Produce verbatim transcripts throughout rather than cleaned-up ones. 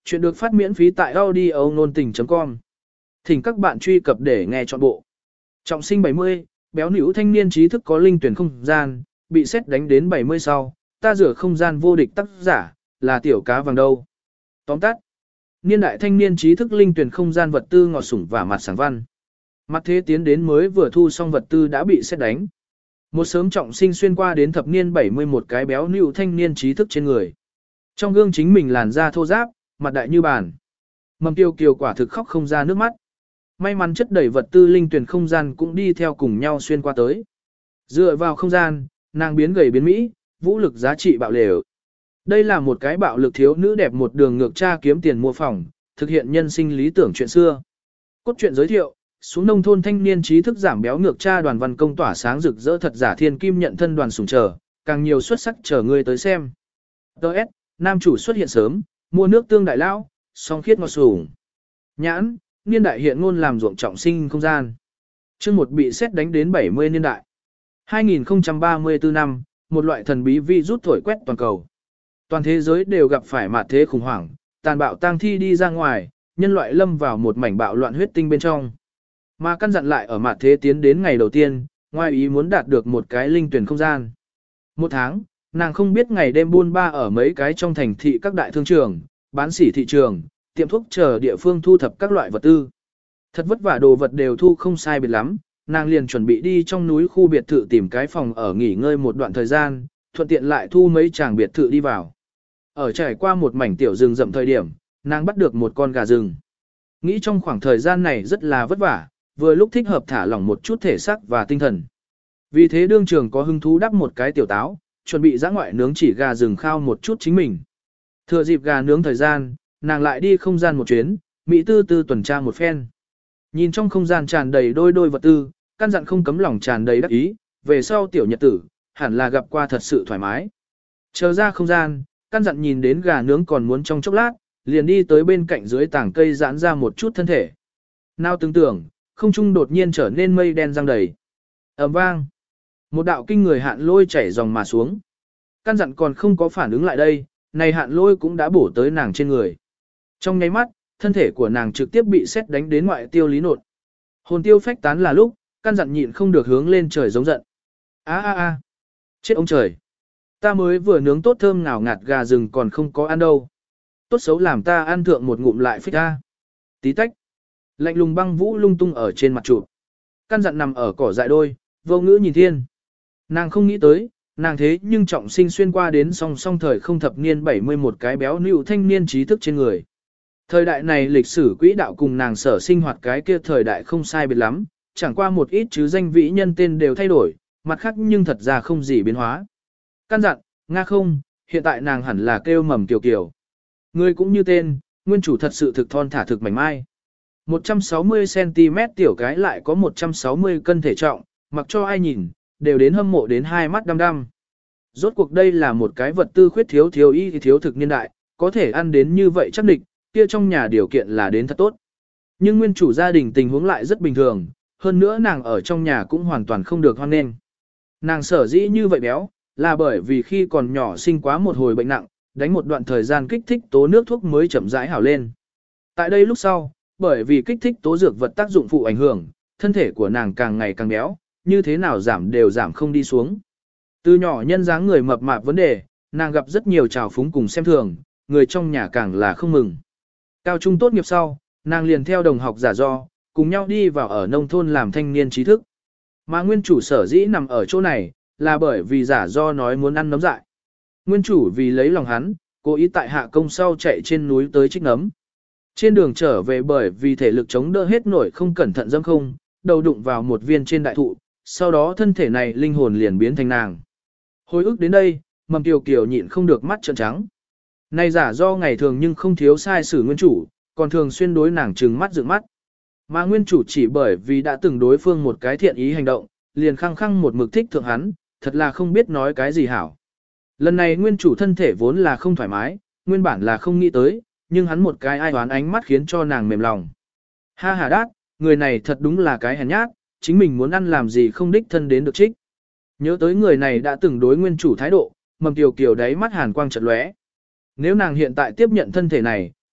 Chuyện được phát miễn phí tại audio nôn tình chấm com. Thỉnh các bạn truy cập để nghe trọn bộ. Trọng sinh bảy mươi, béo nữ thanh niên trí thức có linh tuyển không gian, bị xét đánh đến bảy mươi sau, ta rửa không gian vô địch tác giả, là tiểu cá vàng đâu. Tóm tắt. Niên đại thanh niên trí thức linh tuyển không gian vật tư ngọt sủng và mặt sáng văn. Mặt thế tiến đến mới vừa thu xong vật tư đã bị xét đánh. Một sớm trọng sinh xuyên qua đến thập niên bảy mươi một cái béo nữ thanh niên trí thức trên người. Trong gương chính mình làn da thô ráp, mặt đại như bàn. Mầm tiêu kiều quả thực khóc không ra nước mắt. May mắn chất đầy vật tư linh tuyển không gian cũng đi theo cùng nhau xuyên qua tới. Dựa vào không gian, nàng biến gầy biến mỹ, vũ lực giá trị bạo lều. Đây là một cái bạo lực thiếu nữ đẹp một đường ngược tra kiếm tiền mua phòng, thực hiện nhân sinh lý tưởng chuyện xưa. Cốt truyện giới thiệu, xuống nông thôn thanh niên trí thức giảm béo ngược tra đoàn văn công tỏa sáng rực rỡ thật giả thiên kim nhận thân đoàn sủng chờ, càng nhiều xuất sắc chờ người tới xem. đê ét, nam chủ xuất hiện sớm, mua nước tương đại lão, song khiết ngọt sủng. Nhãn, niên đại hiện ngôn làm ruộng trọng sinh không gian. Chương một bị xét đánh đến bảy mươi niên đại. hai nghìn không trăm ba mươi tư năm, một loại thần bí virus thổi quét toàn cầu. Toàn thế giới đều gặp phải mạt thế khủng hoảng, tàn bạo tang thi đi ra ngoài, nhân loại lâm vào một mảnh bạo loạn huyết tinh bên trong. Mà căn dặn lại ở mạt thế tiến đến ngày đầu tiên, ngoài ý muốn đạt được một cái linh tuyển không gian. Một tháng, nàng không biết ngày đêm buôn ba ở mấy cái trong thành thị các đại thương trường, bán sỉ thị trường, tiệm thuốc chờ địa phương thu thập các loại vật tư. Thật vất vả đồ vật đều thu không sai biệt lắm, nàng liền chuẩn bị đi trong núi khu biệt thự tìm cái phòng ở nghỉ ngơi một đoạn thời gian, thuận tiện lại thu mấy chàng biệt thự đi vào. Ở trải qua một mảnh tiểu rừng rậm thời điểm, nàng bắt được một con gà rừng. Nghĩ trong khoảng thời gian này rất là vất vả, vừa lúc thích hợp thả lỏng một chút thể xác và tinh thần. Vì thế đương trường có hứng thú đắp một cái tiểu táo, chuẩn bị dã ngoại nướng chỉ gà rừng khao một chút chính mình. Thừa dịp gà nướng thời gian, nàng lại đi không gian một chuyến, Mỹ tư tư tuần tra một phen. Nhìn trong không gian tràn đầy đôi đôi vật tư, căn dặn không cấm lòng tràn đầy đắc ý, về sau tiểu nhật tử, hẳn là gặp qua thật sự thoải mái. Chờ ra không gian, căn dặn nhìn đến gà nướng còn muốn trong chốc lát, liền đi tới bên cạnh dưới tảng cây giãn ra một chút thân thể. Nào tưởng tưởng, không trung đột nhiên trở nên mây đen giăng đầy. Ầm vang. Một đạo kinh người hạn lôi chảy dòng mà xuống. Căn dặn còn không có phản ứng lại đây, này hạn lôi cũng đã bổ tới nàng trên người. Trong nháy mắt, thân thể của nàng trực tiếp bị xét đánh đến ngoại tiêu lý nột. Hồn tiêu phách tán là lúc, căn dặn nhịn không được hướng lên trời giống giận. A a a, chết ông trời. Ta mới vừa nướng tốt thơm ngào ngạt gà rừng còn không có ăn đâu. Tốt xấu làm ta ăn thượng một ngụm lại phích ra. Tí tách. Lạnh lùng băng vũ lung tung ở trên mặt trụ. Căn dặn nằm ở cỏ dại đôi, vô ngữ nhìn thiên. Nàng không nghĩ tới, nàng thế nhưng trọng sinh xuyên qua đến song song thời không thập niên bảy mươi một cái béo nữu thanh niên trí thức trên người. Thời đại này lịch sử quỹ đạo cùng nàng sở sinh hoạt cái kia thời đại không sai biệt lắm, chẳng qua một ít chứ danh vĩ nhân tên đều thay đổi, mặt khác nhưng thật ra không gì biến hóa. Căn dặn, Nga không, hiện tại nàng hẳn là kêu mầm kiều kiều. Người cũng như tên, nguyên chủ thật sự thực thon thả thực mảnh mai. một trăm sáu mươi xăng-ti-mét tiểu cái lại có một trăm sáu mươi cân thể trọng, mặc cho ai nhìn, đều đến hâm mộ đến hai mắt đăm đăm. Rốt cuộc đây là một cái vật tư khuyết thiếu thiếu y thì thiếu thực niên đại, có thể ăn đến như vậy chắc định, kia trong nhà điều kiện là đến thật tốt. Nhưng nguyên chủ gia đình tình huống lại rất bình thường, hơn nữa nàng ở trong nhà cũng hoàn toàn không được hoan nghênh. Nàng sở dĩ như vậy béo, là bởi vì khi còn nhỏ sinh quá một hồi bệnh nặng, đánh một đoạn thời gian kích thích tố nước thuốc mới chậm rãi hảo lên. Tại đây lúc sau, bởi vì kích thích tố dược vật tác dụng phụ ảnh hưởng, thân thể của nàng càng ngày càng béo, như thế nào giảm đều giảm không đi xuống. Từ nhỏ nhân dáng người mập mạp vấn đề, nàng gặp rất nhiều trào phúng cùng xem thường, người trong nhà càng là không mừng. Cao trung tốt nghiệp sau, nàng liền theo đồng học giả do, cùng nhau đi vào ở nông thôn làm thanh niên trí thức. Mà nguyên chủ sở dĩ nằm ở chỗ này, là bởi vì giả do nói muốn ăn nấm dại. Nguyên chủ vì lấy lòng hắn, cố ý tại hạ công sau chạy trên núi tới trích nấm. Trên đường trở về bởi vì thể lực chống đỡ hết nổi không cẩn thận dâm không, đầu đụng vào một viên trên đại thụ, sau đó thân thể này linh hồn liền biến thành nàng. Hồi ức đến đây, mầm kiều kiều nhịn không được mắt trợn trắng. Này giả do ngày thường nhưng không thiếu sai xử nguyên chủ, còn thường xuyên đối nàng trừng mắt dựng mắt. Mà nguyên chủ chỉ bởi vì đã từng đối phương một cái thiện ý hành động, liền khăng khăng một mực thích thượng hắn, thật là không biết nói cái gì hảo. Lần này nguyên chủ thân thể vốn là không thoải mái, nguyên bản là không nghĩ tới, nhưng hắn một cái ai oán ánh mắt khiến cho nàng mềm lòng. Ha ha đát, người này thật đúng là cái hèn nhát, chính mình muốn ăn làm gì không đích thân đến được trích. Nhớ tới người này đã từng đối nguyên chủ thái độ, mầm kiều kiều đáy mắt hàn quang chợt lóe. Nếu nàng hiện tại tiếp nhận thân thể này,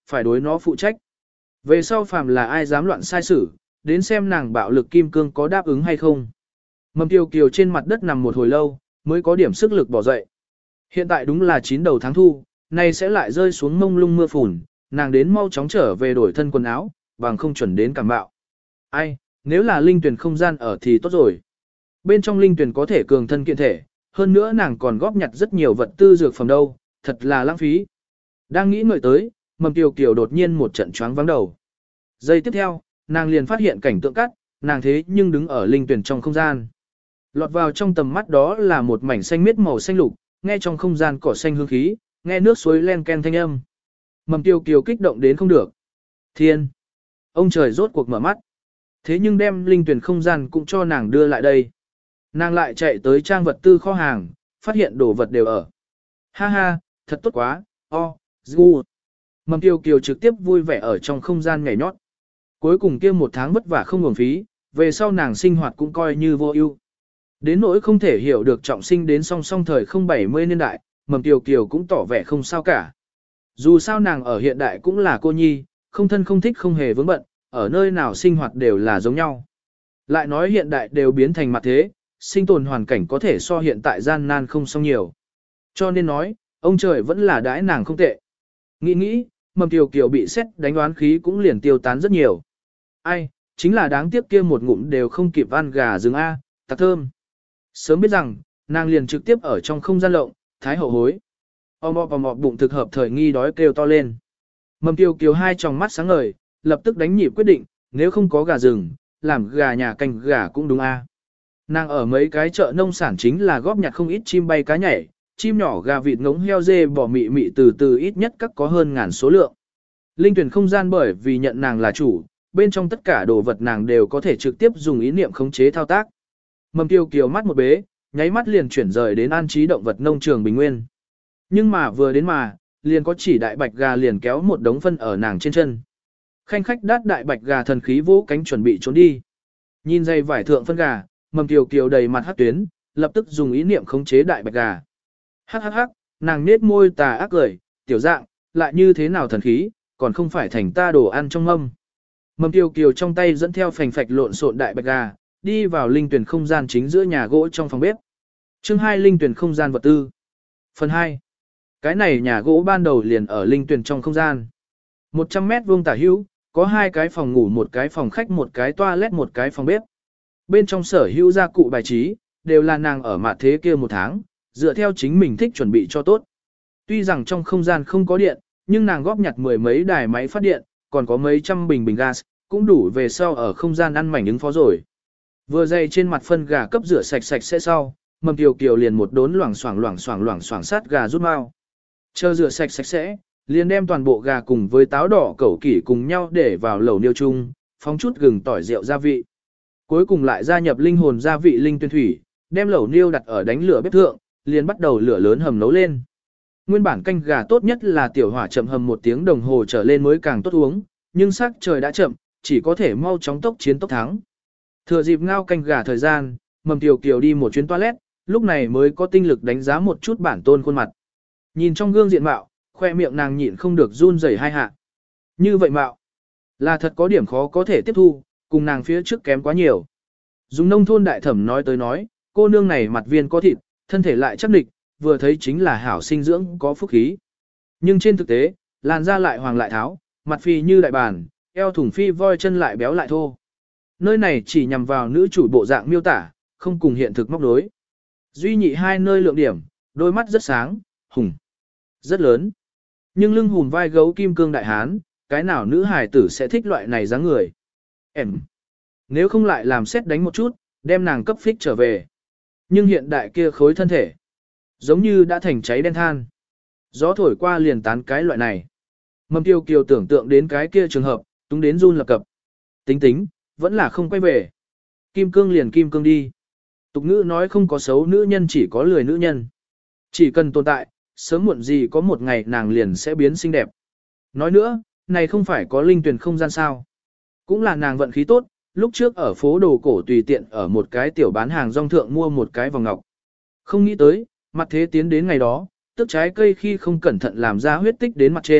phải đối nó phụ trách. Về sau phàm là ai dám loạn sai xử, đến xem nàng bạo lực kim cương có đáp ứng hay không. Mầm Kiều Kiều trên mặt đất nằm một hồi lâu, mới có điểm sức lực bỏ dậy. Hiện tại đúng là chín đầu tháng thu, nay sẽ lại rơi xuống mông lung mưa phùn, nàng đến mau chóng trở về đổi thân quần áo, bằng không chuẩn đến cảm bạo. Ai, nếu là linh tuyển không gian ở thì tốt rồi. Bên trong linh tuyển có thể cường thân kiện thể, hơn nữa nàng còn góp nhặt rất nhiều vật tư dược phẩm đâu, thật là lãng phí. Đang nghĩ ngợi tới, Mầm Kiều Kiều đột nhiên một trận choáng vắng đầu. Giây tiếp theo, nàng liền phát hiện cảnh tượng cắt, nàng thế nhưng đứng ở linh tuyển trong không gian. Lọt vào trong tầm mắt đó là một mảnh xanh miết màu xanh lục, nghe trong không gian cỏ xanh hương khí, nghe nước suối len ken thanh âm. Mầm Kiều Kiều kích động đến không được. Thiên! Ông trời rốt cuộc mở mắt. Thế nhưng đem linh tuyển không gian cũng cho nàng đưa lại đây. Nàng lại chạy tới trang vật tư kho hàng, phát hiện đồ vật đều ở. Ha ha, thật tốt quá, o, oh, Mầm Kiều Kiều trực tiếp vui vẻ ở trong không gian nhảy nhót. Cuối cùng kia một tháng vất vả không uổng phí, về sau nàng sinh hoạt cũng coi như vô ưu. Đến nỗi không thể hiểu được trọng sinh đến song song thời không bảy mươi niên đại, Mầm Kiều Kiều cũng tỏ vẻ không sao cả. Dù sao nàng ở hiện đại cũng là cô nhi, không thân không thích không hề vướng bận, ở nơi nào sinh hoạt đều là giống nhau. Lại nói hiện đại đều biến thành mặt thế, sinh tồn hoàn cảnh có thể so hiện tại gian nan không song nhiều. Cho nên nói, ông trời vẫn là đãi nàng không tệ. Nghĩ nghĩ, Mầm Kiều Kiều bị xét đánh đoán khí cũng liền tiêu tán rất nhiều. Ai, chính là đáng tiếc kia một ngụm đều không kịp ăn gà rừng A, tạc thơm. Sớm biết rằng, nàng liền trực tiếp ở trong không gian lộng, thái hậu hối. Ôm ọp ôm ọp bụng thực hợp thời nghi đói kêu to lên. Mầm Kiều Kiều hai tròng mắt sáng ngời, lập tức đánh nhịp quyết định, nếu không có gà rừng, làm gà nhà canh gà cũng đúng A. Nàng ở mấy cái chợ nông sản chính là góp nhặt không ít chim bay cá nhảy, chim nhỏ gà vịt ngỗng heo dê bò mị mị từ từ ít nhất các có hơn ngàn số lượng. Linh tuyển không gian bởi vì nhận nàng là chủ, bên trong tất cả đồ vật nàng đều có thể trực tiếp dùng ý niệm khống chế thao tác. Mầm Kiều Kiều mắt một bế, nháy mắt liền chuyển rời đến an trí động vật nông trường Bình Nguyên. Nhưng mà vừa đến mà, liền có chỉ đại bạch gà liền kéo một đống phân ở nàng trên chân. Khanh khách đát đại bạch gà thần khí vỗ cánh chuẩn bị trốn đi. Nhìn dây vải thượng phân gà, Mầm Kiều Kiều đầy mặt hắc tuyến, lập tức dùng ý niệm khống chế đại bạch gà. Hắc hắc hắc, nàng nết môi tà ác cười, tiểu dạng, lại như thế nào thần khí, còn không phải thành ta đồ ăn trong mâm. Mầm Kiều Kiều trong tay dẫn theo phành phạch lộn xộn đại bạch gà, đi vào linh tuyển không gian chính giữa nhà gỗ trong phòng bếp. Chương hai linh tuyển không gian vật tư. Phần hai. Cái này nhà gỗ ban đầu liền ở linh tuyển trong không gian. một trăm mét vuông tả hữu, có hai cái phòng ngủ, một cái phòng khách, một cái toilet, một cái phòng bếp. Bên trong sở hữu gia cụ bài trí, đều là nàng ở mặt thế kia một tháng, dựa theo chính mình thích chuẩn bị cho tốt. Tuy rằng trong không gian không có điện, nhưng nàng góp nhặt mười mấy đài máy phát điện, còn có mấy trăm bình bình gas, cũng đủ về sau ở không gian ăn mảnh ứng phó rồi. Vừa dày trên mặt phân gà cấp rửa sạch sạch sẽ sau, Mầm Kiều Kiều liền một đốn loảng xoảng loảng xoảng loảng xoảng sát gà rút mao. Chờ rửa sạch sạch sẽ, liền đem toàn bộ gà cùng với táo đỏ cẩu kỷ cùng nhau để vào lẩu niêu chung, phóng chút gừng tỏi rượu gia vị. Cuối cùng lại gia nhập linh hồn gia vị linh tuyên thủy, đem lẩu niêu đặt ở đánh lửa bếp thượng, liền bắt đầu lửa lớn hầm nấu lên. Nguyên bản canh gà tốt nhất là tiểu hỏa chậm hầm một tiếng đồng hồ trở lên mới càng tốt uống, nhưng sắc trời đã chậm, chỉ có thể mau chóng tốc chiến tốc thắng. Thừa dịp ngao canh gà thời gian, Mầm Kiều Kiều đi một chuyến toilet, lúc này mới có tinh lực đánh giá một chút bản tôn khuôn mặt. Nhìn trong gương diện mạo, khoe miệng nàng nhịn không được run rẩy hai hạ. Như vậy mạo, là thật có điểm khó có thể tiếp thu, cùng nàng phía trước kém quá nhiều. Dùng nông thôn đại thẩm nói tới nói, cô nương này mặt viên có thịt, thân thể lại chắc địch, vừa thấy chính là hảo sinh dưỡng có phúc khí. Nhưng trên thực tế, làn da lại hoàng lại tháo, mặt phi như đại bàn, eo thủng phi voi chân lại béo lại thô. Nơi này chỉ nhằm vào nữ chủ bộ dạng miêu tả, không cùng hiện thực móc đối. Duy nhị hai nơi lượng điểm, đôi mắt rất sáng, hùng, rất lớn. Nhưng lưng hùm vai gấu kim cương đại hán, cái nào nữ hài tử sẽ thích loại này dáng người. Em, nếu không lại làm xét đánh một chút, đem nàng cấp phích trở về. Nhưng hiện đại kia khối thân thể, giống như đã thành cháy đen than. Gió thổi qua liền tán cái loại này. Mầm Kiều Kiều tưởng tượng đến cái kia trường hợp, túng đến run lập cập. Tính tính, vẫn là không quay về. Kim cương liền kim cương đi. Tục ngữ nói không có xấu nữ nhân, chỉ có lười nữ nhân. Chỉ cần tồn tại, sớm muộn gì có một ngày nàng liền sẽ biến xinh đẹp. Nói nữa, này không phải có linh tuyển không gian sao. Cũng là nàng vận khí tốt, lúc trước ở phố đồ cổ tùy tiện ở một cái tiểu bán hàng rong thượng mua một cái vòng ngọc. Không nghĩ tới, mặt thế tiến đến ngày đó, tức trái cây khi không cẩn thận làm ra huyết tích đến mặt trên,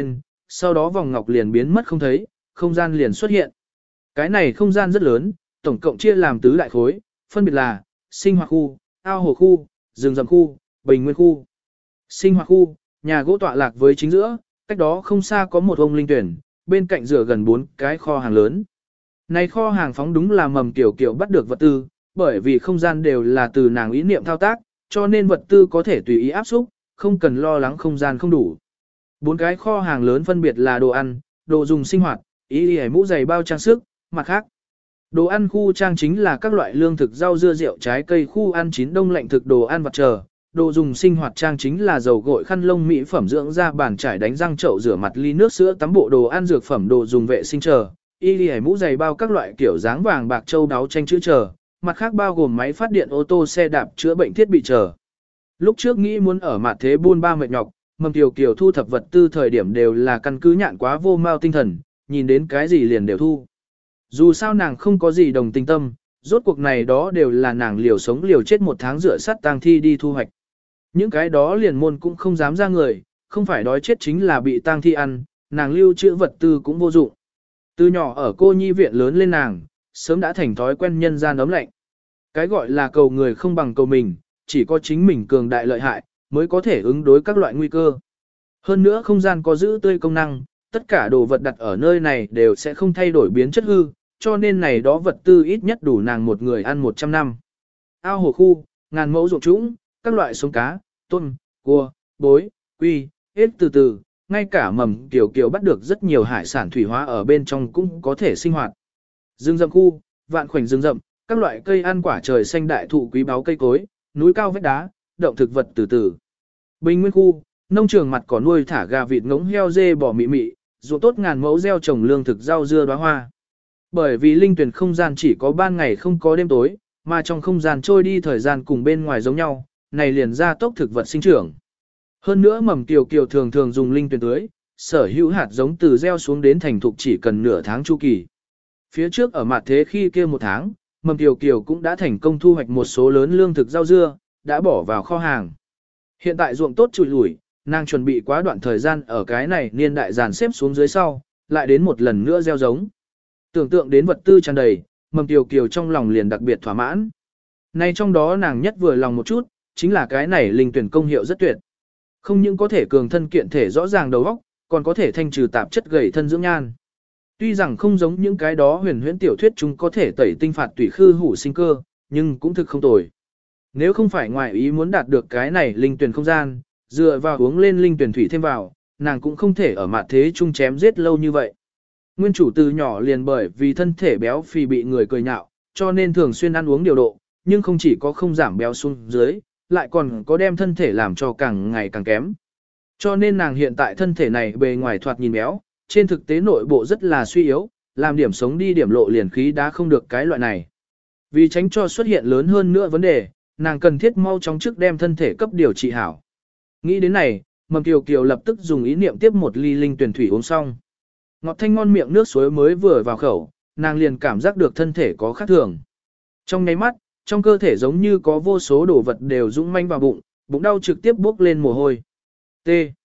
sau đó vòng ngọc liền biến mất không thấy, không gian liền xuất hiện. Cái này không gian rất lớn, tổng cộng chia làm tứ đại khối, phân biệt là sinh hoạt khu, ao hồ khu, rừng rậm khu, bình nguyên khu. Sinh hoạt khu, nhà gỗ tọa lạc với chính giữa, cách đó không xa có một ông linh tuyển, bên cạnh rửa gần bốn cái kho hàng lớn. Này kho hàng phóng đúng là mầm kiểu kiểu bắt được vật tư, bởi vì không gian đều là từ nàng ý niệm thao tác, cho nên vật tư có thể tùy ý áp xúc, không cần lo lắng không gian không đủ. Bốn cái kho hàng lớn phân biệt là đồ ăn, đồ dùng sinh hoạt, ý y mũ giày bao trang sức, mặt khác. Đồ ăn khu trang chính là các loại lương thực rau dưa rượu trái cây, khu ăn chín đông lạnh thực đồ ăn vặt chờ. Đồ dùng sinh hoạt trang chính là dầu gội, khăn lông, mỹ phẩm dưỡng da, bàn chải, đánh răng, chậu rửa mặt, ly nước sữa, tắm bộ, đồ ăn dược phẩm, đồ dùng vệ sinh chờ. Y y mũ giày bao các loại kiểu dáng vàng bạc châu đáo tranh chữ chờ. Mặt khác bao gồm máy phát điện, ô tô, xe đạp, chữa bệnh thiết bị chờ. Lúc trước nghĩ muốn ở mặt thế buôn ba mệt nhọc, Mầm Kiều Kiều thu thập vật tư thời điểm đều là căn cứ nhạn quá vô mao tinh thần, nhìn đến cái gì liền đều thu. Dù sao nàng không có gì đồng tình tâm, rốt cuộc này đó đều là nàng liều sống liều chết một tháng rửa sắt tang thi đi thu hoạch. Những cái đó liền môn cũng không dám ra người, không phải đói chết chính là bị tang thi ăn, nàng lưu trữ vật tư cũng vô dụng. Từ nhỏ ở cô nhi viện lớn lên nàng, sớm đã thành thói quen nhân gian ấm lạnh. Cái gọi là cầu người không bằng cầu mình, chỉ có chính mình cường đại lợi hại, mới có thể ứng đối các loại nguy cơ. Hơn nữa không gian có giữ tươi công năng, tất cả đồ vật đặt ở nơi này đều sẽ không thay đổi biến chất hư, cho nên này đó vật tư ít nhất đủ nàng một người ăn một trăm năm. Ao hồ khu, ngàn mẫu ruộng trũng, các loại sống cá, tôm, cua, bối, quy, hết từ từ, ngay cả mầm kiểu kiểu bắt được rất nhiều hải sản thủy hóa ở bên trong cũng có thể sinh hoạt. Rừng rậm khu, vạn khoảnh rừng rậm, các loại cây ăn quả trời xanh đại thụ quý báu cây cối, núi cao vách đá, động thực vật từ từ. Bình nguyên khu, nông trường mặt cỏ nuôi thả gà vịt ngỗng heo dê bò mị mị, ruộng tốt ngàn mẫu gieo trồng lương thực rau dưa đóa hoa. Bởi vì linh tuyển không gian chỉ có ban ngày không có đêm tối, mà trong không gian trôi đi thời gian cùng bên ngoài giống nhau, này liền ra tốc thực vật sinh trưởng. Hơn nữa mầm kiều kiều thường thường dùng linh tuyển tưới, sở hữu hạt giống từ gieo xuống đến thành thục chỉ cần nửa tháng chu kỳ. Phía trước ở mặt thế khi kia một tháng, mầm kiều kiều cũng đã thành công thu hoạch một số lớn lương thực rau dưa, đã bỏ vào kho hàng. Hiện tại ruộng tốt trụi lủi, nàng chuẩn bị quá đoạn thời gian ở cái này niên đại dàn xếp xuống dưới sau, lại đến một lần nữa gieo giống. Tưởng tượng đến vật tư tràn đầy, mầm kiều kiều trong lòng liền đặc biệt thỏa mãn. Nay trong đó nàng nhất vừa lòng một chút, chính là cái này linh tuyển công hiệu rất tuyệt. Không những có thể cường thân kiện thể rõ ràng đầu óc, còn có thể thanh trừ tạp chất gầy thân dưỡng nhan. Tuy rằng không giống những cái đó huyền huyễn tiểu thuyết chúng có thể tẩy tinh phạt tủy khư hủ sinh cơ, nhưng cũng thực không tồi. Nếu không phải ngoại ý muốn đạt được cái này linh tuyển không gian, dựa vào uống lên linh tuyển thủy thêm vào, nàng cũng không thể ở mặt thế chung chém giết lâu như vậy. Nguyên chủ từ nhỏ liền bởi vì thân thể béo phì bị người cười nhạo, cho nên thường xuyên ăn uống điều độ, nhưng không chỉ có không giảm béo xuống dưới, lại còn có đem thân thể làm cho càng ngày càng kém. Cho nên nàng hiện tại thân thể này bề ngoài thoạt nhìn béo, trên thực tế nội bộ rất là suy yếu, làm điểm sống đi điểm lộ liền khí đã không được cái loại này. Vì tránh cho xuất hiện lớn hơn nữa vấn đề, nàng cần thiết mau chóng trước đem thân thể cấp điều trị hảo. Nghĩ đến này, Mầm Kiều Kiều lập tức dùng ý niệm tiếp một ly linh tuyển thủy uống xong. Ngọt thanh ngon miệng nước suối mới vừa vào khẩu, nàng liền cảm giác được thân thể có khác thường. Trong nháy mắt, trong cơ thể giống như có vô số đồ vật đều dũng manh vào bụng, bụng đau trực tiếp bốc lên mồ hôi. T.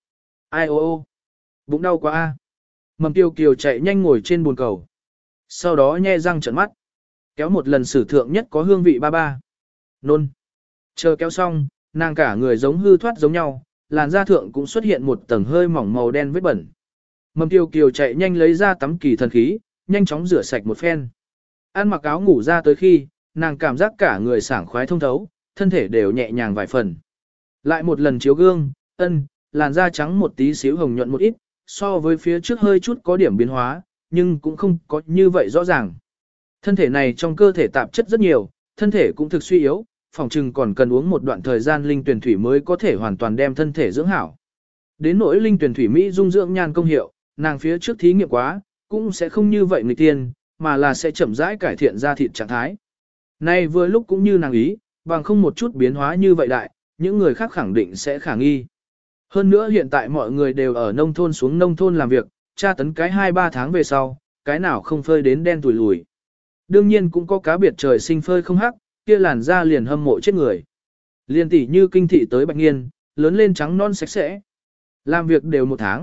Ai ô ô. Bụng đau quá a. Mầm Kiều Kiều chạy nhanh ngồi trên bồn cầu. Sau đó nhe răng trợn mắt. Kéo một lần sử thượng nhất có hương vị ba ba. Nôn. Chờ kéo xong, nàng cả người giống hư thoát giống nhau, làn da thượng cũng xuất hiện một tầng hơi mỏng màu đen vết bẩn. Mầm Kiều Kiều chạy nhanh lấy ra tắm kỳ thần khí, nhanh chóng rửa sạch một phen. Ăn mặc áo ngủ ra tới khi, nàng cảm giác cả người sảng khoái thông thấu, thân thể đều nhẹ nhàng vài phần. Lại một lần chiếu gương, ân, làn da trắng một tí xíu hồng nhuận một ít, so với phía trước hơi chút có điểm biến hóa, nhưng cũng không có như vậy rõ ràng. Thân thể này trong cơ thể tạp chất rất nhiều, thân thể cũng thực suy yếu, phòng trừng còn cần uống một đoạn thời gian linh tuyển thủy mới có thể hoàn toàn đem thân thể dưỡng hảo. Đến nỗi linh tuyển thủy Mỹ dung dưỡng nhan công hiệu, nàng phía trước thí nghiệm quá, cũng sẽ không như vậy nghịch tiên, mà là sẽ chậm rãi cải thiện da thịt trạng thái. Nay vừa lúc cũng như nàng ý, bằng không một chút biến hóa như vậy đại, những người khác khẳng định sẽ khả nghi. Hơn nữa hiện tại mọi người đều ở nông thôn xuống nông thôn làm việc, tra tấn cái hai ba tháng về sau, cái nào không phơi đến đen tủi lùi. Đương nhiên cũng có cá biệt trời sinh phơi không hắc, kia làn da liền hâm mộ chết người. Liên tỷ như kinh thị tới Bạch Nghiên, lớn lên trắng non sạch sẽ. Làm việc đều một tháng,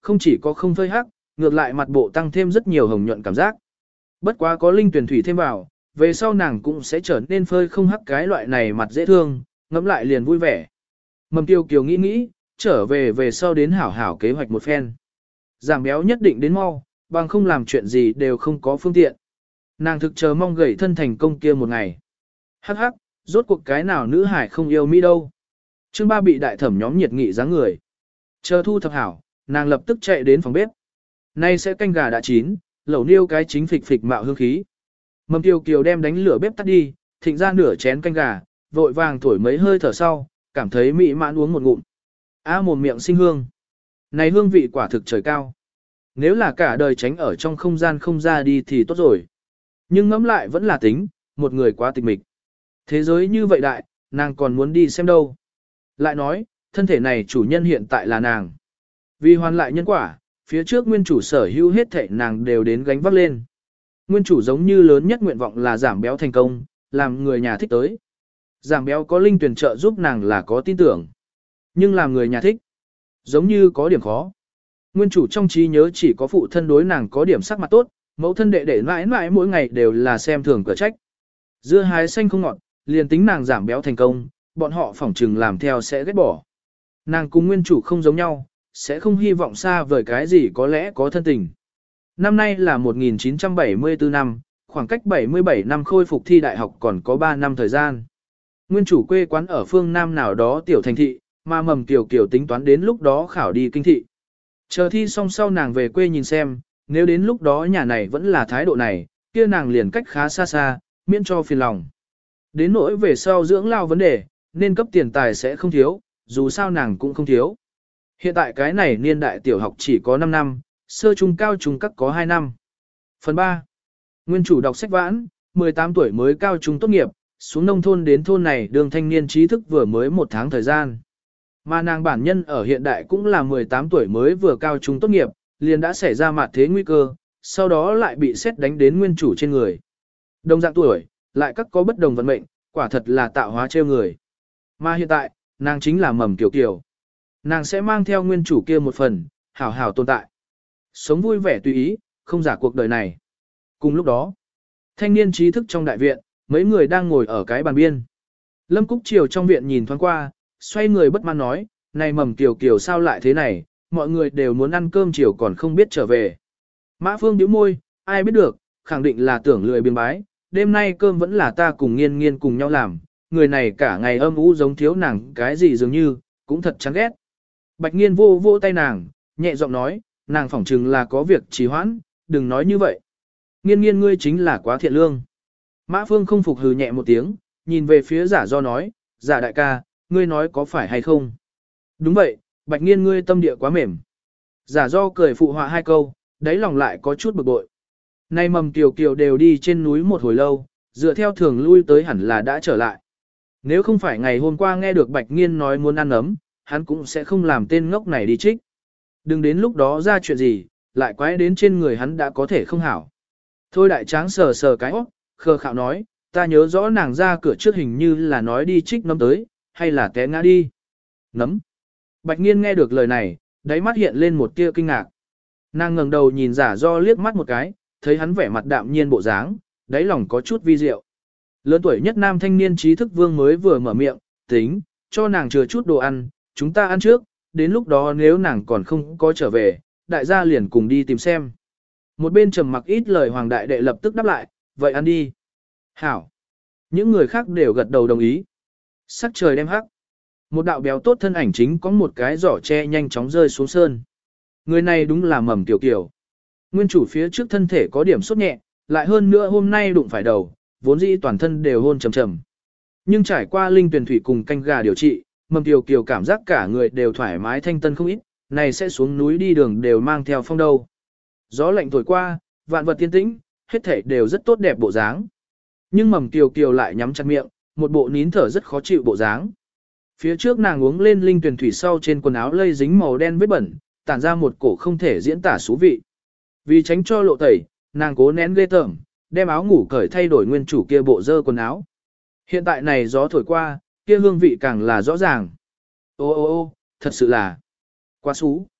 không chỉ có không phơi hắc, ngược lại mặt bộ tăng thêm rất nhiều hồng nhuận cảm giác. Bất quá có linh tuyển thủy thêm vào, về sau nàng cũng sẽ trở nên phơi không hắc cái loại này mặt dễ thương, ngẫm lại liền vui vẻ. Mầm Kiều Kiều nghĩ nghĩ, trở về về sau đến hảo hảo kế hoạch một phen. Giảm béo nhất định đến mau, bằng không làm chuyện gì đều không có phương tiện. Nàng thực chờ mong gầy thân thành công kia một ngày. Hắc hắc, rốt cuộc cái nào nữ hải không yêu Mỹ đâu. Chương ba bị đại thẩm nhóm nhiệt nghị dáng người. Chờ thu thập hảo, nàng lập tức chạy đến phòng bếp. Nay sẽ canh gà đã chín, lẩu niêu cái chính phịch phịch mạo hương khí. Mầm Kiều Kiều đem đánh lửa bếp tắt đi, thịnh ra nửa chén canh gà, vội vàng thổi mấy hơi thở sau, cảm thấy mỹ mãn uống một ngụm. A mồm miệng sinh hương. Này hương vị quả thực trời cao. Nếu là cả đời tránh ở trong không gian không ra đi thì tốt rồi. Nhưng ngẫm lại vẫn là tính, một người quá tịch mịch. Thế giới như vậy đại, nàng còn muốn đi xem đâu. Lại nói, thân thể này chủ nhân hiện tại là nàng. Vì hoàn lại nhân quả, phía trước nguyên chủ sở hữu hết thảy nàng đều đến gánh vác lên. Nguyên chủ giống như lớn nhất nguyện vọng là giảm béo thành công, làm người nhà thích tới. Giảm béo có linh tuyển trợ giúp nàng là có tin tưởng. Nhưng làm người nhà thích, giống như có điểm khó. Nguyên chủ trong trí nhớ chỉ có phụ thân đối nàng có điểm sắc mặt tốt, mẫu thân đệ đệ mãi mãi mỗi ngày đều là xem thường cửa trách. Dưa hái xanh không ngọt, liền tính nàng giảm béo thành công, bọn họ phỏng trừng làm theo sẽ ghét bỏ. Nàng cùng nguyên chủ không giống nhau, sẽ không hy vọng xa vời cái gì có lẽ có thân tình. Năm nay là một nghìn chín trăm bảy mươi tư năm, khoảng cách bảy mươi bảy năm khôi phục thi đại học còn có ba năm thời gian. Nguyên chủ quê quán ở phương Nam nào đó tiểu thành thị, mà mầm Kiều Kiều tính toán đến lúc đó khảo đi kinh thị. Chờ thi xong sau nàng về quê nhìn xem, nếu đến lúc đó nhà này vẫn là thái độ này, kia nàng liền cách khá xa xa, miễn cho phiền lòng. Đến nỗi về sau dưỡng lao vấn đề, nên cấp tiền tài sẽ không thiếu, dù sao nàng cũng không thiếu. Hiện tại cái này niên đại tiểu học chỉ có năm năm, sơ trung cao trung các có hai năm. Phần ba. Nguyên chủ đọc sách vãn, mười tám tuổi mới cao trung tốt nghiệp, xuống nông thôn đến thôn này đường thanh niên trí thức vừa mới một tháng thời gian. Mà nàng bản nhân ở hiện đại cũng là mười tám tuổi mới vừa cao trung tốt nghiệp, liền đã xảy ra mạt thế nguy cơ, sau đó lại bị xét đánh đến nguyên chủ trên người. Đồng dạng tuổi, lại các có bất đồng vận mệnh, quả thật là tạo hóa trêu người. Mà hiện tại, nàng chính là mầm Kiều Kiều. Nàng sẽ mang theo nguyên chủ kia một phần, hảo hảo tồn tại. Sống vui vẻ tùy ý, không giả cuộc đời này. Cùng lúc đó, thanh niên trí thức trong đại viện, mấy người đang ngồi ở cái bàn biên. Lâm Cúc Triều trong viện nhìn thoáng qua, xoay người bất mãn nói, này mầm Kiều Kiều sao lại thế này, mọi người đều muốn ăn cơm chiều còn không biết trở về. Mã Phương nhíu môi, ai biết được, khẳng định là tưởng lười biếng bái, đêm nay cơm vẫn là ta cùng nghiên nghiên cùng nhau làm, người này cả ngày âm u giống thiếu nàng cái gì dường như, cũng thật chán ghét. Bạch nghiên vô vô tay nàng, nhẹ giọng nói, nàng phỏng chừng là có việc trì hoãn, đừng nói như vậy. Nghiên nghiên ngươi chính là quá thiện lương. Mã Phương không phục hừ nhẹ một tiếng, nhìn về phía giả do nói, giả đại ca, ngươi nói có phải hay không? Đúng vậy, bạch nghiên ngươi tâm địa quá mềm. Giả do cười phụ họa hai câu, đáy lòng lại có chút bực bội. Nay mầm Kiều Kiều đều đi trên núi một hồi lâu, dựa theo thường lui tới hẳn là đã trở lại. Nếu không phải ngày hôm qua nghe được bạch nghiên nói muốn ăn ấm, hắn cũng sẽ không làm tên ngốc này đi trích. Đừng đến lúc đó ra chuyện gì, lại quái đến trên người hắn đã có thể không hảo. Thôi đại tráng sờ sờ cái óc, khờ khạo nói, ta nhớ rõ nàng ra cửa trước hình như là nói đi trích nấm tới, hay là té ngã đi. Nấm. Bạch nghiên nghe được lời này, đáy mắt hiện lên một tia kinh ngạc. Nàng ngẩng đầu nhìn giả do liếc mắt một cái, thấy hắn vẻ mặt đạm nhiên bộ dáng, đáy lòng có chút vi diệu. Lớn tuổi nhất nam thanh niên trí thức vương mới vừa mở miệng, tính, cho nàng chừa chút đồ ăn, chúng ta ăn trước, đến lúc đó nếu nàng còn không có trở về, đại gia liền cùng đi tìm xem. Một bên trầm mặc ít lời hoàng đại đệ lập tức đáp lại, vậy ăn đi. Hảo. Những người khác đều gật đầu đồng ý. Sắc trời đem hắc. Một đạo béo tốt thân ảnh chính có một cái giỏ tre nhanh chóng rơi xuống sơn. Người này đúng là mầm Kiều Kiều. Nguyên chủ phía trước thân thể có điểm sốt nhẹ, lại hơn nữa hôm nay đụng phải đầu, vốn dĩ toàn thân đều hôn trầm trầm. Nhưng trải qua linh tuyển thủy cùng canh gà điều trị, mầm Kiều Kiều cảm giác cả người đều thoải mái thanh tân không ít, này sẽ xuống núi đi đường đều mang theo phong đâu. Gió lạnh thổi qua, vạn vật tiên tĩnh, hết thể đều rất tốt đẹp bộ dáng. Nhưng mầm Kiều Kiều lại nhắm chặt miệng, một bộ nín thở rất khó chịu bộ dáng. Phía trước nàng uống lên linh tuyển thủy sau trên quần áo lây dính màu đen vết bẩn, tản ra một cổ không thể diễn tả xú vị. Vì tránh cho lộ tẩy, nàng cố nén ghê tởm, đem áo ngủ cởi thay đổi nguyên chủ kia bộ dơ quần áo. Hiện tại này gió thổi qua, kia hương vị càng là rõ ràng. Ô ô ô, thật sự là quá xú.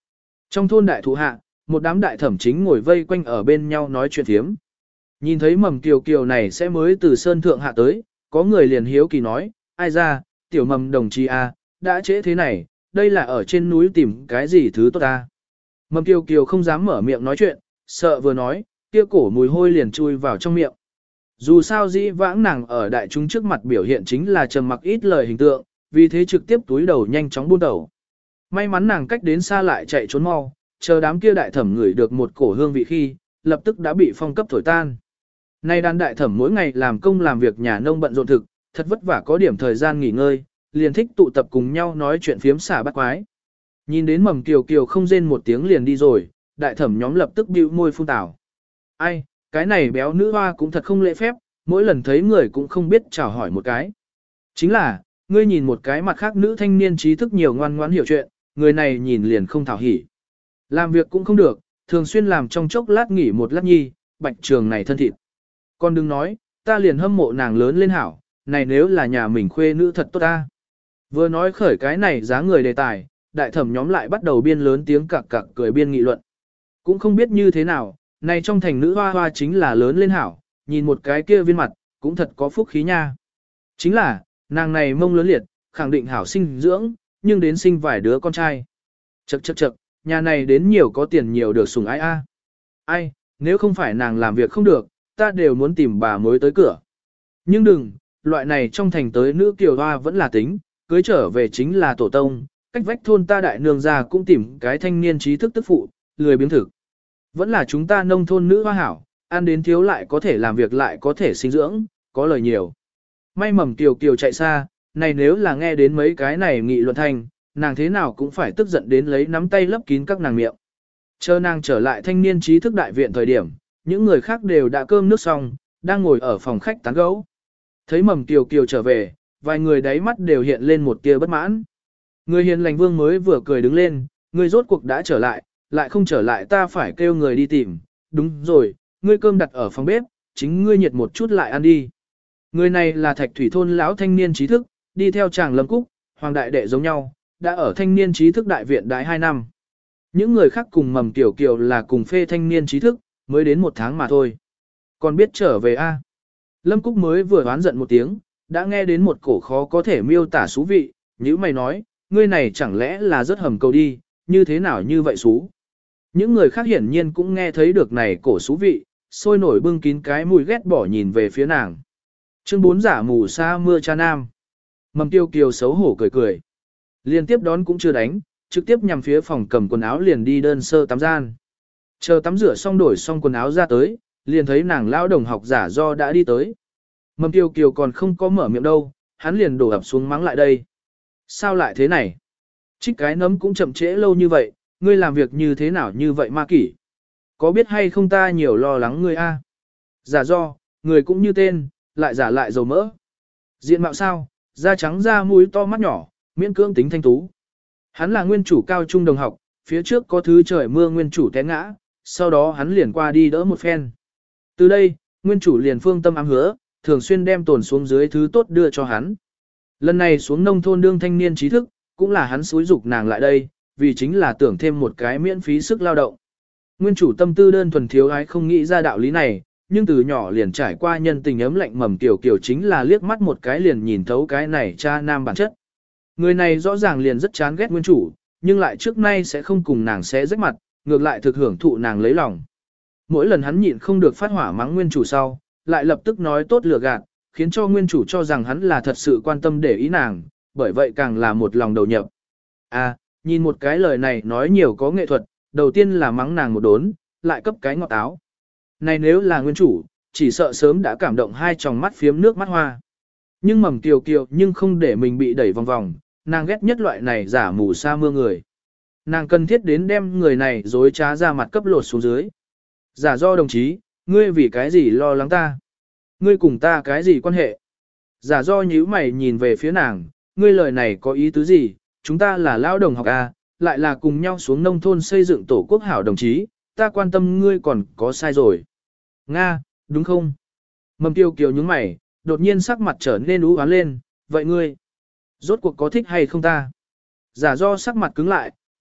Trong thôn đại thụ hạ, một đám đại thẩm chính ngồi vây quanh ở bên nhau nói chuyện thiếm. Nhìn thấy mầm kiều kiều này sẽ mới từ sơn thượng hạ tới, có người liền hiếu kỳ nói, ai ra, tiểu mầm đồng chí a, đã trễ thế này, đây là ở trên núi tìm cái gì thứ tốt ta. Mầm kiều kiều không dám mở miệng nói chuyện, sợ vừa nói, kia cổ mùi hôi liền chui vào trong miệng. Dù sao dĩ vãng nàng ở đại chúng trước mặt biểu hiện chính là trầm mặc ít lời hình tượng, vì thế trực tiếp túi đầu nhanh chóng buôn đầu. May mắn nàng cách đến xa lại chạy trốn mau, chờ đám kia đại thẩm ngửi được một cổ hương vị khi, lập tức đã bị phong cấp thổi tan. Nay đàn đại thẩm mỗi ngày làm công làm việc nhà nông bận rộn thực, thật vất vả có điểm thời gian nghỉ ngơi, liền thích tụ tập cùng nhau nói chuyện phiếm xả bắt quái. Nhìn đến mầm kiều kiều không rên một tiếng liền đi rồi, đại thẩm nhóm lập tức bĩu môi phun tảo. Ai, cái này béo nữ hoa cũng thật không lễ phép, mỗi lần thấy người cũng không biết chào hỏi một cái. Chính là, ngươi nhìn một cái mặt khác nữ thanh niên trí thức nhiều ngoan ngoãn hiểu chuyện, người này nhìn liền không thảo hỉ. Làm việc cũng không được, thường xuyên làm trong chốc lát nghỉ một lát nhi, bạch trường này thân thịt. Con đừng nói, ta liền hâm mộ nàng lớn lên hảo, này nếu là nhà mình khuê nữ thật tốt ta. Vừa nói khởi cái này giá người đề tài, đại thẩm nhóm lại bắt đầu biên lớn tiếng cặc cặc cười biên nghị luận. Cũng không biết như thế nào, này trong thành nữ hoa hoa chính là lớn lên hảo, nhìn một cái kia viên mặt, cũng thật có phúc khí nha. Chính là, nàng này mông lớn liệt, khẳng định hảo sinh dưỡng, nhưng đến sinh vài đứa con trai. Chậc chậc chậc, nhà này đến nhiều có tiền nhiều được sủng ái a. Ai, nếu không phải nàng làm việc không được, ta đều muốn tìm bà mối tới cửa. Nhưng đừng, loại này trong thành tới nữ kiều hoa vẫn là tính, cưới trở về chính là tổ tông, cách vách thôn ta đại nương ra cũng tìm cái thanh niên trí thức tức phụ, lười biếng thực. Vẫn là chúng ta nông thôn nữ hoa hảo, ăn đến thiếu lại có thể làm việc lại có thể sinh dưỡng, có lời nhiều. May mầm kiều kiều chạy xa, này nếu là nghe đến mấy cái này nghị luận thành, nàng thế nào cũng phải tức giận đến lấy nắm tay lấp kín các nàng miệng. Chờ nàng trở lại thanh niên trí thức đại viện thời điểm, những người khác đều đã cơm nước xong, đang ngồi ở phòng khách tán gẫu. Thấy mầm kiều kiều trở về, vài người đáy mắt đều hiện lên một tia bất mãn. Người hiền lành vương mới vừa cười đứng lên, người rốt cuộc đã trở lại, lại không trở lại ta phải kêu người đi tìm. Đúng rồi, ngươi cơm đặt ở phòng bếp, chính ngươi nhiệt một chút lại ăn đi. Người này là Thạch Thủy thôn lão thanh niên trí thức, đi theo chàng Lâm Cúc, Hoàng đại đệ giống nhau, đã ở thanh niên trí thức đại viện đái hai năm. Những người khác cùng mầm tiểu kiều là cùng phê thanh niên trí thức, mới đến một tháng mà thôi. Còn biết trở về a? Lâm Cúc mới vừa oán giận một tiếng, đã nghe đến một cổ khó có thể miêu tả xú vị, như mày nói, ngươi này chẳng lẽ là rất hầm cầu đi, như thế nào như vậy xú. Những người khác hiển nhiên cũng nghe thấy được này cổ xú vị, sôi nổi bưng kín cái mùi ghét bỏ nhìn về phía nàng. Chương bốn giả mù sa mưa cha nam. Mầm tiêu kiều xấu hổ cười cười. Liên tiếp đón cũng chưa đánh, trực tiếp nhằm phía phòng cầm quần áo liền đi đơn sơ tắm gian. Chờ tắm rửa xong đổi xong quần áo ra tới, liền thấy nàng lão đồng học giả do đã đi tới. Mầm tiêu kiều còn không có mở miệng đâu, hắn liền đổ ập xuống mắng lại đây. Sao lại thế này? Trích cái nấm cũng chậm trễ lâu như vậy, ngươi làm việc như thế nào như vậy ma kỷ? Có biết hay không ta nhiều lo lắng ngươi a? Giả do, người cũng như tên, lại giả lại dầu mỡ. Diện mạo sao, da trắng da mũi to mắt nhỏ, miễn cưỡng tính thanh tú. Hắn là nguyên chủ cao trung đồng học, phía trước có thứ trời mưa nguyên chủ té ngã, sau đó hắn liền qua đi đỡ một phen. Từ đây, nguyên chủ liền phương tâm ám hứa, thường xuyên đem tồn xuống dưới thứ tốt đưa cho hắn. Lần này xuống nông thôn đương thanh niên trí thức, cũng là hắn xúi dục nàng lại đây, vì chính là tưởng thêm một cái miễn phí sức lao động. Nguyên chủ tâm tư đơn thuần thiếu ái không nghĩ ra đạo lý này, nhưng từ nhỏ liền trải qua nhân tình ấm lạnh mầm tiểu kiểu chính là liếc mắt một cái liền nhìn thấu cái này cha nam bản chất. Người này rõ ràng liền rất chán ghét nguyên chủ, nhưng lại trước nay sẽ không cùng nàng xé rách mặt, ngược lại thực hưởng thụ nàng lấy lòng. Mỗi lần hắn nhịn không được phát hỏa mắng nguyên chủ sau, lại lập tức nói tốt lừa gạt, khiến cho nguyên chủ cho rằng hắn là thật sự quan tâm để ý nàng, bởi vậy càng là một lòng đầu nhập. À, nhìn một cái lời này nói nhiều có nghệ thuật, đầu tiên là mắng nàng một đốn, lại cấp cái ngọt áo. Này nếu là nguyên chủ, chỉ sợ sớm đã cảm động hai tròng mắt phiếm nước mắt hoa. Nhưng mầm kiều kiều nhưng không để mình bị đẩy vòng vòng, nàng ghét nhất loại này giả mù sa mưa người. Nàng cần thiết đến đem người này dối trá ra mặt cấp lột xuống dưới. Giả do đồng chí, ngươi vì cái gì lo lắng ta? Ngươi cùng ta cái gì quan hệ? Giả do nhíu mày nhìn về phía nàng, ngươi lời này có ý tứ gì? Chúng ta là lão đồng học A, lại là cùng nhau xuống nông thôn xây dựng tổ quốc hảo đồng chí, ta quan tâm ngươi còn có sai rồi. Nga, đúng không? Mầm tiêu kiều nhướng mày, đột nhiên sắc mặt trở nên ú oán lên, vậy ngươi, rốt cuộc có thích hay không ta? Giả do sắc mặt cứng lại,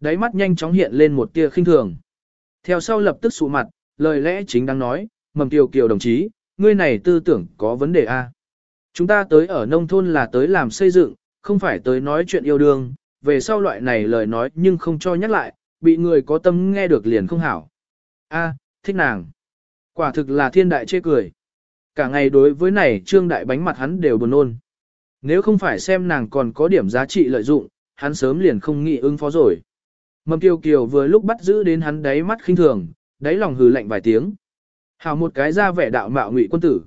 đáy mắt nhanh chóng hiện lên một tia khinh thường. Theo sau lập tức sụ mặt, lời lẽ chính đang nói, Mầm Kiều Kiều đồng chí, ngươi này tư tưởng có vấn đề a. Chúng ta tới ở nông thôn là tới làm xây dựng, không phải tới nói chuyện yêu đương, về sau loại này lời nói nhưng không cho nhắc lại, bị người có tâm nghe được liền không hảo. A, thích nàng. Quả thực là thiên đại chê cười. Cả ngày đối với này trương đại bánh mặt hắn đều buồn nôn. Nếu không phải xem nàng còn có điểm giá trị lợi dụng, hắn sớm liền không nghĩ ứng phó rồi. Mầm Kiều Kiều vừa lúc bắt giữ đến hắn đáy mắt khinh thường, đáy lòng hừ lạnh vài tiếng. Hào một cái ra vẻ đạo mạo ngụy quân tử.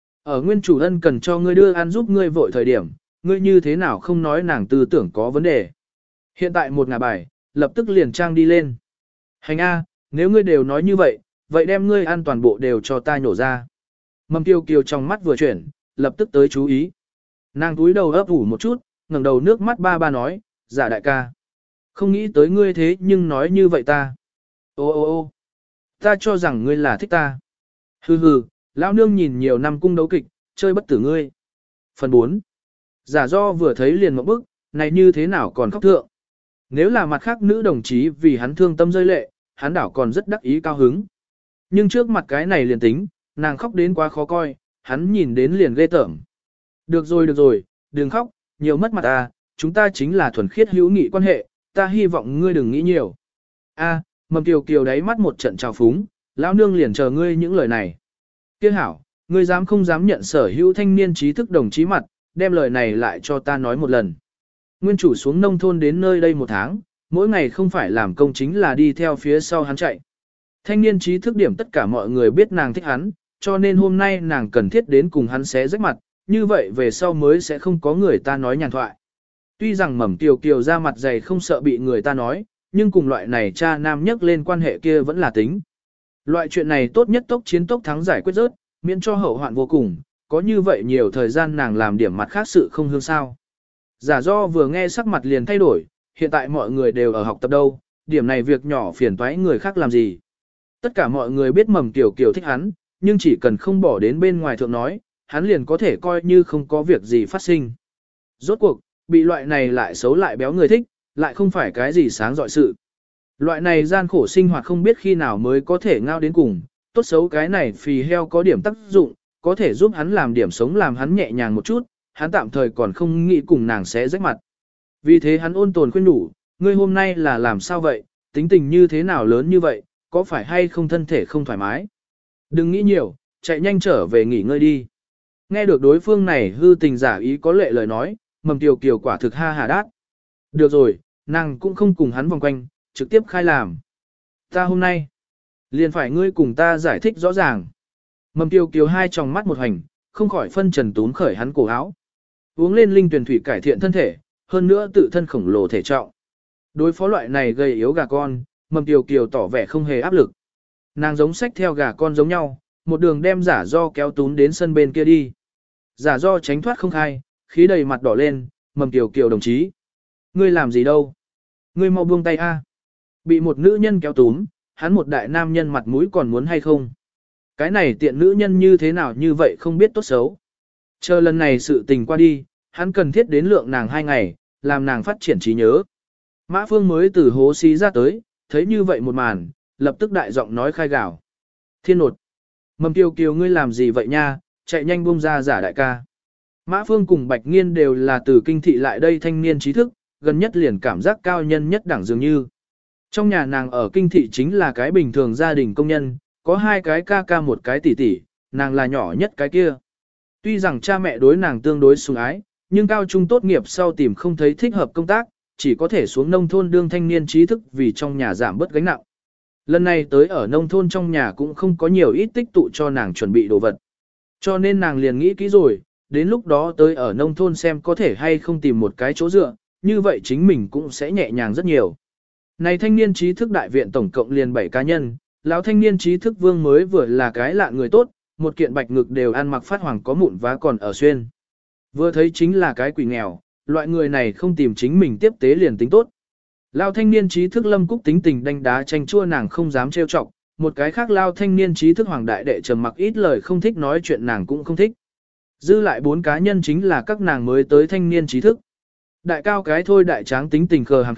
Ở nguyên chủ ân cần cho ngươi đưa ăn giúp ngươi vội thời điểm, ngươi như thế nào không nói nàng tư tưởng có vấn đề. Hiện tại một ngả bài, lập tức liền trang đi lên. Hành A, nếu ngươi đều nói như vậy, vậy đem ngươi ăn toàn bộ đều cho ta nhổ ra. Mầm Kiều Kiều trong mắt vừa chuyển, lập tức tới chú ý. Nàng túi đầu ấp ủ một chút, ngẩng đầu nước mắt ba ba nói, giả đại ca. Không nghĩ tới ngươi thế nhưng nói như vậy ta. Ô ô ô ta cho rằng ngươi là thích ta. Hừ hừ, lão nương nhìn nhiều năm cung đấu kịch, chơi bất tử ngươi. Phần bốn. Giả do vừa thấy liền một bức, này như thế nào còn khóc thượng. Nếu là mặt khác nữ đồng chí vì hắn thương tâm rơi lệ, hắn đảo còn rất đắc ý cao hứng. Nhưng trước mặt cái này liền tính, nàng khóc đến quá khó coi, hắn nhìn đến liền ghê tởm. Được rồi được rồi, đừng khóc, nhiều mất mặt ta, chúng ta chính là thuần khiết hữu nghị quan hệ, ta hy vọng ngươi đừng nghĩ nhiều. A, Mầm Kiều Kiều đáy mắt một trận trào phúng, lão nương liền chờ ngươi những lời này. Kiếc hảo, ngươi dám không dám nhận sở hữu thanh niên trí thức đồng chí mặt, đem lời này lại cho ta nói một lần. Nguyên chủ xuống nông thôn đến nơi đây một tháng, mỗi ngày không phải làm công chính là đi theo phía sau hắn chạy. Thanh niên trí thức điểm tất cả mọi người biết nàng thích hắn, cho nên hôm nay nàng cần thiết đến cùng hắn xé rách mặt, như vậy về sau mới sẽ không có người ta nói nhàn thoại. Tuy rằng Mầm Kiều Kiều ra mặt dày không sợ bị người ta nói, nhưng cùng loại này cha nam nhắc lên quan hệ kia vẫn là tính. Loại chuyện này tốt nhất tốc chiến tốc thắng giải quyết rớt, miễn cho hậu hoạn vô cùng, có như vậy nhiều thời gian nàng làm điểm mặt khác sự không hương sao. Giả do vừa nghe sắc mặt liền thay đổi, hiện tại mọi người đều ở học tập đâu, điểm này việc nhỏ phiền toái người khác làm gì. Tất cả mọi người biết Mầm Kiều Kiều thích hắn, nhưng chỉ cần không bỏ đến bên ngoài thượng nói, hắn liền có thể coi như không có việc gì phát sinh. Rốt cuộc, bị loại này lại xấu lại béo người thích, lại không phải cái gì sáng dọi sự. Loại này gian khổ sinh hoạt không biết khi nào mới có thể ngao đến cùng, tốt xấu cái này phì heo có điểm tác dụng, có thể giúp hắn làm điểm sống làm hắn nhẹ nhàng một chút, hắn tạm thời còn không nghĩ cùng nàng sẽ rách mặt. Vì thế hắn ôn tồn khuyên nhủ, ngươi hôm nay là làm sao vậy, tính tình như thế nào lớn như vậy, có phải hay không thân thể không thoải mái. Đừng nghĩ nhiều, chạy nhanh trở về nghỉ ngơi đi. Nghe được đối phương này hư tình giả ý có lệ lời nói, Mầm Kiều Kiều quả thực ha hà đát. Được rồi, nàng cũng không cùng hắn vòng quanh, trực tiếp khai làm. Ta hôm nay, liền phải ngươi cùng ta giải thích rõ ràng. Mầm Kiều Kiều hai tròng mắt một hành, không khỏi phân trần tún khởi hắn cổ áo. Uống lên linh tuyển thủy cải thiện thân thể, hơn nữa tự thân khổng lồ thể trọng. Đối phó loại này gây yếu gà con, Mầm Kiều Kiều tỏ vẻ không hề áp lực. Nàng giống sách theo gà con giống nhau, một đường đem giả do kéo tún đến sân bên kia đi. Giả do tránh thoát không khai, khí đầy mặt đỏ lên, Mầm Kiều Kiều đồng chí. Ngươi làm gì đâu? Ngươi mau buông tay a. Bị một nữ nhân kéo túm, hắn một đại nam nhân mặt mũi còn muốn hay không? Cái này tiện nữ nhân như thế nào như vậy không biết tốt xấu. Chờ lần này sự tình qua đi, hắn cần thiết đến lượng nàng hai ngày, làm nàng phát triển trí nhớ. Mã Phương mới từ hố xí ra tới, thấy như vậy một màn, lập tức đại giọng nói khai gào. Thiên nột! Mầm Kiều Kiều ngươi làm gì vậy nha, chạy nhanh buông ra giả đại ca. Mã Phương cùng Bạch Nghiên đều là từ kinh thị lại đây thanh niên trí thức, gần nhất liền cảm giác cao nhân nhất đẳng dường như. Trong nhà nàng ở kinh thị chính là cái bình thường gia đình công nhân, có hai cái ca ca một cái tỷ tỷ, nàng là nhỏ nhất cái kia. Tuy rằng cha mẹ đối nàng tương đối sủng ái, nhưng cao trung tốt nghiệp sau tìm không thấy thích hợp công tác, chỉ có thể xuống nông thôn đương thanh niên trí thức vì trong nhà giảm bớt gánh nặng. Lần này tới ở nông thôn trong nhà cũng không có nhiều ít tích tụ cho nàng chuẩn bị đồ vật. Cho nên nàng liền nghĩ kỹ rồi, đến lúc đó tới ở nông thôn xem có thể hay không tìm một cái chỗ dựa, như vậy chính mình cũng sẽ nhẹ nhàng rất nhiều. Này thanh niên trí thức đại viện tổng cộng liền bảy cá nhân, lão thanh niên trí thức vương mới vừa là cái lạ người tốt, một kiện bạch ngực đều ăn mặc phát hoàng có mụn vá còn ở xuyên. Vừa thấy chính là cái quỷ nghèo, loại người này không tìm chính mình tiếp tế liền tính tốt. Lão thanh niên trí thức Lâm Cúc tính tình đánh đá tranh chua nàng không dám trêu chọc, một cái khác lão thanh niên trí thức Hoàng đại đệ trầm mặc ít lời không thích nói chuyện nàng cũng không thích. Dư lại bốn cá nhân chính là các nàng mới tới thanh niên trí thức. Đại cao cái thôi đại tráng tính tình khờ hàm khí,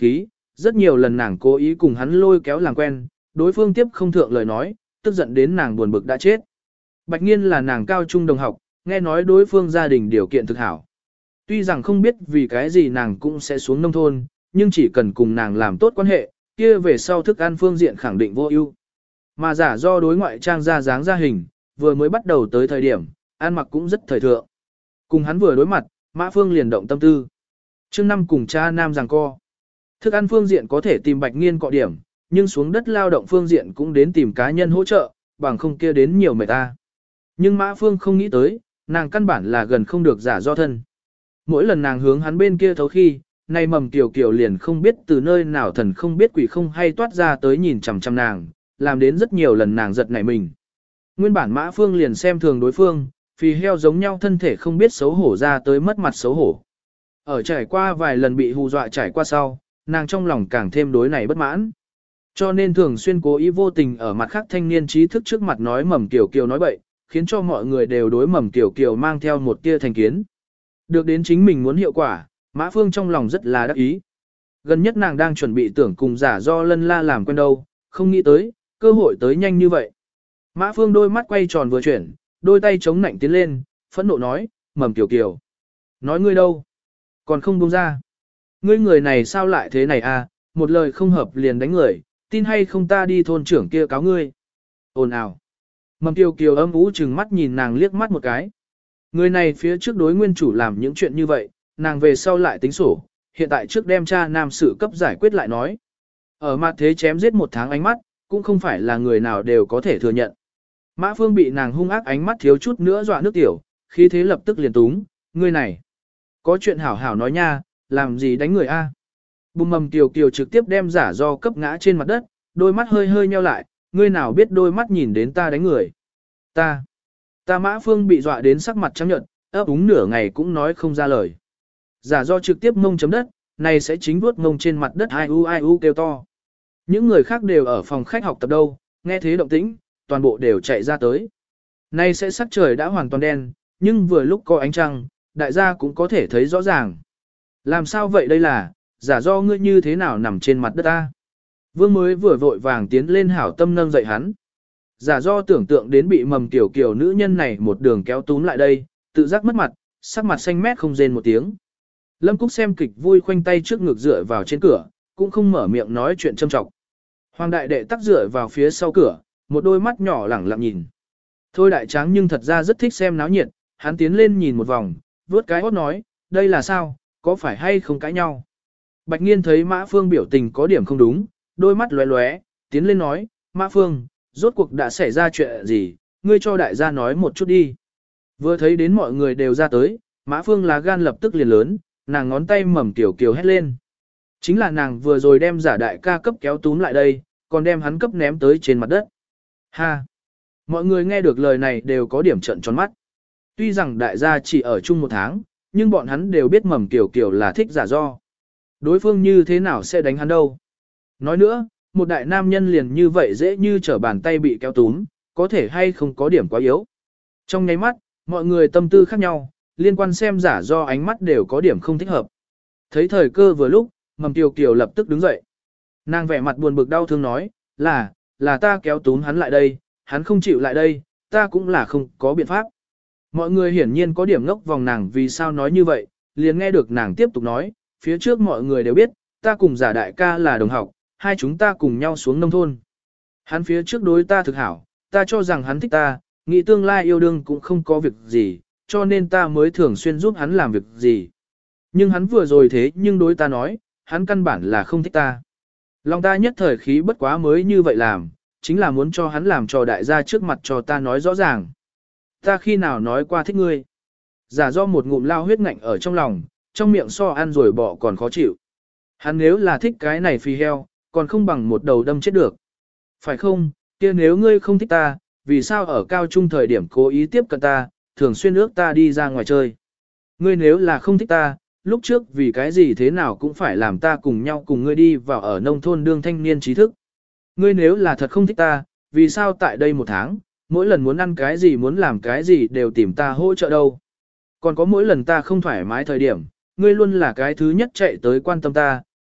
rất nhiều lần nàng cố ý cùng hắn lôi kéo làm quen, đối phương tiếp không thượng lời nói, tức giận đến nàng buồn bực đã chết. Bạch Nghiên là nàng cao trung đồng học, nghe nói đối phương gia đình điều kiện thực hảo. Tuy rằng không biết vì cái gì nàng cũng sẽ xuống nông thôn, nhưng chỉ cần cùng nàng làm tốt quan hệ, kia về sau thức ăn phương diện khẳng định vô ưu. Mà giả do đối ngoại trang ra dáng ra hình, vừa mới bắt đầu tới thời điểm, ăn mặc cũng rất thời thượng. Cùng hắn vừa đối mặt, Mã Phương liền động tâm tư. Chương năm cùng cha nam giằng co. Thức ăn phương diện có thể tìm Bạch Nghiên cọ điểm, nhưng xuống đất lao động phương diện cũng đến tìm cá nhân hỗ trợ, bằng không kia đến nhiều mệt ta. Nhưng Mã Phương không nghĩ tới, nàng căn bản là gần không được giả do thân. Mỗi lần nàng hướng hắn bên kia thấu khi, nay mầm kiều kiều liền không biết từ nơi nào thần không biết quỷ không hay toát ra tới nhìn chằm chằm nàng, làm đến rất nhiều lần nàng giật nảy mình. Nguyên bản Mã Phương liền xem thường đối phương, phì heo giống nhau thân thể không biết xấu hổ ra tới mất mặt xấu hổ. Ở trải qua vài lần bị hù dọa trải qua sau, nàng trong lòng càng thêm đối này bất mãn. Cho nên thường xuyên cố ý vô tình ở mặt khác thanh niên trí thức trước mặt nói mầm kiều kiều nói bậy, khiến cho mọi người đều đối mầm kiều kiều mang theo một tia thành kiến. Được đến chính mình muốn hiệu quả, Mã Phương trong lòng rất là đắc ý. Gần nhất nàng đang chuẩn bị tưởng cùng giả do lân la làm quen đâu, không nghĩ tới, cơ hội tới nhanh như vậy. Mã Phương đôi mắt quay tròn vừa chuyển, đôi tay chống nạnh tiến lên, phẫn nộ nói, mầm kiều kiều. Nói ngươi đâu? Còn không buông ra. Ngươi người này sao lại thế này à, một lời không hợp liền đánh người, tin hay không ta đi thôn trưởng kia cáo ngươi. Ồn ào. Mầm kiều kiều âm ú chừng mắt nhìn nàng liếc mắt một cái. Người này phía trước đối nguyên chủ làm những chuyện như vậy, nàng về sau lại tính sổ, hiện tại trước đem cha nam sự cấp giải quyết lại nói. Ở mặt thế chém giết một tháng ánh mắt, cũng không phải là người nào đều có thể thừa nhận. Mã Phương bị nàng hung ác ánh mắt thiếu chút nữa dọa nước tiểu, khí thế lập tức liền túng, ngươi này. Có chuyện hảo hảo nói nha, làm gì đánh người a? Bùm mầm kiều kiều trực tiếp đem giả do cấp ngã trên mặt đất, đôi mắt hơi hơi nheo lại, ngươi nào biết đôi mắt nhìn đến ta đánh người. Ta. Ta Mã Phương bị dọa đến sắc mặt trắng nhợt, ấp úng nửa ngày cũng nói không ra lời. Giả do trực tiếp mông chấm đất, này sẽ chính vuốt mông trên mặt đất ai u ai u kêu to. Những người khác đều ở phòng khách học tập đâu, nghe thế động tĩnh, toàn bộ đều chạy ra tới. Này sẽ sắc trời đã hoàn toàn đen, nhưng vừa lúc có ánh trăng, đại gia cũng có thể thấy rõ ràng. Làm sao vậy đây là, giả do ngươi như thế nào nằm trên mặt đất ta? Vương mới vừa vội vàng tiến lên hảo tâm nâng dậy hắn. Giả do tưởng tượng đến bị mầm tiểu kiểu nữ nhân này một đường kéo túm lại đây, tự giác mất mặt, sắc mặt xanh mét không rên một tiếng. Lâm Cúc xem kịch vui khoanh tay trước ngực dựa vào trên cửa, cũng không mở miệng nói chuyện châm trọng. Hoàng đại đệ tắc dựa vào phía sau cửa, một đôi mắt nhỏ lẳng lặng nhìn. Thôi đại tráng nhưng thật ra rất thích xem náo nhiệt, hắn tiến lên nhìn một vòng, vuốt cái hót nói, đây là sao, có phải hay không cãi nhau. Bạch Nghiên thấy Mã Phương biểu tình có điểm không đúng, đôi mắt lóe lóe, tiến lên nói, Mã Phương, rốt cuộc đã xảy ra chuyện gì, ngươi cho đại gia nói một chút đi. Vừa thấy đến mọi người đều ra tới, Mã Phương lá gan lập tức liền lớn, nàng ngón tay mầm tiểu kiều hét lên. Chính là nàng vừa rồi đem giả đại ca cấp kéo túm lại đây, còn đem hắn cấp ném tới trên mặt đất. Ha! Mọi người nghe được lời này đều có điểm trận tròn mắt. Tuy rằng đại gia chỉ ở chung một tháng, nhưng bọn hắn đều biết mầm tiểu kiều là thích giả do. Đối phương như thế nào sẽ đánh hắn đâu. Nói nữa, một đại nam nhân liền như vậy dễ như trở bàn tay bị kéo túm, có thể hay không có điểm quá yếu. Trong nháy mắt, mọi người tâm tư khác nhau, liên quan xem giả do ánh mắt đều có điểm không thích hợp. Thấy thời cơ vừa lúc, mầm tiểu kiều lập tức đứng dậy. Nàng vẻ mặt buồn bực đau thương nói, là, là ta kéo túm hắn lại đây, hắn không chịu lại đây, ta cũng là không có biện pháp. Mọi người hiển nhiên có điểm ngốc vòng nàng vì sao nói như vậy, liền nghe được nàng tiếp tục nói, phía trước mọi người đều biết, ta cùng giả đại ca là đồng học, hai chúng ta cùng nhau xuống nông thôn. Hắn phía trước đối ta thực hảo, ta cho rằng hắn thích ta, nghĩ tương lai yêu đương cũng không có việc gì, cho nên ta mới thường xuyên giúp hắn làm việc gì. Nhưng hắn vừa rồi thế nhưng đối ta nói, hắn căn bản là không thích ta. Lòng ta nhất thời khí bất quá mới như vậy làm, chính là muốn cho hắn làm cho đại gia trước mặt cho ta nói rõ ràng. Ta khi nào nói qua thích ngươi. Giả do một ngụm lao huyết ngạnh ở trong lòng, trong miệng so ăn rồi bỏ còn khó chịu. Hắn nếu là thích cái này phi heo, còn không bằng một đầu đâm chết được. Phải không, kia nếu ngươi không thích ta, vì sao ở cao trung thời điểm cố ý tiếp cận ta, thường xuyên ước ta đi ra ngoài chơi. Ngươi nếu là không thích ta, lúc trước vì cái gì thế nào cũng phải làm ta cùng nhau cùng ngươi đi vào ở nông thôn đương thanh niên trí thức. Ngươi nếu là thật không thích ta, vì sao tại đây một tháng, mỗi lần muốn ăn cái gì muốn làm cái gì đều tìm ta hỗ trợ đâu. Còn có mỗi lần ta không thoải mái thời điểm, ngươi luôn là cái thứ nhất chạy tới quan tâm ta,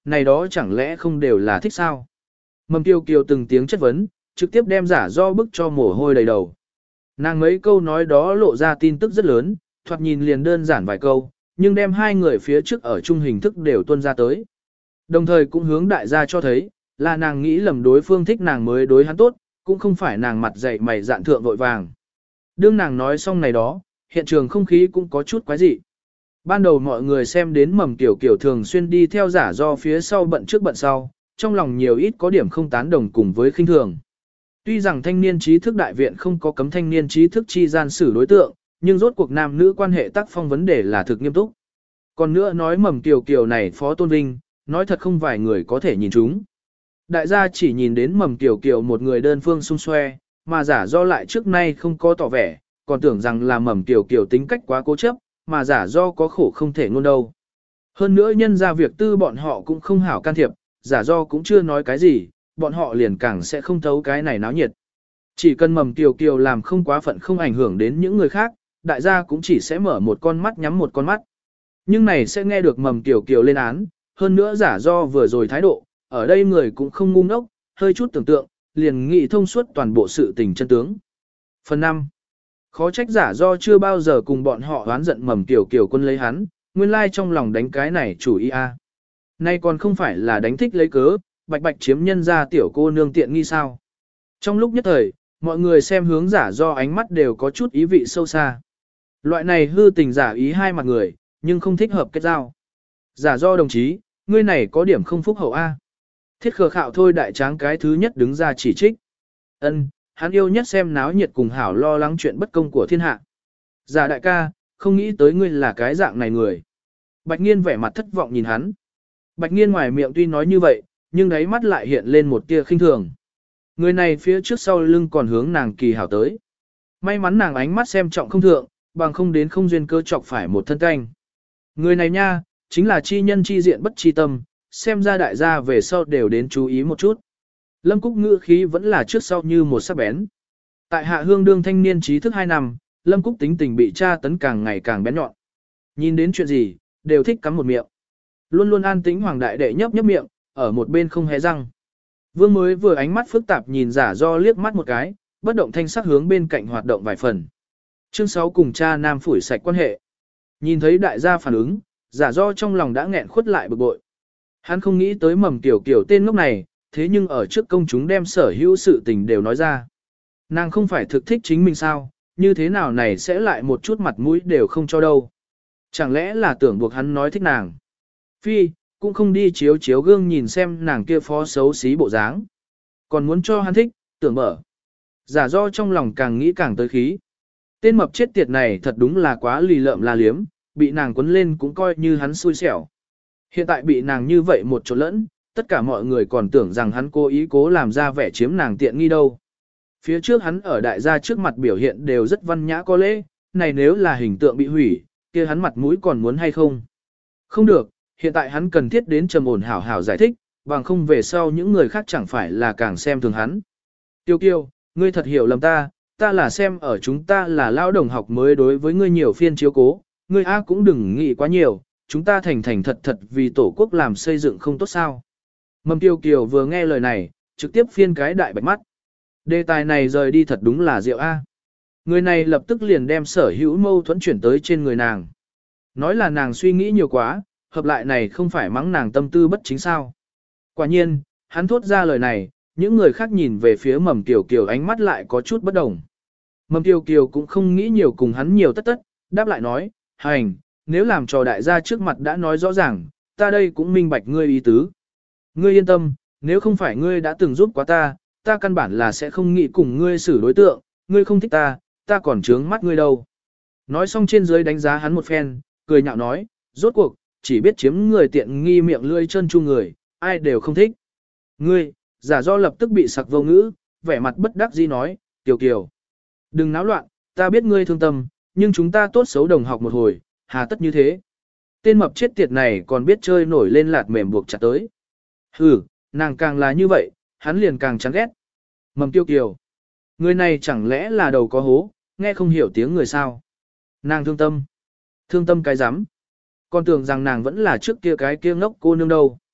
này đó chẳng lẽ không đều là thích sao? Mầm Kiều Kiều từng tiếng chất vấn, trực tiếp đem giả do bức cho mồ hôi đầy đầu. Nàng mấy câu nói đó lộ ra tin tức rất lớn, thoạt nhìn liền đơn giản vài câu, nhưng đem hai người phía trước ở chung hình thức đều tuôn ra tới. Đồng thời cũng hướng đại gia cho thấy, là nàng nghĩ lầm đối phương thích nàng mới đối hắn tốt, cũng không phải nàng mặt dày mày dạn thượng vội vàng. Đương nàng nói xong này đó, hiện trường không khí cũng có chút quái dị. Ban đầu mọi người xem đến Mầm Kiều Kiều thường xuyên đi theo giả do phía sau bận trước bận sau, trong lòng nhiều ít có điểm không tán đồng cùng với khinh thường. Tuy rằng thanh niên trí thức đại viện không có cấm thanh niên trí thức chi gian xử đối tượng, nhưng rốt cuộc nam nữ quan hệ tác phong vấn đề là thực nghiêm túc. Còn nữa nói Mầm Kiều Kiều này Phó Tôn Vinh, nói thật không vài người có thể nhìn chúng. Đại gia chỉ nhìn đến Mầm Kiều Kiều một người đơn phương xung xoe, mà giả do lại trước nay không có tỏ vẻ, còn tưởng rằng là Mầm Kiều Kiều tính cách quá cố chấp, mà giả do có khổ không thể ngôn đâu. Hơn nữa nhân ra việc tư bọn họ cũng không hảo can thiệp, giả do cũng chưa nói cái gì, bọn họ liền càng sẽ không thấu cái này náo nhiệt. Chỉ cần Mầm Kiều Kiều làm không quá phận không ảnh hưởng đến những người khác, đại gia cũng chỉ sẽ mở một con mắt nhắm một con mắt. Nhưng này sẽ nghe được Mầm Kiều Kiều lên án, hơn nữa giả do vừa rồi thái độ, ở đây người cũng không ngu ngốc, hơi chút tưởng tượng, liền nghĩ thông suốt toàn bộ sự tình chân tướng. Phần năm. Khó trách giả do chưa bao giờ cùng bọn họ oán giận Mầm Kiều Kiều quân lấy hắn, nguyên lai trong lòng đánh cái này chủ ý a. Nay còn không phải là đánh thích lấy cớ, bạch bạch chiếm nhân ra tiểu cô nương tiện nghi sao. Trong lúc nhất thời, mọi người xem hướng giả do ánh mắt đều có chút ý vị sâu xa. Loại này hư tình giả ý hai mặt người, nhưng không thích hợp kết giao. Giả do đồng chí, ngươi này có điểm không phúc hậu A. Thiết khờ khạo thôi đại tráng cái thứ nhất đứng ra chỉ trích. Ân, hắn yêu nhất xem náo nhiệt cùng hảo lo lắng chuyện bất công của thiên hạ. Giả đại ca, không nghĩ tới ngươi là cái dạng này người. Bạch Nghiên vẻ mặt thất vọng nhìn hắn. Bạch Nghiên ngoài miệng tuy nói như vậy, nhưng đáy mắt lại hiện lên một tia khinh thường. Người này phía trước sau lưng còn hướng nàng kỳ hảo tới. May mắn nàng ánh mắt xem trọng không thượng, bằng không đến không duyên cơ chọc phải một thân canh. Người này nha, chính là chi nhân chi diện bất chi tâm, xem ra đại gia về sau đều đến chú ý một chút. Lâm Cúc ngữ khí vẫn là trước sau như một sắc bén. Tại Hạ Hương đương thanh niên trí thức hai năm, Lâm Cúc tính tình bị tra tấn càng ngày càng bén nhọn. Nhìn đến chuyện gì, đều thích cắm một miệng. Luôn luôn an tĩnh hoàng đại đệ nhấp nhấp miệng, ở một bên không hé răng. Vương mới vừa ánh mắt phức tạp nhìn giả do liếc mắt một cái, bất động thanh sắc hướng bên cạnh hoạt động vài phần. Chương sáu cùng cha nam phủi sạch quan hệ. Nhìn thấy đại gia phản ứng, giả do trong lòng đã nghẹn khuất lại bực bội. Hắn không nghĩ tới Mầm Kiều Kiều tên ngốc này, thế nhưng ở trước công chúng đem sở hữu sự tình đều nói ra. Nàng không phải thực thích chính mình sao, như thế nào này sẽ lại một chút mặt mũi đều không cho đâu. Chẳng lẽ là tưởng buộc hắn nói thích nàng. Phi, cũng không đi chiếu chiếu gương nhìn xem nàng kia phó xấu xí bộ dáng. Còn muốn cho hắn thích, tưởng mở. Giả do trong lòng càng nghĩ càng tới khí. Tên mập chết tiệt này thật đúng là quá lì lợm la liếm, bị nàng quấn lên cũng coi như hắn xui xẻo. Hiện tại bị nàng như vậy một chỗ lẫn, tất cả mọi người còn tưởng rằng hắn cố ý cố làm ra vẻ chiếm nàng tiện nghi đâu. Phía trước hắn ở đại gia trước mặt biểu hiện đều rất văn nhã có lễ, này nếu là hình tượng bị hủy, kia hắn mặt mũi còn muốn hay không? Không được, hiện tại hắn cần thiết đến trầm ổn hảo hảo giải thích, bằng không về sau những người khác chẳng phải là càng xem thường hắn. Tiêu Kiều, ngươi thật hiểu lầm ta, ta là xem ở chúng ta là lao đồng học mới đối với ngươi nhiều phiên chiếu cố, ngươi A cũng đừng nghĩ quá nhiều, chúng ta thành thành thật thật vì tổ quốc làm xây dựng không tốt sao. Mầm Tiêu Kiều vừa nghe lời này, trực tiếp phiên cái đại bạch mắt. Đề tài này rời đi thật đúng là rượu A. Người này lập tức liền đem sở hữu mâu thuẫn chuyển tới trên người nàng. Nói là nàng suy nghĩ nhiều quá, hợp lại này không phải mắng nàng tâm tư bất chính sao. Quả nhiên, hắn thốt ra lời này, những người khác nhìn về phía Mầm Kiều Kiều ánh mắt lại có chút bất đồng. Mầm Kiều Kiều cũng không nghĩ nhiều cùng hắn nhiều tất tất, đáp lại nói, hành, nếu làm trò đại gia trước mặt đã nói rõ ràng, ta đây cũng minh bạch ngươi ý tứ. Ngươi yên tâm, nếu không phải ngươi đã từng giúp quá ta, ta căn bản là sẽ không nghĩ cùng ngươi xử đối tượng, ngươi không thích ta, ta còn trướng mắt ngươi đâu. Nói xong trên dưới đánh giá hắn một phen, cười nhạo nói, rốt cuộc, chỉ biết chiếm người tiện nghi miệng lưỡi chân chu người, ai đều không thích. Ngươi, giả do lập tức bị sặc vô ngữ, vẻ mặt bất đắc dĩ nói, Kiều Kiều. Đừng náo loạn, ta biết ngươi thương tâm, nhưng chúng ta tốt xấu đồng học một hồi, hà tất như thế. Tên mập chết tiệt này còn biết chơi nổi lên lạt mềm buộc chặt tới. Hừ, nàng càng là như vậy, hắn liền càng chán ghét. Mầm Tiêu Kiều. Người này chẳng lẽ là đầu có hố, nghe không hiểu tiếng người sao. Nàng thương tâm. Thương tâm cái rắm Còn tưởng rằng nàng vẫn là trước kia cái kia ngốc cô nương đâu.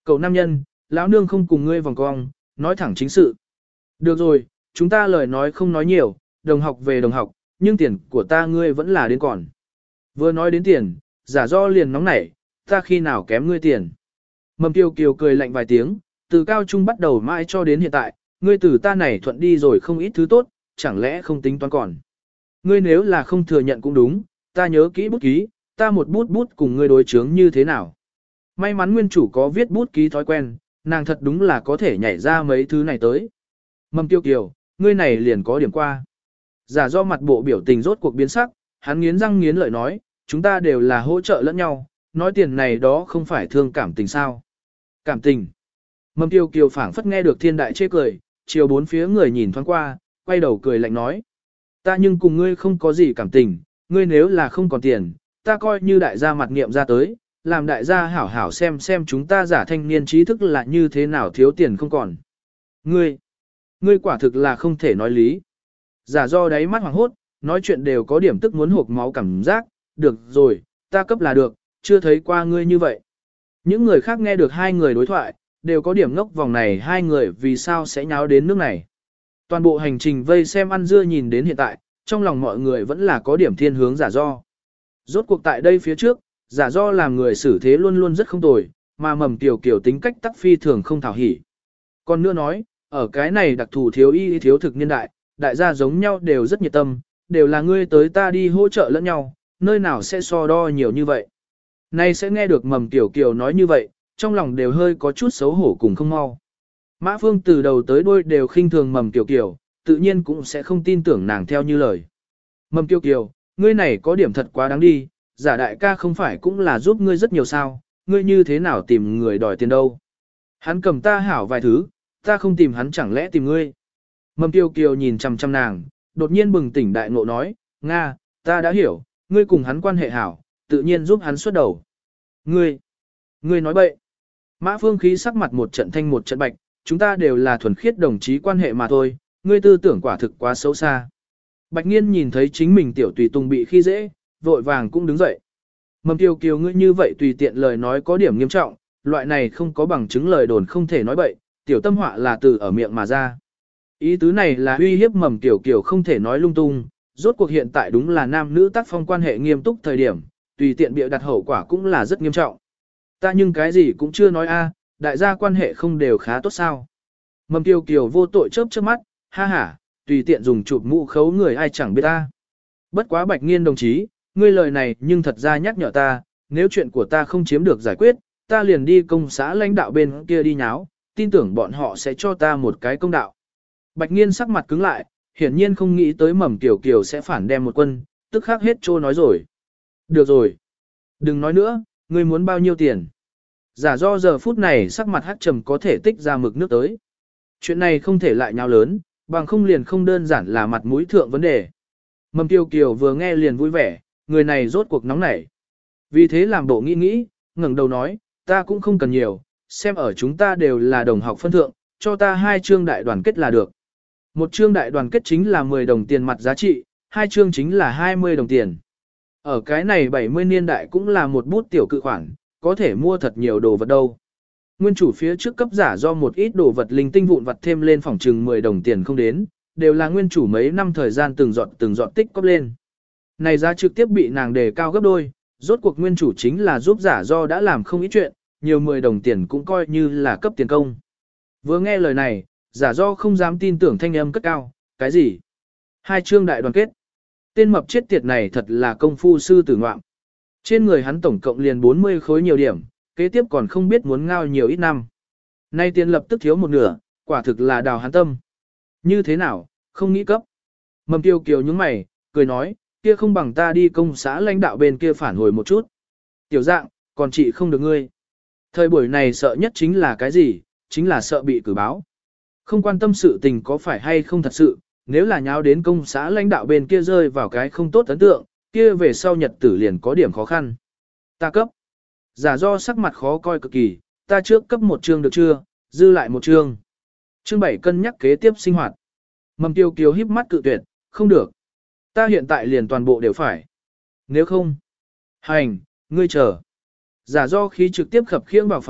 Cậu nam nhân, lão nương không cùng ngươi vòng cong, nói thẳng chính sự. Được rồi, chúng ta lời nói không nói nhiều, đồng học về đồng học, nhưng tiền của ta ngươi vẫn là đến còn. Vừa nói đến tiền, giả do liền nóng nảy, ta khi nào kém ngươi tiền. Mầm Kiều Kiều cười lạnh vài tiếng, từ cao trung bắt đầu mãi cho đến hiện tại, ngươi từ ta này thuận đi rồi không ít thứ tốt, chẳng lẽ không tính toán còn. Ngươi nếu là không thừa nhận cũng đúng, ta nhớ kỹ bút ký, ta một bút bút cùng ngươi đối chướng như thế nào. May mắn nguyên chủ có viết bút ký thói quen, nàng thật đúng là có thể nhảy ra mấy thứ này tới. Mầm Tiêu Kiều, ngươi này liền có điểm qua. Giả do mặt bộ biểu tình rốt cuộc biến sắc, hắn nghiến răng nghiến lợi nói, chúng ta đều là hỗ trợ lẫn nhau, nói tiền này đó không phải thương cảm tình sao. Cảm tình. Mầm Tiêu Kiều phảng phất nghe được thiên đại chê cười, chiều bốn phía người nhìn thoáng qua, quay đầu cười lạnh nói. Ta nhưng cùng ngươi không có gì cảm tình, ngươi nếu là không còn tiền, ta coi như đại gia mặt nghiệm ra tới, làm đại gia hảo hảo xem xem chúng ta giả thanh niên trí thức là như thế nào thiếu tiền không còn. Ngươi, ngươi quả thực là không thể nói lý. Giả do đáy mắt hoàng hốt, nói chuyện đều có điểm tức muốn hộp máu cảm giác, được rồi, ta cấp là được, chưa thấy qua ngươi như vậy. Những người khác nghe được hai người đối thoại, đều có điểm ngốc vòng này hai người vì sao sẽ nháo đến nước này. Toàn bộ hành trình vây xem ăn dưa nhìn đến hiện tại, trong lòng mọi người vẫn là có điểm thiên hướng giả do. Rốt cuộc tại đây phía trước, giả do làm người xử thế luôn luôn rất không tồi, mà mầm tiểu kiểu tính cách tắc phi thường không thảo hỉ. Còn nữa nói, ở cái này đặc thù thiếu y thiếu thực niên đại, đại gia giống nhau đều rất nhiệt tâm, đều là ngươi tới ta đi hỗ trợ lẫn nhau, nơi nào sẽ so đo nhiều như vậy. Nay sẽ nghe được mầm tiểu kiều nói như vậy, trong lòng đều hơi có chút xấu hổ cùng không mau. Mã Phương từ đầu tới đuôi đều khinh thường mầm tiểu kiều, tự nhiên cũng sẽ không tin tưởng nàng theo như lời. Mầm tiểu kiều, ngươi này có điểm thật quá đáng đi, giả đại ca không phải cũng là giúp ngươi rất nhiều sao, ngươi như thế nào tìm người đòi tiền đâu. Hắn cầm ta hảo vài thứ, ta không tìm hắn chẳng lẽ tìm ngươi. Mầm tiêu kiều nhìn chằm chằm nàng, đột nhiên bừng tỉnh đại ngộ nói, Nga, ta đã hiểu, ngươi cùng hắn quan hệ hảo, tự nhiên giúp hắn xuất đầu. Ngươi, ngươi nói bậy. Mã Phương khí sắc mặt một trận thanh một trận bạch, chúng ta đều là thuần khiết đồng chí quan hệ mà thôi, ngươi tư tưởng quả thực quá xấu xa. Bạch Nghiên nhìn thấy chính mình tiểu tùy tùng bị khi dễ, vội vàng cũng đứng dậy. Mầm tiêu kiều ngươi như vậy tùy tiện lời nói có điểm nghiêm trọng, loại này không có bằng chứng lời đồn không thể nói bậy, tiểu tâm họa là từ ở miệng mà ra. Ý tứ này là uy hiếp mầm tiểu kiều không thể nói lung tung, rốt cuộc hiện tại đúng là nam nữ tác phong quan hệ nghiêm túc thời điểm, tùy tiện bịa đặt hậu quả cũng là rất nghiêm trọng. Ta nhưng cái gì cũng chưa nói a, đại gia quan hệ không đều khá tốt sao. Mầm tiêu kiều vô tội chớp chớp mắt, ha ha, tùy tiện dùng chụp mũ khấu người ai chẳng biết ta. Bất quá Bạch Nghiên đồng chí, ngươi lời này nhưng thật ra nhắc nhở ta, nếu chuyện của ta không chiếm được giải quyết, ta liền đi công xã lãnh đạo bên kia đi nháo, tin tưởng bọn họ sẽ cho ta một cái công đạo. Bạch Nghiên sắc mặt cứng lại, hiển nhiên không nghĩ tới mầm kiểu kiểu sẽ phản đem một quân, tức khắc hết trô nói rồi. Được rồi. Đừng nói nữa, ngươi muốn bao nhiêu tiền. Giả do giờ phút này sắc mặt hắc trầm có thể tích ra mực nước tới. Chuyện này không thể lại nháo lớn, bằng không liền không đơn giản là mặt mũi thượng vấn đề. Mầm Tiêu Kiều vừa nghe liền vui vẻ, người này rốt cuộc nóng nảy. Vì thế làm bộ nghĩ nghĩ, ngẩng đầu nói, ta cũng không cần nhiều, xem ở chúng ta đều là đồng học phân thượng, cho ta hai chương đại đoàn kết là được. Một chương đại đoàn kết chính là mười đồng tiền mặt giá trị, hai chương chính là hai mươi đồng tiền. Ở cái này bảy mươi niên đại cũng là một bút tiểu cự khoản, có thể mua thật nhiều đồ vật đâu. Nguyên chủ phía trước cấp giả do một ít đồ vật linh tinh vụn vặt thêm lên phòng trừng mười đồng tiền không đến, đều là nguyên chủ mấy năm thời gian từng dọn từng dọn tích cóp lên. Này giá trực tiếp bị nàng đề cao gấp đôi, rốt cuộc nguyên chủ chính là giúp giả do đã làm không ít chuyện, nhiều mười đồng tiền cũng coi như là cấp tiền công. Vừa nghe lời này, giả do không dám tin tưởng thanh âm cất cao, cái gì? Hai chương đại đoàn kết. Tên mập chết tiệt này thật là công phu sư tử ngoạm. Trên người hắn tổng cộng liền bốn mươi khối nhiều điểm, kế tiếp còn không biết muốn ngao nhiều ít năm. Nay tiền lập tức thiếu một nửa, quả thực là đào hắn tâm. Như thế nào, không nghĩ cấp. Mầm Tiêu Kiều nhướng mày, cười nói, kia không bằng ta đi công xã lãnh đạo bên kia phản hồi một chút. Tiểu dạng, còn chị không được ngươi. Thời buổi này sợ nhất chính là cái gì, chính là sợ bị cử báo. Không quan tâm sự tình có phải hay không thật sự, nếu là nháo đến công xã lãnh đạo bên kia rơi vào cái không tốt ấn tượng, kia về sau nhật tử liền có điểm khó khăn. Ta cấp. Giả do sắc mặt khó coi cực kỳ, ta trước cấp một chương được chưa, dư lại một chương. Chương bảy cân nhắc kế tiếp sinh hoạt. Mầm Tiêu Kiều híp mắt cự tuyệt, không được. Ta hiện tại liền toàn bộ đều phải. Nếu không, hành, ngươi chờ. Giả do khí trực tiếp khập khiễng vào phòng,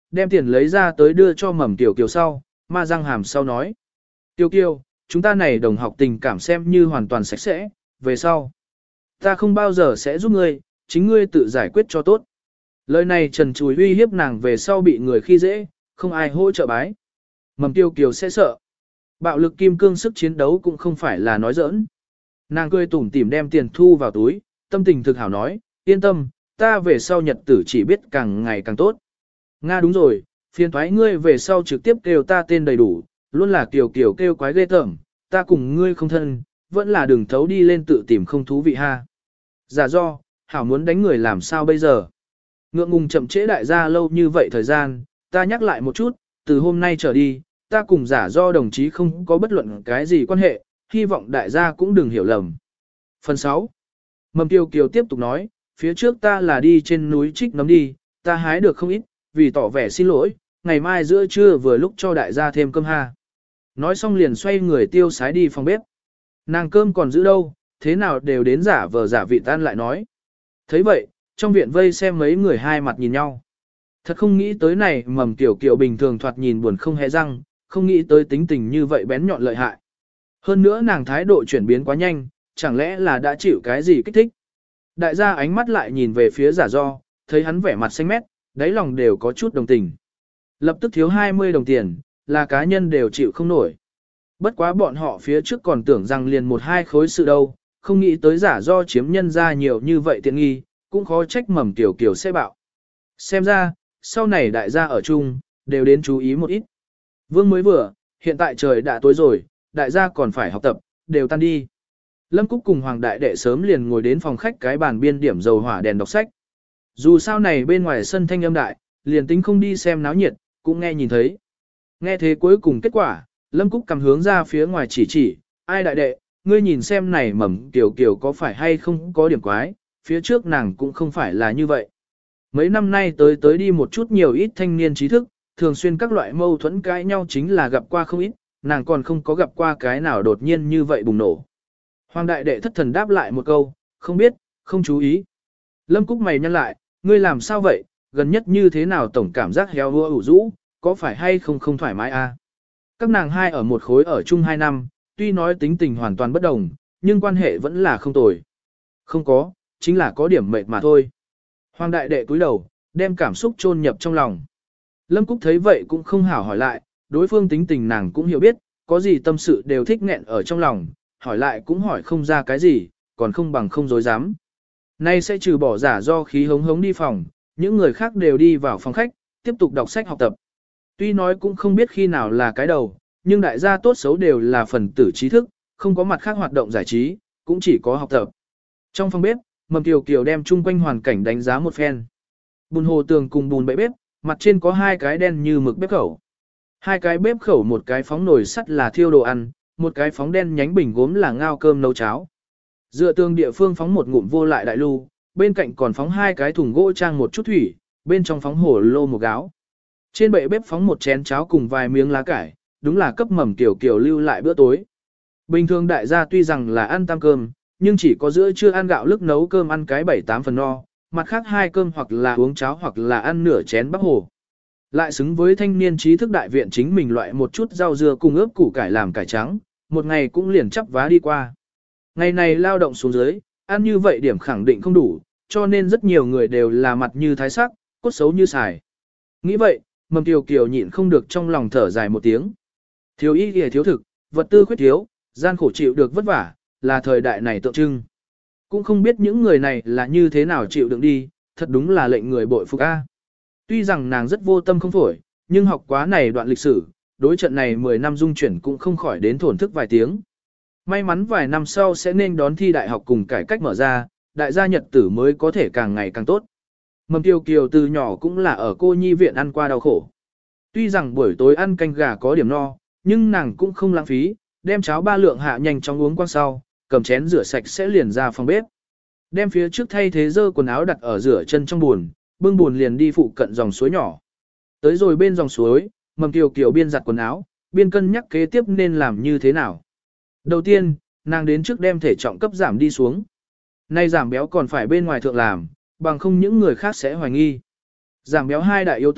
đem tiền lấy ra tới đưa cho Mầm Tiểu Kiều sau, ma răng hàm sau nói. Tiểu Kiều, chúng ta này đồng học tình cảm xem như hoàn toàn sạch sẽ, về sau. Ta không bao giờ sẽ giúp ngươi, chính ngươi tự giải quyết cho tốt. Lời này trần trùi uy hiếp nàng về sau bị người khi dễ, không ai hỗ trợ bái. Mầm Tiêu Kiều sẽ sợ. Bạo lực kim cương sức chiến đấu cũng không phải là nói giỡn. Nàng cười tủm tỉm đem tiền thu vào túi, tâm tình thực hảo nói, yên tâm, ta về sau nhật tử chỉ biết càng ngày càng tốt. Nga đúng rồi, phiền thoái ngươi về sau trực tiếp kêu ta tên đầy đủ, luôn là Kiều Kiều kêu quái ghê tởm, ta cùng ngươi không thân, vẫn là đừng thấu đi lên tự tìm không thú vị ha. Giả do, hảo muốn đánh người làm sao bây giờ. Ngượng ngùng chậm trễ đại gia lâu như vậy thời gian, ta nhắc lại một chút, từ hôm nay trở đi, ta cùng giả do đồng chí không có bất luận cái gì quan hệ, hy vọng đại gia cũng đừng hiểu lầm. Phần sáu. Mầm Tiêu Kiều tiếp tục nói, phía trước ta là đi trên núi trích nấm đi, ta hái được không ít, vì tỏ vẻ xin lỗi, ngày mai giữa trưa vừa lúc cho đại gia thêm cơm ha. Nói xong liền xoay người tiêu sái đi phòng bếp. Nàng cơm còn giữ đâu, thế nào đều đến giả vờ giả vị tan lại nói. Thấy vậy, trong viện vây xem mấy người hai mặt nhìn nhau. Thật không nghĩ tới này Mầm Tiểu Kiều bình thường thoạt nhìn buồn không hề răng, không nghĩ tới tính tình như vậy bén nhọn lợi hại. Hơn nữa nàng thái độ chuyển biến quá nhanh, chẳng lẽ là đã chịu cái gì kích thích. Đại gia ánh mắt lại nhìn về phía giả do, thấy hắn vẻ mặt xanh mét, đáy lòng đều có chút đồng tình. Lập tức thiếu hai mươi đồng tiền, là cá nhân đều chịu không nổi. Bất quá bọn họ phía trước còn tưởng rằng liền một hai khối sự đâu, không nghĩ tới giả do chiếm nhân ra nhiều như vậy tiện nghi, cũng khó trách Mầm Tiểu Kiều sẽ bạo. Xem ra, sau này đại gia ở chung, đều đến chú ý một ít. Vương mới vừa, hiện tại trời đã tối rồi, đại gia còn phải học tập, đều tan đi. Lâm Cúc cùng Hoàng Đại Đệ sớm liền ngồi đến phòng khách cái bàn biên điểm dầu hỏa đèn đọc sách. Dù sao này bên ngoài sân thanh âm đại, liền tính không đi xem náo nhiệt, cũng nghe nhìn thấy. Nghe thế cuối cùng kết quả, Lâm Cúc cầm hướng ra phía ngoài chỉ chỉ, ai Đại Đệ, ngươi nhìn xem này Mầm Tiểu Kiều có phải hay không có điểm quái, phía trước nàng cũng không phải là như vậy. Mấy năm nay tới tới đi một chút nhiều ít thanh niên trí thức, thường xuyên các loại mâu thuẫn cãi nhau chính là gặp qua không ít, nàng còn không có gặp qua cái nào đột nhiên như vậy bùng nổ. Hoàng Đại Đệ thất thần đáp lại một câu, không biết, không chú ý. Lâm Cúc mày nhăn lại, ngươi làm sao vậy, gần nhất như thế nào tổng cảm giác héo hua ủ rũ, có phải hay không không thoải mái à? Các nàng hai ở một khối ở chung hai năm, tuy nói tính tình hoàn toàn bất đồng, nhưng quan hệ vẫn là không tồi. Không có, chính là có điểm mệt mà thôi. Hoàng Đại Đệ cúi đầu, đem cảm xúc chôn nhập trong lòng. Lâm Cúc thấy vậy cũng không hảo hỏi lại, đối phương tính tình nàng cũng hiểu biết, có gì tâm sự đều thích nghẹn ở trong lòng, hỏi lại cũng hỏi không ra cái gì, còn không bằng không dối dám. Nay sẽ trừ bỏ giả do khí hống hống đi phòng, những người khác đều đi vào phòng khách, tiếp tục đọc sách học tập. Tuy nói cũng không biết khi nào là cái đầu, nhưng đại gia tốt xấu đều là phần tử trí thức, không có mặt khác hoạt động giải trí, cũng chỉ có học tập. Trong phòng bếp, Mầm Tiểu Kiều đem chung quanh hoàn cảnh đánh giá một phen. Bùn hồ tường cùng bùn bậy bếp, mặt trên có hai cái đen như mực bếp khẩu. Hai cái bếp khẩu một cái phóng nồi sắt là thiêu đồ ăn, một cái phóng đen nhánh bình gốm là ngao cơm nấu cháo. Dựa tường địa phương phóng một ngụm vô lại đại lưu, bên cạnh còn phóng hai cái thùng gỗ trang một chút thủy, bên trong phóng hổ lô một gáo. Trên bệ bếp phóng một chén cháo cùng vài miếng lá cải, đúng là cấp Mầm Tiểu Kiều lưu lại bữa tối. Bình thường đại gia tuy rằng là ăn tam cơm, nhưng chỉ có giữa trưa ăn gạo lứt nấu cơm ăn cái bảy tám phần no, mặt khác hai cơm hoặc là uống cháo hoặc là ăn nửa chén bắp hồ. Lại xứng với thanh niên trí thức đại viện chính mình loại một chút rau dưa cùng ướp củ cải làm cải trắng, một ngày cũng liền chắp vá đi qua. Ngày này lao động xuống dưới, ăn như vậy điểm khẳng định không đủ, cho nên rất nhiều người đều là mặt như thái sắc, cốt xấu như xài. Nghĩ vậy, Mầm Tiểu Kiều nhịn không được trong lòng thở dài một tiếng. Thiếu y kìa thiếu thực, vật tư khuyết thiếu, gian khổ chịu được vất vả, là thời đại này tượng trưng. Cũng không biết những người này là như thế nào chịu đựng đi, thật đúng là lệnh người bội phục a. Tuy rằng nàng rất vô tâm không phổi, nhưng học quá này đoạn lịch sử, đối trận này mười năm dung chuyển cũng không khỏi đến thổn thức vài tiếng. May mắn vài năm sau sẽ nên đón thi đại học cùng cải cách mở ra, đại gia nhật tử mới có thể càng ngày càng tốt. Mầm Tiểu Kiều từ nhỏ cũng là ở cô nhi viện ăn qua đau khổ. Tuy rằng buổi tối ăn canh gà có điểm no, nhưng nàng cũng không lãng phí, đem cháo ba lượng hạ nhanh chóng uống qua sau, cầm chén rửa sạch sẽ liền ra phòng bếp. Đem phía trước thay thế dơ quần áo đặt ở rửa chân trong buồn, bưng buồn liền đi phụ cận dòng suối nhỏ. Tới rồi bên dòng suối, Mầm Tiểu Kiều biên giặt quần áo, biên cân nhắc kế tiếp nên làm như thế nào. Đầu tiên, nàng đến trước đem thể trọng cấp giảm đi xuống. Nay giảm béo còn phải bên ngoài thượng làm, bằng không những người khác sẽ hoài nghi. Giảm béo hai đại yếu tố,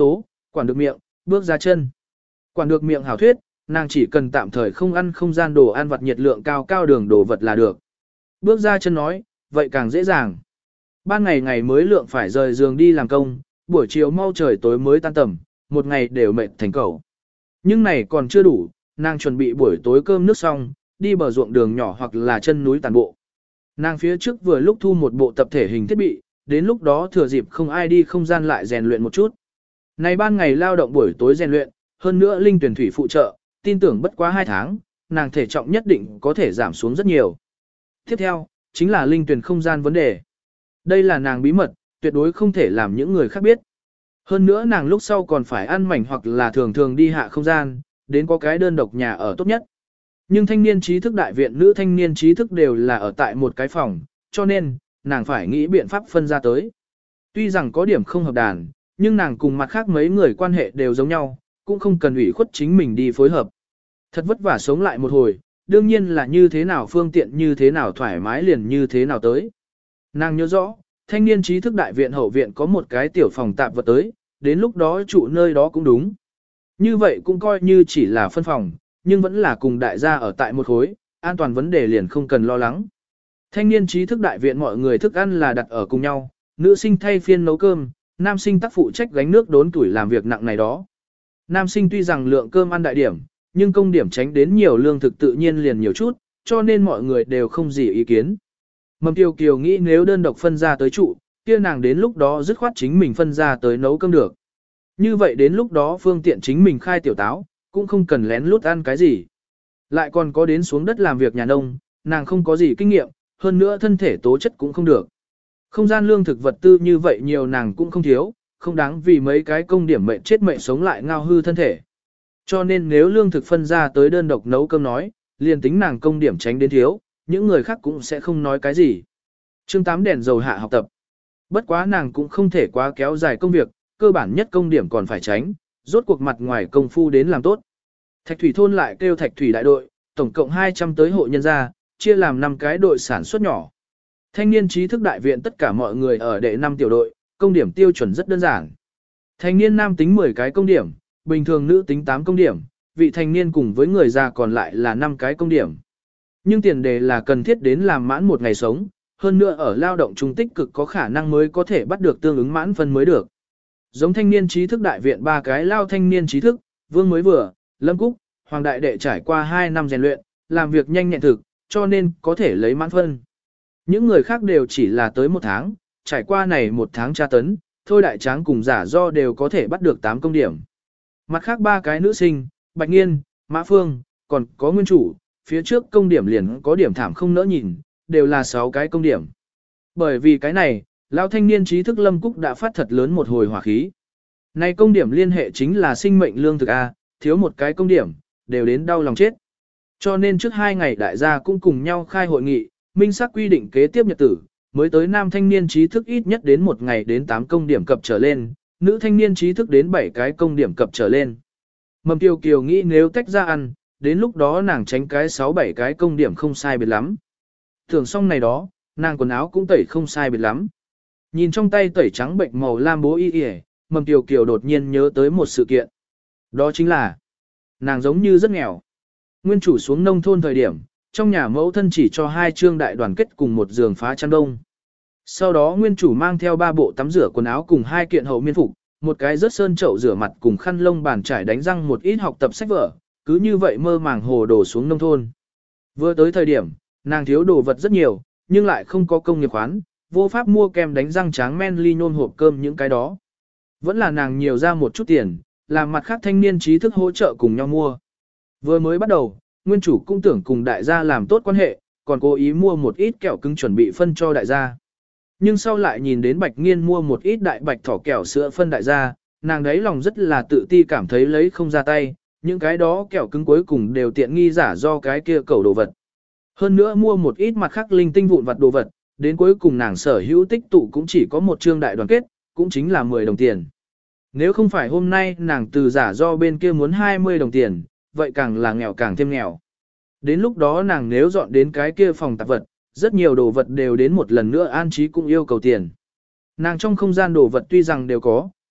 Quản được miệng, bước ra chân. Quản được miệng hảo thuyết, nàng chỉ cần tạm thời không ăn không gian đồ ăn vặt nhiệt lượng cao cao đường đồ vật là được. Bước ra chân nói, vậy càng dễ dàng. Ban ngày ngày mới lượng phải rời giường đi làm công, buổi chiều mau trời tối mới tan tầm, một ngày đều mệt thành cầu. Nhưng này còn chưa đủ, nàng chuẩn bị buổi tối cơm nước xong, đi bờ ruộng đường nhỏ hoặc là chân núi tàn bộ. Nàng phía trước vừa lúc thu một bộ tập thể hình thiết bị, đến lúc đó thừa dịp không ai đi không gian lại rèn luyện một chút. Này ban ngày lao động buổi tối rèn luyện, hơn nữa linh tuyển thủy phụ trợ, tin tưởng bất quá hai tháng, nàng thể trọng nhất định có thể giảm xuống rất nhiều. Tiếp theo, chính là linh tuyển không gian vấn đề. Đây là nàng bí mật, tuyệt đối không thể làm những người khác biết. Hơn nữa nàng lúc sau còn phải ăn mảnh hoặc là thường thường đi hạ không gian, đến có cái đơn độc nhà ở tốt nhất. Nhưng thanh niên trí thức đại viện nữ thanh niên trí thức đều là ở tại một cái phòng, cho nên, nàng phải nghĩ biện pháp phân ra tới. Tuy rằng có điểm không hợp đàn, nhưng nàng cùng mặt khác mấy người quan hệ đều giống nhau, cũng không cần ủy khuất chính mình đi phối hợp. Thật vất vả sống lại một hồi, đương nhiên là như thế nào phương tiện như thế nào thoải mái liền như thế nào tới. Nàng nhớ rõ, thanh niên trí thức đại viện hậu viện có một cái tiểu phòng tạp vật tới, đến lúc đó trụ nơi đó cũng đúng. Như vậy cũng coi như chỉ là phân phòng, nhưng vẫn là cùng đại gia ở tại một khối, an toàn vấn đề liền không cần lo lắng. Thanh niên trí thức đại viện mọi người thức ăn là đặt ở cùng nhau, nữ sinh thay phiên nấu cơm, nam sinh tác phụ trách gánh nước đốn tuổi làm việc nặng này đó. Nam sinh tuy rằng lượng cơm ăn đại điểm, nhưng công điểm tránh đến nhiều lương thực tự nhiên liền nhiều chút, cho nên mọi người đều không gì ý kiến. Mầm Kiều Kiều nghĩ nếu đơn độc phân ra tới trụ, kia nàng đến lúc đó dứt khoát chính mình phân ra tới nấu cơm được. Như vậy đến lúc đó phương tiện chính mình khai tiểu táo, cũng không cần lén lút ăn cái gì. Lại còn có đến xuống đất làm việc nhà nông, nàng không có gì kinh nghiệm, hơn nữa thân thể tố chất cũng không được. Không gian lương thực vật tư như vậy nhiều nàng cũng không thiếu, không đáng vì mấy cái công điểm mệnh chết mệnh sống lại ngao hư thân thể. Cho nên nếu lương thực phân ra tới đơn độc nấu cơm nói, liền tính nàng công điểm tránh đến thiếu, những người khác cũng sẽ không nói cái gì. Chương tám đèn dầu hạ học tập. Bất quá nàng cũng không thể quá kéo dài công việc, cơ bản nhất công điểm còn phải tránh, rốt cuộc mặt ngoài công phu đến làm tốt. Thạch thủy thôn lại kêu thạch thủy đại đội, tổng cộng hai trăm tới hộ nhân gia, chia làm năm cái đội sản xuất nhỏ. Thanh niên trí thức đại viện tất cả mọi người ở đệ năm tiểu đội, công điểm tiêu chuẩn rất đơn giản. Thanh niên nam tính mười cái công điểm, bình thường nữ tính tám công điểm, vị thanh niên cùng với người già còn lại là năm cái công điểm. Nhưng tiền đề là cần thiết đến làm mãn một ngày sống, hơn nữa ở lao động trung tích cực có khả năng mới có thể bắt được tương ứng mãn phân mới được. Giống thanh niên trí thức đại viện ba cái lao thanh niên trí thức, Vương mới vừa, Lâm Cúc, Hoàng Đại Đệ trải qua hai năm rèn luyện, làm việc nhanh nhẹn thực, cho nên có thể lấy mãn phân. Những người khác đều chỉ là tới một tháng, trải qua này một tháng tra tấn, thôi đại tráng cùng giả do đều có thể bắt được tám công điểm. Mặt khác ba cái nữ sinh, Bạch Nghiên, Mã Phương, còn có nguyên chủ, phía trước công điểm liền có điểm thảm không nỡ nhìn, đều là sáu cái công điểm. Bởi vì cái này, lão thanh niên trí thức Lâm Cúc đã phát thật lớn một hồi hỏa khí. Này công điểm liên hệ chính là sinh mệnh lương thực A, thiếu một cái công điểm, đều đến đau lòng chết. Cho nên trước hai ngày đại gia cũng cùng nhau khai hội nghị, minh xác quy định kế tiếp nhật tử, mới tới nam thanh niên trí thức ít nhất đến một ngày đến tám công điểm cập trở lên, nữ thanh niên trí thức đến bảy cái công điểm cập trở lên. Mầm Kiều Kiều nghĩ nếu tách ra ăn, đến lúc đó nàng tránh cái sáu bảy cái công điểm không sai biệt lắm. Thường xong này đó, nàng quần áo cũng tẩy không sai biệt lắm. Nhìn trong tay tẩy trắng bệnh màu lam bố y y, Mầm Kiều Kiều đột nhiên nhớ tới một sự kiện. Đó chính là, nàng giống như rất nghèo. Nguyên chủ xuống nông thôn thời điểm, trong nhà mẫu thân chỉ cho hai trương đại đoàn kết cùng một giường phá chăn đông. Sau đó nguyên chủ mang theo ba bộ tắm rửa quần áo cùng hai kiện hậu miên phục, một cái rớt sơn chậu rửa mặt cùng khăn lông bàn trải đánh răng một ít học tập sách vở, cứ như vậy mơ màng hồ đồ xuống nông thôn. Vừa tới thời điểm, nàng thiếu đồ vật rất nhiều, nhưng lại không có công nghiệp khoán, vô pháp mua kem đánh răng tráng men ly nôn hộp cơm những cái đó. Vẫn là nàng nhiều ra một chút tiền, làm mặt khác thanh niên trí thức hỗ trợ cùng nhau mua. Vừa mới bắt đầu, nguyên chủ cũng tưởng cùng đại gia làm tốt quan hệ, còn cố ý mua một ít kẹo cứng chuẩn bị phân cho đại gia. Nhưng sau lại nhìn đến Bạch Nghiên mua một ít đại bạch thỏ kẹo sữa phân đại gia, nàng đấy lòng rất là tự ti cảm thấy lấy không ra tay, những cái đó kẹo cứng cuối cùng đều tiện nghi giả do cái kia cầu đồ vật. Hơn nữa mua một ít mặt khác linh tinh vụn vặt đồ vật, đến cuối cùng nàng sở hữu tích tụ cũng chỉ có một trương đại đoàn kết, cũng chính là mười đồng tiền. Nếu không phải hôm nay nàng từ giả do bên kia muốn hai mươi đồng tiền, vậy càng là nghèo càng thêm nghèo. Đến lúc đó nàng nếu dọn đến cái kia phòng tạp vật, rất nhiều đồ vật đều đến một lần nữa an trí cũng yêu cầu tiền. Nàng trong không gian đồ vật tuy rằng đều có,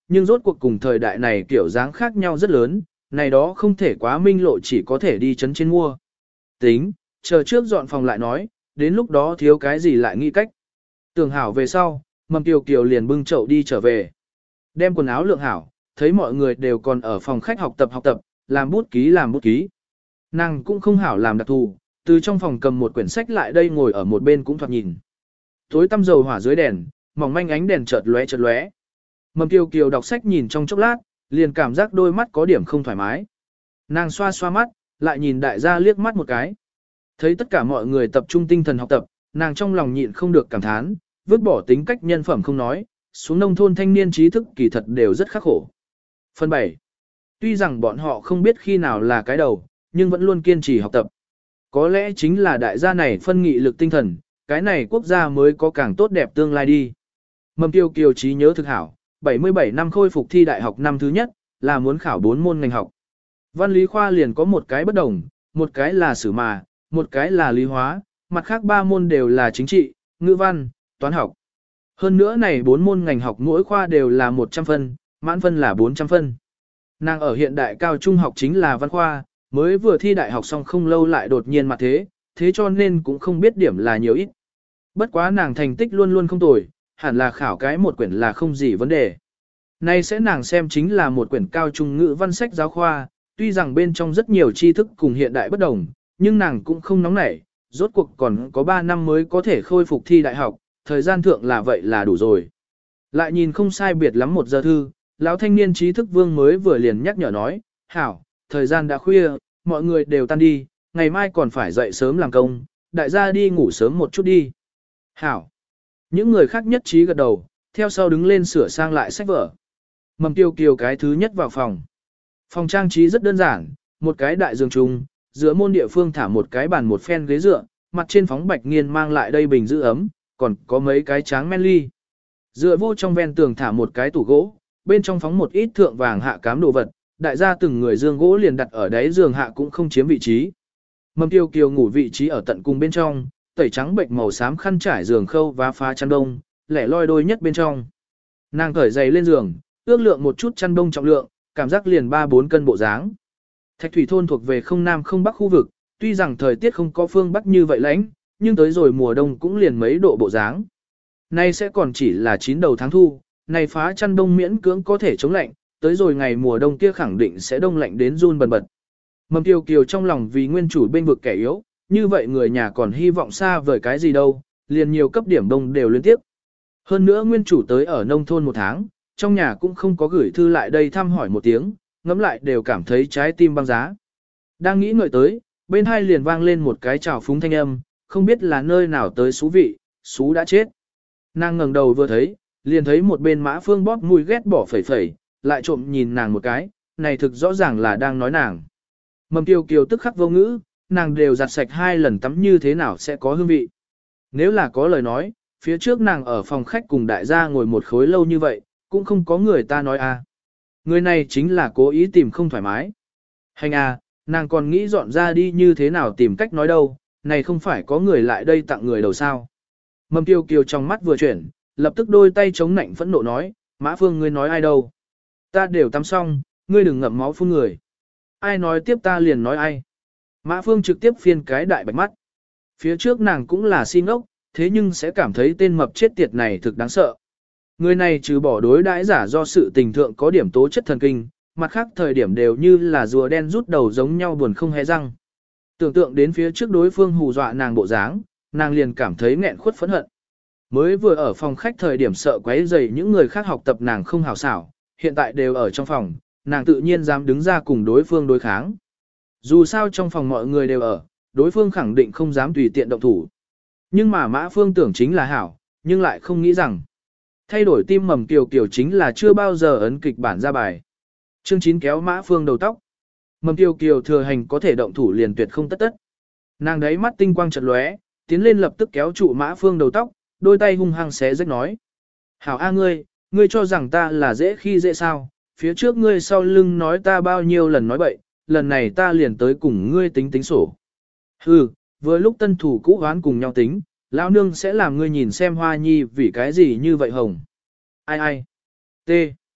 nhưng rốt cuộc cùng thời đại này kiểu dáng khác nhau rất lớn, này đó không thể quá minh lộ, chỉ có thể đi chấn trên mua. Tính, chờ trước dọn phòng lại nói, đến lúc đó thiếu cái gì lại nghĩ cách. Tưởng hảo về sau, Mầm Kiều Kiều liền bưng chậu đi trở về. Đem quần áo lượng hảo, thấy mọi người đều còn ở phòng khách học tập học tập, làm bút ký làm bút ký. Nàng cũng không hảo làm đặc thù, từ trong phòng cầm một quyển sách lại đây ngồi ở một bên cũng thoạt nhìn. Tối tăm dầu hỏa dưới đèn, mỏng manh ánh đèn chợt lóe chợt lóe. Mầm Kiều Kiều đọc sách nhìn trong chốc lát, liền cảm giác đôi mắt có điểm không thoải mái. Nàng xoa xoa mắt, lại nhìn đại gia liếc mắt một cái. Thấy tất cả mọi người tập trung tinh thần học tập, nàng trong lòng nhịn không được cảm thán, vứt bỏ tính cách nhân phẩm không nói, xuống nông thôn thanh niên trí thức kỳ thật đều rất khắc khổ. Phần bảy. Tuy rằng bọn họ không biết khi nào là cái đầu, nhưng vẫn luôn kiên trì học tập. Có lẽ chính là đại gia này phân nghị lực tinh thần, cái này quốc gia mới có càng tốt đẹp tương lai đi. Mầm Kiều Kiều trí nhớ thực hảo, bảy mươi bảy năm khôi phục thi đại học năm thứ nhất, là muốn khảo bốn môn ngành học. Văn lý khoa liền có một cái bất đồng, một cái là sử mà, một cái là lý hóa, mặt khác ba môn đều là chính trị, ngữ văn, toán học. Hơn nữa này bốn môn ngành học mỗi khoa đều là một trăm phân, mãn phân là bốn trăm phân. Nàng ở hiện đại cao trung học chính là văn khoa, mới vừa thi đại học xong không lâu lại đột nhiên mà thế, thế cho nên cũng không biết điểm là nhiều ít. Bất quá nàng thành tích luôn luôn không tồi, hẳn là khảo cái một quyển là không gì vấn đề. Nay sẽ nàng xem chính là một quyển cao trung ngữ văn sách giáo khoa, tuy rằng bên trong rất nhiều tri thức cùng hiện đại bất đồng, nhưng nàng cũng không nóng nảy, rốt cuộc còn có ba năm mới có thể khôi phục thi đại học, thời gian thượng là vậy là đủ rồi. Lại nhìn không sai biệt lắm một giờ thư, lão thanh niên trí thức vương mới vừa liền nhắc nhở nói, hảo, thời gian đã khuya, mọi người đều tan đi, ngày mai còn phải dậy sớm làm công, đại gia đi ngủ sớm một chút đi. Hảo. Những người khác nhất trí gật đầu, theo sau đứng lên sửa sang lại sách vở. Mầm Kiều Kiều cái thứ nhất vào phòng. Phòng trang trí rất đơn giản, một cái đại giường chung, giữa môn địa phương thả một cái bàn một phen ghế dựa, mặt trên phóng bạch nghiên mang lại đây bình giữ ấm, còn có mấy cái tráng men ly. Dựa vô trong ven tường thả một cái tủ gỗ, bên trong phóng một ít thượng vàng hạ cám đồ vật, đại gia từng người giường gỗ liền đặt ở đáy giường hạ cũng không chiếm vị trí. Mầm Kiều Kiều ngủ vị trí ở tận cùng bên trong, tẩy trắng bệnh màu xám khăn trải giường khâu vá phá chăn đông, lẻ loi đôi nhất bên trong. Nàng cởi giày lên giường, ước lượng một chút chăn đông trọng lượng, cảm giác liền ba bốn cân bộ dáng. Thạch Thủy thôn thuộc về không nam không bắc khu vực, tuy rằng thời tiết không có phương bắc như vậy lạnh, nhưng tới rồi mùa đông cũng liền mấy độ bộ dáng. Nay sẽ còn chỉ là chín đầu tháng thu, này phá chăn đông miễn cưỡng có thể chống lạnh, tới rồi ngày mùa đông kia khẳng định sẽ đông lạnh đến run bần bật. Mầm Kiều Kiều trong lòng vì nguyên chủ bên vực kẻ yếu, như vậy người nhà còn hy vọng xa vời cái gì đâu, liền nhiều cấp điểm đông đều liên tiếp. Hơn nữa nguyên chủ tới ở nông thôn một tháng, trong nhà cũng không có gửi thư lại đây thăm hỏi một tiếng, ngẫm lại đều cảm thấy trái tim băng giá. Đang nghĩ ngợi tới, bên hai liền vang lên một cái chào phúng thanh âm, không biết là nơi nào tới xú vị, xú đã chết. Nàng ngẩng đầu vừa thấy, liền thấy một bên Mã Phương bóp mùi ghét bỏ phẩy phẩy, lại trộm nhìn nàng một cái, này thực rõ ràng là đang nói nàng. Mầm Kiều Kiều tức khắc vô ngữ, nàng đều giặt sạch hai lần tắm như thế nào sẽ có hương vị. Nếu là có lời nói, phía trước nàng ở phòng khách cùng đại gia ngồi một khối lâu như vậy, cũng không có người ta nói à. Người này chính là cố ý tìm không thoải mái. Hành à, nàng còn nghĩ dọn ra đi như thế nào tìm cách nói đâu, này không phải có người lại đây tặng người đầu sao. Mầm Kiều Kiều trong mắt vừa chuyển, lập tức đôi tay chống nạnh phẫn nộ nói, Mã Phương ngươi nói ai đâu. Ta đều tắm xong, ngươi đừng ngậm máu phun người. Ai nói tiếp ta liền nói ai. Mã Phương trực tiếp phiên cái đại bạch mắt. Phía trước nàng cũng là xin ốc, thế nhưng sẽ cảm thấy tên mập chết tiệt này thực đáng sợ. Người này trừ bỏ đối đãi giả do sự tình thượng có điểm tố chất thần kinh, mặt khác thời điểm đều như là rùa đen rút đầu giống nhau buồn không hé răng. Tưởng tượng đến phía trước đối phương hù dọa nàng bộ dáng, nàng liền cảm thấy nghẹn khuất phẫn hận. Mới vừa ở phòng khách thời điểm sợ quấy rầy những người khác học tập nàng không hào xảo, hiện tại đều ở trong phòng, nàng tự nhiên dám đứng ra cùng đối phương đối kháng. Dù sao trong phòng mọi người đều ở, đối phương khẳng định không dám tùy tiện động thủ. Nhưng mà Mã Phương tưởng chính là hảo, nhưng lại không nghĩ rằng thay đổi tim Mầm Kiều Kiều chính là chưa bao giờ ấn kịch bản ra bài. Chương chín kéo Mã Phương đầu tóc. Mầm Kiều Kiều thừa hành có thể động thủ liền tuyệt không tất tất. Nàng đấy mắt tinh quang chợt lóe, tiến lên lập tức kéo trụ Mã Phương đầu tóc, đôi tay hung hăng xé rách nói. Hảo a ngươi, ngươi cho rằng ta là dễ khi dễ sao, phía trước ngươi sau lưng nói ta bao nhiêu lần nói bậy, lần này ta liền tới cùng ngươi tính tính sổ. Hừ, vừa lúc tân thủ cũ hoán cùng nhau tính, lão nương sẽ làm ngươi nhìn xem Hoa Nhi vì cái gì như vậy hồng. Ai ai? T.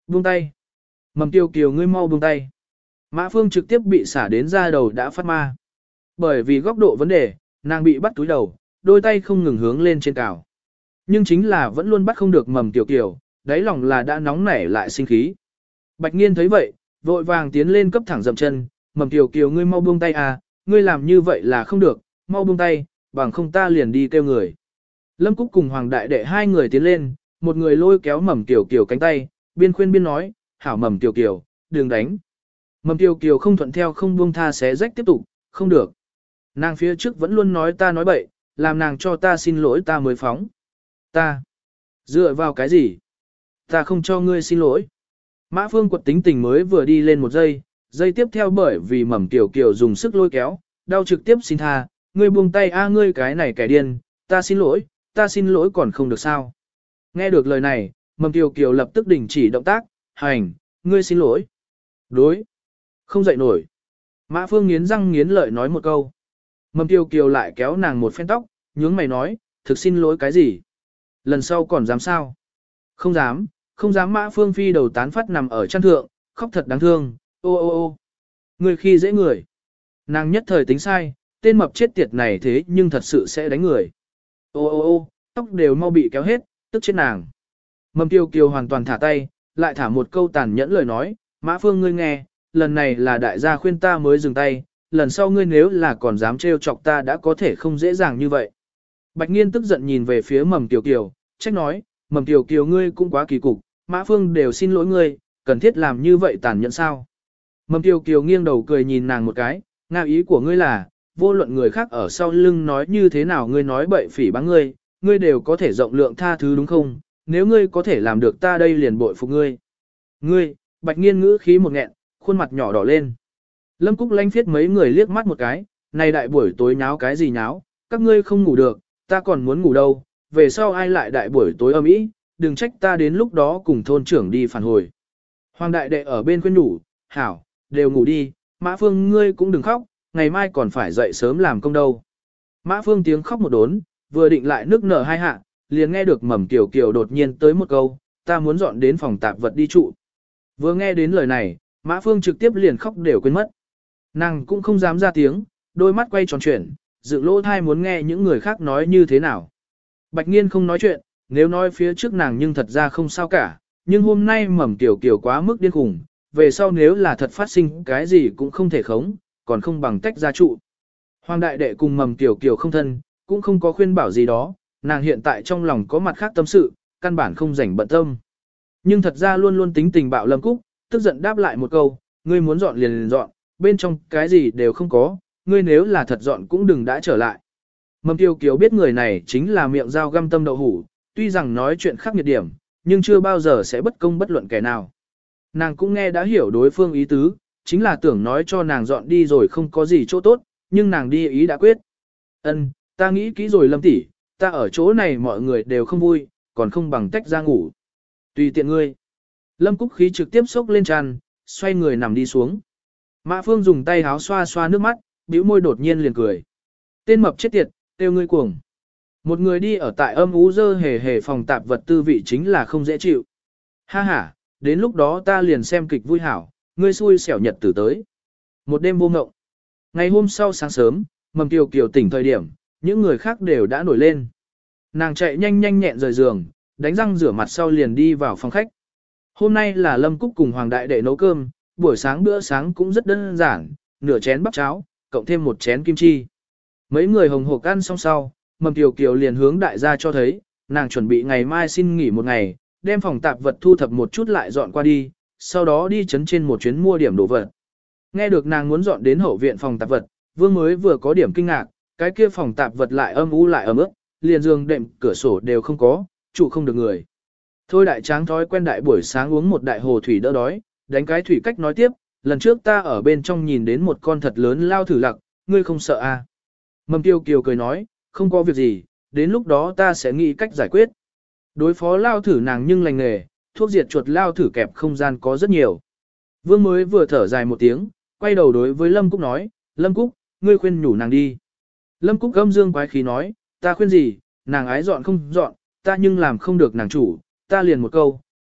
Buông tay. Mầm Kiều Kiều ngươi mau buông tay. Mã Phương trực tiếp bị xả đến ra đầu đã phát ma. Bởi vì góc độ vấn đề, nàng bị bắt túi đầu, đôi tay không ngừng hướng lên trên cào. Nhưng chính là vẫn luôn bắt không được Mầm Kiều Kiều, đáy lòng là đã nóng nảy lại sinh khí. Bạch Nghiên thấy vậy, vội vàng tiến lên cấp thẳng dậm chân, Mầm Kiều Kiều ngươi mau buông tay à, ngươi làm như vậy là không được, mau buông tay, bằng không ta liền đi kêu người. Lâm Cúc cùng Hoàng Đại Đệ hai người tiến lên, một người lôi kéo Mầm Kiều Kiều cánh tay, biên khuyên biên nói, hảo Mầm Kiều Kiều, đừng đánh. Mầm Kiều Kiều không thuận theo không buông tha xé rách tiếp tục, không được. Nàng phía trước vẫn luôn nói ta nói bậy, làm nàng cho ta xin lỗi ta mới phóng. Ta, dựa vào cái gì? Ta không cho ngươi xin lỗi. Mã Phương quật tính tình mới vừa đi lên một giây, giây tiếp theo bởi vì Mầm Kiều Kiều dùng sức lôi kéo, đau trực tiếp xin tha, ngươi buông tay a ngươi cái này kẻ điên, ta xin lỗi, ta xin lỗi còn không được sao. Nghe được lời này, Mầm Kiều Kiều lập tức đình chỉ động tác, hành, ngươi xin lỗi. Đối, không dậy nổi. Mã Phương nghiến răng nghiến lợi nói một câu. Mầm Kiều Kiều lại kéo nàng một phen tóc, nhướng mày nói, thực xin lỗi cái gì? Lần sau còn dám sao? Không dám, không dám. Mã Phương phi đầu tán phát nằm ở chăn thượng, khóc thật đáng thương, ô ô ô. Người khi dễ người. Nàng nhất thời tính sai, tên mập chết tiệt này thế nhưng thật sự sẽ đánh người. Ô ô ô, tóc đều mau bị kéo hết, tức chết nàng. Mầm Kiều Kiều hoàn toàn thả tay, lại thả một câu tàn nhẫn lời nói, Mã Phương ngươi nghe, lần này là đại gia khuyên ta mới dừng tay, lần sau ngươi nếu là còn dám trêu chọc ta đã có thể không dễ dàng như vậy. Bạch Nghiên tức giận nhìn về phía Mầm Kiều Kiều, trách nói, Mầm Kiều Kiều ngươi cũng quá kỳ cục, Mã Phương đều xin lỗi ngươi, cần thiết làm như vậy tàn nhẫn sao? Mầm Kiều Kiều nghiêng đầu cười nhìn nàng một cái, ngao ý của ngươi là, vô luận người khác ở sau lưng nói như thế nào ngươi nói bậy phỉ báng ngươi, ngươi đều có thể rộng lượng tha thứ đúng không? Nếu ngươi có thể làm được ta đây liền bội phục ngươi. Ngươi, Bạch Nghiên ngữ khí một nghẹn, khuôn mặt nhỏ đỏ lên. Lâm Cúc lanh phiết mấy người liếc mắt một cái, này đại buổi tối nháo cái gì nháo, các ngươi không ngủ được, ta còn muốn ngủ đâu, về sau ai lại đại buổi tối ầm ĩ, đừng trách ta đến lúc đó cùng thôn trưởng đi phản hồi. Hoàng Đại Đệ ở bên khuyên nhủ, hảo, đều ngủ đi, Mã Phương ngươi cũng đừng khóc, ngày mai còn phải dậy sớm làm công đâu. Mã Phương tiếng khóc một đốn, vừa định lại nước nở hai hạ, liền nghe được Mầm Kiều Kiều đột nhiên tới một câu, ta muốn dọn đến phòng tạp vật đi trụ. Vừa nghe đến lời này, Mã Phương trực tiếp liền khóc đều quên mất. Nàng cũng không dám ra tiếng, đôi mắt quay tròn chuyển, dựng lỗ thai muốn nghe những người khác nói như thế nào. Bạch Nghiên không nói chuyện, nếu nói phía trước nàng nhưng thật ra không sao cả, nhưng hôm nay Mầm Kiều Kiều quá mức điên khủng, về sau nếu là thật phát sinh cái gì cũng không thể khống, còn không bằng tách ra trụ. Hoàng Đại Đệ cùng Mầm Kiều Kiều không thân, cũng không có khuyên bảo gì đó, nàng hiện tại trong lòng có mặt khác tâm sự, căn bản không rảnh bận tâm. Nhưng thật ra luôn luôn tính tình bạo Lâm Cúc, tức giận đáp lại một câu, ngươi muốn dọn liền liền dọn, bên trong cái gì đều không có, ngươi nếu là thật dọn cũng đừng đã trở lại. Mầm Kiều Kiều biết người này chính là miệng dao găm tâm đậu hủ, tuy rằng nói chuyện khắc nghiệt điểm, nhưng chưa bao giờ sẽ bất công bất luận kẻ nào. Nàng cũng nghe đã hiểu đối phương ý tứ, chính là tưởng nói cho nàng dọn đi rồi không có gì chỗ tốt, nhưng nàng đi ý đã quyết. Ân, ta nghĩ kỹ rồi Lâm tỷ, ta ở chỗ này mọi người đều không vui, còn không bằng tách ra ngủ. Tùy tiện ngươi. Lâm Cúc khí trực tiếp xốc lên tràn, xoay người nằm đi xuống. Mã Phương dùng tay háo xoa xoa nước mắt, bĩu môi đột nhiên liền cười. Tên mập chết tiệt, tiêu ngươi cuồng. Một người đi ở tại âm ú dơ hề hề phòng tạp vật tư vị chính là không dễ chịu. Ha ha, đến lúc đó ta liền xem kịch vui hảo, ngươi xui xẻo nhật tử tới. Một đêm vô ngộng. Ngày hôm sau sáng sớm, Mầm Kiều Kiều tỉnh thời điểm, những người khác đều đã nổi lên. Nàng chạy nhanh nhanh nhẹn rời giường, đánh răng rửa mặt sau liền đi vào phòng khách. Hôm nay là Lâm Cúc cùng Hoàng Đại Đệ nấu cơm, buổi sáng bữa sáng cũng rất đơn giản, nửa chén bắp cháo, cộng thêm một chén kim chi. Mấy người hồng hộc ăn xong sau, Mầm Kiều Kiều liền hướng đại gia cho thấy, nàng chuẩn bị ngày mai xin nghỉ một ngày, đem phòng tạp vật thu thập một chút lại dọn qua đi, sau đó đi chấn trên một chuyến mua điểm đồ vật. Nghe được nàng muốn dọn đến hậu viện phòng tạp vật, Vương mới vừa có điểm kinh ngạc, cái kia phòng tạp vật lại âm u lại ấm ướt, liền giường đệm, cửa sổ đều không có, trụ không được người. Thôi đại tráng thói quen đại buổi sáng uống một đại hồ thủy đỡ đói, đánh cái thủy cách nói tiếp, lần trước ta ở bên trong nhìn đến một con thật lớn lao thử lặc, ngươi không sợ à? Mầm Kiều Kiều cười nói, không có việc gì, đến lúc đó ta sẽ nghĩ cách giải quyết. Đối phó lao thử nàng nhưng lành nghề, thuốc diệt chuột lao thử kẹp không gian có rất nhiều. Vương mới vừa thở dài một tiếng, quay đầu đối với Lâm Cúc nói, Lâm Cúc, ngươi khuyên nhủ nàng đi. Lâm Cúc gâm dương quái khí nói, ta khuyên gì, nàng ái dọn không dọn, ta nhưng làm không được nàng chủ, ta liền một câu,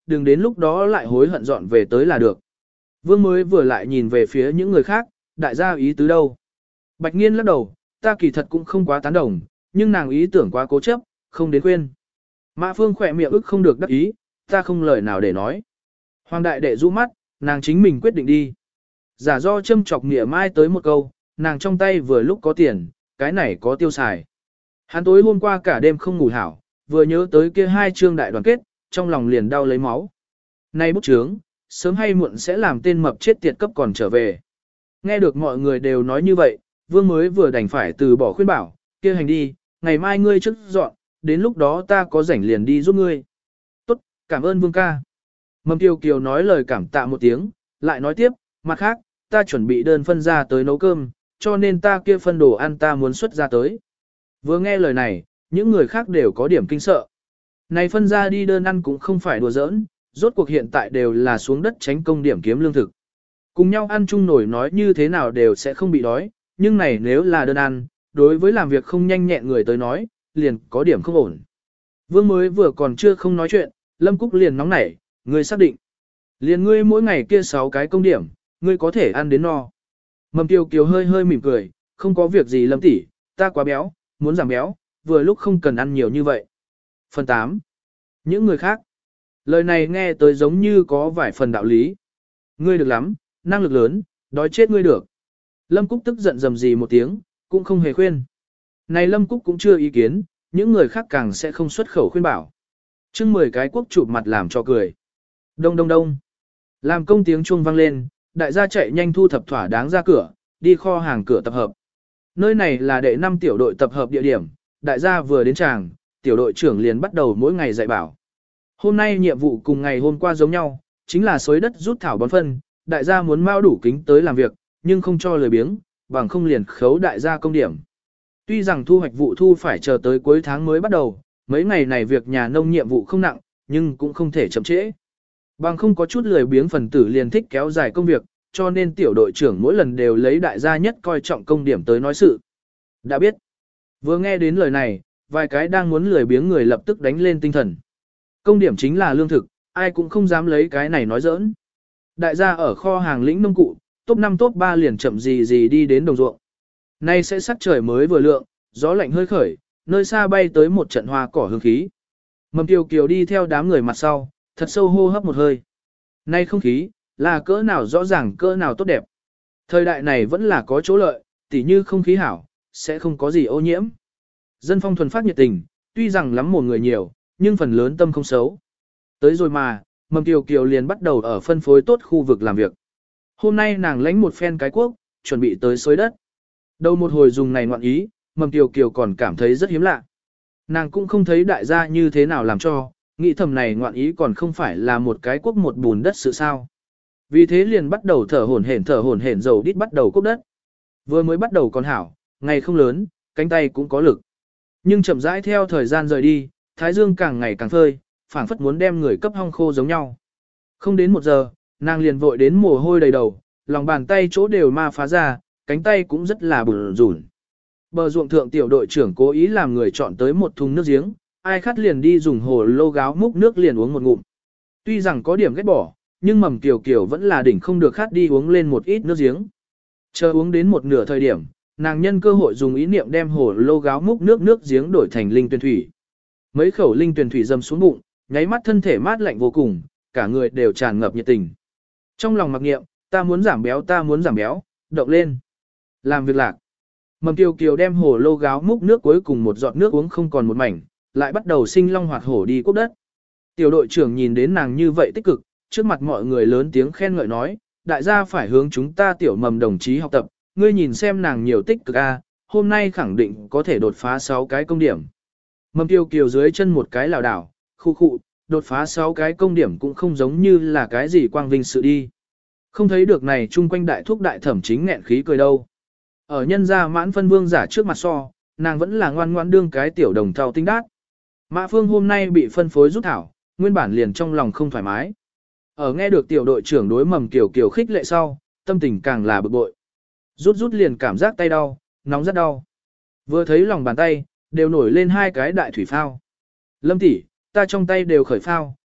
đừng đến lúc đó lại hối hận dọn về tới là được. Vương mới vừa lại nhìn về phía những người khác, đại gia ý tứ đâu. Bạch Nghiên lắc đầu, ta kỳ thật cũng không quá tán đồng, nhưng nàng ý tưởng quá cố chấp, không đến khuyên. Mã Phương khỏe miệng ức không được đắc ý, ta không lời nào để nói. Hoàng đại đệ rũ mắt, nàng chính mình quyết định đi. Giả do châm chọc nghĩa mai tới một câu, nàng trong tay vừa lúc có tiền, cái này có tiêu xài. Hắn tối hôm qua cả đêm không ngủ hảo, vừa nhớ tới kia hai chương đại đoàn kết, trong lòng liền đau lấy máu. Nay bút chướng, sớm hay muộn sẽ làm tên mập chết tiệt cấp còn trở về. Nghe được mọi người đều nói như vậy, Vương mới vừa đành phải từ bỏ khuyên bảo, kia hành đi, ngày mai ngươi trước dọn, đến lúc đó ta có rảnh liền đi giúp ngươi. Tốt, cảm ơn Vương ca. Mầm Kiều Kiều nói lời cảm tạ một tiếng, lại nói tiếp, mặt khác, ta chuẩn bị đơn phân ra tới nấu cơm, cho nên ta kia phân đồ ăn ta muốn xuất ra tới. Vừa nghe lời này, những người khác đều có điểm kinh sợ. Này phân ra đi đơn ăn cũng không phải đùa giỡn, rốt cuộc hiện tại đều là xuống đất tránh công điểm kiếm lương thực. Cùng nhau ăn chung nổi nói như thế nào đều sẽ không bị đói, nhưng này nếu là đơn ăn, đối với làm việc không nhanh nhẹn người tới nói, liền có điểm không ổn. Vương mới vừa còn chưa không nói chuyện, Lâm Cúc liền nóng nảy, ngươi xác định. Liền ngươi mỗi ngày kia sáu cái công điểm, ngươi có thể ăn đến no. Mầm Kiều Kiều hơi hơi mỉm cười, không có việc gì Lâm tỷ, ta quá béo, muốn giảm béo, vừa lúc không cần ăn nhiều như vậy. Phần tám. Những người khác. Lời này nghe tới giống như có vài phần đạo lý. Ngươi được lắm, năng lực lớn, đói chết ngươi được. Lâm Cúc tức giận rầm rì một tiếng, cũng không hề khuyên. Này Lâm Cúc cũng chưa ý kiến, những người khác càng sẽ không xuất khẩu khuyên bảo. Chưng mười cái quốc chụp mặt làm cho cười. Đông đông đông. Làm công tiếng chuông vang lên, đại gia chạy nhanh thu thập thỏa đáng ra cửa, đi kho hàng cửa tập hợp. Nơi này là đệ năm tiểu đội tập hợp địa điểm, đại gia vừa đến tràng, tiểu đội trưởng liền bắt đầu mỗi ngày dạy bảo. Hôm nay nhiệm vụ cùng ngày hôm qua giống nhau, chính là xới đất rút thảo bón phân, đại gia muốn mau đủ kính tới làm việc, nhưng không cho lời biếng, bằng không liền khấu đại gia công điểm. Tuy rằng thu hoạch vụ thu phải chờ tới cuối tháng mới bắt đầu, mấy ngày này việc nhà nông nhiệm vụ không nặng, nhưng cũng không thể chậm trễ. Bằng không có chút lười biếng phần tử liền thích kéo dài công việc, cho nên tiểu đội trưởng mỗi lần đều lấy đại gia nhất coi trọng công điểm tới nói sự. Đã biết. Vừa nghe đến lời này, vài cái đang muốn lười biếng người lập tức đánh lên tinh thần. Công điểm chính là lương thực, ai cũng không dám lấy cái này nói giỡn. Đại gia ở kho hàng lĩnh nông cụ, top năm top ba liền chậm gì gì đi đến đồng ruộng. Nay sẽ sắc trời mới vừa lượng, gió lạnh hơi khởi, nơi xa bay tới một trận hoa cỏ hương khí. Mầm Kiều Kiều đi theo đám người mặt sau, thật sâu hô hấp một hơi. Nay không khí, là cỡ nào rõ ràng cỡ nào tốt đẹp. Thời đại này vẫn là có chỗ lợi, tỉ như không khí hảo, sẽ không có gì ô nhiễm. Dân phong thuần phát nhiệt tình, tuy rằng lắm một người nhiều, nhưng phần lớn tâm không xấu. Tới rồi mà, Mầm Kiều Kiều liền bắt đầu ở phân phối tốt khu vực làm việc. Hôm nay nàng lãnh một phen cái cuốc, chuẩn bị tới xới đất. Đầu một hồi dùng này ngoạn ý, Mầm Kiều Kiều còn cảm thấy rất hiếm lạ. Nàng cũng không thấy đại gia như thế nào làm cho, nghĩ thầm này ngoạn ý còn không phải là một cái cuốc một bùn đất sự sao. Vì thế liền bắt đầu thở hổn hển thở hổn hển dầu đít bắt đầu cuốc đất. Vừa mới bắt đầu còn hảo, ngày không lớn, cánh tay cũng có lực. Nhưng chậm rãi theo thời gian rời đi, thái dương càng ngày càng phơi, phảng phất muốn đem người cấp hong khô giống nhau. Không đến một giờ, nàng liền vội đến mồ hôi đầy đầu, lòng bàn tay chỗ đều ma phá ra, cánh tay cũng rất là bùn rủn. Bờ ruộng thượng tiểu đội trưởng cố ý làm người chọn tới một thùng nước giếng, ai khát liền đi dùng hồ lô gáo múc nước liền uống một ngụm. Tuy rằng có điểm ghét bỏ, nhưng Mầm Kiều Kiều vẫn là đỉnh không được khát đi uống lên một ít nước giếng. Chờ uống đến một nửa thời điểm, nàng nhân cơ hội dùng ý niệm đem hồ lô gáo múc nước nước giếng đổi thành linh tuyền thủy. Mấy khẩu linh tuyền thủy dầm xuống bụng, nháy mắt thân thể mát lạnh vô cùng, cả người đều tràn ngập nhiệt tình. Trong lòng mặc niệm, ta muốn giảm béo ta muốn giảm béo, động lên. Làm việc lạc. Mầm Kiều Kiều đem hồ lô gáo múc nước cuối cùng một giọt nước uống không còn một mảnh, lại bắt đầu sinh long hoạt hổ đi cuốc đất. Tiểu đội trưởng nhìn đến nàng như vậy tích cực, trước mặt mọi người lớn tiếng khen ngợi nói, đại gia phải hướng chúng ta tiểu mầm đồng chí học tập, ngươi nhìn xem nàng nhiều tích cực a, hôm nay khẳng định có thể đột phá sáu cái công điểm. Mầm Kiều Kiều dưới chân một cái lảo đảo, khu khụ, đột phá sáu cái công điểm cũng không giống như là cái gì quang vinh sự đi. Không thấy được này chung quanh đại thúc đại thẩm chính nghẹn khí cười đâu. Ở nhân gia mãn phân vương giả trước mặt so, nàng vẫn là ngoan ngoãn đương cái tiểu đồng thau tinh đát. Mã Phương hôm nay bị phân phối rút thảo, nguyên bản liền trong lòng không thoải mái. Ở nghe được tiểu đội trưởng đối Mầm Kiều Kiều khích lệ sau, tâm tình càng là bực bội. Rút rút liền cảm giác tay đau, nóng rất đau. Vừa thấy lòng bàn tay, đều nổi lên hai cái đại thủy phao. Lâm tỷ, ta trong tay đều khởi phao,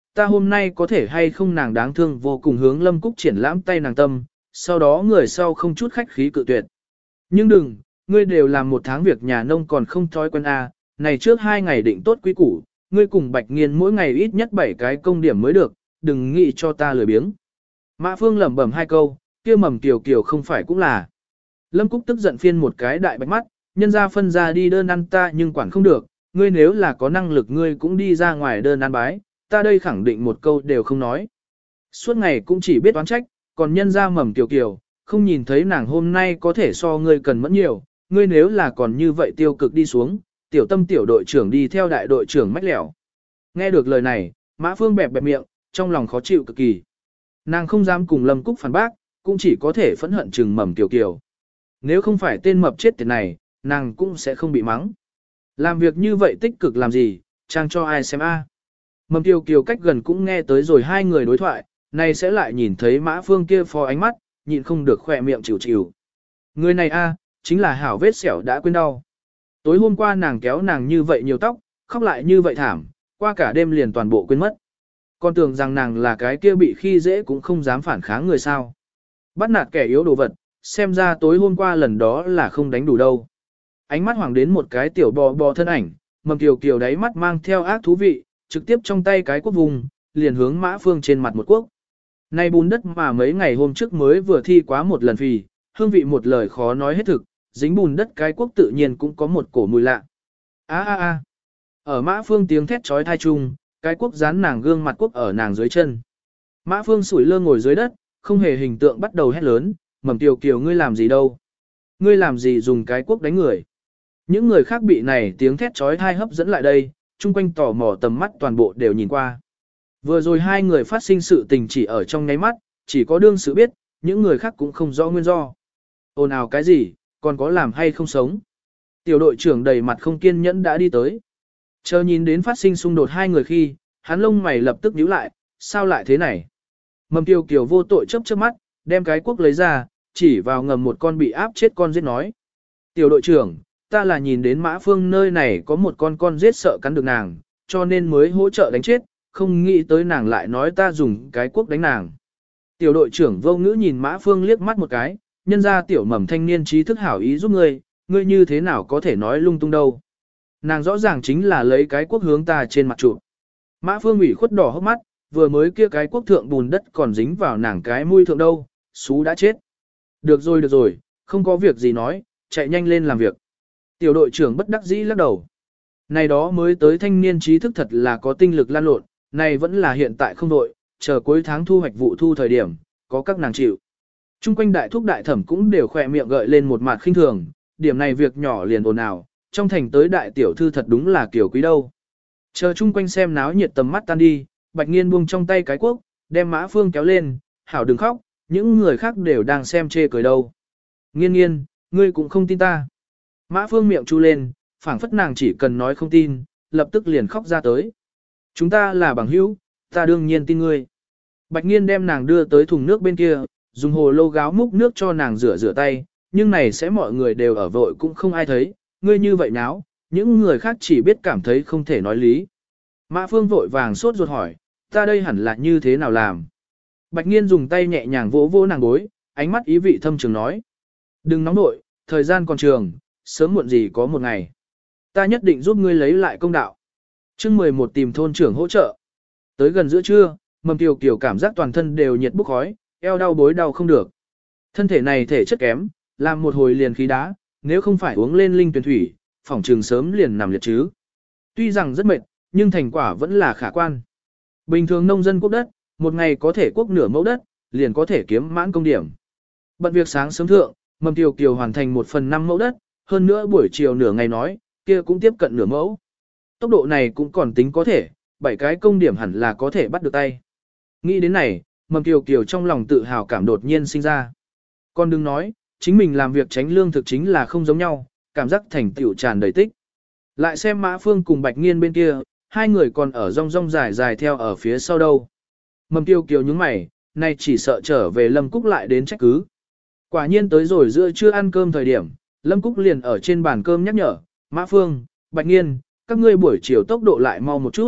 ta hôm nay có thể hay không nàng đáng thương vô cùng hướng Lâm Cúc triển lãm tay nàng tâm, sau đó người sau không chút khách khí cự tuyệt. Nhưng đừng, ngươi đều làm một tháng việc nhà nông còn không thói quen à, này trước hai ngày định tốt quý củ, ngươi cùng Bạch Nghiên mỗi ngày ít nhất bảy cái công điểm mới được, đừng nghĩ cho ta lười biếng. Mã Phương lẩm bẩm hai câu, kia mầm kiều kiều không phải cũng là. Lâm Cúc tức giận phiên một cái đại bạch mắt, nhân ra phân ra đi đơn ăn ta nhưng quản không được, ngươi nếu là có năng lực ngươi cũng đi ra ngoài đơn ăn bái, ta đây khẳng định một câu đều không nói. Suốt ngày cũng chỉ biết oán trách, còn nhân ra mầm kiều kiều, không nhìn thấy nàng hôm nay có thể so ngươi cần mẫn nhiều, ngươi nếu là còn như vậy tiêu cực đi xuống, tiểu tâm tiểu đội trưởng đi theo đại đội trưởng mách lẻo. Nghe được lời này, Mã Phương bẹp bẹp miệng, trong lòng khó chịu cực kỳ. Nàng không dám cùng Lâm Cúc phản bác, cũng chỉ có thể phẫn hận chừng mầm kiều kiều. Nếu không phải tên mập chết tiệt này, nàng cũng sẽ không bị mắng. Làm việc như vậy tích cực làm gì, trang cho ai xem a? Mầm kiều kiều cách gần cũng nghe tới rồi hai người đối thoại, này sẽ lại nhìn thấy Mã Phương kia phó ánh mắt, nhịn không được khỏe miệng chịu chịu. Người này a, chính là hảo vết sẹo đã quên đau. Tối hôm qua nàng kéo nàng như vậy nhiều tóc, khóc lại như vậy thảm, qua cả đêm liền toàn bộ quên mất. Con tưởng rằng nàng là cái kia bị khi dễ cũng không dám phản kháng người sao. Bắt nạt kẻ yếu đồ vật, xem ra tối hôm qua lần đó là không đánh đủ đâu. Ánh mắt hoàng đến một cái tiểu bò bò thân ảnh, mầm kiều kiều đáy mắt mang theo ác thú vị, trực tiếp trong tay cái quốc vùng, liền hướng Mã Phương trên mặt một quốc. Này bùn đất mà mấy ngày hôm trước mới vừa thi quá một lần phì, hương vị một lời khó nói hết thực, dính bùn đất cái quốc tự nhiên cũng có một cổ mùi lạ. A a a. Ở Mã Phương tiếng thét chói tai chung, cái quốc dán nàng gương mặt quốc ở nàng dưới chân. Mã Phương sủi lơ ngồi dưới đất, không hề hình tượng bắt đầu hét lớn, mầm kiều kiều ngươi làm gì đâu? Ngươi làm gì dùng cái quốc đánh người? Những người khác bị này tiếng thét chói tai hấp dẫn lại đây, chung quanh tò mò tầm mắt toàn bộ đều nhìn qua. Vừa rồi hai người phát sinh sự tình chỉ ở trong nháy mắt, chỉ có đương sự biết, những người khác cũng không rõ nguyên do. Ồn ào cái gì, còn có làm hay không sống? Tiểu đội trưởng đầy mặt không kiên nhẫn đã đi tới. Chờ nhìn đến phát sinh xung đột hai người khi, hắn lông mày lập tức nhíu lại, sao lại thế này? Mầm kiều kiều vô tội chớp chớp mắt, đem cái quốc lấy ra, chỉ vào ngầm một con bị áp chết con giết nói. Tiểu đội trưởng, ta là nhìn đến Mã Phương nơi này có một con con giết sợ cắn được nàng, cho nên mới hỗ trợ đánh chết, không nghĩ tới nàng lại nói ta dùng cái quốc đánh nàng. Tiểu đội trưởng vô ngữ nhìn Mã Phương liếc mắt một cái, nhân ra tiểu mầm thanh niên trí thức hảo ý giúp ngươi, ngươi như thế nào có thể nói lung tung đâu. Nàng rõ ràng chính là lấy cái quốc hướng ta trên mặt trụ. Mã Phương ủy khuất đỏ hốc mắt, vừa mới kia cái quốc thượng bùn đất còn dính vào nàng cái mũi thượng đâu, xú đã chết. Được rồi được rồi, không có việc gì nói, chạy nhanh lên làm việc. Tiểu đội trưởng bất đắc dĩ lắc đầu. Này đó mới tới thanh niên trí thức thật là có tinh lực lan lộn, này vẫn là hiện tại không đội, chờ cuối tháng thu hoạch vụ thu thời điểm, có các nàng chịu. Trung quanh đại thúc đại thẩm cũng đều khỏe miệng gợi lên một mặt khinh thường, điểm này việc nhỏ liền ồn ào, trong thành tới đại tiểu thư thật đúng là kiểu quý đâu. Chờ chung quanh xem náo nhiệt tầm mắt tan đi, Bạch Nghiên buông trong tay cái quốc, đem Mã Phương kéo lên, hảo đừng khóc, những người khác đều đang xem chê cười đâu. Nghiên nghiên, ngươi cũng không tin ta. Mã Phương miệng chu lên, phảng phất nàng chỉ cần nói không tin, lập tức liền khóc ra tới. Chúng ta là bằng hữu, ta đương nhiên tin ngươi. Bạch Nghiên đem nàng đưa tới thùng nước bên kia, dùng hồ lô gáo múc nước cho nàng rửa rửa tay, nhưng này sẽ mọi người đều ở vội cũng không ai thấy, ngươi như vậy náo, những người khác chỉ biết cảm thấy không thể nói lý. Mã Phương vội vàng sốt ruột hỏi, ta đây hẳn là như thế nào làm? Bạch Nghiên dùng tay nhẹ nhàng vỗ vỗ nàng gối, ánh mắt ý vị thâm trường nói. Đừng nóng nội, thời gian còn trường, sớm muộn gì có một ngày. Ta nhất định giúp ngươi lấy lại công đạo. chương mười một tìm thôn trưởng hỗ trợ. Tới gần giữa trưa, Mầm Kiều Kiều cảm giác toàn thân đều nhiệt bốc khói, eo đau bối đau không được. Thân thể này thể chất kém, làm một hồi liền khí đá, nếu không phải uống lên linh tuyển thủy, phỏng trường sớm liền nằm liệt chứ. Tuy rằng rất mệt, nhưng thành quả vẫn là khả quan. Bình thường nông dân quốc đất, một ngày có thể quốc nửa mẫu đất, liền có thể kiếm mãn công điểm. Bận việc sáng sớm thượng, Mầm Kiều Kiều hoàn thành một phần năm mẫu đất, hơn nữa buổi chiều nửa ngày nói, kia cũng tiếp cận nửa mẫu. Tốc độ này cũng còn tính có thể, bảy cái công điểm hẳn là có thể bắt được tay. Nghĩ đến này, Mầm Kiều Kiều trong lòng tự hào cảm đột nhiên sinh ra. Con đừng nói, chính mình làm việc tránh lương thực chính là không giống nhau, cảm giác thành tựu tràn đầy tích. Lại xem Mã Phương cùng Bạch Nghiên bên kia, hai người còn ở rong rong dài dài theo ở phía sau đâu. Mầm Kiều Kiều nhướng mày, nay chỉ sợ trở về Lâm Cúc lại đến trách cứ. Quả nhiên tới rồi giữa trưa ăn cơm thời điểm, Lâm Cúc liền ở trên bàn cơm nhắc nhở, Mã Phương, Bạch Nghiên, các ngươi buổi chiều tốc độ lại mau một chút,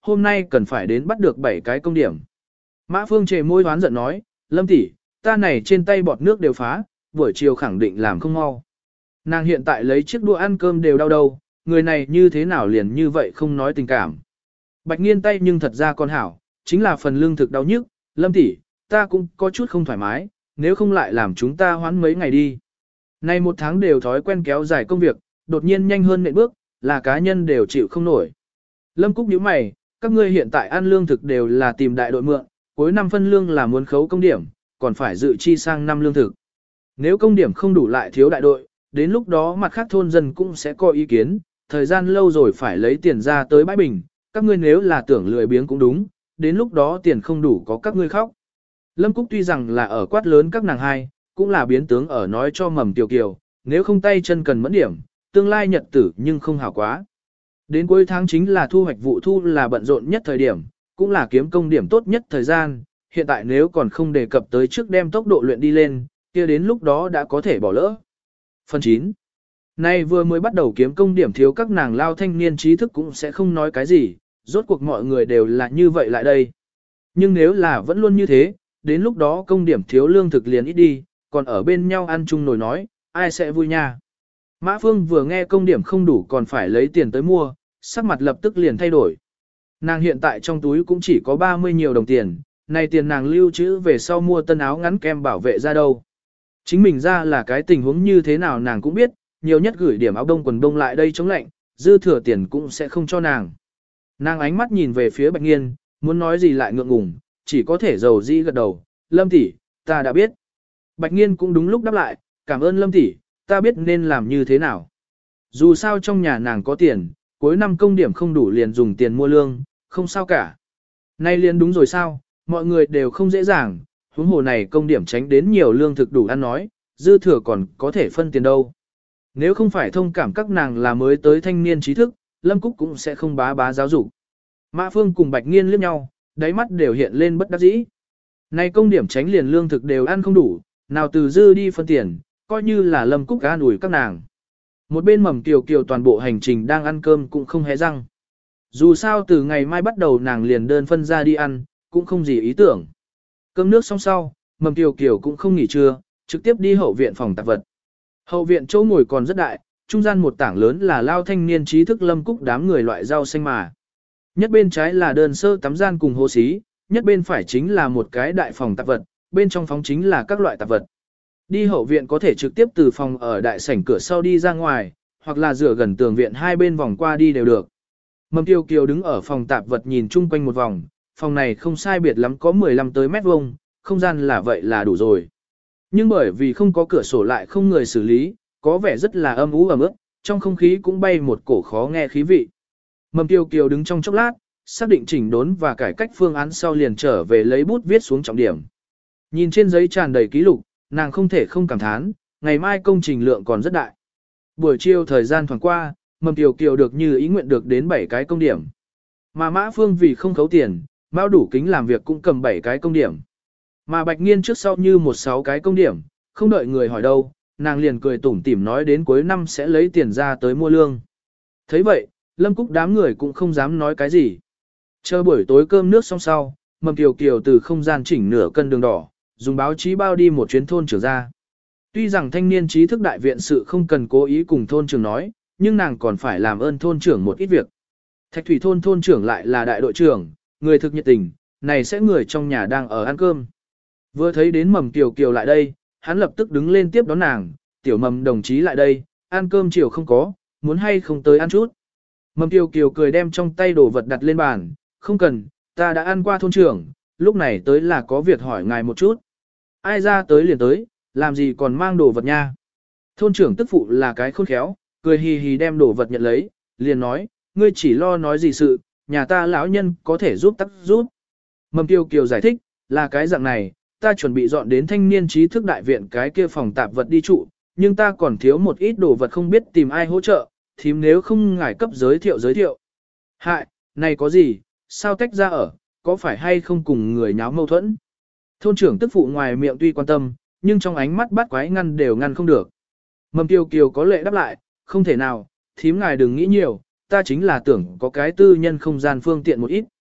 hôm nay cần phải đến bắt được bảy cái công điểm. Mã Phương trề môi hoán giận nói, Lâm tỷ, ta này trên tay bọt nước đều phá, buổi chiều khẳng định làm không mau. Nàng hiện tại lấy chiếc đũa ăn cơm đều đau đầu, người này như thế nào liền như vậy không nói tình cảm. Bạch Nghiên tay nhưng thật ra con hảo, chính là phần lương thực đau nhức, Lâm tỷ, ta cũng có chút không thoải mái, nếu không lại làm chúng ta hoãn mấy ngày đi. Nay một tháng đều thói quen kéo dài công việc, đột nhiên nhanh hơn nệm bước, là cá nhân đều chịu không nổi. Lâm Cúc nhíu mày, các ngươi hiện tại ăn lương thực đều là tìm đại đội mượn, cuối năm phân lương là muốn khấu công điểm, còn phải dự chi sang năm lương thực. Nếu công điểm không đủ lại thiếu đại đội, đến lúc đó mặt khác thôn dân cũng sẽ có ý kiến, thời gian lâu rồi phải lấy tiền ra tới bãi bình, các ngươi nếu là tưởng lười biếng cũng đúng, đến lúc đó tiền không đủ có các ngươi khóc. Lâm Cúc tuy rằng là ở quát lớn các nàng hai, cũng là biến tướng ở nói cho Mầm Tiểu Kiều, nếu không tay chân cần mẫn điểm, tương lai nhật tử nhưng không hảo quá. Đến cuối tháng chính là thu hoạch vụ thu là bận rộn nhất thời điểm, cũng là kiếm công điểm tốt nhất thời gian, hiện tại nếu còn không đề cập tới trước đem tốc độ luyện đi lên, kia đến lúc đó đã có thể bỏ lỡ. Phần chín. Nay vừa mới bắt đầu kiếm công điểm thiếu các nàng lao thanh niên trí thức cũng sẽ không nói cái gì, rốt cuộc mọi người đều là như vậy lại đây. Nhưng nếu là vẫn luôn như thế, đến lúc đó công điểm thiếu lương thực liền ít đi, còn ở bên nhau ăn chung nồi nói, ai sẽ vui nha. Mã Phương vừa nghe công điểm không đủ còn phải lấy tiền tới mua, sắc mặt lập tức liền thay đổi. Nàng hiện tại trong túi cũng chỉ có ba mươi nhiều đồng tiền, này tiền nàng lưu trữ về sau mua tân áo ngắn kem bảo vệ ra đâu. Chính mình ra là cái tình huống như thế nào nàng cũng biết, nhiều nhất gửi điểm áo đông quần đông lại đây chống lạnh, dư thừa tiền cũng sẽ không cho nàng. Nàng ánh mắt nhìn về phía Bạch Nghiên, muốn nói gì lại ngượng ngùng, chỉ có thể dầu dĩ gật đầu, Lâm tỷ, ta đã biết. Bạch Nghiên cũng đúng lúc đáp lại, cảm ơn Lâm tỷ, ta biết nên làm như thế nào. Dù sao trong nhà nàng có tiền, cuối năm công điểm không đủ liền dùng tiền mua lương, không sao cả. Nay liền đúng rồi sao, mọi người đều không dễ dàng, huống hồ này công điểm tránh đến nhiều lương thực đủ ăn nói, dư thừa còn có thể phân tiền đâu. Nếu không phải thông cảm các nàng là mới tới thanh niên trí thức, Lâm Cúc cũng sẽ không bá bá giáo dục. Mã Phương cùng Bạch Nghiên liếc nhau, đáy mắt đều hiện lên bất đắc dĩ. Này công điểm tránh liền lương thực đều ăn không đủ, nào từ dư đi phân tiền, coi như là Lâm Cúc an ủi các nàng. Một bên Mầm Kiều Kiều toàn bộ hành trình đang ăn cơm cũng không hé răng. Dù sao từ ngày mai bắt đầu nàng liền đơn phân ra đi ăn, cũng không gì ý tưởng. Cơm nước xong sau, Mầm Kiều Kiều cũng không nghỉ trưa, trực tiếp đi hậu viện phòng tạp vật. Hậu viện chỗ ngồi còn rất đại, trung gian một tảng lớn là lao thanh niên trí thức Lâm Cúc đám người loại rau xanh mà. Nhất bên trái là đơn sơ tắm gian cùng hồ xí, nhất bên phải chính là một cái đại phòng tạp vật, bên trong phòng chính là các loại tạp vật. Đi hậu viện có thể trực tiếp từ phòng ở đại sảnh cửa sau đi ra ngoài, hoặc là rửa gần tường viện hai bên vòng qua đi đều được. Mầm Kiều Kiều đứng ở phòng tạp vật nhìn chung quanh một vòng, phòng này không sai biệt lắm có mười lăm tới mét vuông, không gian là vậy là đủ rồi. Nhưng bởi vì không có cửa sổ lại không người xử lý, có vẻ rất là âm ú ẩm ướt, trong không khí cũng bay một cổ khó nghe khí vị. Mầm Kiều Kiều đứng trong chốc lát, xác định chỉnh đốn và cải cách phương án sau liền trở về lấy bút viết xuống trọng điểm. Nhìn trên giấy tràn đầy ký lục, nàng không thể không cảm thán, ngày mai công trình lượng còn rất đại. Buổi chiều thời gian thoảng qua, Mầm Kiều Kiều được như ý nguyện được đến bảy cái công điểm. Mà Mã Phương vì không khấu tiền, bao đủ kính làm việc cũng cầm bảy cái công điểm. Mà Bạch Nghiên trước sau như một sáu cái công điểm, không đợi người hỏi đâu, nàng liền cười tủm tỉm nói đến cuối năm sẽ lấy tiền ra tới mua lương. Thấy vậy, Lâm Cúc đám người cũng không dám nói cái gì. Chờ buổi tối cơm nước xong sau, Mầm Kiều Kiều từ không gian chỉnh nửa cân đường đỏ, dùng báo chí bao đi một chuyến thôn trưởng ra. Tuy rằng thanh niên trí thức đại viện sự không cần cố ý cùng thôn trưởng nói, nhưng nàng còn phải làm ơn thôn trưởng một ít việc. Thạch Thủy thôn thôn trưởng lại là đại đội trưởng, người thực nhiệt tình, này sẽ người trong nhà đang ở ăn cơm. Vừa thấy đến Mầm Kiều Kiều lại đây, hắn lập tức đứng lên tiếp đón nàng, tiểu Mầm đồng chí lại đây, ăn cơm chiều không có, muốn hay không tới ăn chút. Mầm Kiều Kiều cười đem trong tay đồ vật đặt lên bàn, không cần, ta đã ăn qua thôn trưởng, lúc này tới là có việc hỏi ngài một chút. Ai ra tới liền tới, làm gì còn mang đồ vật nha. Thôn trưởng tức phụ là cái khôn khéo, cười hì hì đem đồ vật nhận lấy, liền nói, ngươi chỉ lo nói gì sự, nhà ta lão nhân có thể giúp tắc giúp. Mầm Kiều Kiều giải thích, là cái dạng này, ta chuẩn bị dọn đến thanh niên trí thức đại viện cái kia phòng tạp vật đi trụ, nhưng ta còn thiếu một ít đồ vật không biết tìm ai hỗ trợ, thím nếu không ngài cấp giới thiệu giới thiệu. Hại, này có gì, sao tách ra ở, có phải hay không cùng người nháo mâu thuẫn? Thôn trưởng tức phụ ngoài miệng tuy quan tâm, nhưng trong ánh mắt bắt quái ngăn đều ngăn không được. Mầm Kiều Kiều có lệ đáp lại, không thể nào, thím ngài đừng nghĩ nhiều, ta chính là tưởng có cái tư nhân không gian phương tiện một ít,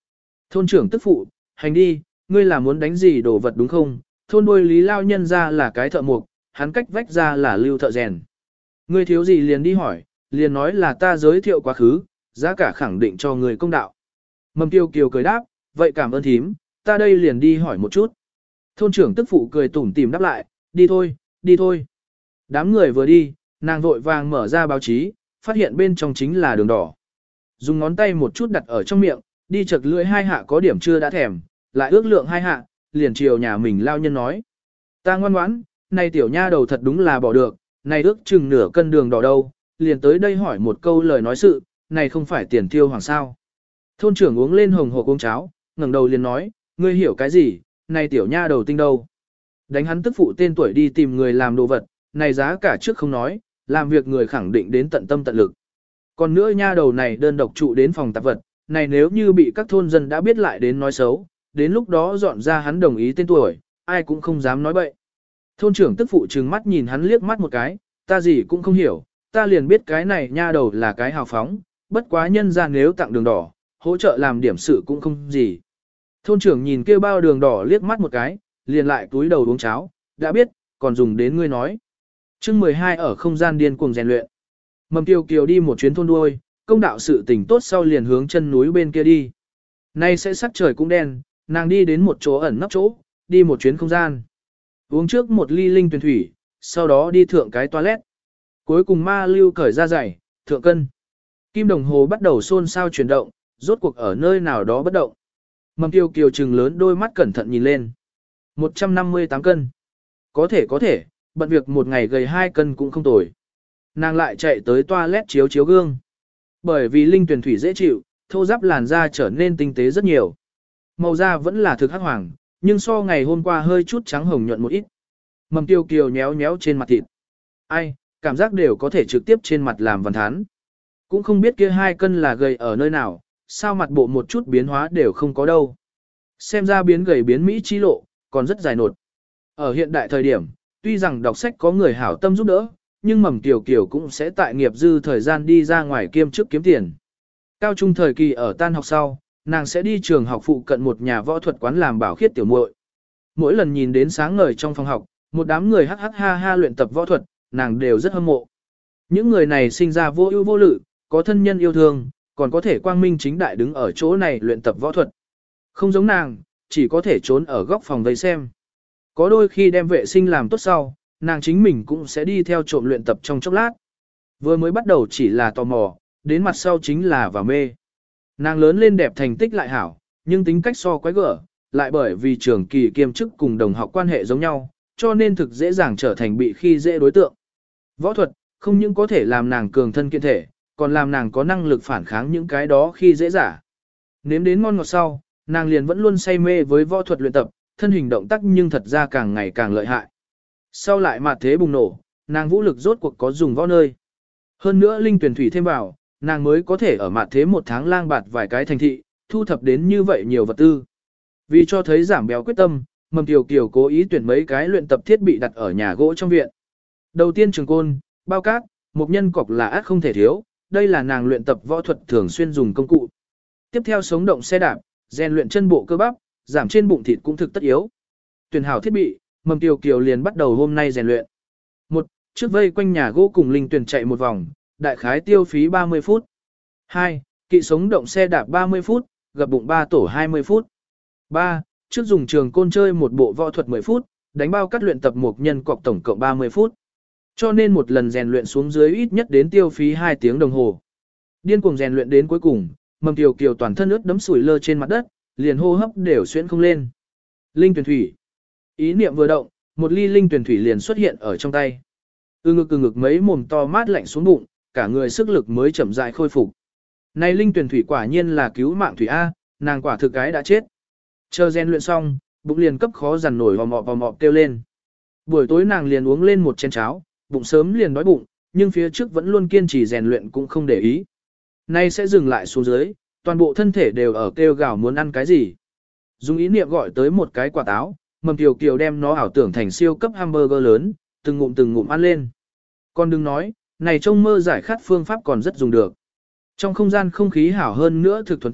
Thôn trưởng tức phụ, hành đi, ngươi là muốn đánh gì đồ vật đúng không? Thôn đuôi Lý lao nhân ra là cái thợ mộc, hắn cách vách ra là lưu thợ rèn. Ngươi thiếu gì liền đi hỏi, liền nói là ta giới thiệu quá khứ, giá cả khẳng định cho người công đạo. Mầm Tiêu Kiều cười đáp, vậy cảm ơn thím, ta đây liền đi hỏi một chút. Thôn trưởng tức phụ cười tủm tỉm đáp lại, đi thôi, đi thôi. Đám người vừa đi, nàng vội vàng mở ra báo chí, phát hiện bên trong chính là đường đỏ. Dùng ngón tay một chút đặt ở trong miệng, đi chật lưỡi hai hạ có điểm chưa đã thèm, lại ước lượng hai hạ, liền chiều nhà mình lao nhân nói. Ta ngoan ngoãn, này tiểu nha đầu thật đúng là bỏ được, này ước chừng nửa cân đường đỏ đâu, liền tới đây hỏi một câu lời nói sự, này không phải tiền tiêu hoàng sao. Thôn trưởng uống lên hồng hộp uống cháo, ngẩng đầu liền nói, ngươi hiểu cái gì, này tiểu nha đầu tinh đâu. Đánh hắn tức phụ tên tuổi đi tìm người làm đồ vật, này giá cả trước không nói, làm việc người khẳng định đến tận tâm tận lực. Còn nữa nha đầu này đơn độc trụ đến phòng tạp vật, này nếu như bị các thôn dân đã biết lại đến nói xấu, đến lúc đó dọn ra hắn đồng ý tên tuổi, ai cũng không dám nói bậy. Thôn trưởng tức phụ trừng mắt nhìn hắn liếc mắt một cái, ta gì cũng không hiểu, ta liền biết cái này nha đầu là cái hào phóng, bất quá nhân ra nếu tặng đường đỏ, hỗ trợ làm điểm sự cũng không gì. Thôn trưởng nhìn kêu bao đường đỏ liếc mắt một cái, liền lại túi đầu uống cháo, đã biết, còn dùng đến ngươi nói. chương mười hai ở không gian điên cuồng rèn luyện. Mầm Kiều Kiều đi một chuyến thôn đuôi, công đạo sự tình tốt sau liền hướng chân núi bên kia đi. Nay sẽ sắc trời cũng đen, nàng đi đến một chỗ ẩn nấp chỗ, đi một chuyến không gian. Uống trước một ly linh tuyển thủy, sau đó đi thượng cái toilet. Cuối cùng ma lưu cởi ra giày, thượng cân. Kim đồng hồ bắt đầu xôn xao chuyển động, rốt cuộc ở nơi nào đó bất động. Mầm Kiều Kiều trừng lớn đôi mắt cẩn thận nhìn lên. một trăm năm mươi tám cân. Có thể có thể, bận việc một ngày gầy hai cân cũng không tồi. Nàng lại chạy tới toilet chiếu chiếu gương. Bởi vì linh tuyển thủy dễ chịu, thô ráp làn da trở nên tinh tế rất nhiều. Màu da vẫn là thực hắc hoàng, nhưng so ngày hôm qua hơi chút trắng hồng nhuận một ít. Mầm Tiêu Kiều nhéo nhéo trên mặt thịt. Ai, cảm giác đều có thể trực tiếp trên mặt làm văn thán. Cũng không biết kia hai cân là gầy ở nơi nào, sao mặt bộ một chút biến hóa đều không có đâu. Xem ra biến gầy biến Mỹ chi lộ, còn rất dài nột. Ở hiện đại thời điểm, tuy rằng đọc sách có người hảo tâm giúp đỡ, nhưng Mầm Kiều Kiều cũng sẽ tại nghiệp dư thời gian đi ra ngoài kiêm chức kiếm tiền. Cao trung thời kỳ ở tan học sau, nàng sẽ đi trường học phụ cận một nhà võ thuật quán làm bảo khiết tiểu muội. Mỗi lần nhìn đến sáng ngời trong phòng học, một đám người hắc hắc ha ha luyện tập võ thuật, nàng đều rất hâm mộ. Những người này sinh ra vô ưu vô lự, có thân nhân yêu thương, còn có thể quang minh chính đại đứng ở chỗ này luyện tập võ thuật. Không giống nàng, chỉ có thể trốn ở góc phòng vây xem. Có đôi khi đem vệ sinh làm tốt sau, nàng chính mình cũng sẽ đi theo trộm luyện tập trong chốc lát. Vừa mới bắt đầu chỉ là tò mò, đến mặt sau chính là vào mê. Nàng lớn lên đẹp thành tích lại hảo, nhưng tính cách so quái gở, lại bởi vì trường kỳ kiêm chức cùng đồng học quan hệ giống nhau, cho nên thực dễ dàng trở thành bị khi dễ đối tượng. Võ thuật, không những có thể làm nàng cường thân kiện thể, còn làm nàng có năng lực phản kháng những cái đó khi dễ giả. Nếm đến ngon ngọt sau, nàng liền vẫn luôn say mê với võ thuật luyện tập, thân hình động tác nhưng thật ra càng ngày càng lợi hại. Sau lại mặt thế bùng nổ, nàng vũ lực rốt cuộc có dùng võ nơi. Hơn nữa linh tuyển thủy thêm vào, nàng mới có thể ở mặt thế một tháng lang bạt vài cái thành thị, thu thập đến như vậy nhiều vật tư. Vì cho thấy giảm béo quyết tâm, Mầm Kiều Kiều cố ý tuyển mấy cái luyện tập thiết bị đặt ở nhà gỗ trong viện. Đầu tiên trường côn, bao cát, một nhân cọc là át không thể thiếu, đây là nàng luyện tập võ thuật thường xuyên dùng công cụ. Tiếp theo sống động xe đạp, rèn luyện chân bộ cơ bắp, giảm trên bụng thịt cũng thực tất yếu. Tuyển hảo thiết bị, Mầm Kiều Kiều liền bắt đầu hôm nay rèn luyện. Một, trước vây quanh nhà gỗ cùng linh tuyển chạy một vòng, đại khái tiêu phí ba mươi phút. Hai, kỵ sống động xe đạp ba mươi phút, gập bụng ba tổ hai mươi phút. Ba, trước dùng trường côn chơi một bộ võ thuật mười phút, đánh bao cắt luyện tập một nhân cọc tổng cộng ba mươi phút. Cho nên một lần rèn luyện xuống dưới ít nhất đến tiêu phí hai tiếng đồng hồ. Điên cuồng rèn luyện đến cuối cùng, Mầm Kiều Kiều toàn thân ướt đẫm sủi lơ trên mặt đất, liền hô hấp đều xuyễn không lên. Linh tuyển thủy. Ý niệm vừa động, một ly linh tuyển thủy liền xuất hiện ở trong tay. Ừ ngực ừ ngực mấy mồm to mát lạnh xuống bụng, cả người sức lực mới chậm rãi khôi phục. Này linh tuyển thủy quả nhiên là cứu mạng thủy A, nàng quả thực cái đã chết. Chờ rèn luyện xong, bụng liền cấp khó dằn nổi vò mọ vò mọ kêu lên. Buổi tối nàng liền uống lên một chén cháo, bụng sớm liền đói bụng, nhưng phía trước vẫn luôn kiên trì rèn luyện cũng không để ý. Nay sẽ dừng lại xuống dưới, toàn bộ thân thể đều ở kêu gào muốn ăn cái gì. Dùng ý niệm gọi tới một cái quả táo, Mầm Kiều Kiều đem nó ảo tưởng thành siêu cấp hamburger lớn, từng ngụm từng ngụm ăn lên. Còn đừng nói, này trông mơ giải khát phương pháp còn rất dùng được. Trong không gian không khí hảo hơn nữa thực thuần tịnh,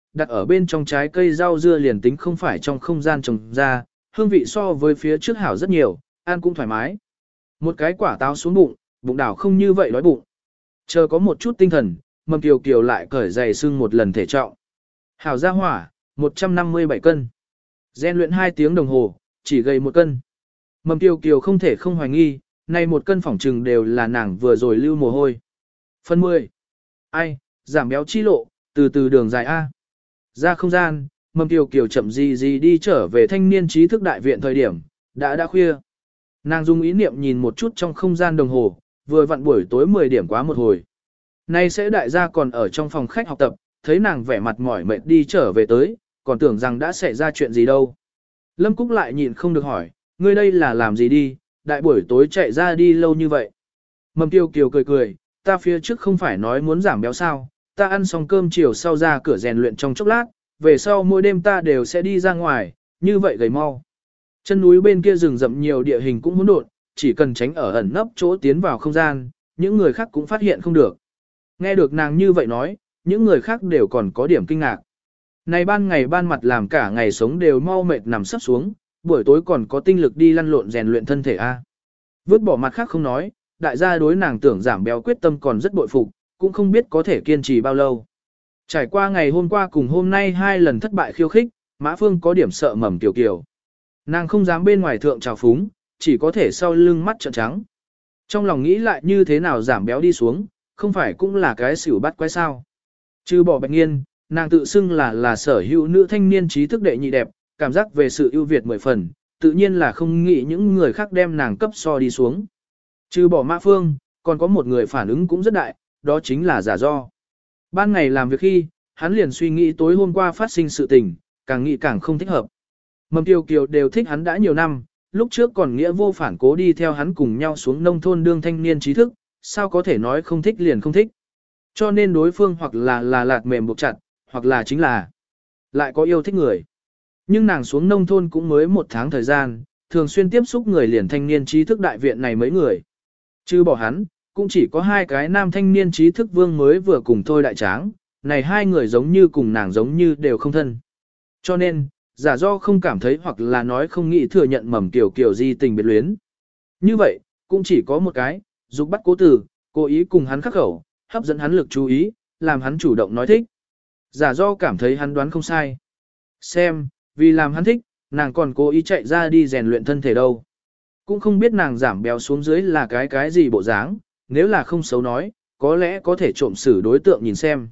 đặt ở bên trong trái cây rau dưa liền tính không phải trong không gian trồng ra, hương vị so với phía trước hảo rất nhiều, ăn cũng thoải mái. Một cái quả táo xuống bụng, bụng đảo không như vậy đói bụng. Chờ có một chút tinh thần, Mầm Kiều Kiều lại cởi giày xương một lần thể trọng. Hảo ra hỏa, một trăm năm mươi bảy cân. Gen luyện hai tiếng đồng hồ, chỉ gầy một cân. Mầm Kiều Kiều không thể không hoài nghi, này một cân phỏng trừng đều là nàng vừa rồi lưu mồ hôi. Phần mười. Ai, giảm béo chi lộ, từ từ đường dài A. Ra không gian, Mầm Kiều Kiều chậm gì gì đi trở về thanh niên trí thức đại viện thời điểm, đã đã khuya. Nàng dùng ý niệm nhìn một chút trong không gian đồng hồ, vừa vặn buổi tối mười điểm quá một hồi. Nay sẽ đại gia còn ở trong phòng khách học tập, thấy nàng vẻ mặt mỏi mệt đi trở về tới, còn tưởng rằng đã xảy ra chuyện gì đâu. Lâm Cúc lại nhịn không được hỏi, ngươi đây là làm gì đi, đại buổi tối chạy ra đi lâu như vậy. Mầm Kiều Kiều cười cười, ta phía trước không phải nói muốn giảm béo sao, ta ăn xong cơm chiều sau ra cửa rèn luyện trong chốc lát, về sau mỗi đêm ta đều sẽ đi ra ngoài, như vậy gầy mau. Chân núi bên kia rừng rậm nhiều địa hình cũng hỗn độn, chỉ cần tránh ở ẩn nấp chỗ tiến vào không gian, những người khác cũng phát hiện không được. Nghe được nàng như vậy nói, những người khác đều còn có điểm kinh ngạc. Này ban ngày ban mặt làm cả ngày sống đều mau mệt nằm sấp xuống, buổi tối còn có tinh lực đi lăn lộn rèn luyện thân thể a. Vứt bỏ mặt khác không nói, đại gia đối nàng tưởng giảm béo quyết tâm còn rất bội phục, cũng không biết có thể kiên trì bao lâu. Trải qua ngày hôm qua cùng hôm nay hai lần thất bại khiêu khích, Mã Phương có điểm sợ Mầm Kiều Kiều. Nàng không dám bên ngoài thượng trào phúng, chỉ có thể sau lưng mắt trợn trắng. Trong lòng nghĩ lại như thế nào giảm béo đi xuống, không phải cũng là cái xỉu bắt quái sao. Trừ bỏ Bạch Nghiên, nàng tự xưng là là sở hữu nữ thanh niên trí thức đệ nhị đẹp, cảm giác về sự ưu việt mười phần, tự nhiên là không nghĩ những người khác đem nàng cấp so đi xuống. Trừ bỏ Mã Phương, còn có một người phản ứng cũng rất đại, đó chính là Giả Do. Ban ngày làm việc khi, hắn liền suy nghĩ tối hôm qua phát sinh sự tình, càng nghĩ càng không thích hợp. Mầm Kiều Kiều đều thích hắn đã nhiều năm, lúc trước còn nghĩa vô phản cố đi theo hắn cùng nhau xuống nông thôn đương thanh niên trí thức, sao có thể nói không thích liền không thích. Cho nên đối phương hoặc là là lạt mềm buộc chặt, hoặc là chính là lại có yêu thích người. Nhưng nàng xuống nông thôn cũng mới một tháng thời gian, thường xuyên tiếp xúc người liền thanh niên trí thức đại viện này mấy người. Chứ bỏ hắn, cũng chỉ có hai cái nam thanh niên trí thức vương mới vừa cùng thôi đại tráng, này hai người giống như cùng nàng giống như đều không thân. Cho nên, Giả Do không cảm thấy hoặc là nói không nghĩ thừa nhận Mầm Kiều Kiều di tình biệt luyến. Như vậy, cũng chỉ có một cái, dục bắt cố tử, cố ý cùng hắn khắc khẩu, hấp dẫn hắn lực chú ý, làm hắn chủ động nói thích. Giả Do cảm thấy hắn đoán không sai. Xem, vì làm hắn thích, nàng còn cố ý chạy ra đi rèn luyện thân thể đâu. Cũng không biết nàng giảm béo xuống dưới là cái cái gì bộ dáng, nếu là không xấu nói, có lẽ có thể trộm xử đối tượng nhìn xem.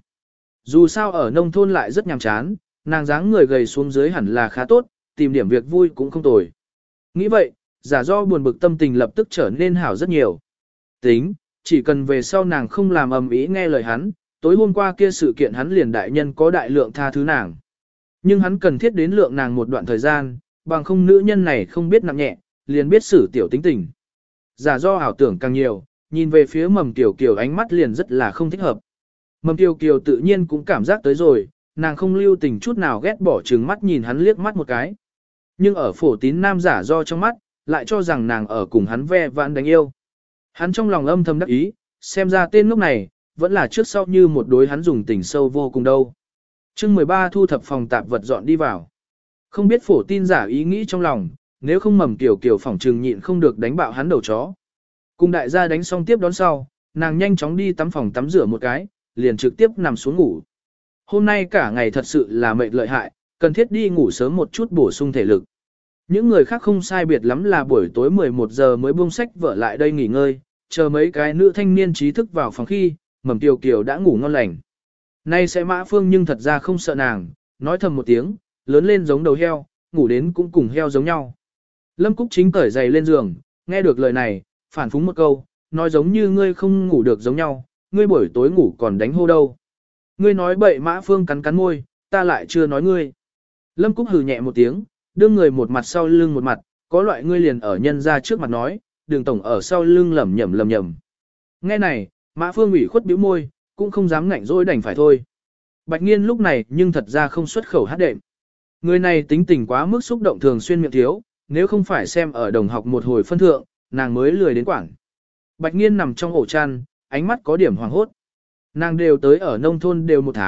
Dù sao ở nông thôn lại rất nhàm chán, nàng dáng người gầy xuống dưới hẳn là khá tốt, tìm điểm việc vui cũng không tồi. Nghĩ vậy, Giả Do buồn bực tâm tình lập tức trở nên hảo rất nhiều. Tính, chỉ cần về sau nàng không làm ầm ĩ nghe lời hắn, tối hôm qua kia sự kiện hắn liền đại nhân có đại lượng tha thứ nàng. Nhưng hắn cần thiết đến lượng nàng một đoạn thời gian, bằng không nữ nhân này không biết nặng nhẹ, liền biết xử tiểu tính tình. Giả Do ảo tưởng càng nhiều, nhìn về phía Mầm Kiều Kiều ánh mắt liền rất là không thích hợp. Mầm Kiều Kiều tự nhiên cũng cảm giác tới rồi, nàng không lưu tình chút nào ghét bỏ trừng mắt nhìn hắn liếc mắt một cái. Nhưng ở Phổ Tín Nam Giả Do trong mắt, lại cho rằng nàng ở cùng hắn ve vãn đánh yêu. Hắn trong lòng âm thầm đắc ý, xem ra tên lúc này, vẫn là trước sau như một đối hắn dùng tình sâu vô cùng đâu. chương mười ba thu thập phòng tạp vật dọn đi vào. Không biết Phổ Tin Giả ý nghĩ trong lòng, nếu không Mầm Kiều Kiều phỏng trừng nhịn không được đánh bạo hắn đầu chó. Cùng đại gia đánh xong tiếp đón sau, nàng nhanh chóng đi tắm phòng tắm rửa một cái, liền trực tiếp nằm xuống ngủ. Hôm nay cả ngày thật sự là mệt lợi hại, cần thiết đi ngủ sớm một chút bổ sung thể lực. Những người khác không sai biệt lắm là buổi tối mười một giờ mới buông sách vở lại đây nghỉ ngơi, chờ mấy cái nữ thanh niên trí thức vào phòng khi, Mầm Kiều Kiều đã ngủ ngon lành. Nay sẽ Mã Phương nhưng thật ra không sợ nàng, nói thầm một tiếng, lớn lên giống đầu heo, ngủ đến cũng cùng heo giống nhau. Lâm Cúc Chính cởi giày lên giường, nghe được lời này, phản phúng một câu, nói giống như ngươi không ngủ được giống nhau, ngươi buổi tối ngủ còn đánh hô đâu. Ngươi nói bậy. Mã Phương cắn cắn môi, ta lại chưa nói ngươi. Lâm Cúc hừ nhẹ một tiếng, đưa người một mặt sau lưng một mặt, có loại ngươi liền ở nhân ra trước mặt nói, đường tổng ở sau lưng lẩm nhẩm lẩm nhẩm. Nghe này, Mã Phương ủy khuất bĩu môi, cũng không dám ngạnh dỗi đành phải thôi. Bạch Nghiên lúc này nhưng thật ra không xuất khẩu hát đệm. Người này tính tình quá mức xúc động thường xuyên miệng thiếu, nếu không phải xem ở đồng học một hồi phân thượng, nàng mới lười đến quảng. Bạch Nghiên nằm trong ổ chăn, ánh mắt có điểm hoàng hốt. Nàng đều tới ở nông thôn đều một tháng,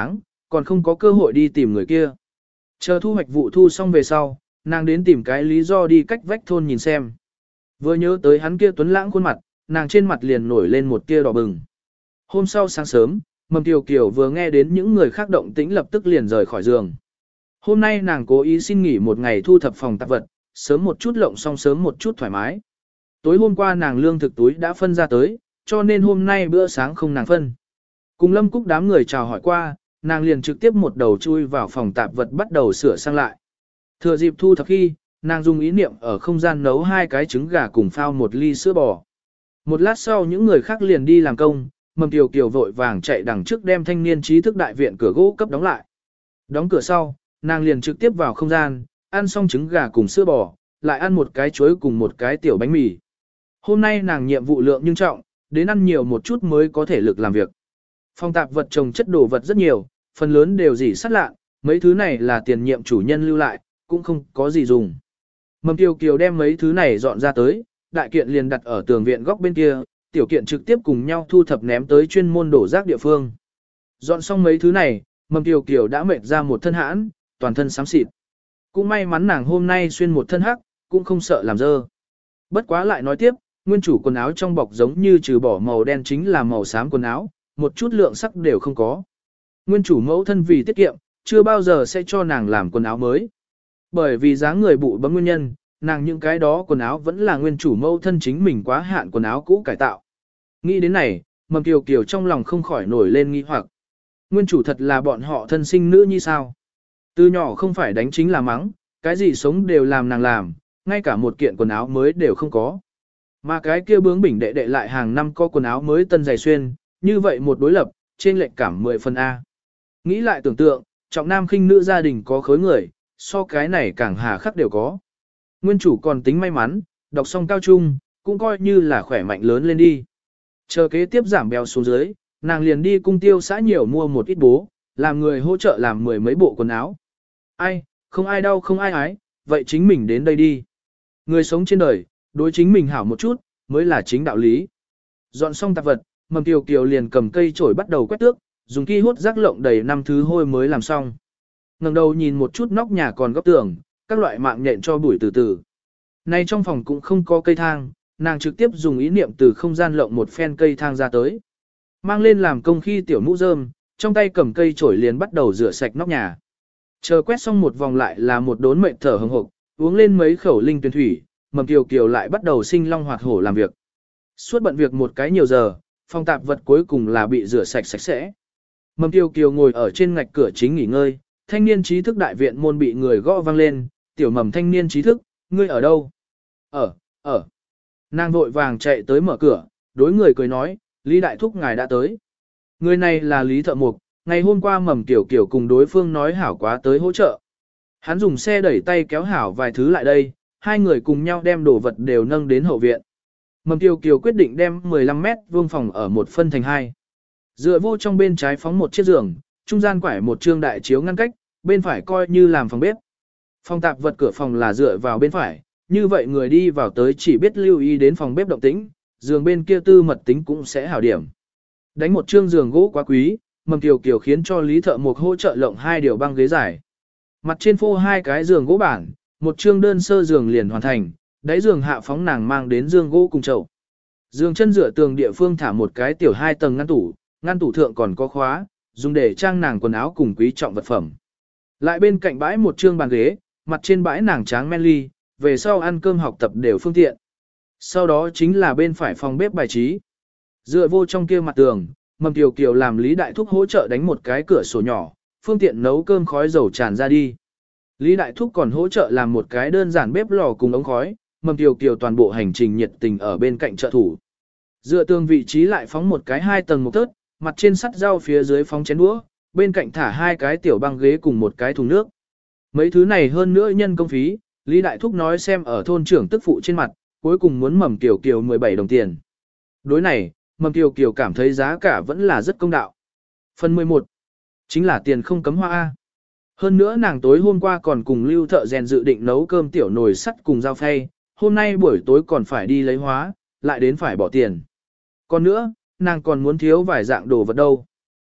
còn không có cơ hội đi tìm người kia. Chờ thu hoạch vụ thu xong về sau, nàng đến tìm cái lý do đi cách vách thôn nhìn xem. Vừa nhớ tới hắn kia tuấn lãng khuôn mặt, nàng trên mặt liền nổi lên một tia đỏ bừng. Hôm sau sáng sớm, Mầm Kiều Kiều vừa nghe đến những người khác động tĩnh lập tức liền rời khỏi giường. Hôm nay nàng cố ý xin nghỉ một ngày thu thập phòng tạp vật, sớm một chút lộng xong sớm một chút thoải mái. Tối hôm qua nàng lương thực túi đã phân ra tới, cho nên hôm nay bữa sáng không nàng phân. Cùng Lâm Cúc đám người chào hỏi qua, nàng liền trực tiếp một đầu chui vào phòng tạp vật bắt đầu sửa sang lại. Thừa dịp thu thập khi, nàng dùng ý niệm ở không gian nấu hai cái trứng gà cùng phao một ly sữa bò. Một lát sau những người khác liền đi làm công, Mầm Kiều Kiều vội vàng chạy đằng trước đem thanh niên trí thức đại viện cửa gỗ cấp đóng lại. Đóng cửa sau, nàng liền trực tiếp vào không gian, ăn xong trứng gà cùng sữa bò, lại ăn một cái chuối cùng một cái tiểu bánh mì. Hôm nay nàng nhiệm vụ lượng nhưng trọng, đến ăn nhiều một chút mới có thể lực làm việc. Phòng tạp vật trồng chất đồ vật rất nhiều, phần lớn đều dỉ sắt lạ, mấy thứ này là tiền nhiệm chủ nhân lưu lại, cũng không có gì dùng. Mầm Kiều Kiều đem mấy thứ này dọn ra tới, đại kiện liền đặt ở tường viện góc bên kia, tiểu kiện trực tiếp cùng nhau thu thập ném tới chuyên môn đổ rác địa phương. Dọn xong mấy thứ này, Mầm Kiều Kiều đã mệt ra một thân hãn, toàn thân xám xịt. Cũng may mắn nàng hôm nay xuyên một thân hắc, cũng không sợ làm dơ. Bất quá lại nói tiếp, nguyên chủ quần áo trong bọc giống như trừ bỏ màu đen chính là màu xám quần áo, một chút lượng sắc đều không có. Nguyên chủ mẫu thân vì tiết kiệm, chưa bao giờ sẽ cho nàng làm quần áo mới. Bởi vì dáng người bụ bấm nguyên nhân, nàng những cái đó quần áo vẫn là nguyên chủ mẫu thân chính mình quá hạn quần áo cũ cải tạo. Nghĩ đến này, Mầm Kiều Kiều trong lòng không khỏi nổi lên nghi hoặc. Nguyên chủ thật là bọn họ thân sinh nữ như sao? Từ nhỏ không phải đánh chính là mắng, cái gì sống đều làm nàng làm, ngay cả một kiện quần áo mới đều không có. Mà cái kia bướng bỉnh đệ đệ lại hàng năm có quần áo mới tân giày xuyên, như vậy một đối lập, trên lệch cảm mười phần A. Nghĩ lại tưởng tượng, trọng nam khinh nữ gia đình có khối người, so cái này càng hà khắc đều có. Nguyên chủ còn tính may mắn, đọc xong cao trung, cũng coi như là khỏe mạnh lớn lên đi. Chờ kế tiếp giảm béo xuống dưới, nàng liền đi cung tiêu xã nhiều mua một ít bố, làm người hỗ trợ làm mười mấy bộ quần áo. Ai, không ai đau không ai ái, vậy chính mình đến đây đi. Người sống trên đời, đối chính mình hảo một chút, mới là chính đạo lý. Dọn xong tạp vật, Mầm Kiều Kiều liền cầm cây chổi bắt đầu quét tước, dùng ki hút rác lộng đầy năm thứ hôi mới làm xong. Ngẩng đầu nhìn một chút nóc nhà còn góc tường, các loại mạng nhện cho bụi từ từ. Nay trong phòng cũng không có cây thang, nàng trực tiếp dùng ý niệm từ không gian lộng một phen cây thang ra tới. Mang lên làm công khi tiểu mũ rơm, trong tay cầm cây chổi liền bắt đầu rửa sạch nóc nhà. Chờ quét xong một vòng lại là một đốn mệt thở hừng hực, uống lên mấy khẩu linh tuyển thủy, Mầm Kiều Kiều lại bắt đầu sinh long hoạt hổ làm việc. Suốt bận việc một cái nhiều giờ, phòng tạp vật cuối cùng là bị rửa sạch sạch sẽ. Mầm Kiều Kiều ngồi ở trên ngạch cửa chính nghỉ ngơi, thanh niên trí thức đại viện môn bị người gõ vang lên, tiểu Mầm thanh niên trí thức, ngươi ở đâu? Ở, ở. Nàng vội vàng chạy tới mở cửa, đối người cười nói, Lý Đại Thúc ngài đã tới. Người này là Lý Thợ Mục, ngày hôm qua Mầm Kiều Kiều cùng đối phương nói hảo quá tới hỗ trợ. Hắn dùng xe đẩy tay kéo hảo vài thứ lại đây, hai người cùng nhau đem đồ vật đều nâng đến hậu viện. Mầm Kiều Kiều quyết định đem mười lăm mét vuông phòng ở một phân thành hai. Dựa vô trong bên trái phóng một chiếc giường, trung gian quải một trương đại chiếu ngăn cách, bên phải coi như làm phòng bếp. Phòng tạp vật cửa phòng là dựa vào bên phải, như vậy người đi vào tới chỉ biết lưu ý đến phòng bếp động tĩnh, giường bên kia tư mật tính cũng sẽ hảo điểm. Đánh một trương giường gỗ quá quý, Mầm Kiều Kiều khiến cho Lý Thợ Mục hỗ trợ lộng hai điều băng ghế dài. Mặt trên phô hai cái giường gỗ bản, một trương đơn sơ giường liền hoàn thành, đáy giường hạ phóng nàng mang đến giường gỗ cùng chậu. Giường chân dựa tường địa phương thả một cái tiểu hai tầng ngăn tủ, ngăn tủ thượng còn có khóa, dùng để trang nàng quần áo cùng quý trọng vật phẩm. Lại bên cạnh bãi một trương bàn ghế, mặt trên bãi nàng tráng men ly, về sau ăn cơm học tập đều phương tiện. Sau đó chính là bên phải phòng bếp bài trí. Dựa vô trong kia mặt tường, Mầm Kiều Kiều làm Lý Đại Thúc hỗ trợ đánh một cái cửa sổ nhỏ, phương tiện nấu cơm khói dầu tràn ra đi. Lý Đại Thúc còn hỗ trợ làm một cái đơn giản bếp lò cùng ống khói, Mầm Kiều Kiều toàn bộ hành trình nhiệt tình ở bên cạnh trợ thủ. Dựa tường vị trí lại phóng một cái hai tầng một tớt, mặt trên sắt rau phía dưới phóng chén đũa, bên cạnh thả hai cái tiểu băng ghế cùng một cái thùng nước. Mấy thứ này hơn nữa nhân công phí, Lý Đại Thúc nói xem ở thôn trưởng tức phụ trên mặt, cuối cùng muốn Mầm Kiều Kiều mười bảy đồng tiền. Đối này, Mầm Kiều Kiều cảm thấy giá cả vẫn là rất công đạo. Phần mười một. Chính là tiền không cấm hoa A. Hơn nữa nàng tối hôm qua còn cùng Lưu Thợ rèn dự định nấu cơm tiểu nồi sắt cùng dao phay, hôm nay buổi tối còn phải đi lấy hóa, lại đến phải bỏ tiền. Còn nữa, nàng còn muốn thiếu vài dạng đồ vật đâu.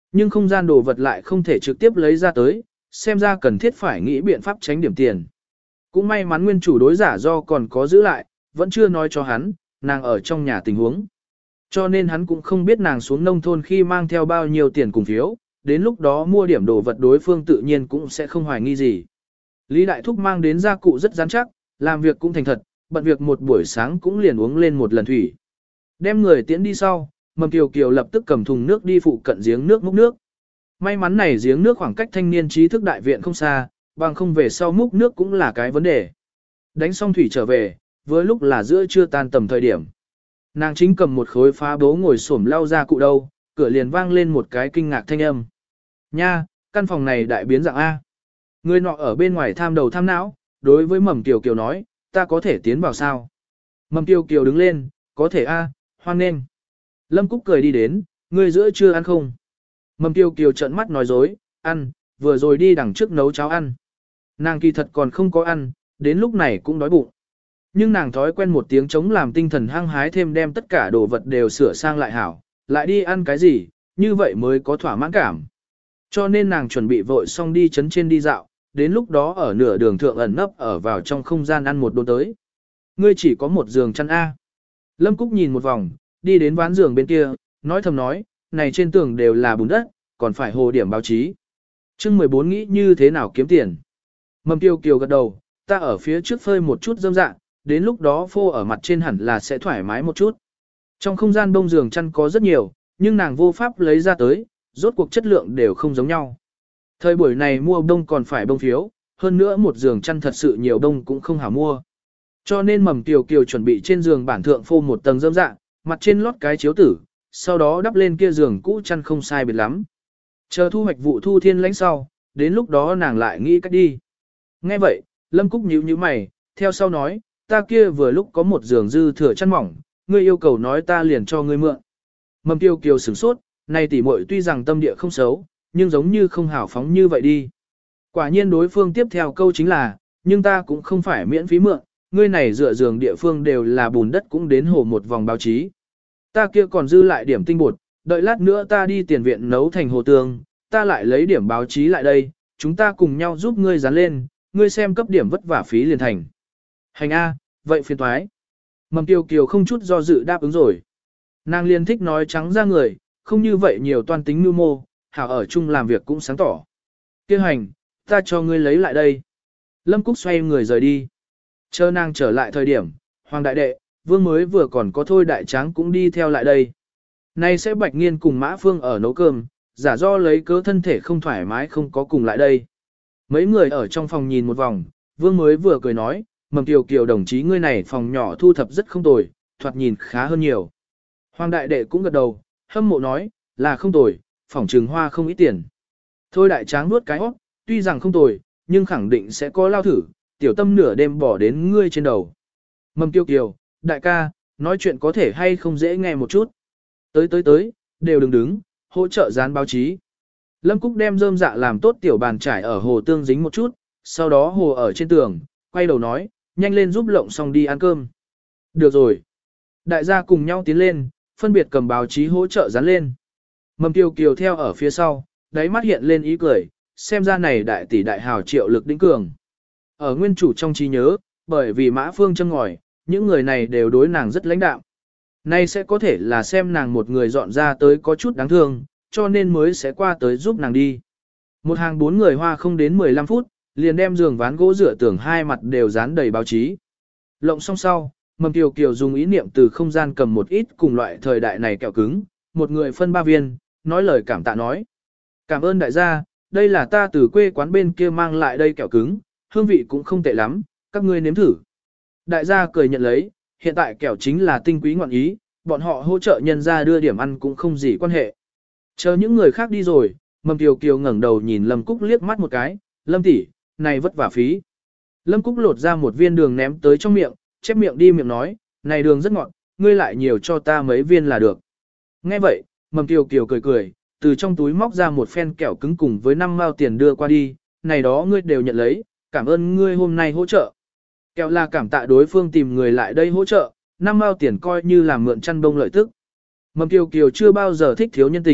Nhưng không gian đồ vật lại không thể trực tiếp lấy ra tới, xem ra cần thiết phải nghĩ biện pháp tránh điểm tiền. Cũng may mắn nguyên chủ đối giả do còn có giữ lại, vẫn chưa nói cho hắn, nàng ở trong nhà tình huống. Cho nên hắn cũng không biết nàng xuống nông thôn khi mang theo bao nhiêu tiền cùng phiếu, đến lúc đó mua điểm đồ vật đối phương tự nhiên cũng sẽ không hoài nghi gì. Lý Đại Thúc mang đến gia cụ rất rắn chắc, làm việc cũng thành thật, bận việc một buổi sáng cũng liền uống lên một lần thủy. Đem người tiễn đi sau, Mầm Kiều Kiều lập tức cầm thùng nước đi phụ cận giếng nước múc nước. May mắn này giếng nước khoảng cách thanh niên trí thức đại viện không xa, bằng không về sau múc nước cũng là cái vấn đề. Đánh xong thủy trở về, với lúc là giữa trưa tan tầm thời điểm. Nàng chính cầm một khối phá bố ngồi xổm lau ra cụ đâu, cửa liền vang lên một cái kinh ngạc thanh âm. Nha, căn phòng này đại biến dạng A. Người nọ ở bên ngoài tham đầu tham não, đối với Mầm Kiều Kiều nói, ta có thể tiến vào sao? Mầm Kiều Kiều đứng lên, có thể A, hoan nghênh. Lâm Cúc cười đi đến, ngươi giữa trưa ăn không? Mầm Kiều Kiều trợn mắt nói dối, ăn, vừa rồi đi đằng trước nấu cháo ăn. Nàng kỳ thật còn không có ăn, đến lúc này cũng đói bụng. Nhưng nàng thói quen một tiếng chống làm tinh thần hăng hái thêm đem tất cả đồ vật đều sửa sang lại hảo, lại đi ăn cái gì, như vậy mới có thỏa mãn cảm. Cho nên nàng chuẩn bị vội xong đi chấn trên đi dạo, đến lúc đó ở nửa đường thượng ẩn nấp ở vào trong không gian ăn một đốn tới. Ngươi chỉ có một giường chăn A. Lâm Cúc nhìn một vòng, đi đến ván giường bên kia, nói thầm nói, này trên tường đều là bùn đất, còn phải hồ điểm báo chí. chương mười bốn nghĩ như thế nào kiếm tiền. Mầm Kiều Kiều gật đầu, ta ở phía trước phơi một chút dâm dạng, đến lúc đó phô ở mặt trên hẳn là sẽ thoải mái một chút. Trong không gian bông giường chăn có rất nhiều, nhưng nàng vô pháp lấy ra tới, rốt cuộc chất lượng đều không giống nhau. Thời buổi này mua bông còn phải bông phiếu, hơn nữa một giường chăn thật sự nhiều bông cũng không hảo mua. Cho nên Mầm Kiều Kiều chuẩn bị trên giường bản thượng phô một tầng dâm dạng, mặt trên lót cái chiếu tử, sau đó đắp lên kia giường cũ chăn không sai biệt lắm. Chờ thu hoạch vụ thu thiên lãnh sau, đến lúc đó nàng lại nghĩ cách đi. Nghe vậy, Lâm Cúc nhíu nhíu mày, theo sau nói, ta kia vừa lúc có một giường dư thừa chăn mỏng, ngươi yêu cầu nói ta liền cho ngươi mượn. Mầm Kiều Kiều sửng sốt, này tỉ muội tuy rằng tâm địa không xấu, nhưng giống như không hảo phóng như vậy đi. Quả nhiên đối phương tiếp theo câu chính là, nhưng ta cũng không phải miễn phí mượn, ngươi này dựa giường địa phương đều là bùn đất cũng đến hồ một vòng báo chí. Ta kia còn dư lại điểm tinh bột, đợi lát nữa ta đi tiền viện nấu thành hồ tường, ta lại lấy điểm báo chí lại đây, chúng ta cùng nhau giúp ngươi dán lên, ngươi xem cấp điểm vất vả phí liền thành. Hành A, vậy phiền toái. Mầm Kiều Kiều không chút do dự đáp ứng rồi. Nàng liền thích nói trắng ra người, không như vậy nhiều toan tính mưu mô, hảo ở chung làm việc cũng sáng tỏ. Kêu hành, ta cho ngươi lấy lại đây. Lâm Cúc xoay người rời đi. Chờ nàng trở lại thời điểm, Hoàng Đại Đệ, Vương mới vừa còn có Thôi Đại Tráng cũng đi theo lại đây. Nay sẽ Bạch Nghiên cùng Mã Phương ở nấu cơm, giả do lấy cớ thân thể không thoải mái không có cùng lại đây. Mấy người ở trong phòng nhìn một vòng, Vương mới vừa cười nói, Mầm Kiều Kiều đồng chí ngươi này phòng nhỏ thu thập rất không tồi, thoạt nhìn khá hơn nhiều. Hoàng Đại Đệ cũng gật đầu, hâm mộ nói, là không tồi, phòng trừng hoa không ít tiền. Thôi Đại Tráng nuốt cái hót, tuy rằng không tồi, nhưng khẳng định sẽ có lao thử, tiểu tâm nửa đêm bỏ đến ngươi trên đầu. Mầm Kiều Kiều, đại ca, nói chuyện có thể hay không dễ nghe một chút. Tới tới tới, đều đừng đứng, hỗ trợ dán báo chí. Lâm Cúc đem rơm dạ làm tốt tiểu bàn trải ở hồ tương dính một chút, sau đó hồ ở trên tường, quay đầu nói, nhanh lên giúp lộng xong đi ăn cơm. Được rồi. Đại gia cùng nhau tiến lên, phân biệt cầm báo chí hỗ trợ dán lên. Mầm Kiều Kiều theo ở phía sau, đáy mắt hiện lên ý cười, xem ra này đại tỷ đại hào triệu lực đỉnh cường. Ở nguyên chủ trong trí nhớ, bởi vì Mã Phương châm ngòi, những người này đều đối nàng rất lãnh đạm. Nay sẽ có thể là xem nàng một người dọn ra tới có chút đáng thương, cho nên mới sẽ qua tới giúp nàng đi. Một hàng bốn người hoa không đến mười lăm phút, liền đem giường ván gỗ rửa tường hai mặt đều dán đầy báo chí. Lộng xong sau, Mầm Kiều Kiều dùng ý niệm từ không gian cầm một ít cùng loại thời đại này kẹo cứng, một người phân ba viên, nói lời cảm tạ nói. Cảm ơn đại gia, đây là ta từ quê quán bên kia mang lại đây kẹo cứng, hương vị cũng không tệ lắm, các ngươi nếm thử. Đại gia cười nhận lấy, hiện tại kẹo chính là tinh quý ngọn ý, bọn họ hỗ trợ nhân ra đưa điểm ăn cũng không gì quan hệ. Chờ những người khác đi rồi, Mầm Kiều Kiều ngẩng đầu nhìn Lâm Cúc liếc mắt một cái, Lâm tỷ, này vất vả phí. Lâm Cúc lột ra một viên đường ném tới trong miệng, chép miệng đi miệng nói, này đường rất ngọt, ngươi lại nhiều cho ta mấy viên là được. Nghe vậy, Mầm Kiều Kiều cười cười, từ trong túi móc ra một phen kẹo cứng cùng với năm mao tiền đưa qua đi, này đó ngươi đều nhận lấy, cảm ơn ngươi hôm nay hỗ trợ. Kẹo là cảm tạ đối phương tìm người lại đây hỗ trợ, năm mao tiền coi như là mượn chăn bông lợi tức. Mầm Kiều Kiều chưa bao giờ thích thiếu nhân tình,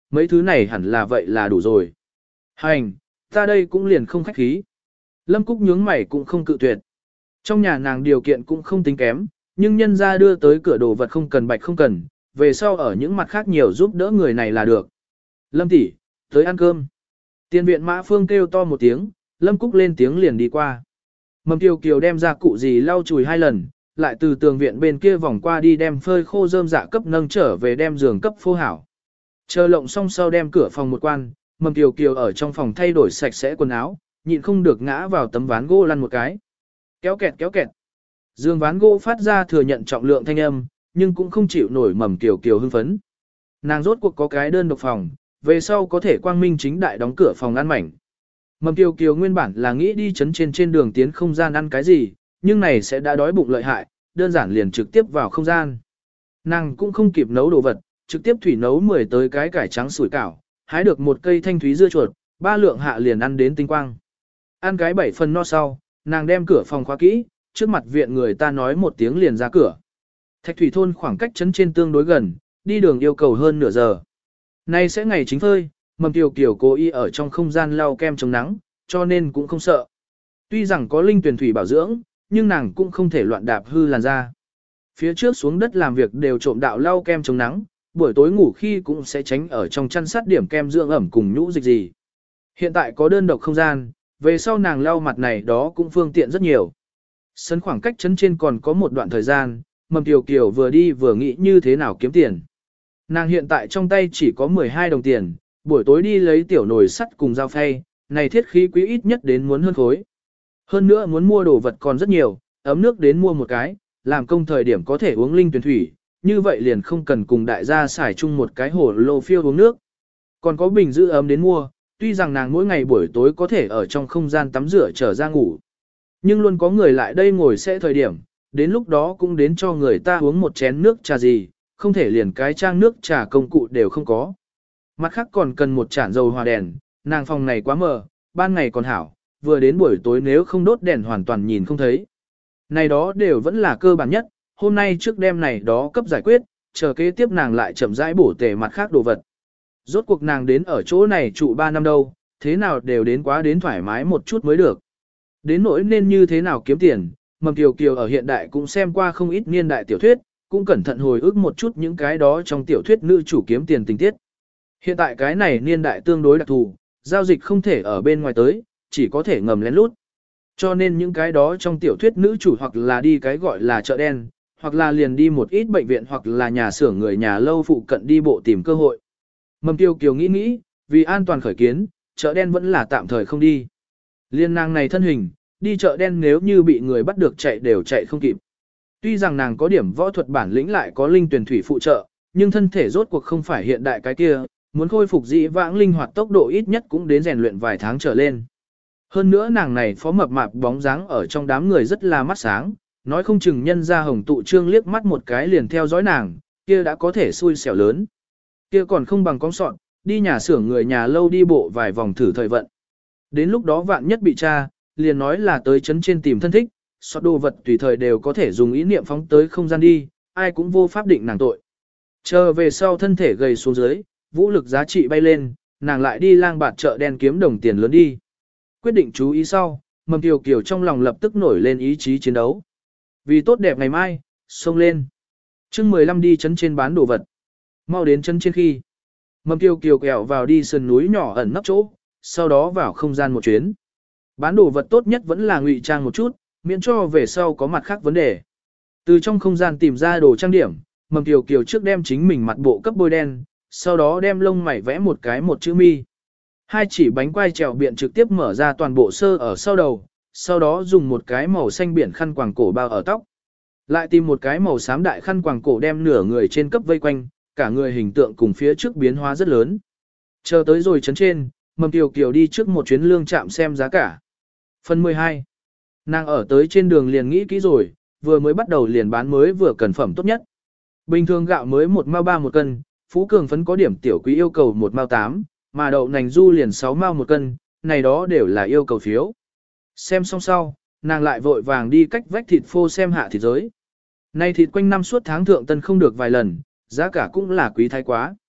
mấy thứ này hẳn là vậy là đủ rồi. Hành, ta đây cũng liền không khách khí. Lâm Cúc nhướng mày cũng không cự tuyệt. Trong nhà nàng điều kiện cũng không tính kém, nhưng nhân ra đưa tới cửa đồ vật không cần bạch không cần, về sau ở những mặt khác nhiều giúp đỡ người này là được. Lâm tỷ, tới ăn cơm. Tiền viện Mã Phương kêu to một tiếng, Lâm Cúc lên tiếng liền đi qua. Mầm Kiều Kiều đem ra cụ gì lau chùi hai lần, lại từ tường viện bên kia vòng qua đi đem phơi khô rơm dạ cấp nâng trở về đem giường cấp phô hảo. Chờ lộng xong sau đem cửa phòng một quan, Mầm Kiều Kiều ở trong phòng thay đổi sạch sẽ quần áo, nhịn không được ngã vào tấm ván gỗ lăn một cái. Kéo kẹt kéo kẹt. Giường ván gỗ phát ra thừa nhận trọng lượng thanh âm, nhưng cũng không chịu nổi Mầm Kiều Kiều hưng phấn. Nàng rốt cuộc có cái đơn độc phòng, về sau có thể quang minh chính đại đóng cửa phòng ăn mảnh. Mầm Kiều Kiều nguyên bản là nghĩ đi chấn trên trên đường tiến không gian ăn cái gì, nhưng này sẽ đã đói bụng lợi hại, đơn giản liền trực tiếp vào không gian. Nàng cũng không kịp nấu đồ vật, trực tiếp thủy nấu mười tới cái cải trắng sủi cảo, hái được một cây thanh thúy dưa chuột, ba lượng hạ liền ăn đến tinh quang. Ăn cái bảy phần no sau, nàng đem cửa phòng khóa kỹ, trước mặt viện người ta nói một tiếng liền ra cửa. Thạch Thủy thôn khoảng cách chấn trên tương đối gần, đi đường yêu cầu hơn nửa giờ. Nay sẽ ngày chính phơi, Mầm Kiều Kiều cố ý ở trong không gian lau kem chống nắng, cho nên cũng không sợ. Tuy rằng có linh tuyển thủy bảo dưỡng, nhưng nàng cũng không thể loạn đạp hư làn da. Phía trước xuống đất làm việc đều trộm đạo lau kem chống nắng, buổi tối ngủ khi cũng sẽ tránh ở trong chăn sắt điểm kem dưỡng ẩm cùng nhũ dịch gì. Hiện tại có đơn độc không gian, về sau nàng lau mặt này đó cũng phương tiện rất nhiều. Sân khoảng cách chấn trên còn có một đoạn thời gian, Mầm Kiều Kiều vừa đi vừa nghĩ như thế nào kiếm tiền. Nàng hiện tại trong tay chỉ có mười hai đồng tiền, buổi tối đi lấy tiểu nồi sắt cùng dao phay, này thiết khí quý ít nhất đến muốn hơn khối. Hơn nữa muốn mua đồ vật còn rất nhiều, ấm nước đến mua một cái, làm công thời điểm có thể uống linh tuyển thủy, như vậy liền không cần cùng đại gia xài chung một cái hồ lô phiêu uống nước. Còn có bình giữ ấm đến mua, tuy rằng nàng mỗi ngày buổi tối có thể ở trong không gian tắm rửa trở ra ngủ. Nhưng luôn có người lại đây ngồi sẽ thời điểm, đến lúc đó cũng đến cho người ta uống một chén nước trà gì, không thể liền cái trang nước trà công cụ đều không có. Mặt khác còn cần một chản dầu hòa đèn, nàng phòng này quá mờ, ban ngày còn hảo, vừa đến buổi tối nếu không đốt đèn hoàn toàn nhìn không thấy. Này đó đều vẫn là cơ bản nhất, hôm nay trước đêm này đó cấp giải quyết, chờ kế tiếp nàng lại chậm rãi bổ tề mặt khác đồ vật. Rốt cuộc nàng đến ở chỗ này trụ ba năm đâu, thế nào đều đến quá đến thoải mái một chút mới được. Đến nỗi nên như thế nào kiếm tiền, Mầm Kiều Kiều ở hiện đại cũng xem qua không ít niên đại tiểu thuyết, cũng cẩn thận hồi ức một chút những cái đó trong tiểu thuyết nữ chủ kiếm tiền tình tiết. Hiện tại cái này niên đại tương đối đặc thù, giao dịch không thể ở bên ngoài tới, chỉ có thể ngầm lén lút. Cho nên những cái đó trong tiểu thuyết nữ chủ hoặc là đi cái gọi là chợ đen, hoặc là liền đi một ít bệnh viện hoặc là nhà xưởng người nhà lâu phụ cận đi bộ tìm cơ hội. Mầm Kiều Kiều nghĩ nghĩ, vì an toàn khởi kiến, chợ đen vẫn là tạm thời không đi. Liên nàng này thân hình, đi chợ đen nếu như bị người bắt được chạy đều chạy không kịp. Tuy rằng nàng có điểm võ thuật bản lĩnh lại có linh tuyển thủy phụ trợ, nhưng thân thể rốt cuộc không phải hiện đại cái kia, muốn khôi phục dị vãng linh hoạt tốc độ ít nhất cũng đến rèn luyện vài tháng trở lên. Hơn nữa nàng này phó mập mạp bóng dáng ở trong đám người rất là mắt sáng, nói không chừng nhân ra hồng tụ trương liếc mắt một cái liền theo dõi nàng, kia đã có thể xui xẻo lớn. Kia còn không bằng con sọn, đi nhà xưởng người nhà lâu đi bộ vài vòng thử thời vận. Đến lúc đó vạn nhất bị tra, liền nói là tới chấn trên tìm thân thích, sọt đồ vật tùy thời đều có thể dùng ý niệm phóng tới không gian đi, ai cũng vô pháp định nàng tội. Chờ về sau thân thể gầy xuống dưới, vũ lực giá trị bay lên, nàng lại đi lang bạt chợ đen kiếm đồng tiền lớn đi. Quyết định chú ý sau, Mầm Kiều Kiều trong lòng lập tức nổi lên ý chí chiến đấu. Vì tốt đẹp ngày mai, xông lên. chương mười lăm đi chấn trên bán đồ vật. Mau đến chân trên khi. Mầm Kiều Kiều kẹo vào đi sườn núi nhỏ ẩn nấp chỗ, sau đó vào không gian một chuyến. Bán đồ vật tốt nhất vẫn là ngụy trang một chút, miễn cho về sau có mặt khác vấn đề. Từ trong không gian tìm ra đồ trang điểm, Mầm Kiều Kiều trước đem chính mình mặt bộ cấp bôi đen, sau đó đem lông mày vẽ một cái một chữ mi. Hai chỉ bánh quai trèo biện trực tiếp mở ra toàn bộ sơ ở sau đầu, sau đó dùng một cái màu xanh biển khăn quàng cổ bao ở tóc. Lại tìm một cái màu xám đại khăn quàng cổ đem nửa người trên cấp vây quanh, cả người hình tượng cùng phía trước biến hóa rất lớn. Chờ tới rồi chấn trên, Mầm Kiều Kiều đi trước một chuyến lương trạm xem giá cả. Phần mười hai. Nàng ở tới trên đường liền nghĩ kỹ rồi, vừa mới bắt đầu liền bán mới vừa cần phẩm tốt nhất. Bình thường gạo mới một mao ba một cân, Phú Cường phấn có điểm tiểu quý yêu cầu một mao tám, mà đậu nành du liền sáu mao một cân, này đó đều là yêu cầu phiếu. Xem xong sau, nàng lại vội vàng đi cách vách thịt phô xem hạ thịt giới. Này thịt quanh năm suốt tháng thượng tân không được vài lần, giá cả cũng là quý thái quá.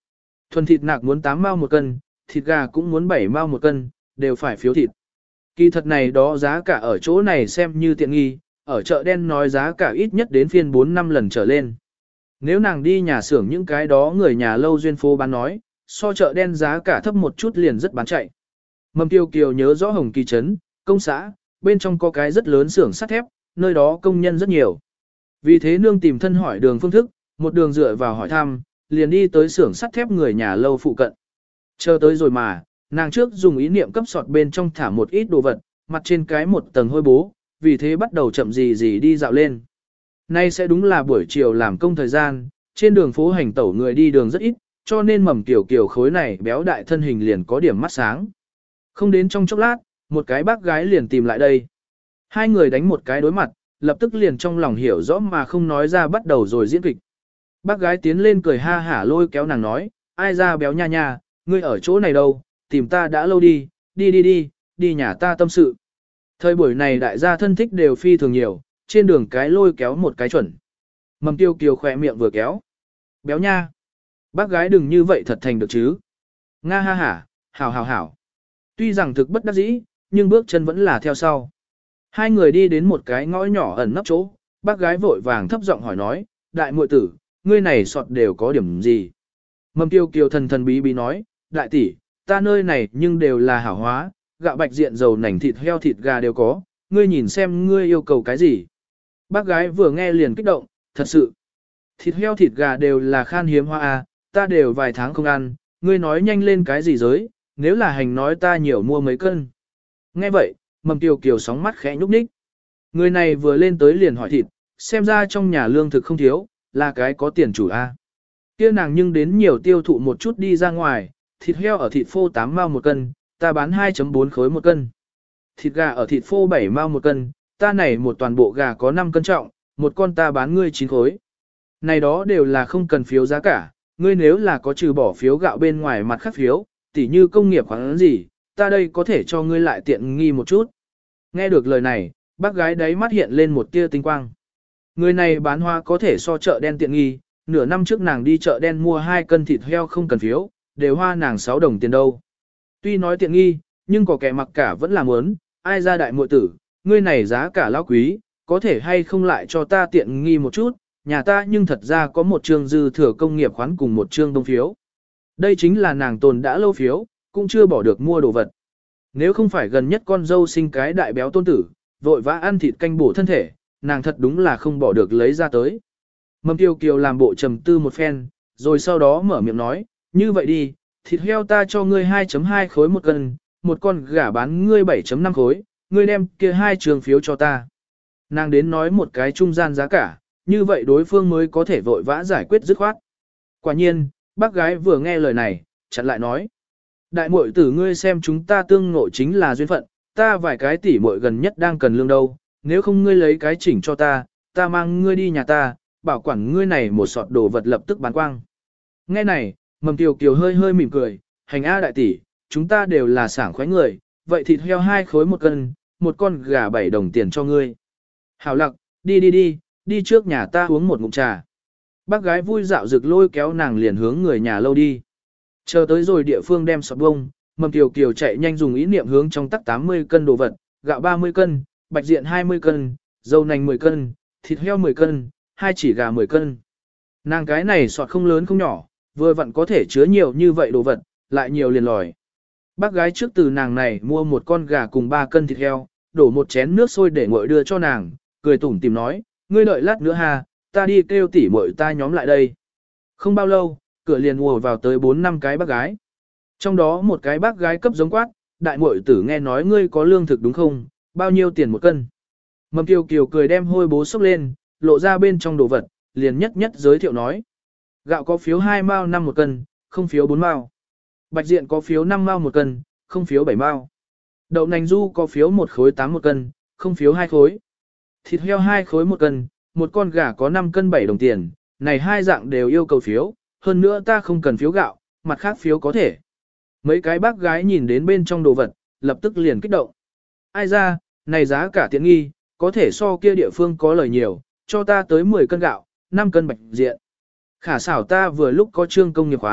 Thuần thịt nạc muốn tám mao một cân, thịt gà cũng muốn bảy mao một cân, đều phải phiếu thịt. Kỳ thật này đó giá cả ở chỗ này xem như tiện nghi, ở chợ đen nói giá cả ít nhất đến phiên bốn năm lần trở lên. Nếu nàng đi nhà xưởng những cái đó người nhà lâu duyên phố bán nói, so chợ đen giá cả thấp một chút liền rất bán chạy. Mầm Tiêu Kiều nhớ rõ Hồng Kỳ Trấn, công xã, bên trong có cái rất lớn xưởng sắt thép, nơi đó công nhân rất nhiều. Vì thế nương tìm thân hỏi đường phương thức, một đường dựa vào hỏi thăm, liền đi tới xưởng sắt thép người nhà lâu phụ cận. Chờ tới rồi mà, nàng trước dùng ý niệm cấp sọt bên trong thả một ít đồ vật, mặt trên cái một tầng hôi bố, vì thế bắt đầu chậm gì gì đi dạo lên. Nay sẽ đúng là buổi chiều làm công thời gian, trên đường phố hành tẩu người đi đường rất ít, cho nên Mầm Kiều Kiều khối này béo đại thân hình liền có điểm mắt sáng. Không đến trong chốc lát, một cái bác gái liền tìm lại đây. Hai người đánh một cái đối mặt, lập tức liền trong lòng hiểu rõ mà không nói ra bắt đầu rồi diễn kịch. Bác gái tiến lên cười ha hả lôi kéo nàng nói, ai ra béo nha nha, ngươi ở chỗ này đâu, tìm ta đã lâu đi, đi đi đi, đi nhà ta tâm sự. Thời buổi này đại gia thân thích đều phi thường nhiều, trên đường cái lôi kéo một cái chuẩn. Mầm Tiêu Kiều khỏe miệng vừa kéo. Béo nha. Bác gái đừng như vậy thật thành được chứ. Nga ha hả, hảo hảo hảo. Tuy rằng thực bất đắc dĩ, nhưng bước chân vẫn là theo sau. Hai người đi đến một cái ngõ nhỏ ẩn nấp chỗ, bác gái vội vàng thấp giọng hỏi nói, đại muội tử, ngươi này sọt đều có điểm gì? Mầm Tiêu Kiều thần thần bí bí nói, đại tỷ, ta nơi này nhưng đều là hảo hóa, gạo bạch diện dầu nành thịt heo thịt gà đều có, ngươi nhìn xem ngươi yêu cầu cái gì. Bác gái vừa nghe liền kích động, thật sự. Thịt heo thịt gà đều là khan hiếm hoa à, ta đều vài tháng không ăn, ngươi nói nhanh lên cái gì giới, nếu là hành nói ta nhiều mua mấy cân. Nghe vậy, Mầm Tiêu Kiều sóng mắt khẽ nhúc nhích. Người này vừa lên tới liền hỏi thịt, xem ra trong nhà lương thực không thiếu, là cái có tiền chủ a. Kia nàng nhưng đến nhiều tiêu thụ một chút đi ra ngoài, thịt heo ở thịt phô tám mao một cân, ta bán hai chấm bốn khối một cân. Thịt gà ở thịt phô bảy mao một cân, ta này một toàn bộ gà có năm cân trọng, một con ta bán ngươi chín khối. Này đó đều là không cần phiếu giá cả, ngươi nếu là có trừ bỏ phiếu gạo bên ngoài mặt khác phiếu, tỉ như công nghiệp khoản gì, ta đây có thể cho ngươi lại tiện nghi một chút. Nghe được lời này, bác gái đáy mắt hiện lên một tia tinh quang. Người này bán hoa có thể so chợ đen tiện nghi, nửa năm trước nàng đi chợ đen mua hai cân thịt heo không cần phiếu, đều hoa nàng sáu đồng tiền đâu. Tuy nói tiện nghi, nhưng có kẻ mặc cả vẫn là muốn, ai ra đại muội tử, ngươi này giá cả lão quý, có thể hay không lại cho ta tiện nghi một chút, nhà ta nhưng thật ra có một trương dư thừa công nghiệp khoán cùng một trương đông phiếu. Đây chính là nàng tồn đã lâu phiếu, cũng chưa bỏ được mua đồ vật. Nếu không phải gần nhất con dâu sinh cái đại béo tôn tử, vội vã ăn thịt canh bổ thân thể, nàng thật đúng là không bỏ được lấy ra tới. Mầm Tiêu Kiều làm bộ trầm tư một phen, rồi sau đó mở miệng nói, như vậy đi, thịt heo ta cho ngươi hai chấm hai khối một cân, một con gà bán ngươi bảy chấm năm khối, ngươi đem kia hai trường phiếu cho ta. Nàng đến nói một cái trung gian giá cả, như vậy đối phương mới có thể vội vã giải quyết dứt khoát. Quả nhiên, bác gái vừa nghe lời này, chặn lại nói. Đại muội tử ngươi xem chúng ta tương ngộ chính là duyên phận, ta vài cái tỷ muội gần nhất đang cần lương đâu, nếu không ngươi lấy cái chỉnh cho ta, ta mang ngươi đi nhà ta, bảo quản ngươi này một sọt đồ vật lập tức bán quang. Nghe này, Mầm Tiêu Kiều hơi hơi mỉm cười, hành A đại tỷ, chúng ta đều là sảng khoái người, vậy thịt heo hai khối một cân, một con gà bảy đồng tiền cho ngươi. Hảo lặc, đi đi đi, đi trước nhà ta uống một ngụm trà. Bác gái vui dạo rực lôi kéo nàng liền hướng người nhà lâu đi. Chờ tới rồi địa phương đem sọt bông, Mầm Kiều Kiều chạy nhanh dùng ý niệm hướng trong tắc tám mươi cân đồ vật, gạo ba mươi cân, bạch diện hai mươi cân, dầu nành mười cân, thịt heo mười cân, hai chỉ gà mười cân. Nàng cái này sọt không lớn không nhỏ, vừa vặn có thể chứa nhiều như vậy đồ vật, lại nhiều liền lòi. Bác gái trước từ nàng này mua một con gà cùng ba cân thịt heo, đổ một chén nước sôi để nguội đưa cho nàng, cười tủm tìm nói, ngươi đợi lát nữa ha, ta đi kêu tỉ muội ta nhóm lại đây. Không bao lâu, cửa liền ùa vào tới bốn năm cái bác gái. Trong đó một cái bác gái cấp giống quát, đại muội tử nghe nói ngươi có lương thực đúng không, bao nhiêu tiền một cân. Mầm Kiều Kiều cười đem hôi bố xốc lên, lộ ra bên trong đồ vật, liền nhất nhất giới thiệu nói. Gạo có phiếu hai mao năm một cân, không phiếu bốn mao. Bạch diện có phiếu năm mao một cân, không phiếu bảy mao. Đậu nành du có phiếu một khối tám một cân, không phiếu hai khối. Thịt heo hai khối một cân, một con gà có năm cân bảy đồng tiền, này hai dạng đều yêu cầu phiếu, hơn nữa ta không cần phiếu gạo, mặt khác phiếu có thể. Mấy cái bác gái nhìn đến bên trong đồ vật, lập tức liền kích động. Ai ra, này giá cả tiện nghi, có thể so kia địa phương có lời nhiều, cho ta tới mười cân gạo, năm cân bạch diện. Khả xảo ta vừa lúc có trương công nghiệp khoán,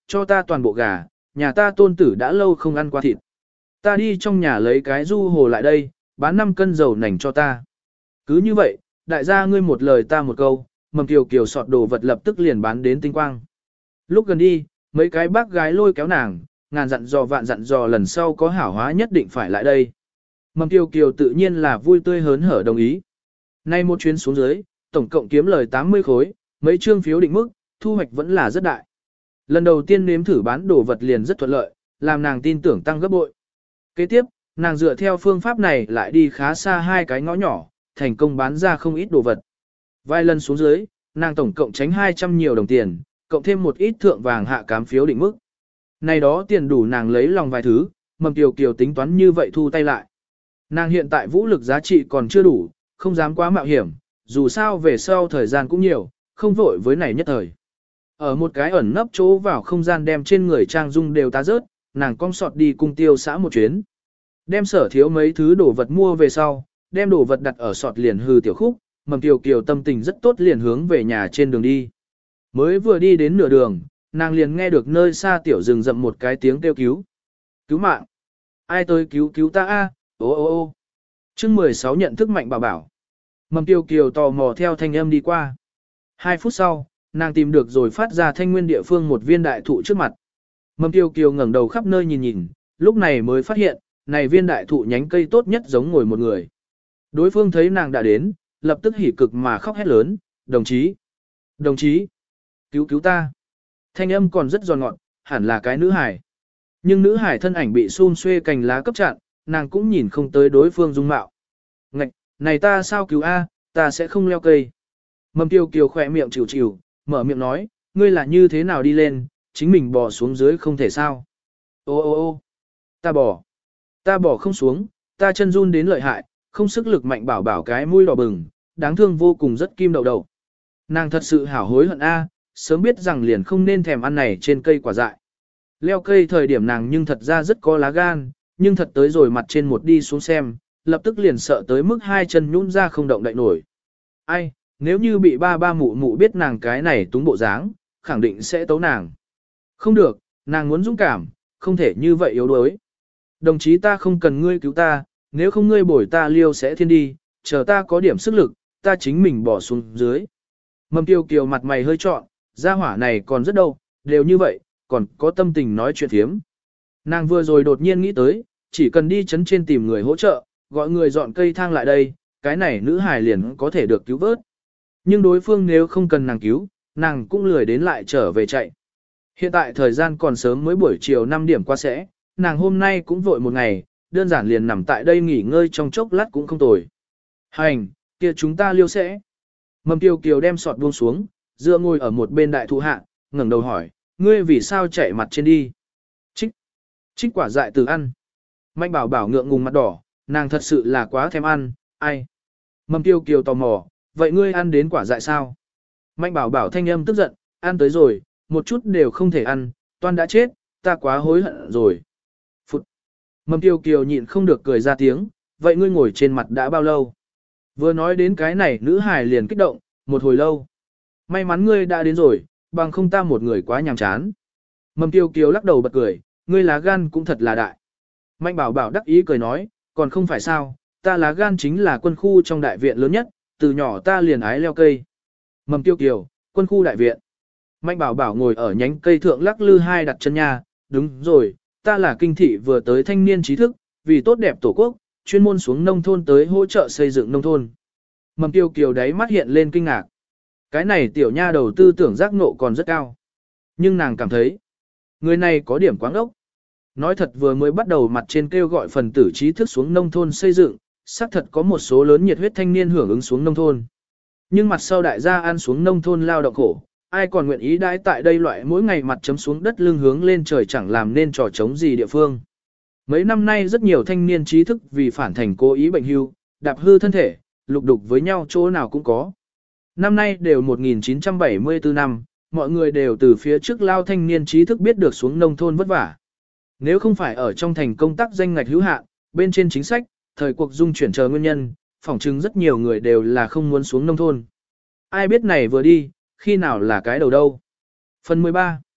cho ta toàn bộ gà, nhà ta tôn tử đã lâu không ăn qua thịt. Ta đi trong nhà lấy cái du hồ lại đây, bán năm cân dầu nành cho ta. Cứ như vậy, đại gia ngươi một lời ta một câu, Mầm Kiều Kiều sọt đồ vật lập tức liền bán đến tinh quang. Lúc gần đi, mấy cái bác gái lôi kéo nàng, ngàn dặn dò vạn dặn dò lần sau có hảo hóa nhất định phải lại đây. Mầm Kiều Kiều tự nhiên là vui tươi hớn hở đồng ý. Nay một chuyến xuống dưới, tổng cộng kiếm lời tám mươi khối, mấy trương phiếu định mức, thu hoạch vẫn là rất đại. Lần đầu tiên nếm thử bán đồ vật liền rất thuận lợi, làm nàng tin tưởng tăng gấp bội. Kế tiếp, nàng dựa theo phương pháp này lại đi khá xa hai cái ngõ nhỏ, thành công bán ra không ít đồ vật. Vài lần xuống dưới, nàng tổng cộng tránh hai trăm nhiều đồng tiền, cộng thêm một ít thượng vàng hạ cám phiếu định mức. Này đó tiền đủ nàng lấy lòng vài thứ, Mầm Kiều Kiều tính toán như vậy thu tay lại. Nàng hiện tại vũ lực giá trị còn chưa đủ, không dám quá mạo hiểm, dù sao về sau thời gian cũng nhiều, không vội với này nhất thời. Ở một cái ẩn nấp chỗ vào không gian đem trên người trang dung đều tá rớt, nàng cong sọt đi cung tiêu xã một chuyến. Đem sở thiếu mấy thứ đồ vật mua về sau, đem đồ vật đặt ở sọt liền hư tiểu khúc, Mầm Kiều Kiều tâm tình rất tốt liền hướng về nhà trên đường đi. Mới vừa đi đến nửa đường, nàng liền nghe được nơi xa tiểu rừng rậm một cái tiếng kêu cứu. Cứu mạng! Ai tới cứu cứu ta a? Ô ô ô! Chương mười sáu nhận thức Mạnh Bảo Bảo. Mầm Kiều Kiều tò mò theo thanh âm đi qua. Hai phút sau, nàng tìm được rồi phát ra thanh nguyên địa phương một viên đại thụ trước mặt. Mầm Kiều Kiều ngẩng đầu khắp nơi nhìn nhìn, lúc này mới phát hiện, này viên đại thụ nhánh cây tốt nhất giống ngồi một người. Đối phương thấy nàng đã đến, lập tức hỉ cực mà khóc hét lớn, đồng chí, đồng chí, cứu cứu ta. Thanh âm còn rất giòn ngọt, hẳn là cái nữ hải. Nhưng nữ hải thân ảnh bị xun xuê cành lá cấp chặn, nàng cũng nhìn không tới đối phương dung mạo. Ngạch, này ta sao cứu a, ta sẽ không leo cây. Mầm Kiều Kiều khỏe miệng chịu chịu, mở miệng nói, ngươi là như thế nào đi lên, chính mình bò xuống dưới không thể sao. Ô ô ô, ta bò, ta bò không xuống, ta chân run đến lợi hại, không sức lực Mạnh Bảo Bảo cái mũi đỏ bừng, đáng thương vô cùng rất kim đầu đầu. Nàng thật sự hảo hối hận a, sớm biết rằng liền không nên thèm ăn này trên cây quả dại. Leo cây thời điểm nàng nhưng thật ra rất có lá gan, nhưng thật tới rồi mặt trên một đi xuống xem, lập tức liền sợ tới mức hai chân nhũn ra không động đậy nổi. Ai, nếu như bị ba ba mụ mụ biết nàng cái này túng bộ dáng, khẳng định sẽ tấu nàng. Không được, nàng muốn dũng cảm, không thể như vậy yếu đuối. Đồng chí ta không cần ngươi cứu ta, nếu không ngươi bồi ta liêu sẽ thiên đi, chờ ta có điểm sức lực, ta chính mình bỏ xuống dưới. Mầm Kiều Kiều mặt mày hơi trọn, gia hỏa này còn rất đâu, đều như vậy, còn có tâm tình nói chuyện thiếm. Nàng vừa rồi đột nhiên nghĩ tới, chỉ cần đi chấn trên tìm người hỗ trợ, gọi người dọn cây thang lại đây, cái này nữ hài liền có thể được cứu vớt. Nhưng đối phương nếu không cần nàng cứu, nàng cũng lười đến lại trở về chạy. Hiện tại thời gian còn sớm mới buổi chiều năm điểm qua sẽ, nàng hôm nay cũng vội một ngày, đơn giản liền nằm tại đây nghỉ ngơi trong chốc lát cũng không tồi. Hành, kia chúng ta liêu sẽ. Mầm Kiều Kiều đem sọt buông xuống, dựa ngồi ở một bên đại thụ hạ, ngẩng đầu hỏi, ngươi vì sao chạy mặt trên đi? Trích, trích quả dại từ ăn. Mạnh Bảo Bảo ngượng ngùng mặt đỏ, nàng thật sự là quá thèm ăn, ai? Mầm Kiều Kiều tò mò, vậy ngươi ăn đến quả dại sao? Mạnh Bảo Bảo thanh âm tức giận, ăn tới rồi, một chút đều không thể ăn, toan đã chết, ta quá hối hận rồi. Phụt. Mầm Kiều Kiều nhịn không được cười ra tiếng, vậy ngươi ngồi trên mặt đã bao lâu? Vừa nói đến cái này nữ hài liền kích động, một hồi lâu. May mắn ngươi đã đến rồi, bằng không ta một người quá nhàm chán. Mầm Kiều Kiều lắc đầu bật cười, ngươi lá gan cũng thật là đại. Mạnh Bảo Bảo đắc ý cười nói, còn không phải sao, ta lá gan chính là quân khu trong đại viện lớn nhất, từ nhỏ ta liền ái leo cây. Mầm Kiều Kiều, quân khu đại viện. Mạnh Bảo Bảo ngồi ở nhánh cây thượng lắc lư hai đặt chân nha, đúng rồi, ta là kinh thị vừa tới thanh niên trí thức, vì tốt đẹp tổ quốc, chuyên môn xuống nông thôn tới hỗ trợ xây dựng nông thôn. Mầm Kiều Kiều đáy mắt hiện lên kinh ngạc. Cái này tiểu nha đầu tư tưởng giác ngộ còn rất cao. Nhưng nàng cảm thấy, người này có điểm quáng ốc. Nói thật vừa mới bắt đầu mặt trên kêu gọi phần tử trí thức xuống nông thôn xây dựng, xác thật có một số lớn nhiệt huyết thanh niên hưởng ứng xuống nông thôn. Nhưng mặt sau đại gia ăn xuống nông thôn lao động khổ, ai còn nguyện ý đãi tại đây loại mỗi ngày mặt chấm xuống đất lưng hướng lên trời chẳng làm nên trò chống gì địa phương. Mấy năm nay rất nhiều thanh niên trí thức vì phản thành cố ý bệnh hưu, đạp hư thân thể, lục đục với nhau chỗ nào cũng có. Năm nay đều một nghìn chín trăm bảy mươi tư năm, mọi người đều từ phía trước lao thanh niên trí thức biết được xuống nông thôn vất vả. Nếu không phải ở trong thành công tác danh ngạch hữu hạn, bên trên chính sách, thời cuộc dung chuyển chờ nguyên nhân, phỏng chứng rất nhiều người đều là không muốn xuống nông thôn. Ai biết này vừa đi, khi nào là cái đầu đâu. Phần mười ba.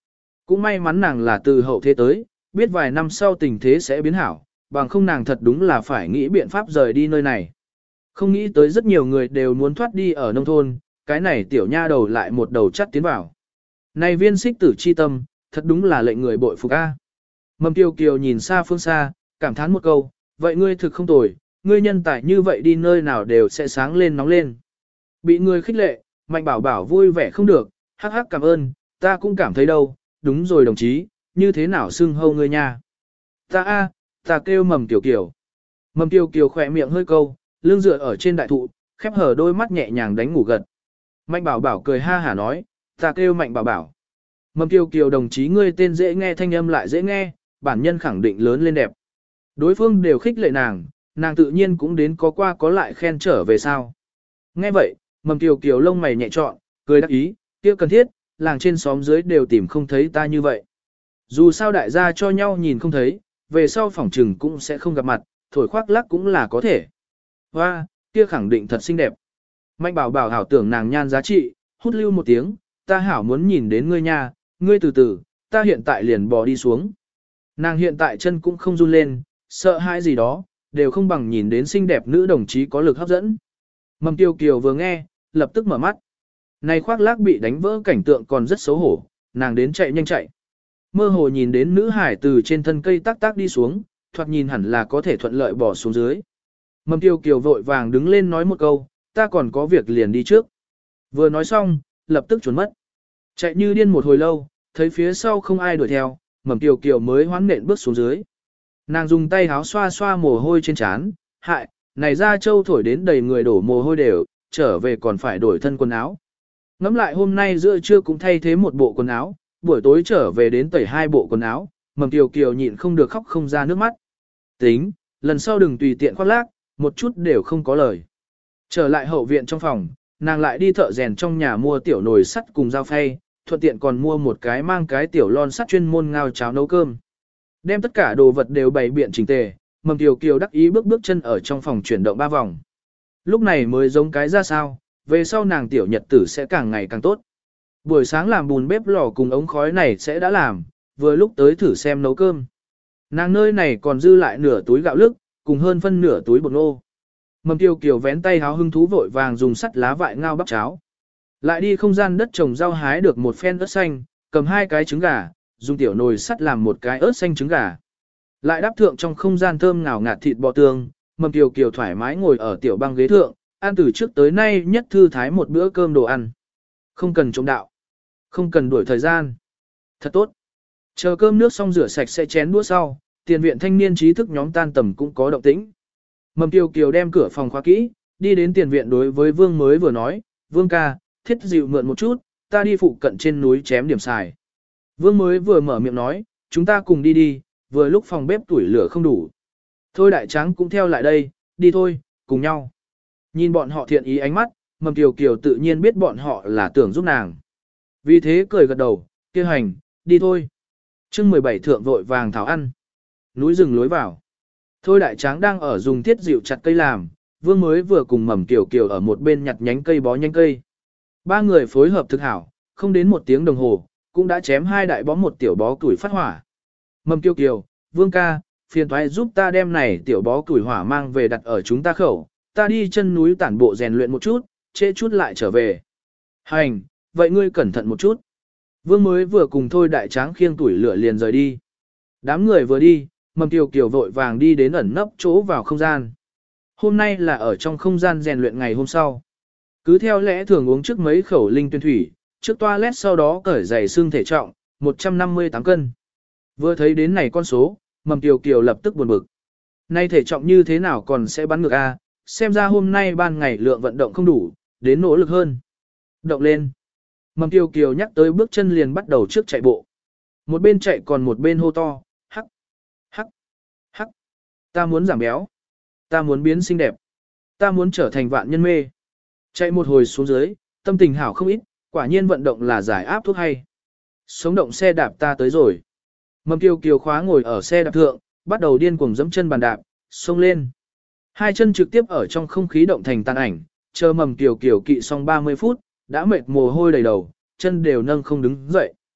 Cũng may mắn nàng là từ hậu thế tới, biết vài năm sau tình thế sẽ biến hảo, bằng không nàng thật đúng là phải nghĩ biện pháp rời đi nơi này. Không nghĩ tới rất nhiều người đều muốn thoát đi ở nông thôn, cái này tiểu nha đầu lại một đầu chắt tiến vào. Này viên xích tử chi tâm, thật đúng là lệnh người bội phục a. Mầm Kiều Kiều nhìn xa phương xa, cảm thán một câu, vậy ngươi thực không tồi, ngươi nhân tài như vậy đi nơi nào đều sẽ sáng lên nóng lên. Bị người khích lệ, Mạnh Bảo Bảo vui vẻ không được, hắc hắc cảm ơn, ta cũng cảm thấy đâu, đúng rồi đồng chí, như thế nào xưng hâu ngươi nha. Ta a, ta kêu Mầm Kiều Kiều. Mầm Kiều Kiều khỏe miệng hơi câu, lưng dựa ở trên đại thụ, khép hở đôi mắt nhẹ nhàng đánh ngủ gật. Mạnh Bảo Bảo cười ha hả nói, ta kêu Mạnh Bảo Bảo. Mầm Kiều Kiều đồng chí ngươi tên dễ nghe thanh âm lại dễ nghe, bản nhân khẳng định lớn lên đẹp. Đối phương đều khích lệ nàng, nàng tự nhiên cũng đến có qua có lại khen trở về sao. Nghe vậy, Mầm Kiều Kiều lông mày nhẹ trọn, cười đắc ý, kia cần thiết, làng trên xóm dưới đều tìm không thấy ta như vậy. Dù sao đại gia cho nhau nhìn không thấy, về sau phỏng trừng cũng sẽ không gặp mặt, thổi khoác lắc cũng là có thể. Hoa, kia khẳng định thật xinh đẹp. Mạnh Bảo Bảo hảo tưởng nàng nhan giá trị, hút lưu một tiếng, ta hảo muốn nhìn đến ngươi nha, ngươi từ từ, ta hiện tại liền bò đi xuống. Nàng hiện tại chân cũng không run lên, sợ hãi gì đó, đều không bằng nhìn đến xinh đẹp nữ đồng chí có lực hấp dẫn. Mầm Tiêu Kiều vừa nghe, lập tức mở mắt. Này khoác lác bị đánh vỡ cảnh tượng còn rất xấu hổ, nàng đến chạy nhanh chạy. Mơ hồ nhìn đến nữ hải từ trên thân cây tác tác đi xuống, thoạt nhìn hẳn là có thể thuận lợi bỏ xuống dưới. Mầm Tiêu Kiều vội vàng đứng lên nói một câu, ta còn có việc liền đi trước. Vừa nói xong, lập tức trốn mất. Chạy như điên một hồi lâu, thấy phía sau không ai đuổi theo, Mầm Tiêu Kiều mới hoán nện bước xuống dưới. Nàng dùng tay háo xoa xoa mồ hôi trên trán, hại, này ra châu thổi đến đầy người đổ mồ hôi đều, trở về còn phải đổi thân quần áo. Ngắm lại hôm nay giữa trưa cũng thay thế một bộ quần áo, buổi tối trở về đến tẩy hai bộ quần áo, Mầm Kiều Kiều nhịn không được khóc không ra nước mắt. Tính, lần sau đừng tùy tiện khoác lác, một chút đều không có lời. Trở lại hậu viện trong phòng, nàng lại đi thợ rèn trong nhà mua tiểu nồi sắt cùng dao phay, thuận tiện còn mua một cái mang cái tiểu lon sắt chuyên môn ngao cháo nấu cơm. Đem tất cả đồ vật đều bày biện chỉnh tề, Mầm Kiều Kiều đắc ý bước bước chân ở trong phòng chuyển động ba vòng. Lúc này mới giống cái ra sao, về sau nàng tiểu nhật tử sẽ càng ngày càng tốt. Buổi sáng làm bùn bếp lò cùng ống khói này sẽ đã làm, vừa lúc tới thử xem nấu cơm. Nàng nơi này còn dư lại nửa túi gạo lức, cùng hơn phân nửa túi bột ngô. Mầm Kiều Kiều vén tay háo hưng thú vội vàng dùng sắt lá vại ngao bắp cháo. Lại đi không gian đất trồng rau hái được một phen ớt xanh, cầm hai cái trứng gà, dùng tiểu nồi sắt làm một cái ớt xanh trứng gà. Lại đắp thượng trong không gian thơm ngào ngạt thịt bò tương, Mầm Kiều Kiều thoải mái ngồi ở tiểu băng ghế thượng, ăn từ trước tới nay nhất thư thái một bữa cơm đồ ăn. Không cần trộm đạo, không cần đuổi thời gian. Thật tốt. Chờ cơm nước xong rửa sạch sẽ chén đũa sau, tiền viện thanh niên trí thức nhóm tan tầm cũng có động tĩnh. Mầm Kiều Kiều đem cửa phòng khóa kỹ, đi đến tiền viện đối với Vương mới vừa nói, Vương ca, thiết dịu mượn một chút, ta đi phụ cận trên núi chém điểm xài. Vương mới vừa mở miệng nói, chúng ta cùng đi đi, vừa lúc phòng bếp tuổi lửa không đủ. Thôi đại tráng cũng theo lại đây, đi thôi, cùng nhau. Nhìn bọn họ thiện ý ánh mắt, Mầm Kiều Kiều tự nhiên biết bọn họ là tưởng giúp nàng. Vì thế cười gật đầu, kia hành, đi thôi. chương mười bảy thượng vội vàng thảo ăn. Núi rừng lối vào. Thôi đại tráng đang ở dùng thiết dịu chặt cây làm, Vương mới vừa cùng Mầm Kiều Kiều ở một bên nhặt nhánh cây bó nhánh cây. Ba người phối hợp thực hảo, không đến một tiếng đồng hồ, cũng đã chém hai đại bó một tiểu bó củi phát hỏa. Mầm Kiều Kiều, Vương ca, phiền thoái giúp ta đem này tiểu bó củi hỏa mang về đặt ở chúng ta khẩu, ta đi chân núi tản bộ rèn luyện một chút, trễ chút lại trở về. Hành, vậy ngươi cẩn thận một chút. Vương mới vừa cùng thôi đại tráng khiêng tuổi lửa liền rời đi. Đám người vừa đi, Mầm Kiều Kiều vội vàng đi đến ẩn nấp chỗ vào không gian. Hôm nay là ở trong không gian rèn luyện ngày hôm sau. Cứ theo lẽ thường uống trước mấy khẩu linh tuyên thủy, trước toilet sau đó cởi giày xương thể trọng, một trăm năm mươi tám cân. Vừa thấy đến này con số, Mầm Kiều Kiều lập tức buồn bực. Nay thể trọng như thế nào còn sẽ bắn ngược a? Xem ra hôm nay ban ngày lượng vận động không đủ, đến nỗ lực hơn. Động lên. Mầm Kiều Kiều nhắc tới bước chân liền bắt đầu trước chạy bộ. Một bên chạy còn một bên hô to, hắc, hắc, hắc. Ta muốn giảm béo. Ta muốn biến xinh đẹp. Ta muốn trở thành vạn nhân mê. Chạy một hồi xuống dưới, tâm tình hảo không ít, quả nhiên vận động là giải áp thuốc hay. Sống động xe đạp ta tới rồi. Mầm Kiều Kiều khóa ngồi ở xe đạp thượng, bắt đầu điên cuồng giẫm chân bàn đạp, xông lên. Hai chân trực tiếp ở trong không khí động thành tàn ảnh, chờ Mầm Kiều Kiều kỵ xong ba mươi phút, đã mệt mồ hôi đầy đầu, chân đều nâng không đứng dậy.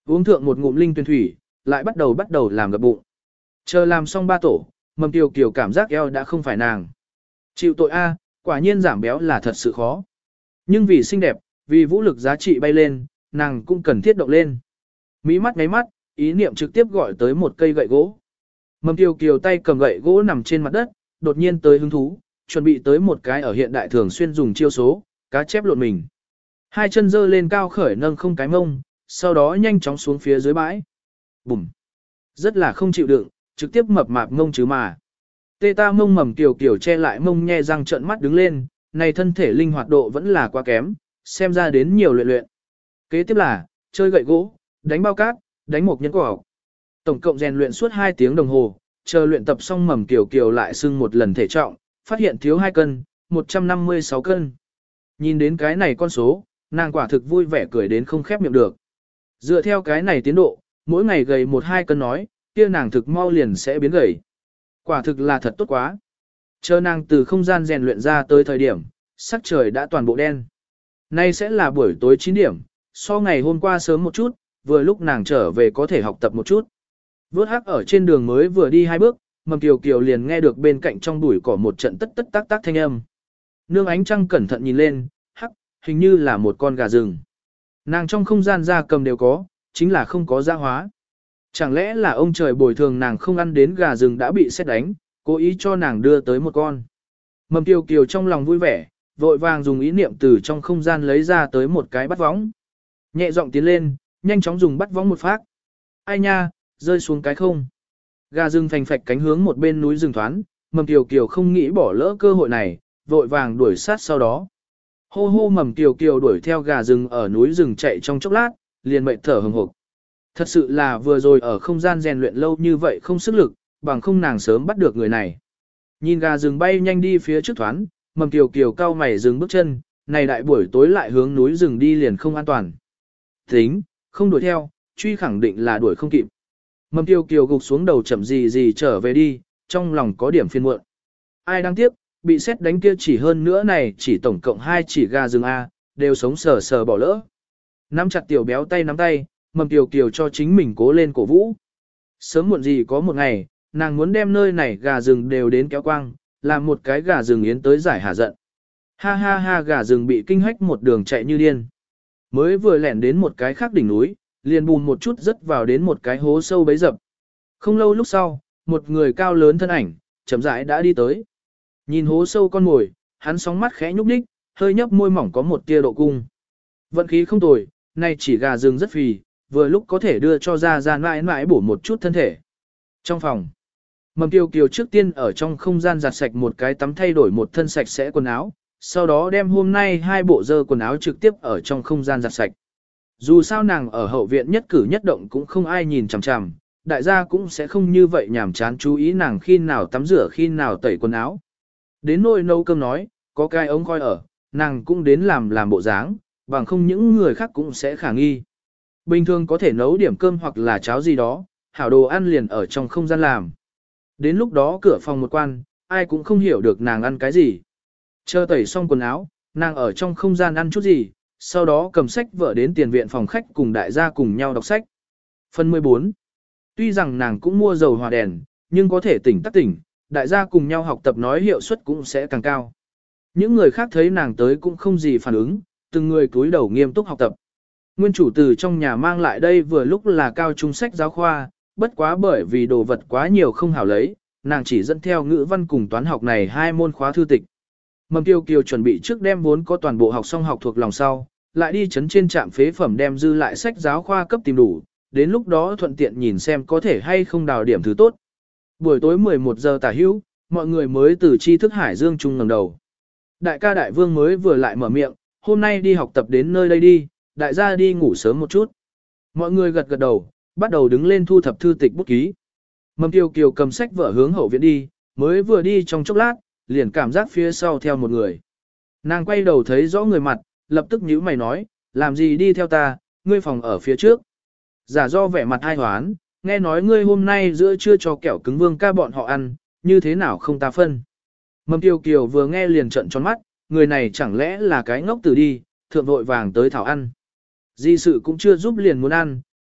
Uống thượng một ngụm linh tuyển thủy, lại bắt đầu bắt đầu làm gập bụng. Chờ làm xong ba tổ, Mầm Kiều Kiều cảm giác eo đã không phải nàng. Chịu tội A, quả nhiên giảm béo là thật sự khó. Nhưng vì xinh đẹp, vì vũ lực giá trị bay lên, nàng cũng cần thiết động lên. Mí mắt ngáy mắt, ý niệm trực tiếp gọi tới một cây gậy gỗ. Mầm Kiều Kiều tay cầm gậy gỗ nằm trên mặt đất, đột nhiên tới hứng thú, chuẩn bị tới một cái ở hiện đại thường xuyên dùng chiêu số, cá chép lộn mình. Hai chân giơ lên cao khởi nâng không cái mông, sau đó nhanh chóng xuống phía dưới bãi. Bùm! Rất là không chịu đựng, trực tiếp mập mạp mông chứ mà. Tê ta mông Mầm Kiều Kiều che lại mông nhe răng trợn mắt đứng lên, này thân thể linh hoạt độ vẫn là quá kém, xem ra đến nhiều luyện luyện. Kế tiếp là, chơi gậy gỗ, đánh bao cát, đánh một nhân quả. Tổng cộng rèn luyện suốt hai tiếng đồng hồ, chờ luyện tập xong Mầm Kiều Kiều lại xưng một lần thể trọng, phát hiện thiếu hai cân, một trăm năm mươi sáu cân. Nhìn đến cái này con số, nàng quả thực vui vẻ cười đến không khép miệng được. Dựa theo cái này tiến độ, mỗi ngày gầy một hai cân nói, kia nàng thực mau liền sẽ biến gầy. Quả thực là thật tốt quá. Chờ nàng từ không gian rèn luyện ra tới thời điểm, sắc trời đã toàn bộ đen. Nay sẽ là buổi tối chín điểm, so ngày hôm qua sớm một chút, vừa lúc nàng trở về có thể học tập một chút. Vớt hắc ở trên đường mới vừa đi hai bước, Mầm Kiều Kiều liền nghe được bên cạnh trong bụi cỏ một trận tất tất tác tác thanh âm. Nương ánh trăng cẩn thận nhìn lên, hắc, hình như là một con gà rừng. Nàng trong không gian gia cầm đều có, chính là không có gia hóa. Chẳng lẽ là ông trời bồi thường nàng không ăn đến gà rừng đã bị xét đánh, cố ý cho nàng đưa tới một con. Mầm Kiều Kiều trong lòng vui vẻ, vội vàng dùng ý niệm từ trong không gian lấy ra tới một cái bắt võng. Nhẹ giọng tiến lên, nhanh chóng dùng bắt võng một phát. Ai nha, rơi xuống cái không. Gà rừng phành phạch cánh hướng một bên núi rừng thoán, Mầm Kiều Kiều không nghĩ bỏ lỡ cơ hội này, vội vàng đuổi sát sau đó. Hô hô Mầm Kiều Kiều đuổi theo gà rừng ở núi rừng chạy trong chốc lát, liền mệt thở hừng hực. Thật sự là vừa rồi ở không gian rèn luyện lâu như vậy không sức lực, bằng không nàng sớm bắt được người này. Nhìn gà rừng bay nhanh đi phía trước thoán, Mầm Kiều Kiều cau mày dừng bước chân, này đại buổi tối lại hướng núi rừng đi liền không an toàn. Tính, không đuổi theo, truy khẳng định là đuổi không kịp. Mầm Kiều Kiều gục xuống đầu chậm gì gì trở về đi, trong lòng có điểm phiền muộn. Ai đáng tiếc, bị xét đánh kia chỉ hơn nữa này chỉ tổng cộng hai chỉ gà rừng A, đều sống sờ sờ bỏ lỡ. Nắm chặt tiểu béo tay nắm tay, Mầm Kiều Kiều cho chính mình cố lên cổ vũ. Sớm muộn gì có một ngày, nàng muốn đem nơi này gà rừng đều đến kéo quang, làm một cái gà rừng yến tới giải hà giận. Ha ha ha gà rừng bị kinh hách một đường chạy như điên. Mới vừa lẻn đến một cái khác đỉnh núi, liền bùn một chút rớt vào đến một cái hố sâu bấy dập. Không lâu lúc sau, một người cao lớn thân ảnh, chậm rãi đã đi tới. Nhìn hố sâu con mồi, hắn sóng mắt khẽ nhúc nhích, hơi nhấp môi mỏng có một tia độ cung. Vận khí không tồi, nay chỉ gà rừng rất phì, vừa lúc có thể đưa cho ra ra mãi mãi bổ một chút thân thể. Trong phòng, Mầm Kiều Kiều trước tiên ở trong không gian giặt sạch một cái tắm thay đổi một thân sạch sẽ quần áo, sau đó đem hôm nay hai bộ dơ quần áo trực tiếp ở trong không gian giặt sạch. Dù sao nàng ở hậu viện nhất cử nhất động cũng không ai nhìn chằm chằm, đại gia cũng sẽ không như vậy nhảm chán chú ý nàng khi nào tắm rửa khi nào tẩy quần áo. Đến nôi nấu cơm nói, có cái ống coi ở, nàng cũng đến làm làm bộ dáng, bằng không những người khác cũng sẽ khả nghi. Bình thường có thể nấu điểm cơm hoặc là cháo gì đó, hảo đồ ăn liền ở trong không gian làm. Đến lúc đó cửa phòng một quan, ai cũng không hiểu được nàng ăn cái gì. Chờ tẩy xong quần áo, nàng ở trong không gian ăn chút gì, sau đó cầm sách vở đến tiền viện phòng khách cùng đại gia cùng nhau đọc sách. Phần mười bốn. Tuy rằng nàng cũng mua dầu hòa đèn, nhưng có thể tỉnh tắc tỉnh, đại gia cùng nhau học tập nói hiệu suất cũng sẽ càng cao. Những người khác thấy nàng tới cũng không gì phản ứng, từng người cúi đầu nghiêm túc học tập. Nguyên chủ từ trong nhà mang lại đây vừa lúc là cao trung sách giáo khoa, bất quá bởi vì đồ vật quá nhiều không hảo lấy, nàng chỉ dẫn theo ngữ văn cùng toán học này hai môn khóa thư tịch. Mầm Kiều Kiều chuẩn bị trước đem vốn có toàn bộ học xong học thuộc lòng sau, lại đi chấn trên trạm phế phẩm đem dư lại sách giáo khoa cấp tìm đủ, đến lúc đó thuận tiện nhìn xem có thể hay không đào điểm thứ tốt. Buổi tối mười một giờ tả hữu, mọi người mới từ tri thức hải dương trung ngẩng đầu. Đại ca đại vương mới vừa lại mở miệng, hôm nay đi học tập đến nơi đây đi, đại gia đi ngủ sớm một chút. Mọi người gật gật đầu, bắt đầu đứng lên thu thập thư tịch bút ký. Mầm Kiều Kiều cầm sách vở hướng hậu viện đi, mới vừa đi trong chốc lát, liền cảm giác phía sau theo một người. Nàng quay đầu thấy rõ người mặt, lập tức nhíu mày nói, làm gì đi theo ta, ngươi phòng ở phía trước. Giả do vẻ mặt hai hoán, nghe nói ngươi hôm nay giữa trưa cho kẹo cứng vương ca bọn họ ăn, như thế nào không ta phân. Mầm Kiều Kiều vừa nghe liền trợn tròn mắt, người này chẳng lẽ là cái ngốc tử đi, thượng vội vàng tới thảo ăn. Di sự cũng chưa giúp liền muốn ăn,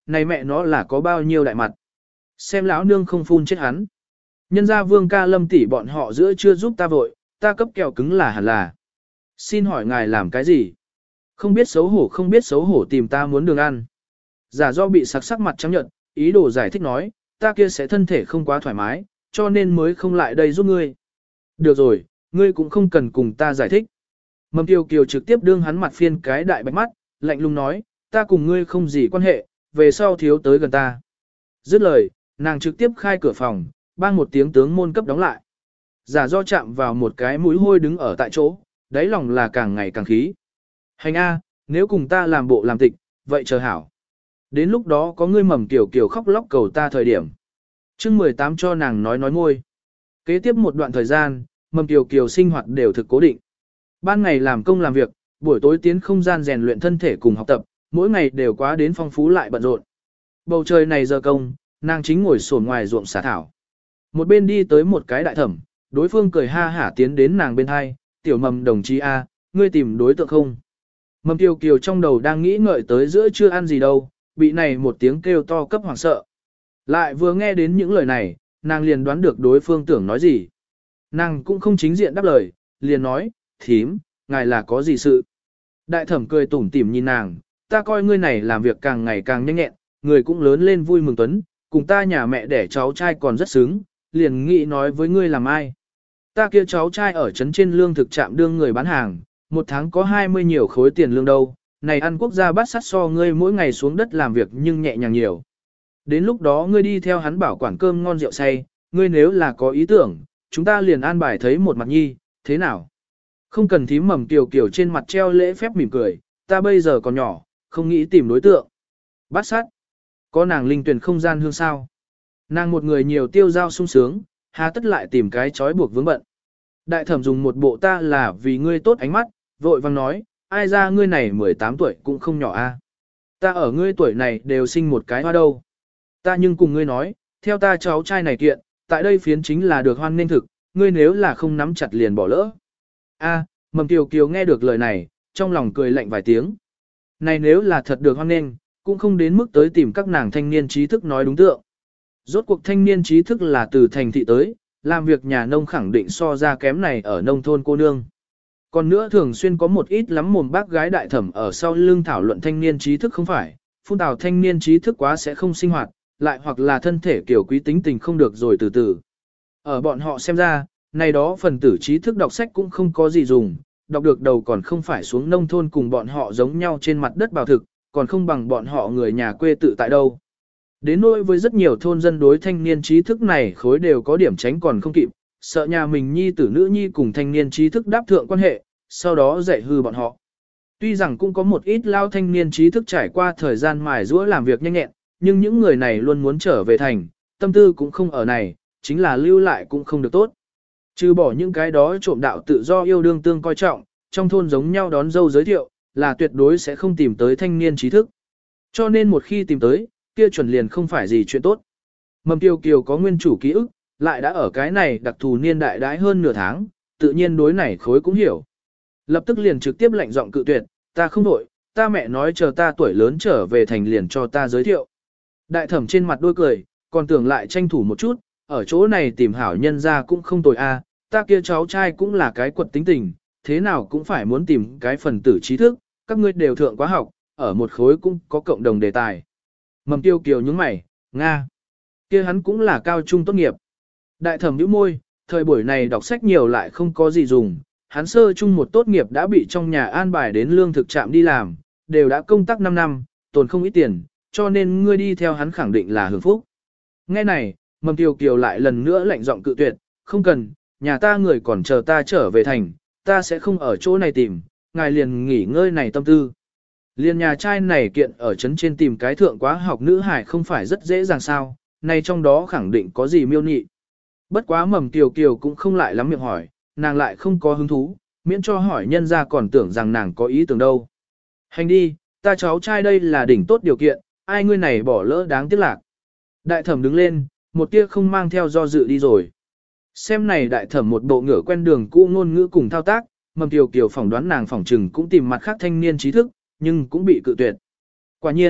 này mẹ nó là có bao nhiêu đại mặt. Xem lão nương không phun chết hắn. Nhân gia Vương ca Lâm tỷ bọn họ giữa chưa giúp ta vội, ta cấp kẹo cứng là hẳn là. Xin hỏi ngài làm cái gì? Không biết xấu hổ không biết xấu hổ tìm ta muốn đường ăn. Giả do bị sặc sắc mặt trắng nhợt, ý đồ giải thích nói, ta kia sẽ thân thể không quá thoải mái, cho nên mới không lại đây giúp ngươi. Được rồi, ngươi cũng không cần cùng ta giải thích. Mầm Kiều Kiều trực tiếp đương hắn mặt phiên cái đại bạch mắt, lạnh lùng nói, ta cùng ngươi không gì quan hệ, về sau thiếu tới gần ta. Dứt lời, nàng trực tiếp khai cửa phòng, bang một tiếng tướng môn cấp đóng lại. Giả do chạm vào một cái mũi hôi đứng ở tại chỗ, đáy lòng là càng ngày càng khí. Hành A, nếu cùng ta làm bộ làm tịch, vậy chờ hảo. Đến lúc đó có ngươi Mầm Kiều Kiều khóc lóc cầu ta thời điểm. chương mười tám cho nàng nói nói ngôi. Kế tiếp một đoạn thời gian, Mầm Kiều Kiều sinh hoạt đều thực cố định. Ban ngày làm công làm việc, buổi tối tiến không gian rèn luyện thân thể cùng học tập, mỗi ngày đều quá đến phong phú lại bận rộn. Bầu trời này giờ công, nàng chính ngồi sổn ngoài ruộng xả thảo. Một bên đi tới một cái đại thẩm, đối phương cười ha hả tiến đến nàng bên hai, tiểu Mầm đồng chí A, ngươi tìm đối tượng không? Mầm Kiều Kiều trong đầu đang nghĩ ngợi tới giữa chưa ăn gì đâu, bị này một tiếng kêu to cấp hoảng sợ. Lại vừa nghe đến những lời này, nàng liền đoán được đối phương tưởng nói gì. Nàng cũng không chính diện đáp lời, liền nói, thím, ngài là có gì sự? Đại thẩm cười tủm tỉm nhìn nàng, ta coi ngươi này làm việc càng ngày càng nhanh nhẹn, người cũng lớn lên vui mừng tuấn, cùng ta nhà mẹ đẻ cháu trai còn rất sướng, liền nghĩ nói với ngươi làm ai. Ta kia cháu trai ở trấn trên lương thực trạm đương người bán hàng, một tháng có hai mươi nhiều khối tiền lương đâu, này ăn quốc gia bát sát so ngươi mỗi ngày xuống đất làm việc nhưng nhẹ nhàng nhiều. Đến lúc đó ngươi đi theo hắn bảo quản cơm ngon rượu say, ngươi nếu là có ý tưởng, chúng ta liền an bài thấy một mặt nhi, thế nào? Không cần thím Mầm Kiều Kiều trên mặt treo lễ phép mỉm cười, ta bây giờ còn nhỏ, không nghĩ tìm đối tượng. Bát sát, có nàng linh tuyển không gian hương sao? Nàng một người nhiều tiêu giao sung sướng, hà tất lại tìm cái trói buộc vướng bận. Đại thẩm dùng một bộ ta là vì ngươi tốt ánh mắt, vội vang nói, ai ra ngươi này mười tám tuổi cũng không nhỏ a. Ta ở ngươi tuổi này đều sinh một cái hoa đâu. Ta nhưng cùng ngươi nói, theo ta cháu trai này kiện, tại đây phiến chính là được hoan nên thực, ngươi nếu là không nắm chặt liền bỏ lỡ. A, Mầm Kiều Kiều nghe được lời này, trong lòng cười lạnh vài tiếng. Này nếu là thật được hoan nên, cũng không đến mức tới tìm các nàng thanh niên trí thức nói đúng tượng. Rốt cuộc thanh niên trí thức là từ thành thị tới, làm việc nhà nông khẳng định so ra kém này ở nông thôn cô nương. Còn nữa thường xuyên có một ít lắm mồm bác gái đại thẩm ở sau lưng thảo luận thanh niên trí thức không phải, phun tào thanh niên trí thức quá sẽ không sinh hoạt, lại hoặc là thân thể kiểu quý tính tình không được rồi từ từ. Ở bọn họ xem ra, này đó phần tử trí thức đọc sách cũng không có gì dùng, đọc được đầu còn không phải xuống nông thôn cùng bọn họ giống nhau trên mặt đất bảo thực, còn không bằng bọn họ người nhà quê tự tại đâu. Đến nỗi với rất nhiều thôn dân đối thanh niên trí thức này khối đều có điểm tránh còn không kịp, sợ nhà mình nhi tử nữ nhi cùng thanh niên trí thức đáp thượng quan hệ, sau đó dạy hư bọn họ. Tuy rằng cũng có một ít lao thanh niên trí thức trải qua thời gian mài giũa làm việc nhanh nhẹn, nhưng những người này luôn muốn trở về thành, tâm tư cũng không ở này, chính là lưu lại cũng không được tốt. Trừ bỏ những cái đó trộm đạo tự do yêu đương tương coi trọng, trong thôn giống nhau đón dâu giới thiệu, là tuyệt đối sẽ không tìm tới thanh niên trí thức. Cho nên một khi tìm tới, kia chuẩn liền không phải gì chuyện tốt. Mầm Kiều Kiều có nguyên chủ ký ức, lại đã ở cái này đặc thù niên đại đãi hơn nửa tháng, tự nhiên đối này khối cũng hiểu. Lập tức liền trực tiếp lệnh giọng cự tuyệt, ta không đổi, ta mẹ nói chờ ta tuổi lớn trở về thành liền cho ta giới thiệu. Đại thẩm trên mặt đôi cười, còn tưởng lại tranh thủ một chút, ở chỗ này tìm hảo nhân ra cũng không tồi a, ta kia cháu trai cũng là cái quật tính tình, thế nào cũng phải muốn tìm cái phần tử trí thức, các ngươi đều thượng quá học, ở một khối cũng có cộng đồng đề tài. Mầm Tiêu Kiều nhướng mày, Nga. Kia hắn cũng là cao trung tốt nghiệp. Đại thẩm nhíu môi, thời buổi này đọc sách nhiều lại không có gì dùng, hắn sơ trung một tốt nghiệp đã bị trong nhà an bài đến lương thực trạm đi làm, đều đã công tác năm năm, tồn không ít tiền, cho nên ngươi đi theo hắn khẳng định là hưởng phúc. Nghe này, Mầm Tiêu Kiều lại lần nữa lạnh giọng cự tuyệt, không cần, nhà ta người còn chờ ta trở về thành, ta sẽ không ở chỗ này tìm, ngài liền nghỉ ngơi này tâm tư. Liên nhà trai này kiện ở trấn trên tìm cái thượng quá học nữ hải không phải rất dễ dàng sao, này trong đó khẳng định có gì miêu nhị. Bất quá Mầm Kiều Kiều cũng không lại lắm miệng hỏi, nàng lại không có hứng thú, miễn cho hỏi nhân ra còn tưởng rằng nàng có ý tưởng đâu. Hành đi, ta cháu trai đây là đỉnh tốt điều kiện, ai ngươi này bỏ lỡ đáng tiếc lạc. Đại thẩm đứng lên, một tia không mang theo do dự đi rồi. Xem này đại thẩm một bộ ngửa quen đường cũ ngôn ngữ cùng thao tác, Mầm Kiều Kiều phỏng đoán nàng phỏng trừng cũng tìm mặt khác thanh niên trí thức, nhưng cũng bị cự tuyệt. Quả nhiên,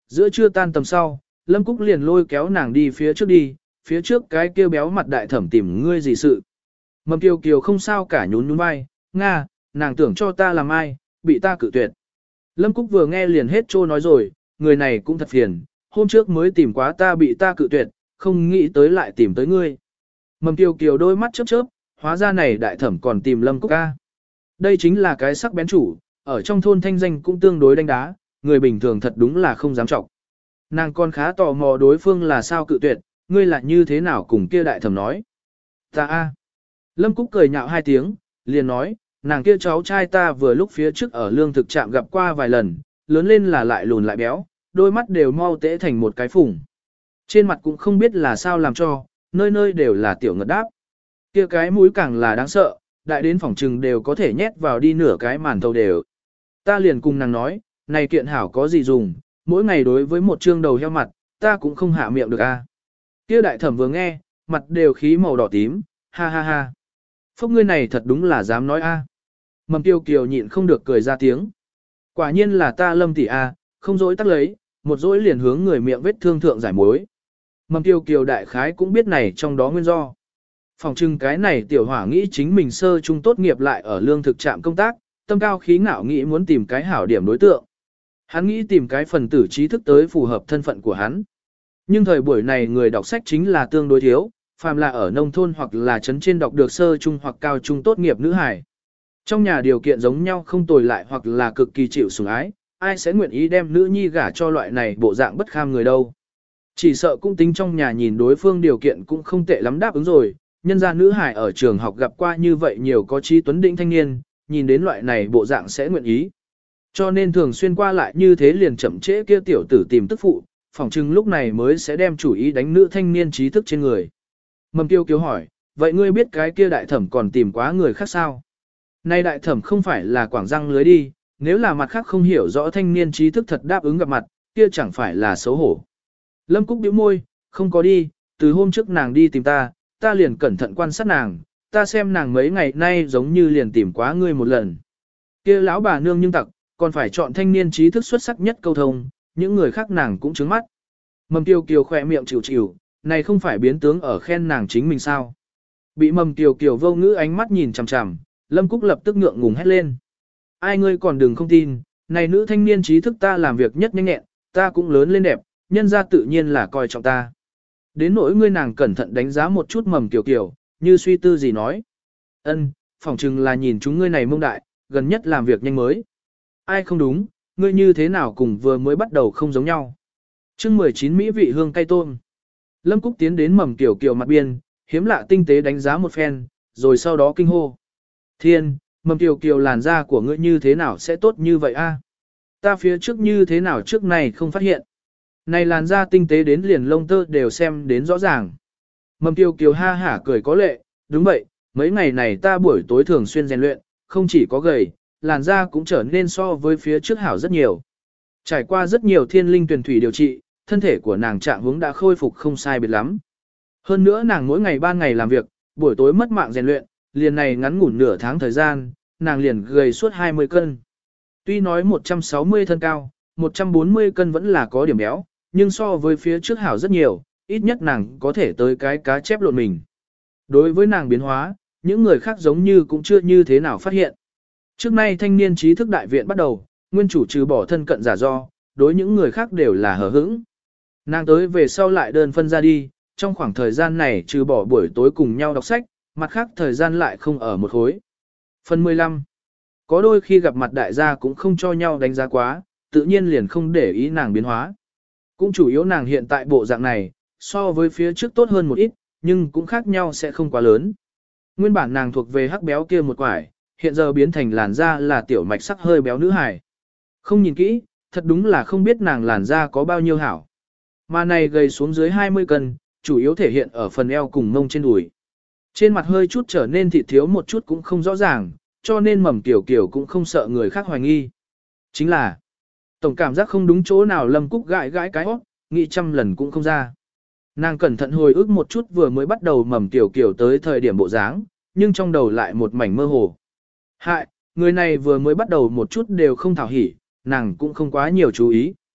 Giữa trưa tan tầm sau, Lâm Cúc liền lôi kéo nàng đi phía trước đi, phía trước cái kia béo mặt đại thẩm tìm ngươi gì sự. Mầm Kiều Kiều không sao cả nhún nhún vai, Nga, nàng tưởng cho ta làm ai, bị ta cự tuyệt. Lâm Cúc vừa nghe liền hết trô nói rồi, người này cũng thật phiền, hôm trước mới tìm quá ta bị ta cự tuyệt, không nghĩ tới lại tìm tới ngươi. Mầm Kiều Kiều đôi mắt chớp chớp, hóa ra này đại thẩm còn tìm Lâm Cúc ca. Đây chính là cái sắc bén chủ, ở trong thôn thanh danh cũng tương đối đánh đá, người bình thường thật đúng là không dám trọng. Nàng còn khá tò mò đối phương là sao cự tuyệt, ngươi là như thế nào cùng kia đại thẩm nói. Ta a. Lâm Cúc cười nhạo hai tiếng, liền nói, nàng kia cháu trai ta vừa lúc phía trước ở lương thực trạm gặp qua vài lần, lớn lên là lại lùn lại béo, đôi mắt đều mau tễ thành một cái phủng. Trên mặt cũng không biết là sao làm cho, nơi nơi đều là tiểu ngật đáp. Kia cái mũi càng là đáng sợ, đại đến phòng trừng đều có thể nhét vào đi nửa cái màn thầu đều. Ta liền cùng nàng nói, này kiện hảo có gì dùng, mỗi ngày đối với một trương đầu heo mặt, ta cũng không hạ miệng được a. Kia đại thẩm vừa nghe, mặt đều khí màu đỏ tím, ha ha ha. Phúc ngươi này thật đúng là dám nói a. Mầm Tiêu Kiều nhịn không được cười ra tiếng. Quả nhiên là ta Lâm tỷ a, không dối tắt lấy, một dối liền hướng người miệng vết thương thượng giải mối. Mầm Tiêu Kiều đại khái cũng biết này trong đó nguyên do. Phòng trưng cái này tiểu hỏa nghĩ chính mình sơ trung tốt nghiệp lại ở lương thực trạm công tác, tâm cao khí ngạo nghĩ muốn tìm cái hảo điểm đối tượng. Hắn nghĩ tìm cái phần tử trí thức tới phù hợp thân phận của hắn. Nhưng thời buổi này người đọc sách chính là tương đối thiếu, phàm là ở nông thôn hoặc là trấn trên đọc được sơ trung hoặc cao trung tốt nghiệp nữ hài. Trong nhà điều kiện giống nhau không tồi lại hoặc là cực kỳ chịu sủng ái, ai sẽ nguyện ý đem nữ nhi gả cho loại này bộ dạng bất kham người đâu. Chỉ sợ cũng tính trong nhà nhìn đối phương điều kiện cũng không tệ lắm đáp ứng rồi, nhân gia nữ hài ở trường học gặp qua như vậy nhiều có trí tuấn đỉnh thanh niên, nhìn đến loại này bộ dạng sẽ nguyện ý. Cho nên thường xuyên qua lại như thế liền chậm trễ kia tiểu tử tìm tức phụ, phỏng chừng lúc này mới sẽ đem chủ ý đánh nữ thanh niên trí thức trên người. Mầm Kiều Kiều hỏi, vậy ngươi biết cái kia đại thẩm còn tìm quá người khác sao? Nay đại thẩm không phải là quảng răng lưới đi, nếu là mặt khác không hiểu rõ thanh niên trí thức thật đáp ứng gặp mặt, kia chẳng phải là xấu hổ. Lâm Cúc bĩu môi, không có đi, từ hôm trước nàng đi tìm ta, ta liền cẩn thận quan sát nàng, ta xem nàng mấy ngày nay giống như liền tìm quá ngươi một lần. Kia lão bà nương nhưng tặc, còn phải chọn thanh niên trí thức xuất sắc nhất câu thông, những người khác nàng cũng trướng mắt. Mầm Kiều Kiều khỏe miệng chịu chịu, này không phải biến tướng ở khen nàng chính mình sao. Bị Mầm Kiều Kiều vô ngữ ánh mắt nhìn chằm chằm, Lâm Cúc lập tức ngượng ngùng hét lên. Ai ngươi còn đừng không tin, này nữ thanh niên trí thức ta làm việc nhất nhanh nhẹn, ta cũng lớn lên đẹp, nhân ra tự nhiên là coi trọng ta. Đến nỗi ngươi nàng cẩn thận đánh giá một chút Mầm Kiều Kiều, như suy tư gì nói. Ân, phỏng chừng là nhìn chúng ngươi này mông đại, gần nhất làm việc nhanh mới. Ai không đúng, ngươi như thế nào cùng vừa mới bắt đầu không giống nhau. chương mười chín Mỹ vị hương cay tôm. Lâm Cúc tiến đến Mầm Kiều Kiều mặt biên, hiếm lạ tinh tế đánh giá một phen, rồi sau đó kinh hô. Thiên, Mầm Kiều Kiều làn da của ngươi như thế nào sẽ tốt như vậy a? Ta phía trước như thế nào trước này không phát hiện. Này làn da tinh tế đến liền lông tơ đều xem đến rõ ràng. Mầm Kiều Kiều ha hả cười có lệ, đúng vậy, mấy ngày này ta buổi tối thường xuyên rèn luyện, không chỉ có gầy, làn da cũng trở nên so với phía trước hảo rất nhiều. Trải qua rất nhiều thiên linh tuyển thủy điều trị, thân thể của nàng trạng huống đã khôi phục không sai biệt lắm. Hơn nữa nàng mỗi ngày ban ngày làm việc, buổi tối mất mạng rèn luyện, liền này ngắn ngủn nửa tháng thời gian, nàng liền gầy suốt hai mươi cân. Tuy nói một trăm sáu mươi thân cao, một trăm bốn mươi cân vẫn là có điểm béo, nhưng so với phía trước hảo rất nhiều, ít nhất nàng có thể tới cái cá chép lộn mình. Đối với nàng biến hóa, những người khác giống như cũng chưa như thế nào phát hiện. Trước nay thanh niên trí thức đại viện bắt đầu, nguyên chủ trừ bỏ thân cận giả do, đối những người khác đều là hờ hững. Nàng tới về sau lại đơn phân ra đi, trong khoảng thời gian này trừ bỏ buổi tối cùng nhau đọc sách, mặt khác thời gian lại không ở một khối. Phần mười lăm. Có đôi khi gặp mặt đại gia cũng không cho nhau đánh giá quá, tự nhiên liền không để ý nàng biến hóa. Cũng chủ yếu nàng hiện tại bộ dạng này, so với phía trước tốt hơn một ít, nhưng cũng khác nhau sẽ không quá lớn. Nguyên bản nàng thuộc về hắc béo kia một quải, hiện giờ biến thành làn da là tiểu mạch sắc hơi béo nữ hài. Không nhìn kỹ, thật đúng là không biết nàng làn da có bao nhiêu hảo. Mà này gầy xuống dưới hai mươi cân, chủ yếu thể hiện ở phần eo cùng mông trên đùi. Trên mặt hơi chút trở nên thịt thiếu một chút cũng không rõ ràng, cho nên Mầm Kiều Kiều cũng không sợ người khác hoài nghi. Chính là, tổng cảm giác không đúng chỗ nào Lâm Cúc gãi gãi cái hót, nghĩ trăm lần cũng không ra. Nàng cẩn thận hồi ức một chút vừa mới bắt đầu Mầm Kiều Kiều tới thời điểm bộ dáng, nhưng trong đầu lại một mảnh mơ hồ. Hại, người này vừa mới bắt đầu một chút đều không thảo hỉ, nàng cũng không quá nhiều chú ý.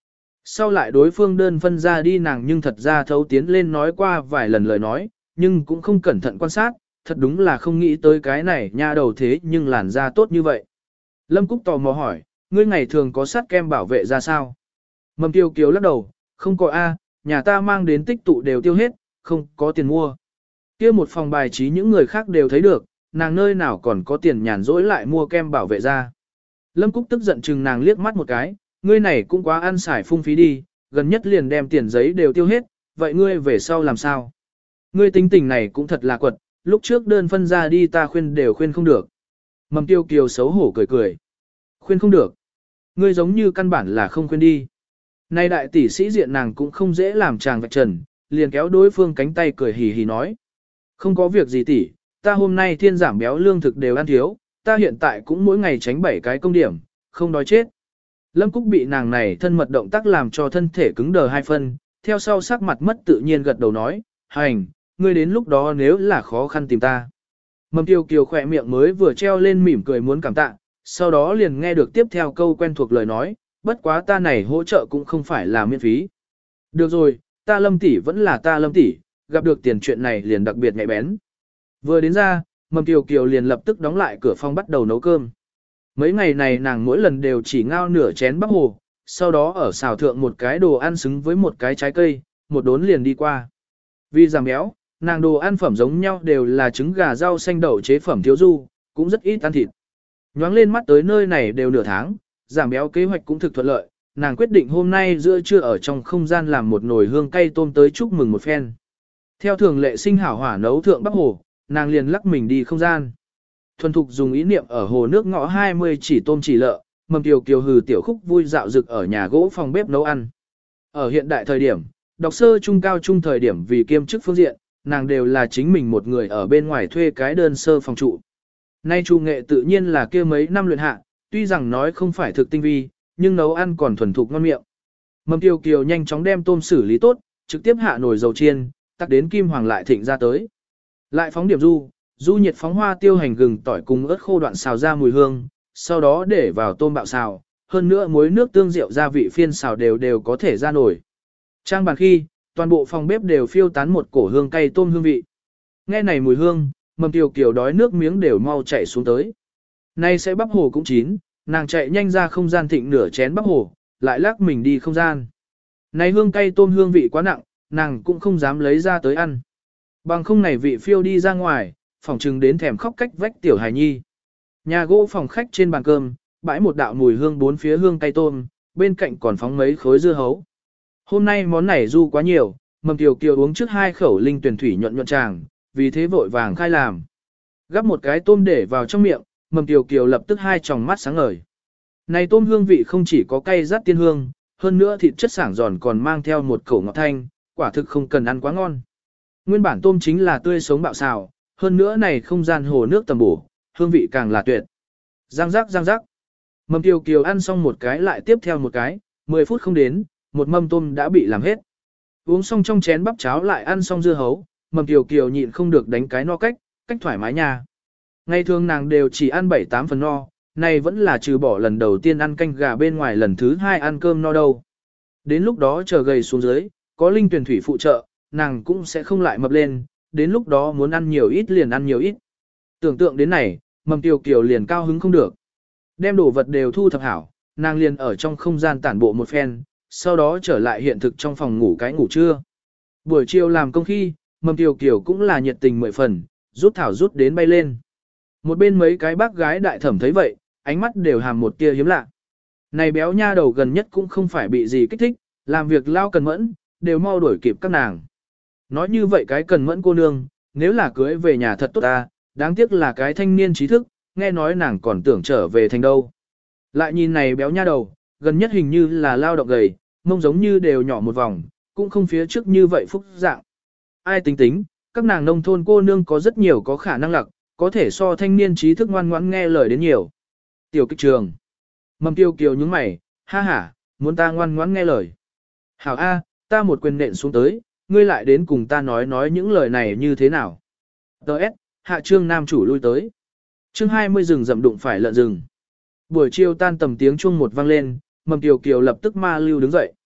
Sau lại đối phương đơn phân ra đi nàng nhưng thật ra thấu tiến lên nói qua vài lần lời nói, nhưng cũng không cẩn thận quan sát, thật đúng là không nghĩ tới cái này nha đầu thế nhưng làn da tốt như vậy. Lâm Cúc tò mò hỏi, ngươi ngày thường có sát kem bảo vệ ra sao? Mầm Tiêu Kiều lắc đầu, không có A, nhà ta mang đến tích tụ đều tiêu hết, không có tiền mua. Kia một phòng bài trí những người khác đều thấy được, nàng nơi nào còn có tiền nhàn rỗi lại mua kem bảo vệ ra. Lâm Cúc tức giận chừng nàng liếc mắt một cái, ngươi này cũng quá ăn xài phung phí đi, gần nhất liền đem tiền giấy đều tiêu hết, vậy ngươi về sau làm sao? Ngươi tính tình này cũng thật là quật, lúc trước đơn phân ra đi ta khuyên đều khuyên không được. Mầm Tiêu Kiều xấu hổ cười cười. Khuyên không được. Ngươi giống như căn bản là không khuyên đi. Nay đại tỷ sĩ diện nàng cũng không dễ làm chàng vạch trần, liền kéo đối phương cánh tay cười hì hì nói. Không có việc gì tỷ, ta hôm nay thiên giảm béo lương thực đều ăn thiếu, ta hiện tại cũng mỗi ngày tránh bảy cái công điểm, không đói chết. Lâm Cúc bị nàng này thân mật động tác làm cho thân thể cứng đờ hai phân, theo sau sắc mặt mất tự nhiên gật đầu nói, hành, ngươi đến lúc đó nếu là khó khăn tìm ta. Mầm Tiêu Kiều khỏe miệng mới vừa treo lên mỉm cười muốn cảm tạ, sau đó liền nghe được tiếp theo câu quen thuộc lời nói, bất quá ta này hỗ trợ cũng không phải là miễn phí. Được rồi, ta Lâm tỷ vẫn là ta Lâm tỷ, gặp được tiền chuyện này liền đặc biệt nhạy bén. Vừa đến ra, Mầm Tiêu Kiều liền lập tức đóng lại cửa phòng bắt đầu nấu cơm. Mấy ngày này nàng mỗi lần đều chỉ ngao nửa chén bắp hồ, sau đó ở xào thượng một cái đồ ăn xứng với một cái trái cây, một đốn liền đi qua. Vì giảm béo, nàng đồ ăn phẩm giống nhau đều là trứng gà rau xanh đậu chế phẩm thiếu du, cũng rất ít ăn thịt. Nhoáng lên mắt tới nơi này đều nửa tháng, giảm béo kế hoạch cũng thực thuận lợi, nàng quyết định hôm nay giữa trưa ở trong không gian làm một nồi hương cay tôm tới chúc mừng một phen. Theo thường lệ sinh hảo hỏa nấu thượng bắp hồ, nàng liền lắc mình đi không gian. Thuần thục dùng ý niệm ở hồ nước ngõ hai mươi chỉ tôm chỉ lợ, Mầm Kiều Kiều hừ tiểu khúc vui dạo dực ở nhà gỗ phòng bếp nấu ăn. Ở hiện đại thời điểm, đọc sơ trung cao trung thời điểm vì kiêm chức phương diện, nàng đều là chính mình một người ở bên ngoài thuê cái đơn sơ phòng trụ. Nay chủ nghệ tự nhiên là kia mấy năm luyện hạ, tuy rằng nói không phải thực tinh vi, nhưng nấu ăn còn thuần thục ngon miệng. Mầm Kiều Kiều nhanh chóng đem tôm xử lý tốt, trực tiếp hạ nồi dầu chiên, tắc đến kim hoàng lại thịnh ra tới. Lại phóng điểm du, du nhiệt phóng hoa tiêu hành gừng tỏi cùng ớt khô đoạn xào ra mùi hương, sau đó để vào tôm bạo xào, hơn nữa muối nước tương rượu gia vị phiên xào đều đều có thể ra nổi. Trang bàn khi, toàn bộ phòng bếp đều phiêu tán một cổ hương cay tôm hương vị. Nghe này mùi hương, Mầm Kiều Kiều đói nước miếng đều mau chảy xuống tới. Nay sẽ bắp hồ cũng chín, nàng chạy nhanh ra không gian thịnh nửa chén bắp hồ, lại lắc mình đi không gian. Này hương cay tôm hương vị quá nặng, nàng cũng không dám lấy ra tới ăn. Bằng không này vị phiêu đi ra ngoài, phòng trừng đến thèm khóc cách vách tiểu hài nhi. Nhà gỗ phòng khách trên bàn cơm, bãi một đạo mùi hương bốn phía hương cay tôm, bên cạnh còn phóng mấy khối dưa hấu. Hôm nay món này du quá nhiều, Mầm Kiều Kiều uống trước hai khẩu linh tuyển thủy nhuận nhuận tràng, vì thế vội vàng khai làm. Gắp một cái tôm để vào trong miệng, Mầm Kiều Kiều lập tức hai tròng mắt sáng ngời. Này tôm hương vị không chỉ có cay rát tiên hương, hơn nữa thịt chất sảng giòn còn mang theo một khẩu ngọt thanh, quả thực không cần ăn quá ngon. Nguyên bản tôm chính là tươi sống bạo xào, hơn nữa này không gian hồ nước tầm bổ, hương vị càng là tuyệt. Giang giác giang giác. Mầm Kiều Kiều ăn xong một cái lại tiếp theo một cái, mười phút không đến, một mâm tôm đã bị làm hết. Uống xong trong chén bắp cháo lại ăn xong dưa hấu, Mầm Kiều Kiều nhịn không được đánh cái no cách, cách thoải mái nha. Ngày thường nàng đều chỉ ăn bảy tám phần no, này vẫn là trừ bỏ lần đầu tiên ăn canh gà bên ngoài lần thứ hai ăn cơm no đâu. Đến lúc đó chờ gầy xuống dưới, có linh tuyển thủy phụ trợ, nàng cũng sẽ không lại mập lên, đến lúc đó muốn ăn nhiều ít liền ăn nhiều ít. Tưởng tượng đến này, Mầm Kiều Kiều liền cao hứng không được. Đem đồ vật đều thu thập hảo, nàng liền ở trong không gian tản bộ một phen, sau đó trở lại hiện thực trong phòng ngủ cái ngủ trưa. Buổi chiều làm công khi, Mầm Kiều Kiều cũng là nhiệt tình mười phần, rút thảo rút đến bay lên. Một bên mấy cái bác gái đại thẩm thấy vậy, ánh mắt đều hàm một tia hiếm lạ. Này béo nha đầu gần nhất cũng không phải bị gì kích thích, làm việc lao cần mẫn, đều mau đuổi kịp các nàng. Nói như vậy cái cần mẫn cô nương, nếu là cưới về nhà thật tốt ta, đáng tiếc là cái thanh niên trí thức, nghe nói nàng còn tưởng trở về thành đâu. Lại nhìn này béo nha đầu, gần nhất hình như là lao động gầy, mông giống như đều nhỏ một vòng, cũng không phía trước như vậy phúc dạng. Ai tính tính, các nàng nông thôn cô nương có rất nhiều có khả năng lặc, có thể so thanh niên trí thức ngoan ngoãn nghe lời đến nhiều. Tiểu kích trường. Mầm Kiều Kiều nhướng mày, ha ha, muốn ta ngoan ngoãn nghe lời. Hảo A, ta một quyền nện xuống tới, ngươi lại đến cùng ta nói nói những lời này như thế nào. Đợt, hạ trương nam chủ lui tới. Chương hai mươi rừng rậm đụng phải lợn rừng. Buổi chiều tan tầm tiếng chuông một vang lên, Mầm Kiều Kiều lập tức ma lưu đứng dậy.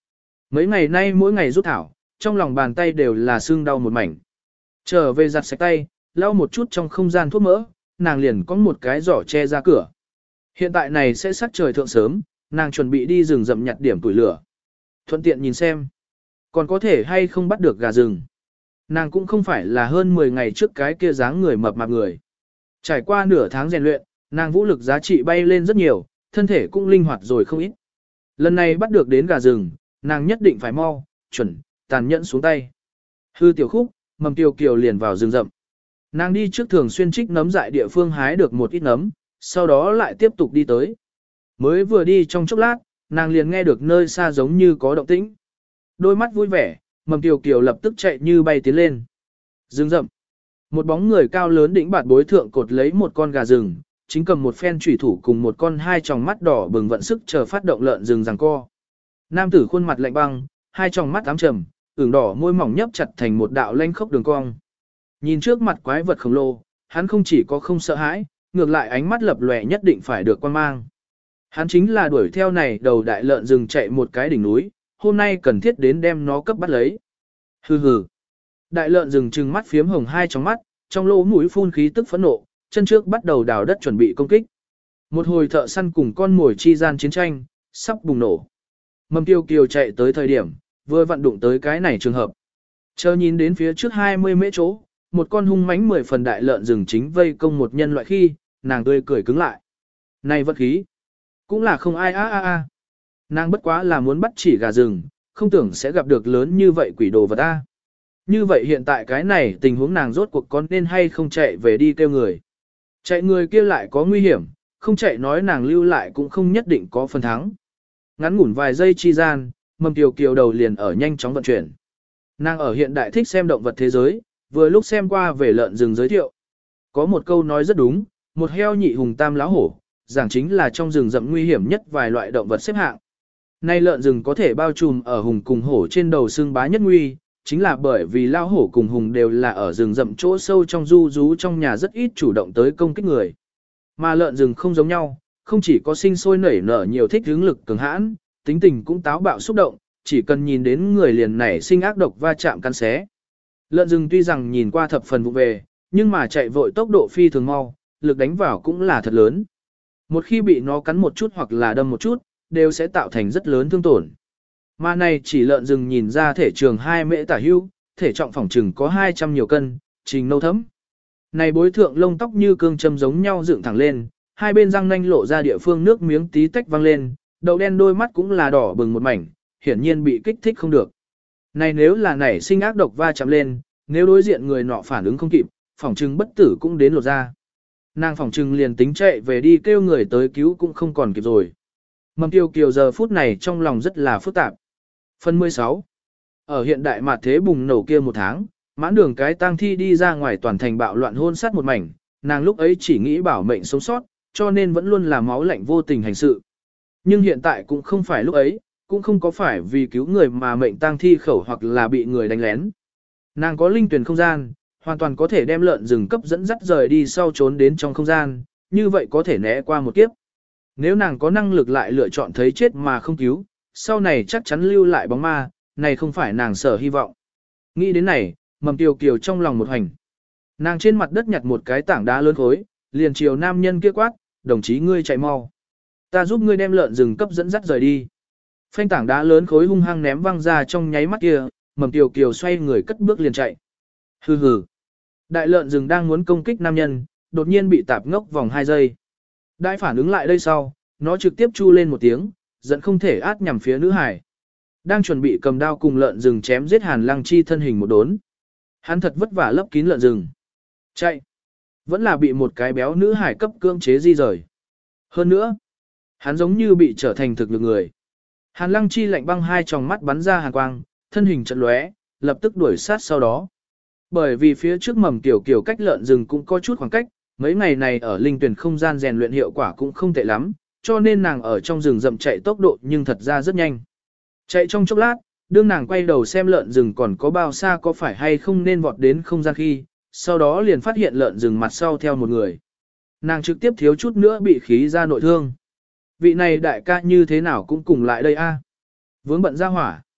Mấy ngày nay mỗi ngày rút thảo, trong lòng bàn tay đều là xương đau một mảnh. Trở về giặt sạch tay, lau một chút trong không gian thuốc mỡ, nàng liền có một cái giỏ che ra cửa. Hiện tại này sẽ sắc trời thượng sớm, nàng chuẩn bị đi rừng rậm nhặt điểm tuổi lửa. Thuận tiện nhìn xem, còn có thể hay không bắt được gà rừng. Nàng cũng không phải là hơn mười ngày trước cái kia dáng người mập mạp người. Trải qua nửa tháng rèn luyện, nàng vũ lực giá trị bay lên rất nhiều, thân thể cũng linh hoạt rồi không ít. Lần này bắt được đến gà rừng, nàng nhất định phải mau, chuẩn, tàn nhẫn xuống tay. Hư tiểu khúc, mầm tiêu kiều liền vào rừng rậm. Nàng đi trước thường xuyên trích nấm dại địa phương hái được một ít nấm, sau đó lại tiếp tục đi tới. Mới vừa đi trong chốc lát, nàng liền nghe được nơi xa giống như có động tĩnh. Đôi mắt vui vẻ, mầm tiêu kiều lập tức chạy như bay tiến lên. Rừng rậm. Một bóng người cao lớn đỉnh bạt bối thượng cột lấy một con gà rừng, chính cầm một phen chủy thủ cùng một con hai tròng mắt đỏ bừng vận sức chờ phát động lợn rừng giằng co. Nam tử khuôn mặt lạnh băng, hai tròng mắt ám trầm, ửng đỏ môi mỏng nhấp chặt thành một đạo lanh khốc đường cong. Nhìn trước mặt quái vật khổng lồ, hắn không chỉ có không sợ hãi, ngược lại ánh mắt lập lòe nhất định phải được quan mang. Hắn chính là đuổi theo này đầu đại lợn rừng chạy một cái đỉnh núi, hôm nay cần thiết đến đem nó cấp bắt lấy. Hừ hừ. Đại lợn rừng trừng mắt phiếm hồng hai trong mắt, trong lỗ mũi phun khí tức phẫn nộ, chân trước bắt đầu đào đất chuẩn bị công kích. Một hồi thợ săn cùng con mồi chi gian chiến tranh, sắp bùng nổ. Mầm tiêu kiều chạy tới thời điểm, vừa vặn đụng tới cái này trường hợp. Chờ nhìn đến phía trước hai mươi mễ chỗ, một con hung mãnh mười phần đại lợn rừng chính vây công một nhân loại khi, nàng tươi cười cứng lại. Này vật khí, cũng là không ai a a a. Nàng bất quá là muốn bắt chỉ gà rừng, không tưởng sẽ gặp được lớn như vậy quỷ đồ vật a. Như vậy hiện tại cái này tình huống nàng rốt cuộc có nên hay không chạy về đi kêu người. Chạy người kia lại có nguy hiểm, không chạy nói nàng lưu lại cũng không nhất định có phần thắng. Ngắn ngủn vài giây chi gian, mầm kiều kiều đầu liền ở nhanh chóng vận chuyển. Nàng ở hiện đại thích xem động vật thế giới, vừa lúc xem qua về lợn rừng giới thiệu. Có một câu nói rất đúng, một heo nhị hùng tam láo hổ, giảng chính là trong rừng rậm nguy hiểm nhất vài loại động vật xếp hạng. Nay lợn rừng có thể bao trùm ở hùng cùng hổ trên đầu xương bá nhất nguy, chính là bởi vì lao hổ cùng hùng đều là ở rừng rậm chỗ sâu trong du rú trong nhà rất ít chủ động tới công kích người. Mà lợn rừng không giống nhau, không chỉ có sinh sôi nảy nở nhiều thích hướng lực cường hãn, tính tình cũng táo bạo xúc động, chỉ cần nhìn đến người liền nảy sinh ác độc va chạm cắn xé. Lợn rừng tuy rằng nhìn qua thập phần vụ về, nhưng mà chạy vội tốc độ phi thường mau, lực đánh vào cũng là thật lớn. Một khi bị nó cắn một chút hoặc là đâm một chút, đều sẽ tạo thành rất lớn thương tổn. Mà này chỉ lợn rừng nhìn ra thể trường hai mễ tả hưu, thể trọng phỏng chừng có hai trăm nhiều cân, trình nâu thấm. Này bối thượng lông tóc như cương châm giống nhau dựng thẳng lên, hai bên răng nanh lộ ra địa phương nước miếng tí tách văng lên, đầu đen đôi mắt cũng là đỏ bừng một mảnh, hiển nhiên bị kích thích không được. Này nếu là nảy sinh ác độc va chạm lên, nếu đối diện người nọ phản ứng không kịp, phỏng chừng bất tử cũng đến lột ra. Nàng phỏng chừng liền tính chạy về đi kêu người tới cứu cũng không còn kịp rồi. Mầm Tiêu Kiều giờ phút này trong lòng rất là phức tạp. Phần mười sáu. Ở hiện đại mạt thế bùng nổ kia một tháng, mãn đường cái tang thi đi ra ngoài toàn thành bạo loạn hôn sát một mảnh, nàng lúc ấy chỉ nghĩ bảo mệnh sống sót, cho nên vẫn luôn là máu lạnh vô tình hành sự. Nhưng hiện tại cũng không phải lúc ấy, cũng không có phải vì cứu người mà mệnh tang thi khẩu hoặc là bị người đánh lén. Nàng có linh tuyển không gian, hoàn toàn có thể đem lợn rừng cấp dẫn dắt rời đi sau trốn đến trong không gian, như vậy có thể né qua một kiếp. Nếu nàng có năng lực lại lựa chọn thấy chết mà không cứu, sau này chắc chắn lưu lại bóng ma, này không phải nàng sở hy vọng. Nghĩ đến này, Mầm Tiêu Kiều trong lòng một hành. Nàng trên mặt đất nhặt một cái tảng đá lớn khối, liền chiều nam nhân kia quát, đồng chí ngươi chạy mau. Ta giúp ngươi đem lợn rừng cấp dẫn dắt rời đi. Phanh tảng đá lớn khối hung hăng ném văng ra trong nháy mắt kia, Mầm Tiêu Kiều xoay người cất bước liền chạy. Hừ hừ. Đại lợn rừng đang muốn công kích nam nhân, đột nhiên bị tạp ngốc vòng hai giây. Đại phản ứng lại đây sau, nó trực tiếp chu lên một tiếng, giận không thể át nhằm phía nữ hải. Đang chuẩn bị cầm đao cùng lợn rừng chém giết Hàn Lăng Chi thân hình một đốn. Hắn thật vất vả lấp kín lợn rừng. Chạy. Vẫn là bị một cái béo nữ hải cấp cưỡng chế di rời. Hơn nữa, hắn giống như bị trở thành thực lực người. Hàn Lăng Chi lạnh băng hai tròng mắt bắn ra hàn quang, thân hình chợt lóe, lập tức đuổi sát sau đó. Bởi vì phía trước Mầm Tiểu Kiều cách lợn rừng cũng có chút khoảng cách, mấy ngày này ở linh tuyển không gian rèn luyện hiệu quả cũng không tệ lắm, cho nên nàng ở trong rừng rậm chạy tốc độ nhưng thật ra rất nhanh. Chạy trong chốc lát, đương nàng quay đầu xem lợn rừng còn có bao xa có phải hay không nên vọt đến không gian khi, sau đó liền phát hiện lợn rừng mặt sau theo một người. Nàng trực tiếp thiếu chút nữa bị khí ra nội thương. Vị này đại ca như thế nào cũng cùng lại đây a. Vướng bận ra hỏa.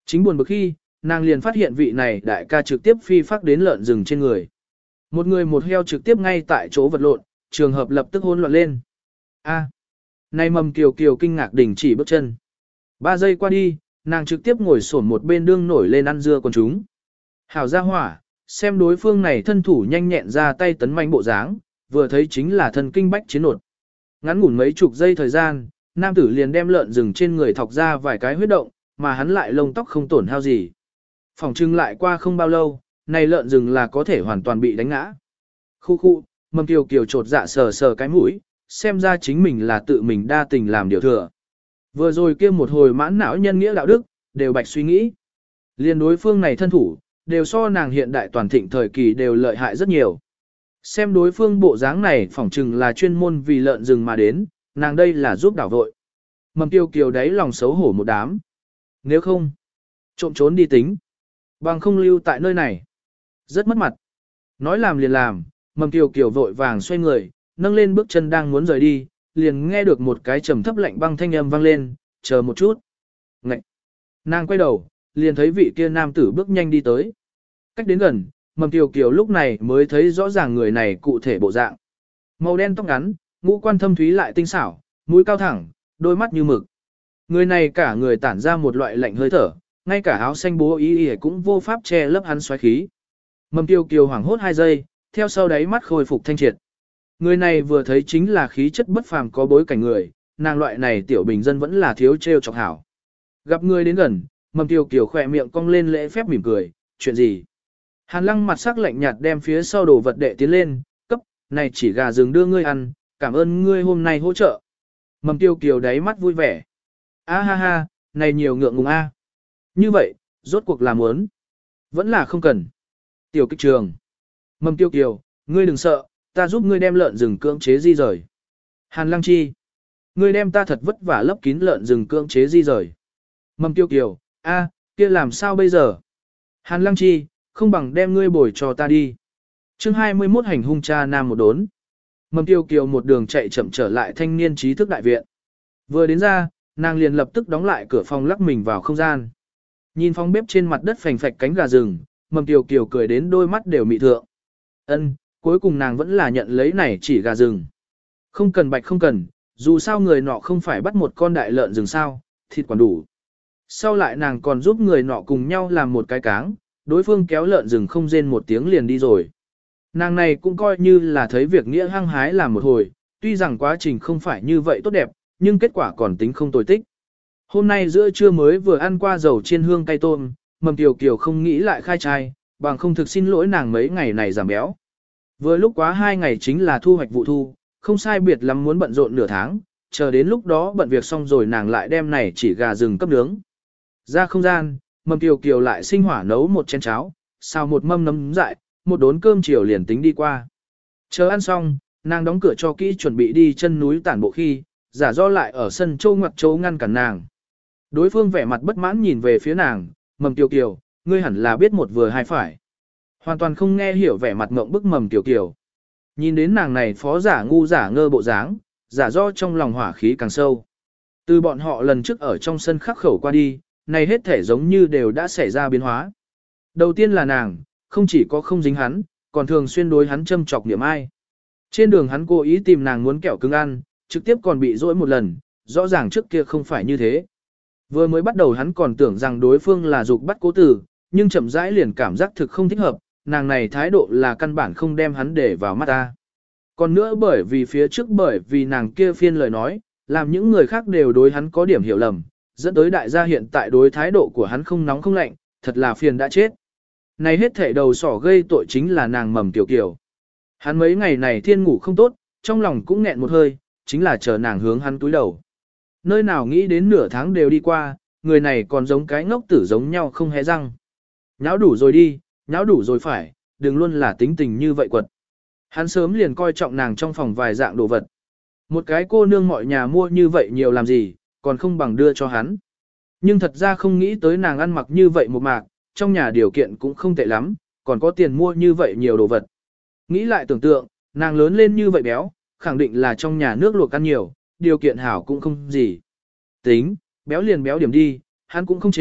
Chính buồn bực khi, nàng liền phát hiện vị này đại ca trực tiếp phi phát đến lợn rừng trên người. Một người một heo trực tiếp ngay tại chỗ vật lộn, trường hợp lập tức hỗn loạn lên. A, này mầm kiều kiều kinh ngạc đình chỉ bước chân. Ba giây qua đi, nàng trực tiếp ngồi xổm một bên đương nổi lên ăn dưa con chúng. Hảo ra hỏa, xem đối phương này thân thủ nhanh nhẹn ra tay tấn manh bộ dáng, vừa thấy chính là thân kinh bách chiến nột. Ngắn ngủn mấy chục giây thời gian, nam tử liền đem lợn rừng trên người thọc ra vài cái huyết động, mà hắn lại lông tóc không tổn hao gì. Phòng trưng lại qua không bao lâu, này lợn rừng là có thể hoàn toàn bị đánh ngã. Khu khu, mầm kiều kiều trột dạ sờ sờ cái mũi, xem ra chính mình là tự mình đa tình làm điều thừa. Vừa rồi kia một hồi mãn não nhân nghĩa đạo đức, đều bạch suy nghĩ. Liên đối phương này thân thủ, đều so nàng hiện đại toàn thịnh thời kỳ đều lợi hại rất nhiều. Xem đối phương bộ dáng này phỏng chừng là chuyên môn vì lợn rừng mà đến, nàng đây là giúp đảo vội. Mầm kiều kiều đấy lòng xấu hổ một đám. Nếu không, trộm trốn đi tính. Bằng không lưu tại nơi này. Rất mất mặt. Nói làm liền làm, mầm kiều kiều vội vàng xoay người, nâng lên bước chân đang muốn rời đi, liền nghe được một cái trầm thấp lạnh băng thanh âm vang lên, chờ một chút. Ngậy. Nàng quay đầu, liền thấy vị kia nam tử bước nhanh đi tới. Cách đến gần, mầm kiều kiều lúc này mới thấy rõ ràng người này cụ thể bộ dạng. Màu đen tóc ngắn, ngũ quan thâm thúy lại tinh xảo, mũi cao thẳng, đôi mắt như mực. Người này cả người tản ra một loại lạnh hơi thở, ngay cả áo xanh bố y y cũng vô pháp che lấp hắn xoáy khí. Mầm kiều kiều hoảng hốt hai giây, theo sau đáy mắt khôi phục thanh triệt. Người này vừa thấy chính là khí chất bất phàm có bối cảnh người, nàng loại này tiểu bình dân vẫn là thiếu trêu chọc hảo. Gặp người đến gần, mầm kiều kiều khỏe miệng cong lên lễ phép mỉm cười, chuyện gì? Hàn lăng mặt sắc lạnh nhạt đem phía sau đồ vật đệ tiến lên, cấp, này chỉ gà rừng đưa ngươi ăn, cảm ơn ngươi hôm nay hỗ trợ. Mầm kiều kiều đáy mắt vui vẻ. A ha ha, này nhiều ngượng ngùng a. Như vậy, rốt cuộc làm muốn. Vẫn là không cần. Tiểu kích trường. Mầm kiều kiều, ngươi đừng sợ, ta giúp ngươi đem lợn rừng cưỡng chế di rời. Hàn lăng chi. Ngươi đem ta thật vất vả lấp kín lợn rừng cưỡng chế di rời. Mầm kiều kiều, a, kia làm sao bây giờ? Hàn lăng chi, không bằng đem ngươi bồi cho ta đi. chương hai mươi mốt hành hung cha nam một đốn. Mầm kiều kiều một đường chạy chậm trở lại thanh niên trí thức đại viện. Vừa đến ra, nàng liền lập tức đóng lại cửa phòng lắc mình vào không gian. Nhìn phòng bếp trên mặt đất phành phạch cánh gà rừng, mầm kiều kiều cười đến đôi mắt đều mị thượng. Ân, cuối cùng nàng vẫn là nhận lấy này chỉ gà rừng. Không cần bạch không cần, dù sao người nọ không phải bắt một con đại lợn rừng sao, thịt còn đủ. Sau lại nàng còn giúp người nọ cùng nhau làm một cái cáng, đối phương kéo lợn rừng không rên một tiếng liền đi rồi. Nàng này cũng coi như là thấy việc nghĩa hăng hái làm một hồi, tuy rằng quá trình không phải như vậy tốt đẹp, nhưng kết quả còn tính không tồi tích. Hôm nay giữa trưa mới vừa ăn qua dầu chiên hương cay tôm, mầm kiều kiều không nghĩ lại khai trai, bằng không thực xin lỗi nàng mấy ngày này giảm béo. Vừa lúc quá hai ngày chính là thu hoạch vụ thu, không sai biệt lắm muốn bận rộn nửa tháng, chờ đến lúc đó bận việc xong rồi nàng lại đem này chỉ gà rừng cấp nướng. Ra không gian, mầm kiều kiều lại sinh hỏa nấu một chén cháo, xào một mâm nấm dại, một đốn cơm chiều liền tính đi qua. Chờ ăn xong, nàng đóng cửa cho kỹ chuẩn bị đi chân núi tản bộ khi, giả do lại ở sân châu ngoặc châu ngăn cản nàng. Đối phương vẻ mặt bất mãn nhìn về phía nàng, mầm kiều kiều, ngươi hẳn là biết một vừa hai phải. Hoàn toàn không nghe hiểu vẻ mặt ngộng bức mầm kiều kiều. Nhìn đến nàng này phó giả ngu giả ngơ bộ dáng, giả do trong lòng hỏa khí càng sâu. Từ bọn họ lần trước ở trong sân khắc khẩu qua đi, này hết thể giống như đều đã xảy ra biến hóa. Đầu tiên là nàng, không chỉ có không dính hắn, còn thường xuyên đối hắn châm chọc niệm ai. Trên đường hắn cố ý tìm nàng muốn kẹo cứng ăn, trực tiếp còn bị dỗi một lần, rõ ràng trước kia không phải như thế. Vừa mới bắt đầu hắn còn tưởng rằng đối phương là dục bắt cố tử, nhưng chậm rãi liền cảm giác thực không thích hợp, nàng này thái độ là căn bản không đem hắn để vào mắt ta. Còn nữa bởi vì phía trước bởi vì nàng kia phiên lời nói, làm những người khác đều đối hắn có điểm hiểu lầm, dẫn tới đại gia hiện tại đối thái độ của hắn không nóng không lạnh, thật là phiền đã chết. Này hết thể đầu sỏ gây tội chính là nàng mầm tiểu kiểu. Hắn mấy ngày này thiên ngủ không tốt, trong lòng cũng nghẹn một hơi, chính là chờ nàng hướng hắn túi đầu. Nơi nào nghĩ đến nửa tháng đều đi qua, người này còn giống cái ngốc tử giống nhau không hé răng. Nháo đủ rồi đi, nháo đủ rồi phải, đừng luôn là tính tình như vậy quật. Hắn sớm liền coi trọng nàng trong phòng vài dạng đồ vật. Một cái cô nương mọi nhà mua như vậy nhiều làm gì, còn không bằng đưa cho hắn. Nhưng thật ra không nghĩ tới nàng ăn mặc như vậy một mạc, trong nhà điều kiện cũng không tệ lắm, còn có tiền mua như vậy nhiều đồ vật. Nghĩ lại tưởng tượng, nàng lớn lên như vậy béo, khẳng định là trong nhà nước luộc ăn nhiều, điều kiện hảo cũng không gì. Tính, béo liền béo điểm đi, hắn cũng không chê,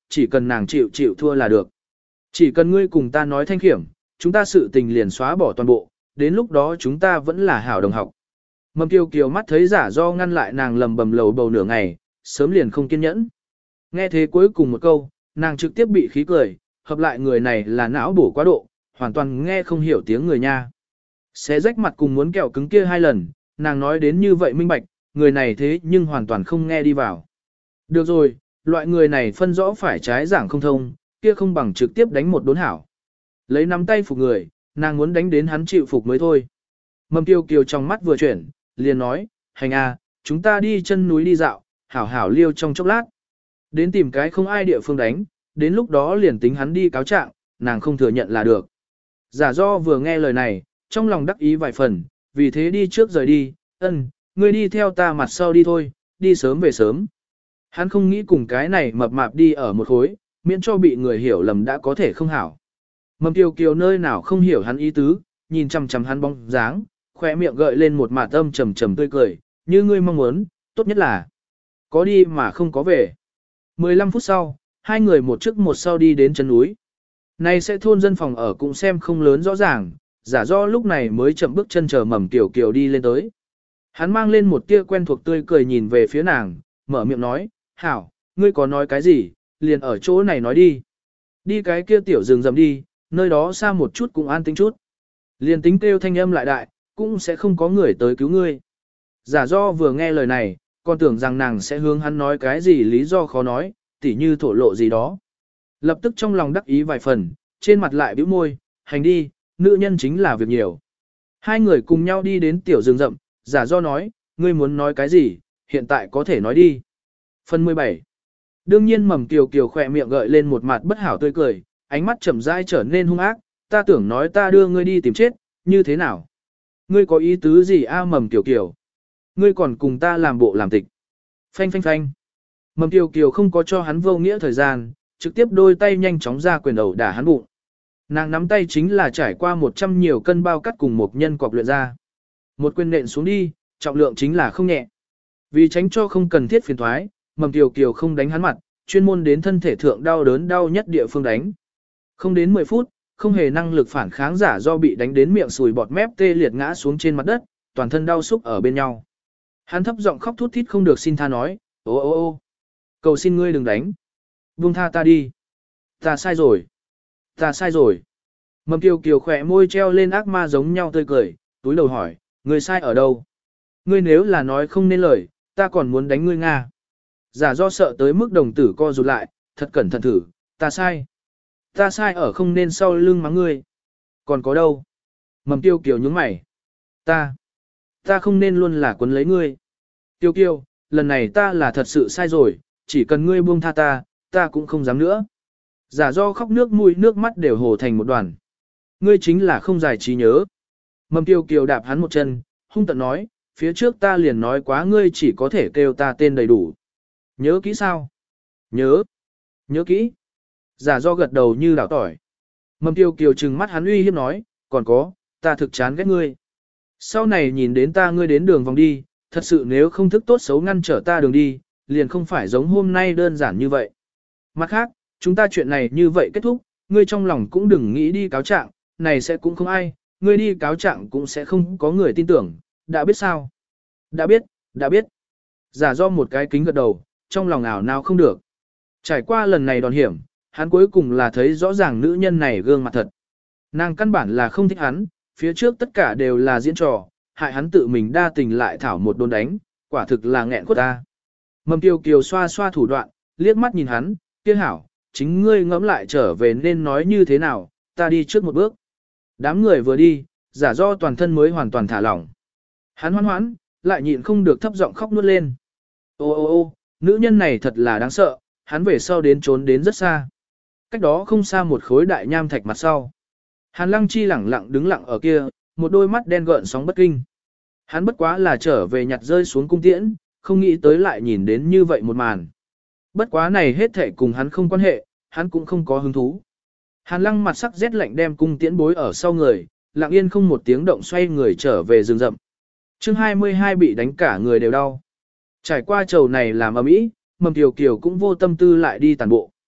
chỉ cần nàng chịu chịu thua là được. Chỉ cần ngươi cùng ta nói thanh khiểm, chúng ta sự tình liền xóa bỏ toàn bộ, đến lúc đó chúng ta vẫn là hảo đồng học. Mầm Kiều Kiều mắt thấy Giả Do ngăn lại nàng lầm bầm lầu bầu nửa ngày, sớm liền không kiên nhẫn. Nghe thế cuối cùng một câu, nàng trực tiếp bị khí cười, hợp lại người này là não bổ quá độ, hoàn toàn nghe không hiểu tiếng người nha. Xé rách mặt cùng muốn kẹo cứng kia hai lần, nàng nói đến như vậy minh bạch, người này thế nhưng hoàn toàn không nghe đi vào. Được rồi, loại người này phân rõ phải trái giảng không thông, kia không bằng trực tiếp đánh một đốn hảo. Lấy nắm tay phục người, nàng muốn đánh đến hắn chịu phục mới thôi. Mầm Kiều Kiều trong mắt vừa chuyển, liền nói, hành à, chúng ta đi chân núi đi dạo, hảo hảo liêu trong chốc lát. Đến tìm cái không ai địa phương đánh, đến lúc đó liền tính hắn đi cáo trạng, nàng không thừa nhận là được. Giả Do vừa nghe lời này, trong lòng đắc ý vài phần, vì thế đi trước rời đi, ân, ngươi đi theo ta mặt sau đi thôi, đi sớm về sớm. Hắn không nghĩ cùng cái này mập mạp đi ở một khối, miễn cho bị người hiểu lầm đã có thể không hảo. Mầm Kiều Kiều nơi nào không hiểu hắn ý tứ, nhìn chằm chằm hắn bóng dáng, khỏe miệng gợi lên một mạt âm trầm trầm tươi cười, như ngươi mong muốn, tốt nhất là có đi mà không có về. mười lăm phút sau, hai người một trước một sau đi đến chân núi. Này sẽ thôn dân phòng ở cũng xem không lớn rõ ràng, Giả Do lúc này mới chậm bước chân chờ Mầm Kiều Kiều đi lên tới. Hắn mang lên một tia quen thuộc tươi cười nhìn về phía nàng, mở miệng nói, hảo, ngươi có nói cái gì, liền ở chỗ này nói đi. Đi cái kia tiểu rừng rậm đi, nơi đó xa một chút cũng an tĩnh chút. Liền tính kêu thanh âm lại đại, cũng sẽ không có người tới cứu ngươi. Giả Do vừa nghe lời này, còn tưởng rằng nàng sẽ hướng hắn nói cái gì lý do khó nói, tỉ như thổ lộ gì đó. Lập tức trong lòng đắc ý vài phần, trên mặt lại bĩu môi, hành đi, nữ nhân chính là việc nhiều. Hai người cùng nhau đi đến tiểu rừng rậm, Giả Do nói, ngươi muốn nói cái gì, hiện tại có thể nói đi. Phần mười bảy. Đương nhiên Mầm Kiều Kiều khỏe miệng gợi lên một mặt bất hảo tươi cười, ánh mắt chậm rãi trở nên hung ác, ta tưởng nói ta đưa ngươi đi tìm chết, như thế nào? Ngươi có ý tứ gì a Mầm Kiều Kiều? Ngươi còn cùng ta làm bộ làm tịch. Phanh phanh phanh. Mầm Kiều Kiều không có cho hắn vô nghĩa thời gian, trực tiếp đôi tay nhanh chóng ra quyền đầu đả hắn bụng. Nàng nắm tay chính là trải qua một trăm nhiều cân bao cắt cùng một nhân cọc luyện ra. Một quyền nện xuống đi, trọng lượng chính là không nhẹ. Vì tránh cho không cần thiết phiền thoái, Mầm Kiều Kiều không đánh hắn mặt, chuyên môn đến thân thể thượng đau đớn đau nhất địa phương đánh. Không đến mười phút, không hề năng lực phản kháng Giả Do bị đánh đến miệng sùi bọt mép tê liệt ngã xuống trên mặt đất, toàn thân đau xúc ở bên nhau. Hắn thấp giọng khóc thút thít không được xin tha nói, ô ô ô, cầu xin ngươi đừng đánh. Buông tha ta đi. Ta sai rồi. Ta sai rồi. Mầm Kiều Kiều khỏe môi treo lên ác ma giống nhau tươi cười, túi đầu hỏi, ngươi sai ở đâu? Ngươi nếu là nói không nên lời, ta còn muốn đánh ngươi Nga. Giả Do sợ tới mức đồng tử co rụt lại, thật cẩn thận thử, ta sai. Ta sai ở không nên sau lưng mắng ngươi. Còn có đâu? Mầm Kiều Kiều nhướng mày. Ta. Ta không nên luôn là quấn lấy ngươi. Kiều Kiều, lần này ta là thật sự sai rồi, chỉ cần ngươi buông tha ta, ta cũng không dám nữa. Giả Do khóc nước mũi nước mắt đều hồ thành một đoàn. Ngươi chính là không giải trí nhớ. Mầm Kiều Kiều đạp hắn một chân, hung tận nói, phía trước ta liền nói quá ngươi chỉ có thể kêu ta tên đầy đủ. Nhớ kỹ sao? Nhớ. Nhớ kỹ. Giả Do gật đầu như đảo tỏi. Mầm Kiều Kiều trừng mắt hắn uy hiếp nói, còn có, ta thực chán ghét ngươi. Sau này nhìn đến ta ngươi đến đường vòng đi, thật sự nếu không thức tốt xấu ngăn trở ta đường đi, liền không phải giống hôm nay đơn giản như vậy. Mặt khác, chúng ta chuyện này như vậy kết thúc, ngươi trong lòng cũng đừng nghĩ đi cáo trạng, này sẽ cũng không ai, ngươi đi cáo trạng cũng sẽ không có người tin tưởng, đã biết sao? Đã biết, đã biết. Giả Do một cái kính gật đầu, trong lòng ảo nào không được. Trải qua lần này đòn hiểm, hắn cuối cùng là thấy rõ ràng nữ nhân này gương mặt thật. Nàng căn bản là không thích hắn, phía trước tất cả đều là diễn trò, hại hắn tự mình đa tình lại thảo một đồn đánh, quả thực là nghẹn khuất ta. Mầm Kiều Kiều xoa xoa thủ đoạn, liếc mắt nhìn hắn, kia hảo, chính ngươi ngẫm lại trở về nên nói như thế nào, ta đi trước một bước. Đám người vừa đi, Giả Do toàn thân mới hoàn toàn thả lỏng. Hắn hoan hoãn, lại nhịn không được thấp giọng khóc nuốt lên. Ô ô ô, nữ nhân này thật là đáng sợ, hắn về sau đến trốn đến rất xa. Cách đó không xa một khối đại nham thạch mặt sau. Hàn Lăng Chi lẳng lặng đứng lặng ở kia, một đôi mắt đen gợn sóng bất kinh. Hắn bất quá là trở về nhặt rơi xuống cung tiễn, không nghĩ tới lại nhìn đến như vậy một màn. Bất quá này hết thể cùng hắn không quan hệ, hắn cũng không có hứng thú. Hàn Lăng mặt sắc rét lạnh đem cung tiễn bối ở sau người, lặng yên không một tiếng động xoay người trở về rừng rậm. Chương hai mươi hai bị đánh cả người đều đau. Trải qua chầu này làm ầm ĩ, Mầm Kiều Kiều cũng vô tâm tư lại đi tàn bộ.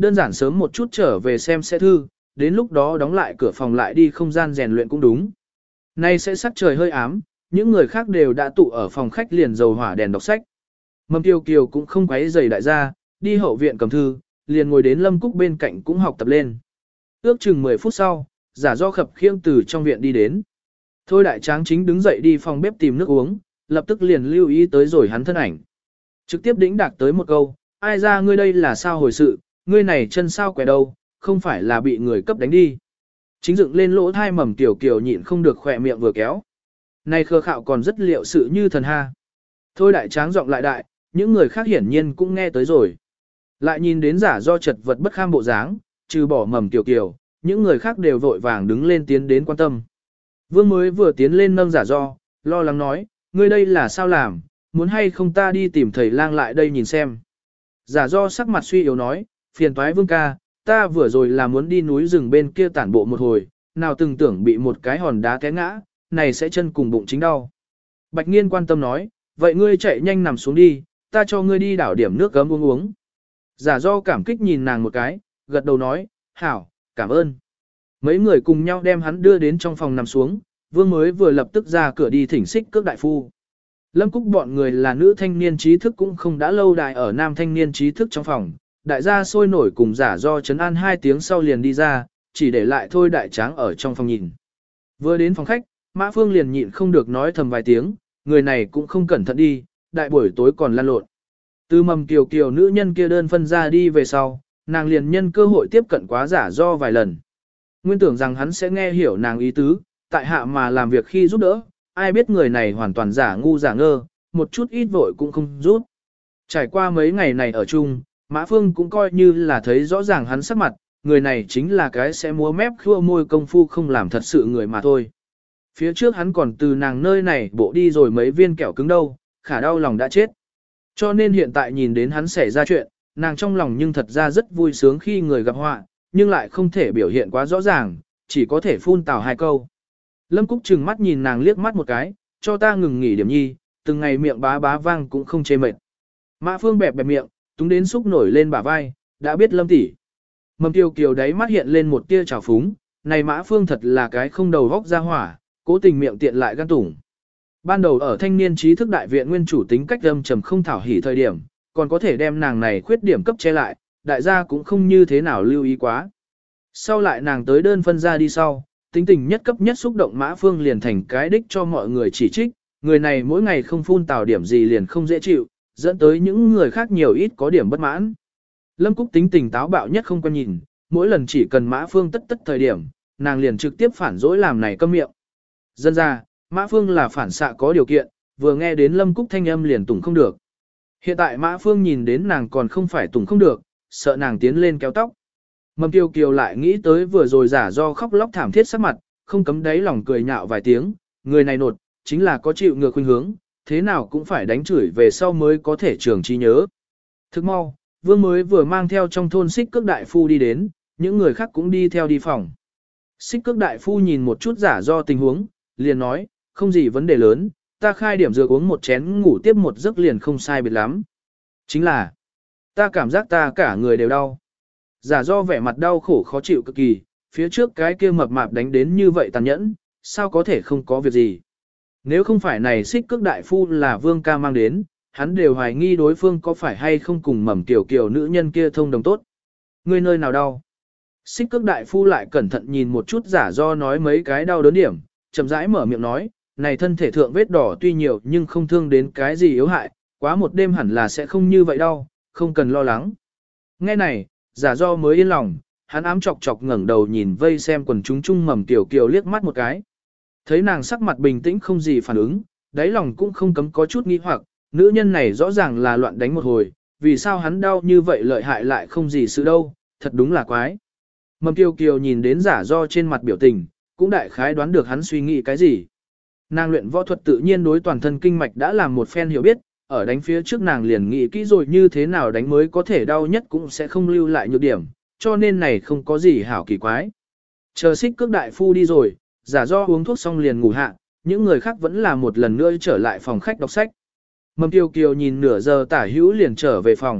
đơn giản sớm một chút trở về xem sẽ thư, đến lúc đó đóng lại cửa phòng lại đi không gian rèn luyện cũng đúng. Nay sẽ sắc trời hơi ám, những người khác đều đã tụ ở phòng khách liền dầu hỏa đèn đọc sách. Mầm Kiều Kiều cũng không quấy rầy đại gia, đi hậu viện cầm thư, liền ngồi đến Lâm Cúc bên cạnh cũng học tập lên. Ước chừng mười phút sau, giả do khập khiêng từ trong viện đi đến. Thôi đại tráng chính đứng dậy đi phòng bếp tìm nước uống, lập tức liền lưu ý tới rồi hắn thân ảnh. Trực tiếp đĩnh đạc tới một câu, ai ra ngươi đây là sao hồi sự, ngươi này chân sao quẻ đâu, không phải là bị người cấp đánh đi. Chính dựng lên lỗ thai Mầm Kiều Kiều nhịn không được khỏe miệng vừa kéo. Này khờ khạo còn rất liệu sự như thần ha. Thôi đại tráng giọng lại đại, những người khác hiển nhiên cũng nghe tới rồi. Lại nhìn đến giả do chật vật bất kham bộ dáng, trừ bỏ Mầm Kiều Kiều, những người khác đều vội vàng đứng lên tiến đến quan tâm. Vương mới vừa tiến lên nâng giả do, lo lắng nói, ngươi đây là sao làm, muốn hay không ta đi tìm thầy lang lại đây nhìn xem. Giả do sắc mặt suy yếu nói, phiền toái Vương ca, ta vừa rồi là muốn đi núi rừng bên kia tản bộ một hồi, nào từng tưởng bị một cái hòn đá té ngã, này sẽ chân cùng bụng chính đau. Bạch Nghiên quan tâm nói, vậy ngươi chạy nhanh nằm xuống đi, ta cho ngươi đi đảo điểm nước gấm uống uống. Giả do cảm kích nhìn nàng một cái, gật đầu nói, hảo, cảm ơn. Mấy người cùng nhau đem hắn đưa đến trong phòng nằm xuống, Vương mới vừa lập tức ra cửa đi thỉnh xích cước đại phu. Lâm Cúc bọn người là nữ thanh niên trí thức cũng không đã lâu đại ở nam thanh niên trí thức trong phòng, đại gia sôi nổi cùng giả do trấn an hai tiếng sau liền đi ra, chỉ để lại thôi đại tráng ở trong phòng nhìn. Vừa đến phòng khách, Mã Phương liền nhịn không được nói thầm vài tiếng, người này cũng không cẩn thận đi, đại buổi tối còn lăn lộn. Từ Mầm Kiều Kiều nữ nhân kia đơn phân ra đi về sau, nàng liền nhân cơ hội tiếp cận quá giả do vài lần. Nguyên tưởng rằng hắn sẽ nghe hiểu nàng ý tứ, tại hạ mà làm việc khi giúp đỡ, ai biết người này hoàn toàn giả ngu giả ngơ, một chút ít vội cũng không giúp. Trải qua mấy ngày này ở chung, Mã Phương cũng coi như là thấy rõ ràng hắn sắc mặt, người này chính là cái sẽ múa mép khua môi công phu không làm thật sự người mà thôi. Phía trước hắn còn từ nàng nơi này bộ đi rồi mấy viên kẹo cứng đâu, khả đau lòng đã chết. Cho nên hiện tại nhìn đến hắn xảy ra chuyện, nàng trong lòng nhưng thật ra rất vui sướng khi người gặp họa, nhưng lại không thể biểu hiện quá rõ ràng, chỉ có thể phun tào hai câu. Lâm Cúc trừng mắt nhìn nàng liếc mắt một cái, cho ta ngừng nghỉ điểm nhi, từng ngày miệng bá bá vang cũng không chê mệt. Mã Phương bẹp bẹp miệng, túng đến xúc nổi lên bả vai, đã biết Lâm tỷ. Mầm Kiều Kiều đáy mắt hiện lên một tia trào phúng, này Mã Phương thật là cái không đầu vóc ra hỏa, cố tình miệng tiện lại gan tủng. Ban đầu ở thanh niên trí thức đại viện nguyên chủ tính cách âm trầm không thảo hỉ thời điểm, còn có thể đem nàng này khuyết điểm cấp che lại, đại gia cũng không như thế nào lưu ý quá. Sau lại nàng tới đơn phân ra đi sau, tính tình nhất cấp nhất xúc động Mã Phương liền thành cái đích cho mọi người chỉ trích, người này mỗi ngày không phun tào điểm gì liền không dễ chịu, dẫn tới những người khác nhiều ít có điểm bất mãn. Lâm Cúc tính tình táo bạo nhất không quan nhìn, mỗi lần chỉ cần Mã Phương tất tất thời điểm, nàng liền trực tiếp phản dỗi làm này câm miệng. Dân ra, Mã Phương là phản xạ có điều kiện, vừa nghe đến Lâm Cúc thanh âm liền tùng không được. Hiện tại Mã Phương nhìn đến nàng còn không phải tùng không được, sợ nàng tiến lên kéo tóc. Mầm Kiều Kiều lại nghĩ tới vừa rồi giả do khóc lóc thảm thiết sắc mặt, không cấm đáy lòng cười nhạo vài tiếng, người này nột, chính là có chịu ngược khuynh hướng, thế nào cũng phải đánh chửi về sau mới có thể trường trí nhớ. Thức mau, Vương mới vừa mang theo trong thôn xích cước đại phu đi đến, những người khác cũng đi theo đi phòng. Xích cước đại phu nhìn một chút giả do tình huống, liền nói, không gì vấn đề lớn, ta khai điểm dược uống một chén ngủ tiếp một giấc liền không sai biệt lắm. Chính là, ta cảm giác ta cả người đều đau. Giả do vẻ mặt đau khổ khó chịu cực kỳ, phía trước cái kia mập mạp đánh đến như vậy tàn nhẫn, sao có thể không có việc gì. Nếu không phải này xích cước đại phu là Vương ca mang đến, hắn đều hoài nghi đối phương có phải hay không cùng Mầm Kiều Kiều nữ nhân kia thông đồng tốt. Người nơi nào đau? Xích cước đại phu lại cẩn thận nhìn một chút giả do nói mấy cái đau đớn điểm, chậm rãi mở miệng nói, này thân thể thượng vết đỏ tuy nhiều nhưng không thương đến cái gì yếu hại, quá một đêm hẳn là sẽ không như vậy đâu, không cần lo lắng. Nghe này, giả do mới yên lòng, hắn ám chọc chọc ngẩng đầu nhìn vây xem quần chúng chung Mầm Kiều Kiều liếc mắt một cái. Thấy nàng sắc mặt bình tĩnh không gì phản ứng, đáy lòng cũng không cấm có chút nghi hoặc, nữ nhân này rõ ràng là loạn đánh một hồi, vì sao hắn đau như vậy lợi hại lại không gì sự đâu, thật đúng là quái. Mầm Kiều Kiều nhìn đến giả do trên mặt biểu tình, cũng đại khái đoán được hắn suy nghĩ cái gì. Nàng luyện võ thuật tự nhiên đối toàn thân kinh mạch đã làm một phen hiểu biết, ở đánh phía trước nàng liền nghĩ kỹ rồi như thế nào đánh mới có thể đau nhất cũng sẽ không lưu lại nhược điểm, cho nên này không có gì hảo kỳ quái. Chờ xích cước đại phu đi rồi, giả do uống thuốc xong liền ngủ hạ, những người khác vẫn là một lần nữa trở lại phòng khách đọc sách. Mầm Kiều Kiều nhìn nửa giờ tả hữu liền trở về phòng,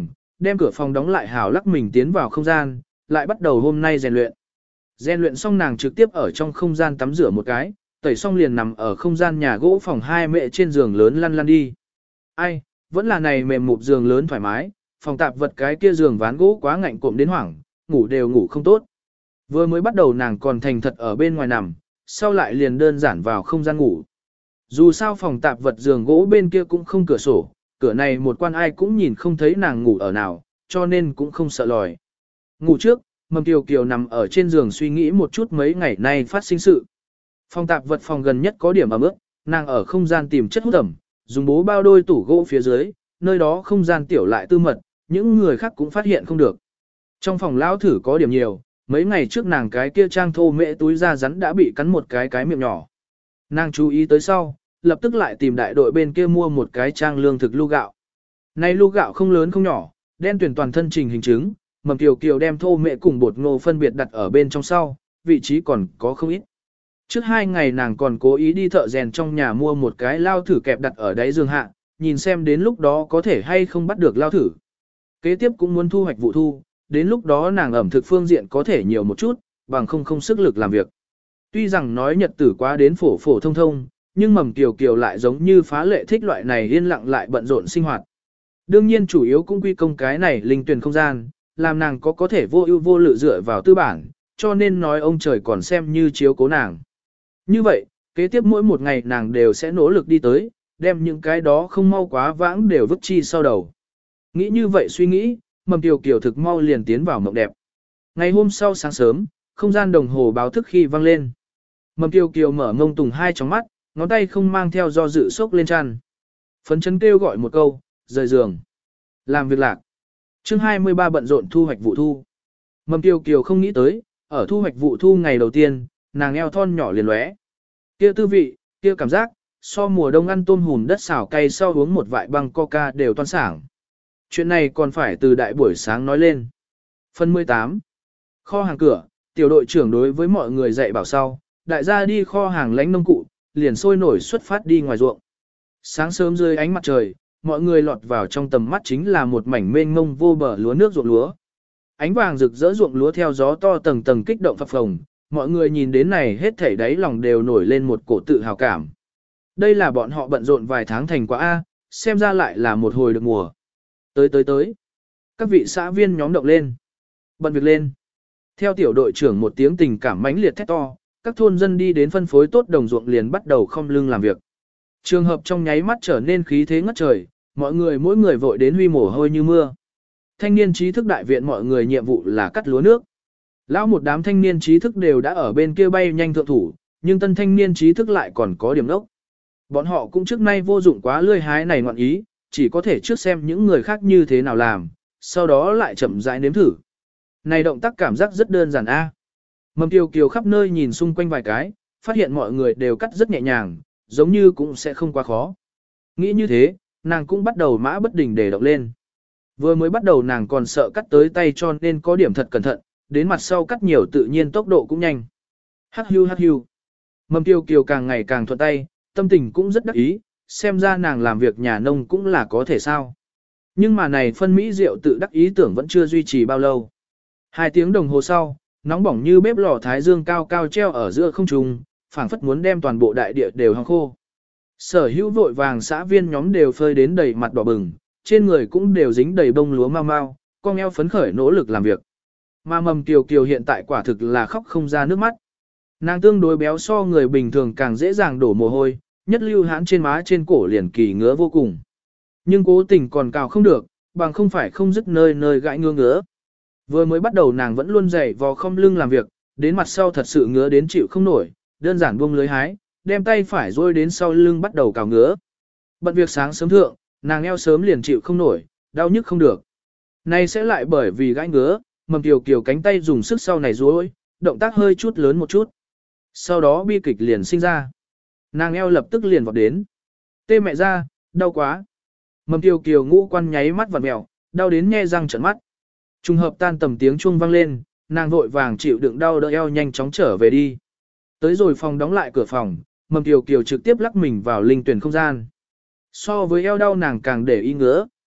đem cửa phòng đóng lại hảo lắc mình tiến vào không gian, lại bắt đầu hôm nay rèn luyện. Rèn luyện xong nàng trực tiếp ở trong không gian tắm rửa một cái, tẩy xong liền nằm ở không gian nhà gỗ phòng hai mẹ trên giường lớn lăn lăn đi. Ai, vẫn là này mềm mụp giường lớn thoải mái, phòng tạp vật cái kia giường ván gỗ quá ngạnh cộm đến hoảng, ngủ đều ngủ không tốt. Vừa mới bắt đầu nàng còn thành thật ở bên ngoài nằm, sau lại liền đơn giản vào không gian ngủ. Dù sao phòng tạp vật giường gỗ bên kia cũng không cửa sổ, cửa này một quan ai cũng nhìn không thấy nàng ngủ ở nào, cho nên cũng không sợ lòi. Ngủ trước, Mầm Kiều Kiều nằm ở trên giường suy nghĩ một chút mấy ngày nay phát sinh sự. Phòng tạp vật phòng gần nhất có điểm ẩm ướt, nàng ở không gian tìm chất hút ẩm, dùng bố bao đôi tủ gỗ phía dưới, nơi đó không gian tiểu lại tư mật, những người khác cũng phát hiện không được. Trong phòng lão thử có điểm nhiều, mấy ngày trước nàng cái kia trang thô mễ túi da rắn đã bị cắn một cái cái miệng nhỏ. Nàng chú ý tới sau, lập tức lại tìm đại đội bên kia mua một cái trang lương thực lu gạo. Này lu gạo không lớn không nhỏ, đen tuyển toàn thân trình hình chứng, Mầm Kiều Kiều đem thô mễ cùng bột ngô phân biệt đặt ở bên trong sau, vị trí còn có không ít. Trước hai ngày nàng còn cố ý đi thợ rèn trong nhà mua một cái lao thử kẹp đặt ở đáy giường hạ, nhìn xem đến lúc đó có thể hay không bắt được lao thử. Kế tiếp cũng muốn thu hoạch vụ thu, đến lúc đó nàng ẩm thực phương diện có thể nhiều một chút, bằng không không sức lực làm việc. Tuy rằng nói nhật tử quá đến phổ phổ thông thông, nhưng Mầm Kiều Kiều lại giống như phá lệ thích loại này yên lặng lại bận rộn sinh hoạt. Đương nhiên chủ yếu cũng quy công cái này linh tuyển không gian, làm nàng có có thể vô ưu vô lự dựa vào tư bản, cho nên nói ông trời còn xem như chiếu cố nàng. Như vậy, kế tiếp mỗi một ngày nàng đều sẽ nỗ lực đi tới, đem những cái đó không mau quá vãng đều vứt chi sau đầu. Nghĩ như vậy suy nghĩ, Mầm Kiều Kiều thực mau liền tiến vào mộng đẹp. Ngày hôm sau sáng sớm, không gian đồng hồ báo thức khi vang lên. Mầm Kiều Kiều mở ngông tùng hai tròng mắt, ngón tay không mang theo do dự sốc lên chăn. Phấn chấn kêu gọi một câu, rời giường. Làm việc lạc. Chương hai mươi ba bận rộn thu hoạch vụ thu. Mầm Kiều Kiều không nghĩ tới, ở thu hoạch vụ thu ngày đầu tiên, nàng eo thon nhỏ liền lóe. Kia tư vị, kia cảm giác, so mùa đông ăn tôm hùm đất xào cay sau uống một vại băng coca đều toan sảng. Chuyện này còn phải từ đại buổi sáng nói lên. Phần mười tám. Kho hàng cửa, tiểu đội trưởng đối với mọi người dạy bảo sau, đại gia đi kho hàng lãnh nông cụ, liền sôi nổi xuất phát đi ngoài ruộng. Sáng sớm dưới ánh mặt trời, mọi người lọt vào trong tầm mắt chính là một mảnh mênh mông vô bờ lúa nước ruộng lúa. Ánh vàng rực rỡ ruộng lúa theo gió to tầng tầng kích động phập phồng, mọi người nhìn đến này hết thảy đáy lòng đều nổi lên một cổ tự hào cảm. Đây là bọn họ bận rộn vài tháng thành quả A, xem ra lại là một hồi được mùa. Tới tới tới. Các vị xã viên nhóm động lên. Bận việc lên. Theo tiểu đội trưởng một tiếng tình cảm mãnh liệt thét to, các thôn dân đi đến phân phối tốt đồng ruộng liền bắt đầu khom lưng làm việc. Trường hợp trong nháy mắt trở nên khí thế ngất trời, mọi người mỗi người vội đến huy mồ hôi như mưa. Thanh niên trí thức đại viện mọi người nhiệm vụ là cắt lúa nước. Lão một đám thanh niên trí thức đều đã ở bên kia bay nhanh thượng thủ, nhưng tân thanh niên trí thức lại còn có điểm đốc. Bọn họ cũng trước nay vô dụng quá lươi hái này ngoạn ý, chỉ có thể trước xem những người khác như thế nào làm, sau đó lại chậm rãi nếm thử. Này động tác cảm giác rất đơn giản a. Mầm Kiều Kiều khắp nơi nhìn xung quanh vài cái, phát hiện mọi người đều cắt rất nhẹ nhàng, giống như cũng sẽ không quá khó. Nghĩ như thế, nàng cũng bắt đầu mã bất đình để động lên. Vừa mới bắt đầu nàng còn sợ cắt tới tay cho nên có điểm thật cẩn thận, đến mặt sau cắt nhiều tự nhiên tốc độ cũng nhanh. Hắc hưu hắc hưu. Mầm Kiều Kiều càng ngày càng thuận tay, tâm tình cũng rất đắc ý, xem ra nàng làm việc nhà nông cũng là có thể sao. Nhưng mà này phân mỹ rượu tự đắc ý tưởng vẫn chưa duy trì bao lâu. Hai tiếng đồng hồ sau, nóng bỏng như bếp lò thái dương cao cao treo ở giữa không trung, phảng phất muốn đem toàn bộ đại địa đều hong khô. Sở hữu vội vàng xã viên nhóm đều phơi đến đầy mặt đỏ bừng, trên người cũng đều dính đầy bông lúa mau mau, con eo phấn khởi nỗ lực làm việc. Mà Mầm Kiều Kiều hiện tại quả thực là khóc không ra nước mắt. Nàng tương đối béo so người bình thường càng dễ dàng đổ mồ hôi, nhất lưu hãn trên má trên cổ liền kỳ ngứa vô cùng. Nhưng cố tình còn cào không được, bằng không phải không dứt nơi nơi gãi ngứa ngứa. Vừa mới bắt đầu nàng vẫn luôn dậy vò không lưng làm việc, đến mặt sau thật sự ngứa đến chịu không nổi, đơn giản buông lưới hái, đem tay phải rôi đến sau lưng bắt đầu cào ngứa. Bận việc sáng sớm thượng, nàng eo sớm liền chịu không nổi, đau nhức không được. Nay sẽ lại bởi vì gãi ngứa, Mầm Kiều Kiều cánh tay dùng sức sau này rối, động tác hơi chút lớn một chút. Sau đó bi kịch liền sinh ra. Nàng eo lập tức liền vọt đến. Tê mẹ ra, đau quá. Mầm Kiều Kiều ngũ quan nháy mắt vặn mèo, đau đến nhe răng trợn mắt. Trùng hợp tan tầm tiếng chuông vang lên, nàng vội vàng chịu đựng đau đỡ eo nhanh chóng trở về đi. Tới rồi phòng đóng lại cửa phòng, Mầm Kiều Kiều trực tiếp lắc mình vào linh tuyển không gian. So với eo đau nàng càng để ý ngứa,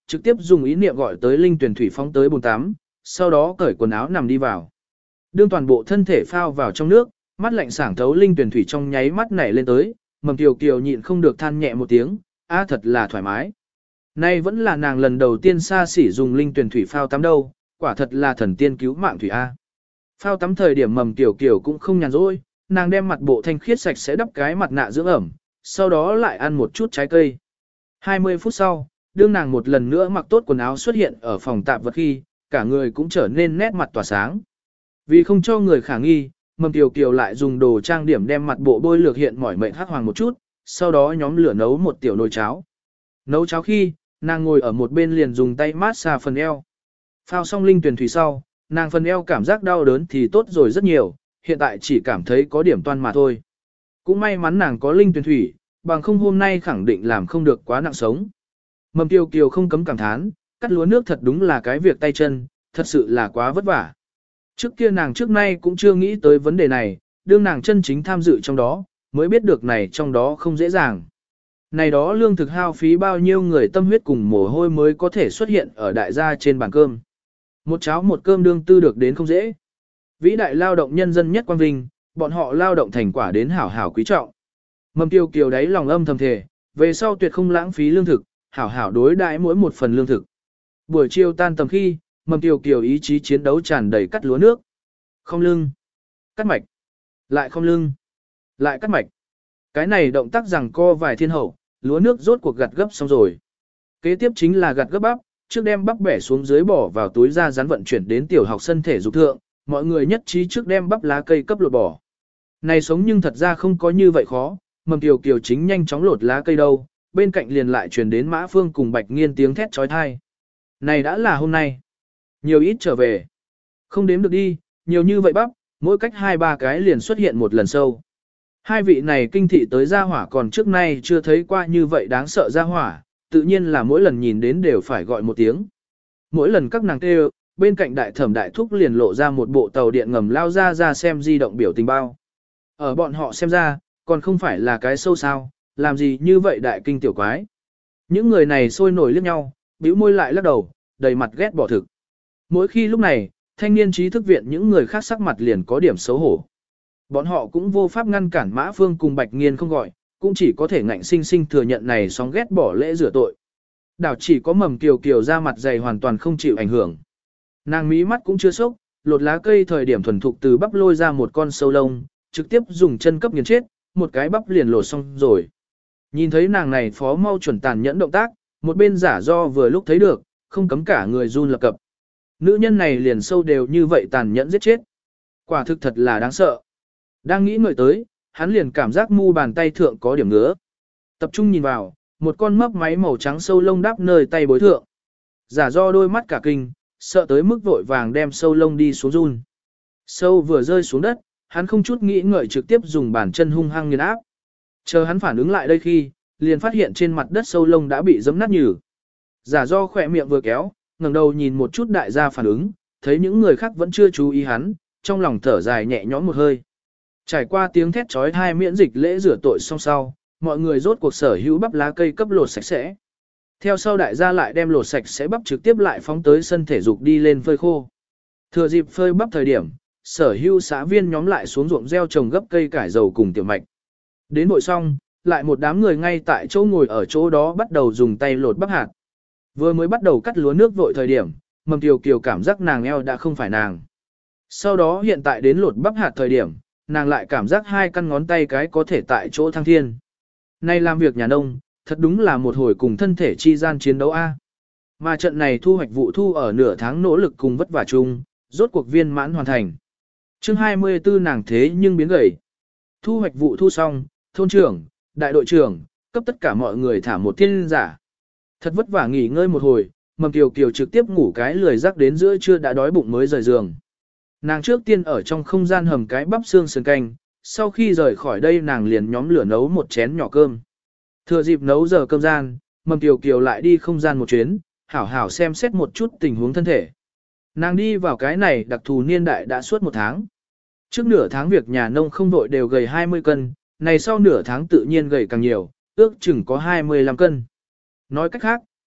trực tiếp dùng ý niệm gọi tới linh tuyển thủy phóng tới bồn tắm, sau đó cởi quần áo nằm đi vào. Đương toàn bộ thân thể phao vào trong nước, mắt lạnh sảng thấu linh tuyển thủy trong nháy mắt nảy lên tới, Mầm Kiều Kiều nhịn không được than nhẹ một tiếng, a thật là thoải mái. Nay vẫn là nàng lần đầu tiên xa xỉ dùng linh tuyển thủy phao tắm đâu, quả thật là thần tiên cứu mạng thủy a. Phao tắm thời điểm Mầm Kiều Kiều cũng không nhàn rỗi, nàng đem mặt bộ thanh khiết sạch sẽ đắp cái mặt nạ dưỡng ẩm, sau đó lại ăn một chút trái cây. hai mươi phút sau, đương nàng một lần nữa mặc tốt quần áo xuất hiện ở phòng tạp vật khi, cả người cũng trở nên nét mặt tỏa sáng. Vì không cho người khả nghi, Mầm Kiều Kiều lại dùng đồ trang điểm đem mặt bộ bôi lược hiện mỏi mệt hắc hoàng một chút, sau đó nhóm lửa nấu một tiểu nồi cháo. Nấu cháo khi, nàng ngồi ở một bên liền dùng tay mát xa phần eo. Phao xong linh tuyển thủy sau, nàng phần eo cảm giác đau đớn thì tốt rồi rất nhiều, hiện tại chỉ cảm thấy có điểm toan mà thôi. Cũng may mắn nàng có linh tuyển thủy, bằng không hôm nay khẳng định làm không được quá nặng sống. Mầm Kiều Kiều không cấm cảm thán, cắt lúa nước thật đúng là cái việc tay chân, thật sự là quá vất vả. Trước kia nàng trước nay cũng chưa nghĩ tới vấn đề này, đương nàng chân chính tham dự trong đó, mới biết được này trong đó không dễ dàng. Này đó lương thực hao phí bao nhiêu người tâm huyết cùng mồ hôi mới có thể xuất hiện ở đại gia trên bàn cơm. Một cháo một cơm đương tư được đến không dễ. Vĩ đại lao động nhân dân nhất quang vinh, bọn họ lao động thành quả đến hảo hảo quý trọng. Mầm Kiều Kiều đáy lòng âm thầm thề, về sau tuyệt không lãng phí lương thực, hảo hảo đối đãi mỗi một phần lương thực. Buổi chiều tan tầm khi, Mầm Kiều Kiều ý chí chiến đấu tràn đầy cắt lúa nước. Không lưng, cắt mạch, lại không lưng, lại cắt mạch. Cái này động tác rằng co vài thiên hậu, lúa nước rốt cuộc gặt gấp xong rồi. Kế tiếp chính là gặt gấp bắp, trước đem bắp bẻ xuống dưới bỏ vào túi ra rán vận chuyển đến tiểu học sân thể dục thượng, mọi người nhất trí trước đem bắp lá cây cấp lột bỏ. Này sống nhưng thật ra không có như vậy khó, Mầm Kiều Kiều chính nhanh chóng lột lá cây đâu, bên cạnh liền lại truyền đến Mã Phương cùng Bạch Nghiên tiếng thét trói thai. Này đã là hôm nay. Nhiều ít trở về. Không đếm được đi, nhiều như vậy bắp, mỗi cách hai ba cái liền xuất hiện một lần sâu. Hai vị này kinh thị tới gia hỏa còn trước nay chưa thấy qua như vậy đáng sợ gia hỏa, tự nhiên là mỗi lần nhìn đến đều phải gọi một tiếng. Mỗi lần các nàng kêu, bên cạnh đại thẩm đại thúc liền lộ ra một bộ tàu điện ngầm lao ra ra xem di động biểu tình bao. Ở bọn họ xem ra, còn không phải là cái sâu sao, làm gì như vậy đại kinh tiểu quái. Những người này sôi nổi liếc nhau, bĩu môi lại lắc đầu, đầy mặt ghét bỏ thực. Mỗi khi lúc này, thanh niên trí thức viện những người khác sắc mặt liền có điểm xấu hổ. Bọn họ cũng vô pháp ngăn cản Mã Phương cùng Bạch Nghiên không gọi, cũng chỉ có thể ngạnh sinh sinh thừa nhận này sóng ghét bỏ lễ rửa tội. Đảo chỉ có Mầm Kiều Kiều ra mặt dày hoàn toàn không chịu ảnh hưởng. Nàng mí mắt cũng chưa sốc, lột lá cây thời điểm thuần thục từ bắp lôi ra một con sâu lông, trực tiếp dùng chân cấp nghiền chết, một cái bắp liền lột xong rồi. Nhìn thấy nàng này phó mau chuẩn tàn nhẫn động tác, một bên giả do vừa lúc thấy được, không cấm cả người run lập cập. Nữ nhân này liền sâu đều như vậy tàn nhẫn giết chết. Quả thực thật là đáng sợ. Đang nghĩ ngợi tới, hắn liền cảm giác mu bàn tay thượng có điểm ngứa. Tập trung nhìn vào, một con mấp máy màu trắng sâu lông đáp nơi tay bối thượng. Giả do đôi mắt cả kinh, sợ tới mức vội vàng đem sâu lông đi xuống run. Sâu vừa rơi xuống đất, hắn không chút nghĩ ngợi trực tiếp dùng bàn chân hung hăng nghiền áp. Chờ hắn phản ứng lại đây khi, liền phát hiện trên mặt đất sâu lông đã bị giẫm nát nhừ. Giả do khỏe miệng vừa kéo, ngẩng đầu nhìn một chút đại gia phản ứng, thấy những người khác vẫn chưa chú ý hắn, trong lòng thở dài nhẹ nhõm một hơi. Trải qua tiếng thét chói tai miễn dịch lễ rửa tội xong sau, mọi người rốt cuộc sở hữu bắp lá cây cấp lột sạch sẽ. Theo sau đại gia lại đem lột sạch sẽ bắp trực tiếp lại phóng tới sân thể dục đi lên phơi khô. Thừa dịp phơi bắp thời điểm, sở hữu xã viên nhóm lại xuống ruộng gieo trồng gấp cây cải dầu cùng tiểu mạch. Đến nội xong, lại một đám người ngay tại chỗ ngồi ở chỗ đó bắt đầu dùng tay lột bắp hạt. Vừa mới bắt đầu cắt lúa nước vội thời điểm, Mầm Kiều Kiều cảm giác nàng eo đã không phải nàng. Sau đó hiện tại đến lột bắp hạt thời điểm, nàng lại cảm giác hai căn ngón tay cái có thể tại chỗ thăng thiên. Nay làm việc nhà nông, thật đúng là một hồi cùng thân thể chi gian chiến đấu A. Mà trận này thu hoạch vụ thu ở nửa tháng nỗ lực cùng vất vả chung, rốt cuộc viên mãn hoàn thành. chương hai mươi tư nàng thế nhưng biến gầy. Thu hoạch vụ thu xong, thôn trưởng, đại đội trưởng, cấp tất cả mọi người thả một thiên giả. Thật vất vả nghỉ ngơi một hồi, Mầm Kiều Kiều trực tiếp ngủ cái lười rắc đến giữa trưa đã đói bụng mới rời giường. Nàng trước tiên ở trong không gian hầm cái bắp xương sườn canh, sau khi rời khỏi đây nàng liền nhóm lửa nấu một chén nhỏ cơm. Thừa dịp nấu giờ cơm gian, Mầm Kiều Kiều lại đi không gian một chuyến, hảo hảo xem xét một chút tình huống thân thể. Nàng đi vào cái này đặc thù niên đại đã suốt một tháng. Trước nửa tháng việc nhà nông không vội đều gầy hai mươi cân, này sau nửa tháng tự nhiên gầy càng nhiều, ước chừng có hai mươi lăm cân. Nói cách khác,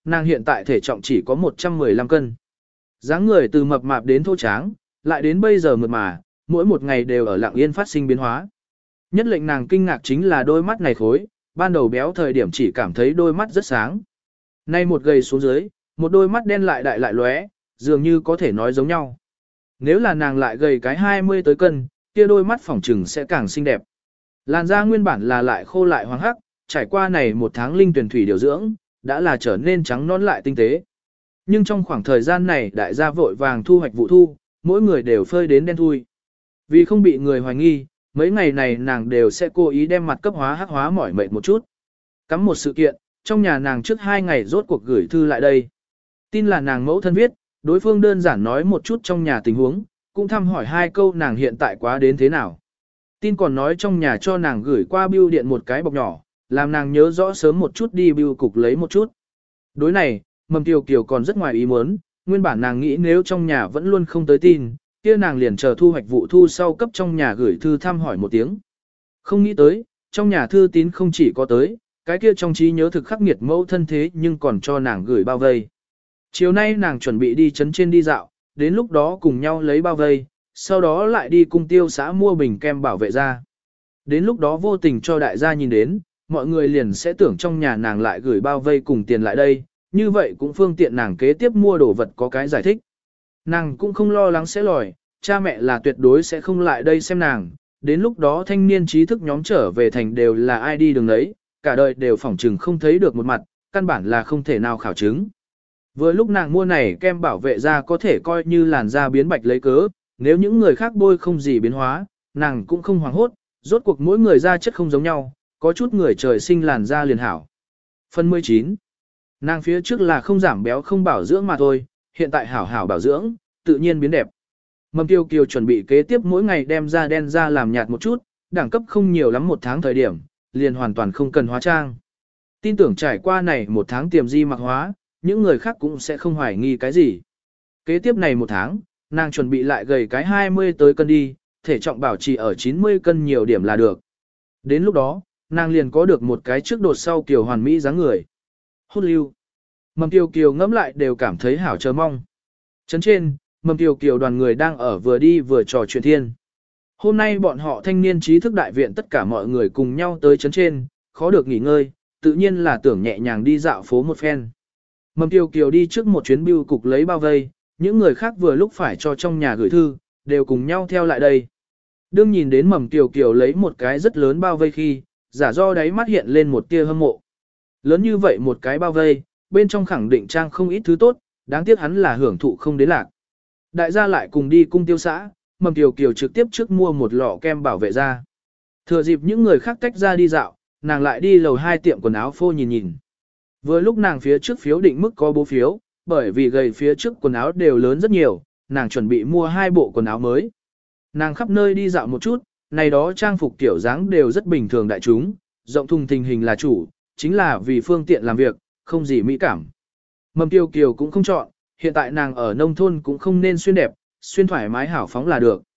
nàng hiện tại thể trọng chỉ có một trăm mười lăm cân. Dáng người từ mập mạp đến thô tráng, lại đến bây giờ mượt mà, mỗi một ngày đều ở lặng yên phát sinh biến hóa. Nhất lệnh nàng kinh ngạc chính là đôi mắt này khối, ban đầu béo thời điểm chỉ cảm thấy đôi mắt rất sáng. Nay một gầy xuống dưới, một đôi mắt đen lại đại lại lóe, dường như có thể nói giống nhau. Nếu là nàng lại gầy cái hai mươi tới cân, kia đôi mắt phỏng trừng sẽ càng xinh đẹp. Làn da nguyên bản là lại khô lại hoàng hắc, trải qua này một tháng linh tuyển thủy điều dưỡng, đã là trở nên trắng non lại tinh tế. Nhưng trong khoảng thời gian này đại gia vội vàng thu hoạch vụ thu, mỗi người đều phơi đến đen thui. Vì không bị người hoài nghi, mấy ngày này nàng đều sẽ cố ý đem mặt cấp hóa hắc hóa mỏi mệt một chút. Cắm một sự kiện, trong nhà nàng trước hai ngày rốt cuộc gửi thư lại đây. Tin là nàng mẫu thân viết, đối phương đơn giản nói một chút trong nhà tình huống, cũng thăm hỏi hai câu nàng hiện tại quá đến thế nào. Tin còn nói trong nhà cho nàng gửi qua bưu điện một cái bọc nhỏ, làm nàng nhớ rõ sớm một chút đi bưu cục lấy một chút. Đối này, Mầm Kiều Kiều còn rất ngoài ý muốn, nguyên bản nàng nghĩ nếu trong nhà vẫn luôn không tới tin, kia nàng liền chờ thu hoạch vụ thu sau cấp trong nhà gửi thư thăm hỏi một tiếng. Không nghĩ tới, trong nhà thư tín không chỉ có tới, cái kia trong trí nhớ thực khắc nghiệt mẫu thân thế nhưng còn cho nàng gửi bao vây. Chiều nay nàng chuẩn bị đi chấn trên đi dạo, đến lúc đó cùng nhau lấy bao vây, sau đó lại đi cung tiêu xã mua bình kem bảo vệ ra. Đến lúc đó vô tình cho đại gia nhìn đến, mọi người liền sẽ tưởng trong nhà nàng lại gửi bao vây cùng tiền lại đây, như vậy cũng phương tiện nàng kế tiếp mua đồ vật có cái giải thích. Nàng cũng không lo lắng sẽ lòi, cha mẹ là tuyệt đối sẽ không lại đây xem nàng, đến lúc đó thanh niên trí thức nhóm trở về thành đều là ai đi đường đấy, cả đời đều phỏng trừng không thấy được một mặt, căn bản là không thể nào khảo chứng. Vừa lúc nàng mua này kem bảo vệ da có thể coi như làn da biến bạch lấy cớ, nếu những người khác bôi không gì biến hóa, nàng cũng không hoảng hốt, rốt cuộc mỗi người da chất không giống nhau, có chút người trời sinh làn da liền hảo. Phần mười chín. Nàng phía trước là không giảm béo không bảo dưỡng mà thôi, hiện tại hảo hảo bảo dưỡng, tự nhiên biến đẹp. Mầm Kiều Kiều chuẩn bị kế tiếp mỗi ngày đem da đen ra làm nhạt một chút, đẳng cấp không nhiều lắm một tháng thời điểm, liền hoàn toàn không cần hóa trang. Tin tưởng trải qua này một tháng tiềm di mặc hóa, những người khác cũng sẽ không hoài nghi cái gì. Kế tiếp này một tháng, nàng chuẩn bị lại gầy cái hai mươi tới cân đi, thể trọng bảo trì ở chín mươi cân nhiều điểm là được. Đến lúc đó, nàng liền có được một cái trước đột sau kiều hoàn mỹ dáng người. Hút lưu. Mầm Kiều Kiều ngẫm lại đều cảm thấy hảo chờ mong. Trấn trên, Mầm Kiều Kiều đoàn người đang ở vừa đi vừa trò chuyện thiên. Hôm nay bọn họ thanh niên trí thức đại viện tất cả mọi người cùng nhau tới trấn trên, khó được nghỉ ngơi, tự nhiên là tưởng nhẹ nhàng đi dạo phố một phen. Mầm Kiều Kiều đi trước một chuyến bưu cục lấy bao vây, những người khác vừa lúc phải cho trong nhà gửi thư, đều cùng nhau theo lại đây. Đương nhìn đến Mầm Kiều Kiều lấy một cái rất lớn bao vây khi, giả do đáy mắt hiện lên một tia hâm mộ. Lớn như vậy một cái bao vây, bên trong khẳng định trang không ít thứ tốt, đáng tiếc hắn là hưởng thụ không đến lạc. Đại gia lại cùng đi cung tiêu xã, Mầm Kiều Kiều trực tiếp trước mua một lọ kem bảo vệ da. Thừa dịp những người khác tách ra đi dạo, nàng lại đi lầu hai tiệm quần áo phô nhìn nhìn. Vừa lúc nàng phía trước phiếu định mức có bố phiếu, bởi vì gầy phía trước quần áo đều lớn rất nhiều, nàng chuẩn bị mua hai bộ quần áo mới. Nàng khắp nơi đi dạo một chút, này đó trang phục kiểu dáng đều rất bình thường đại chúng, rộng thùng thình hình là chủ, chính là vì phương tiện làm việc, không gì mỹ cảm. Mầm Kiều Kiều cũng không chọn, hiện tại nàng ở nông thôn cũng không nên xuyên đẹp, xuyên thoải mái hảo phóng là được.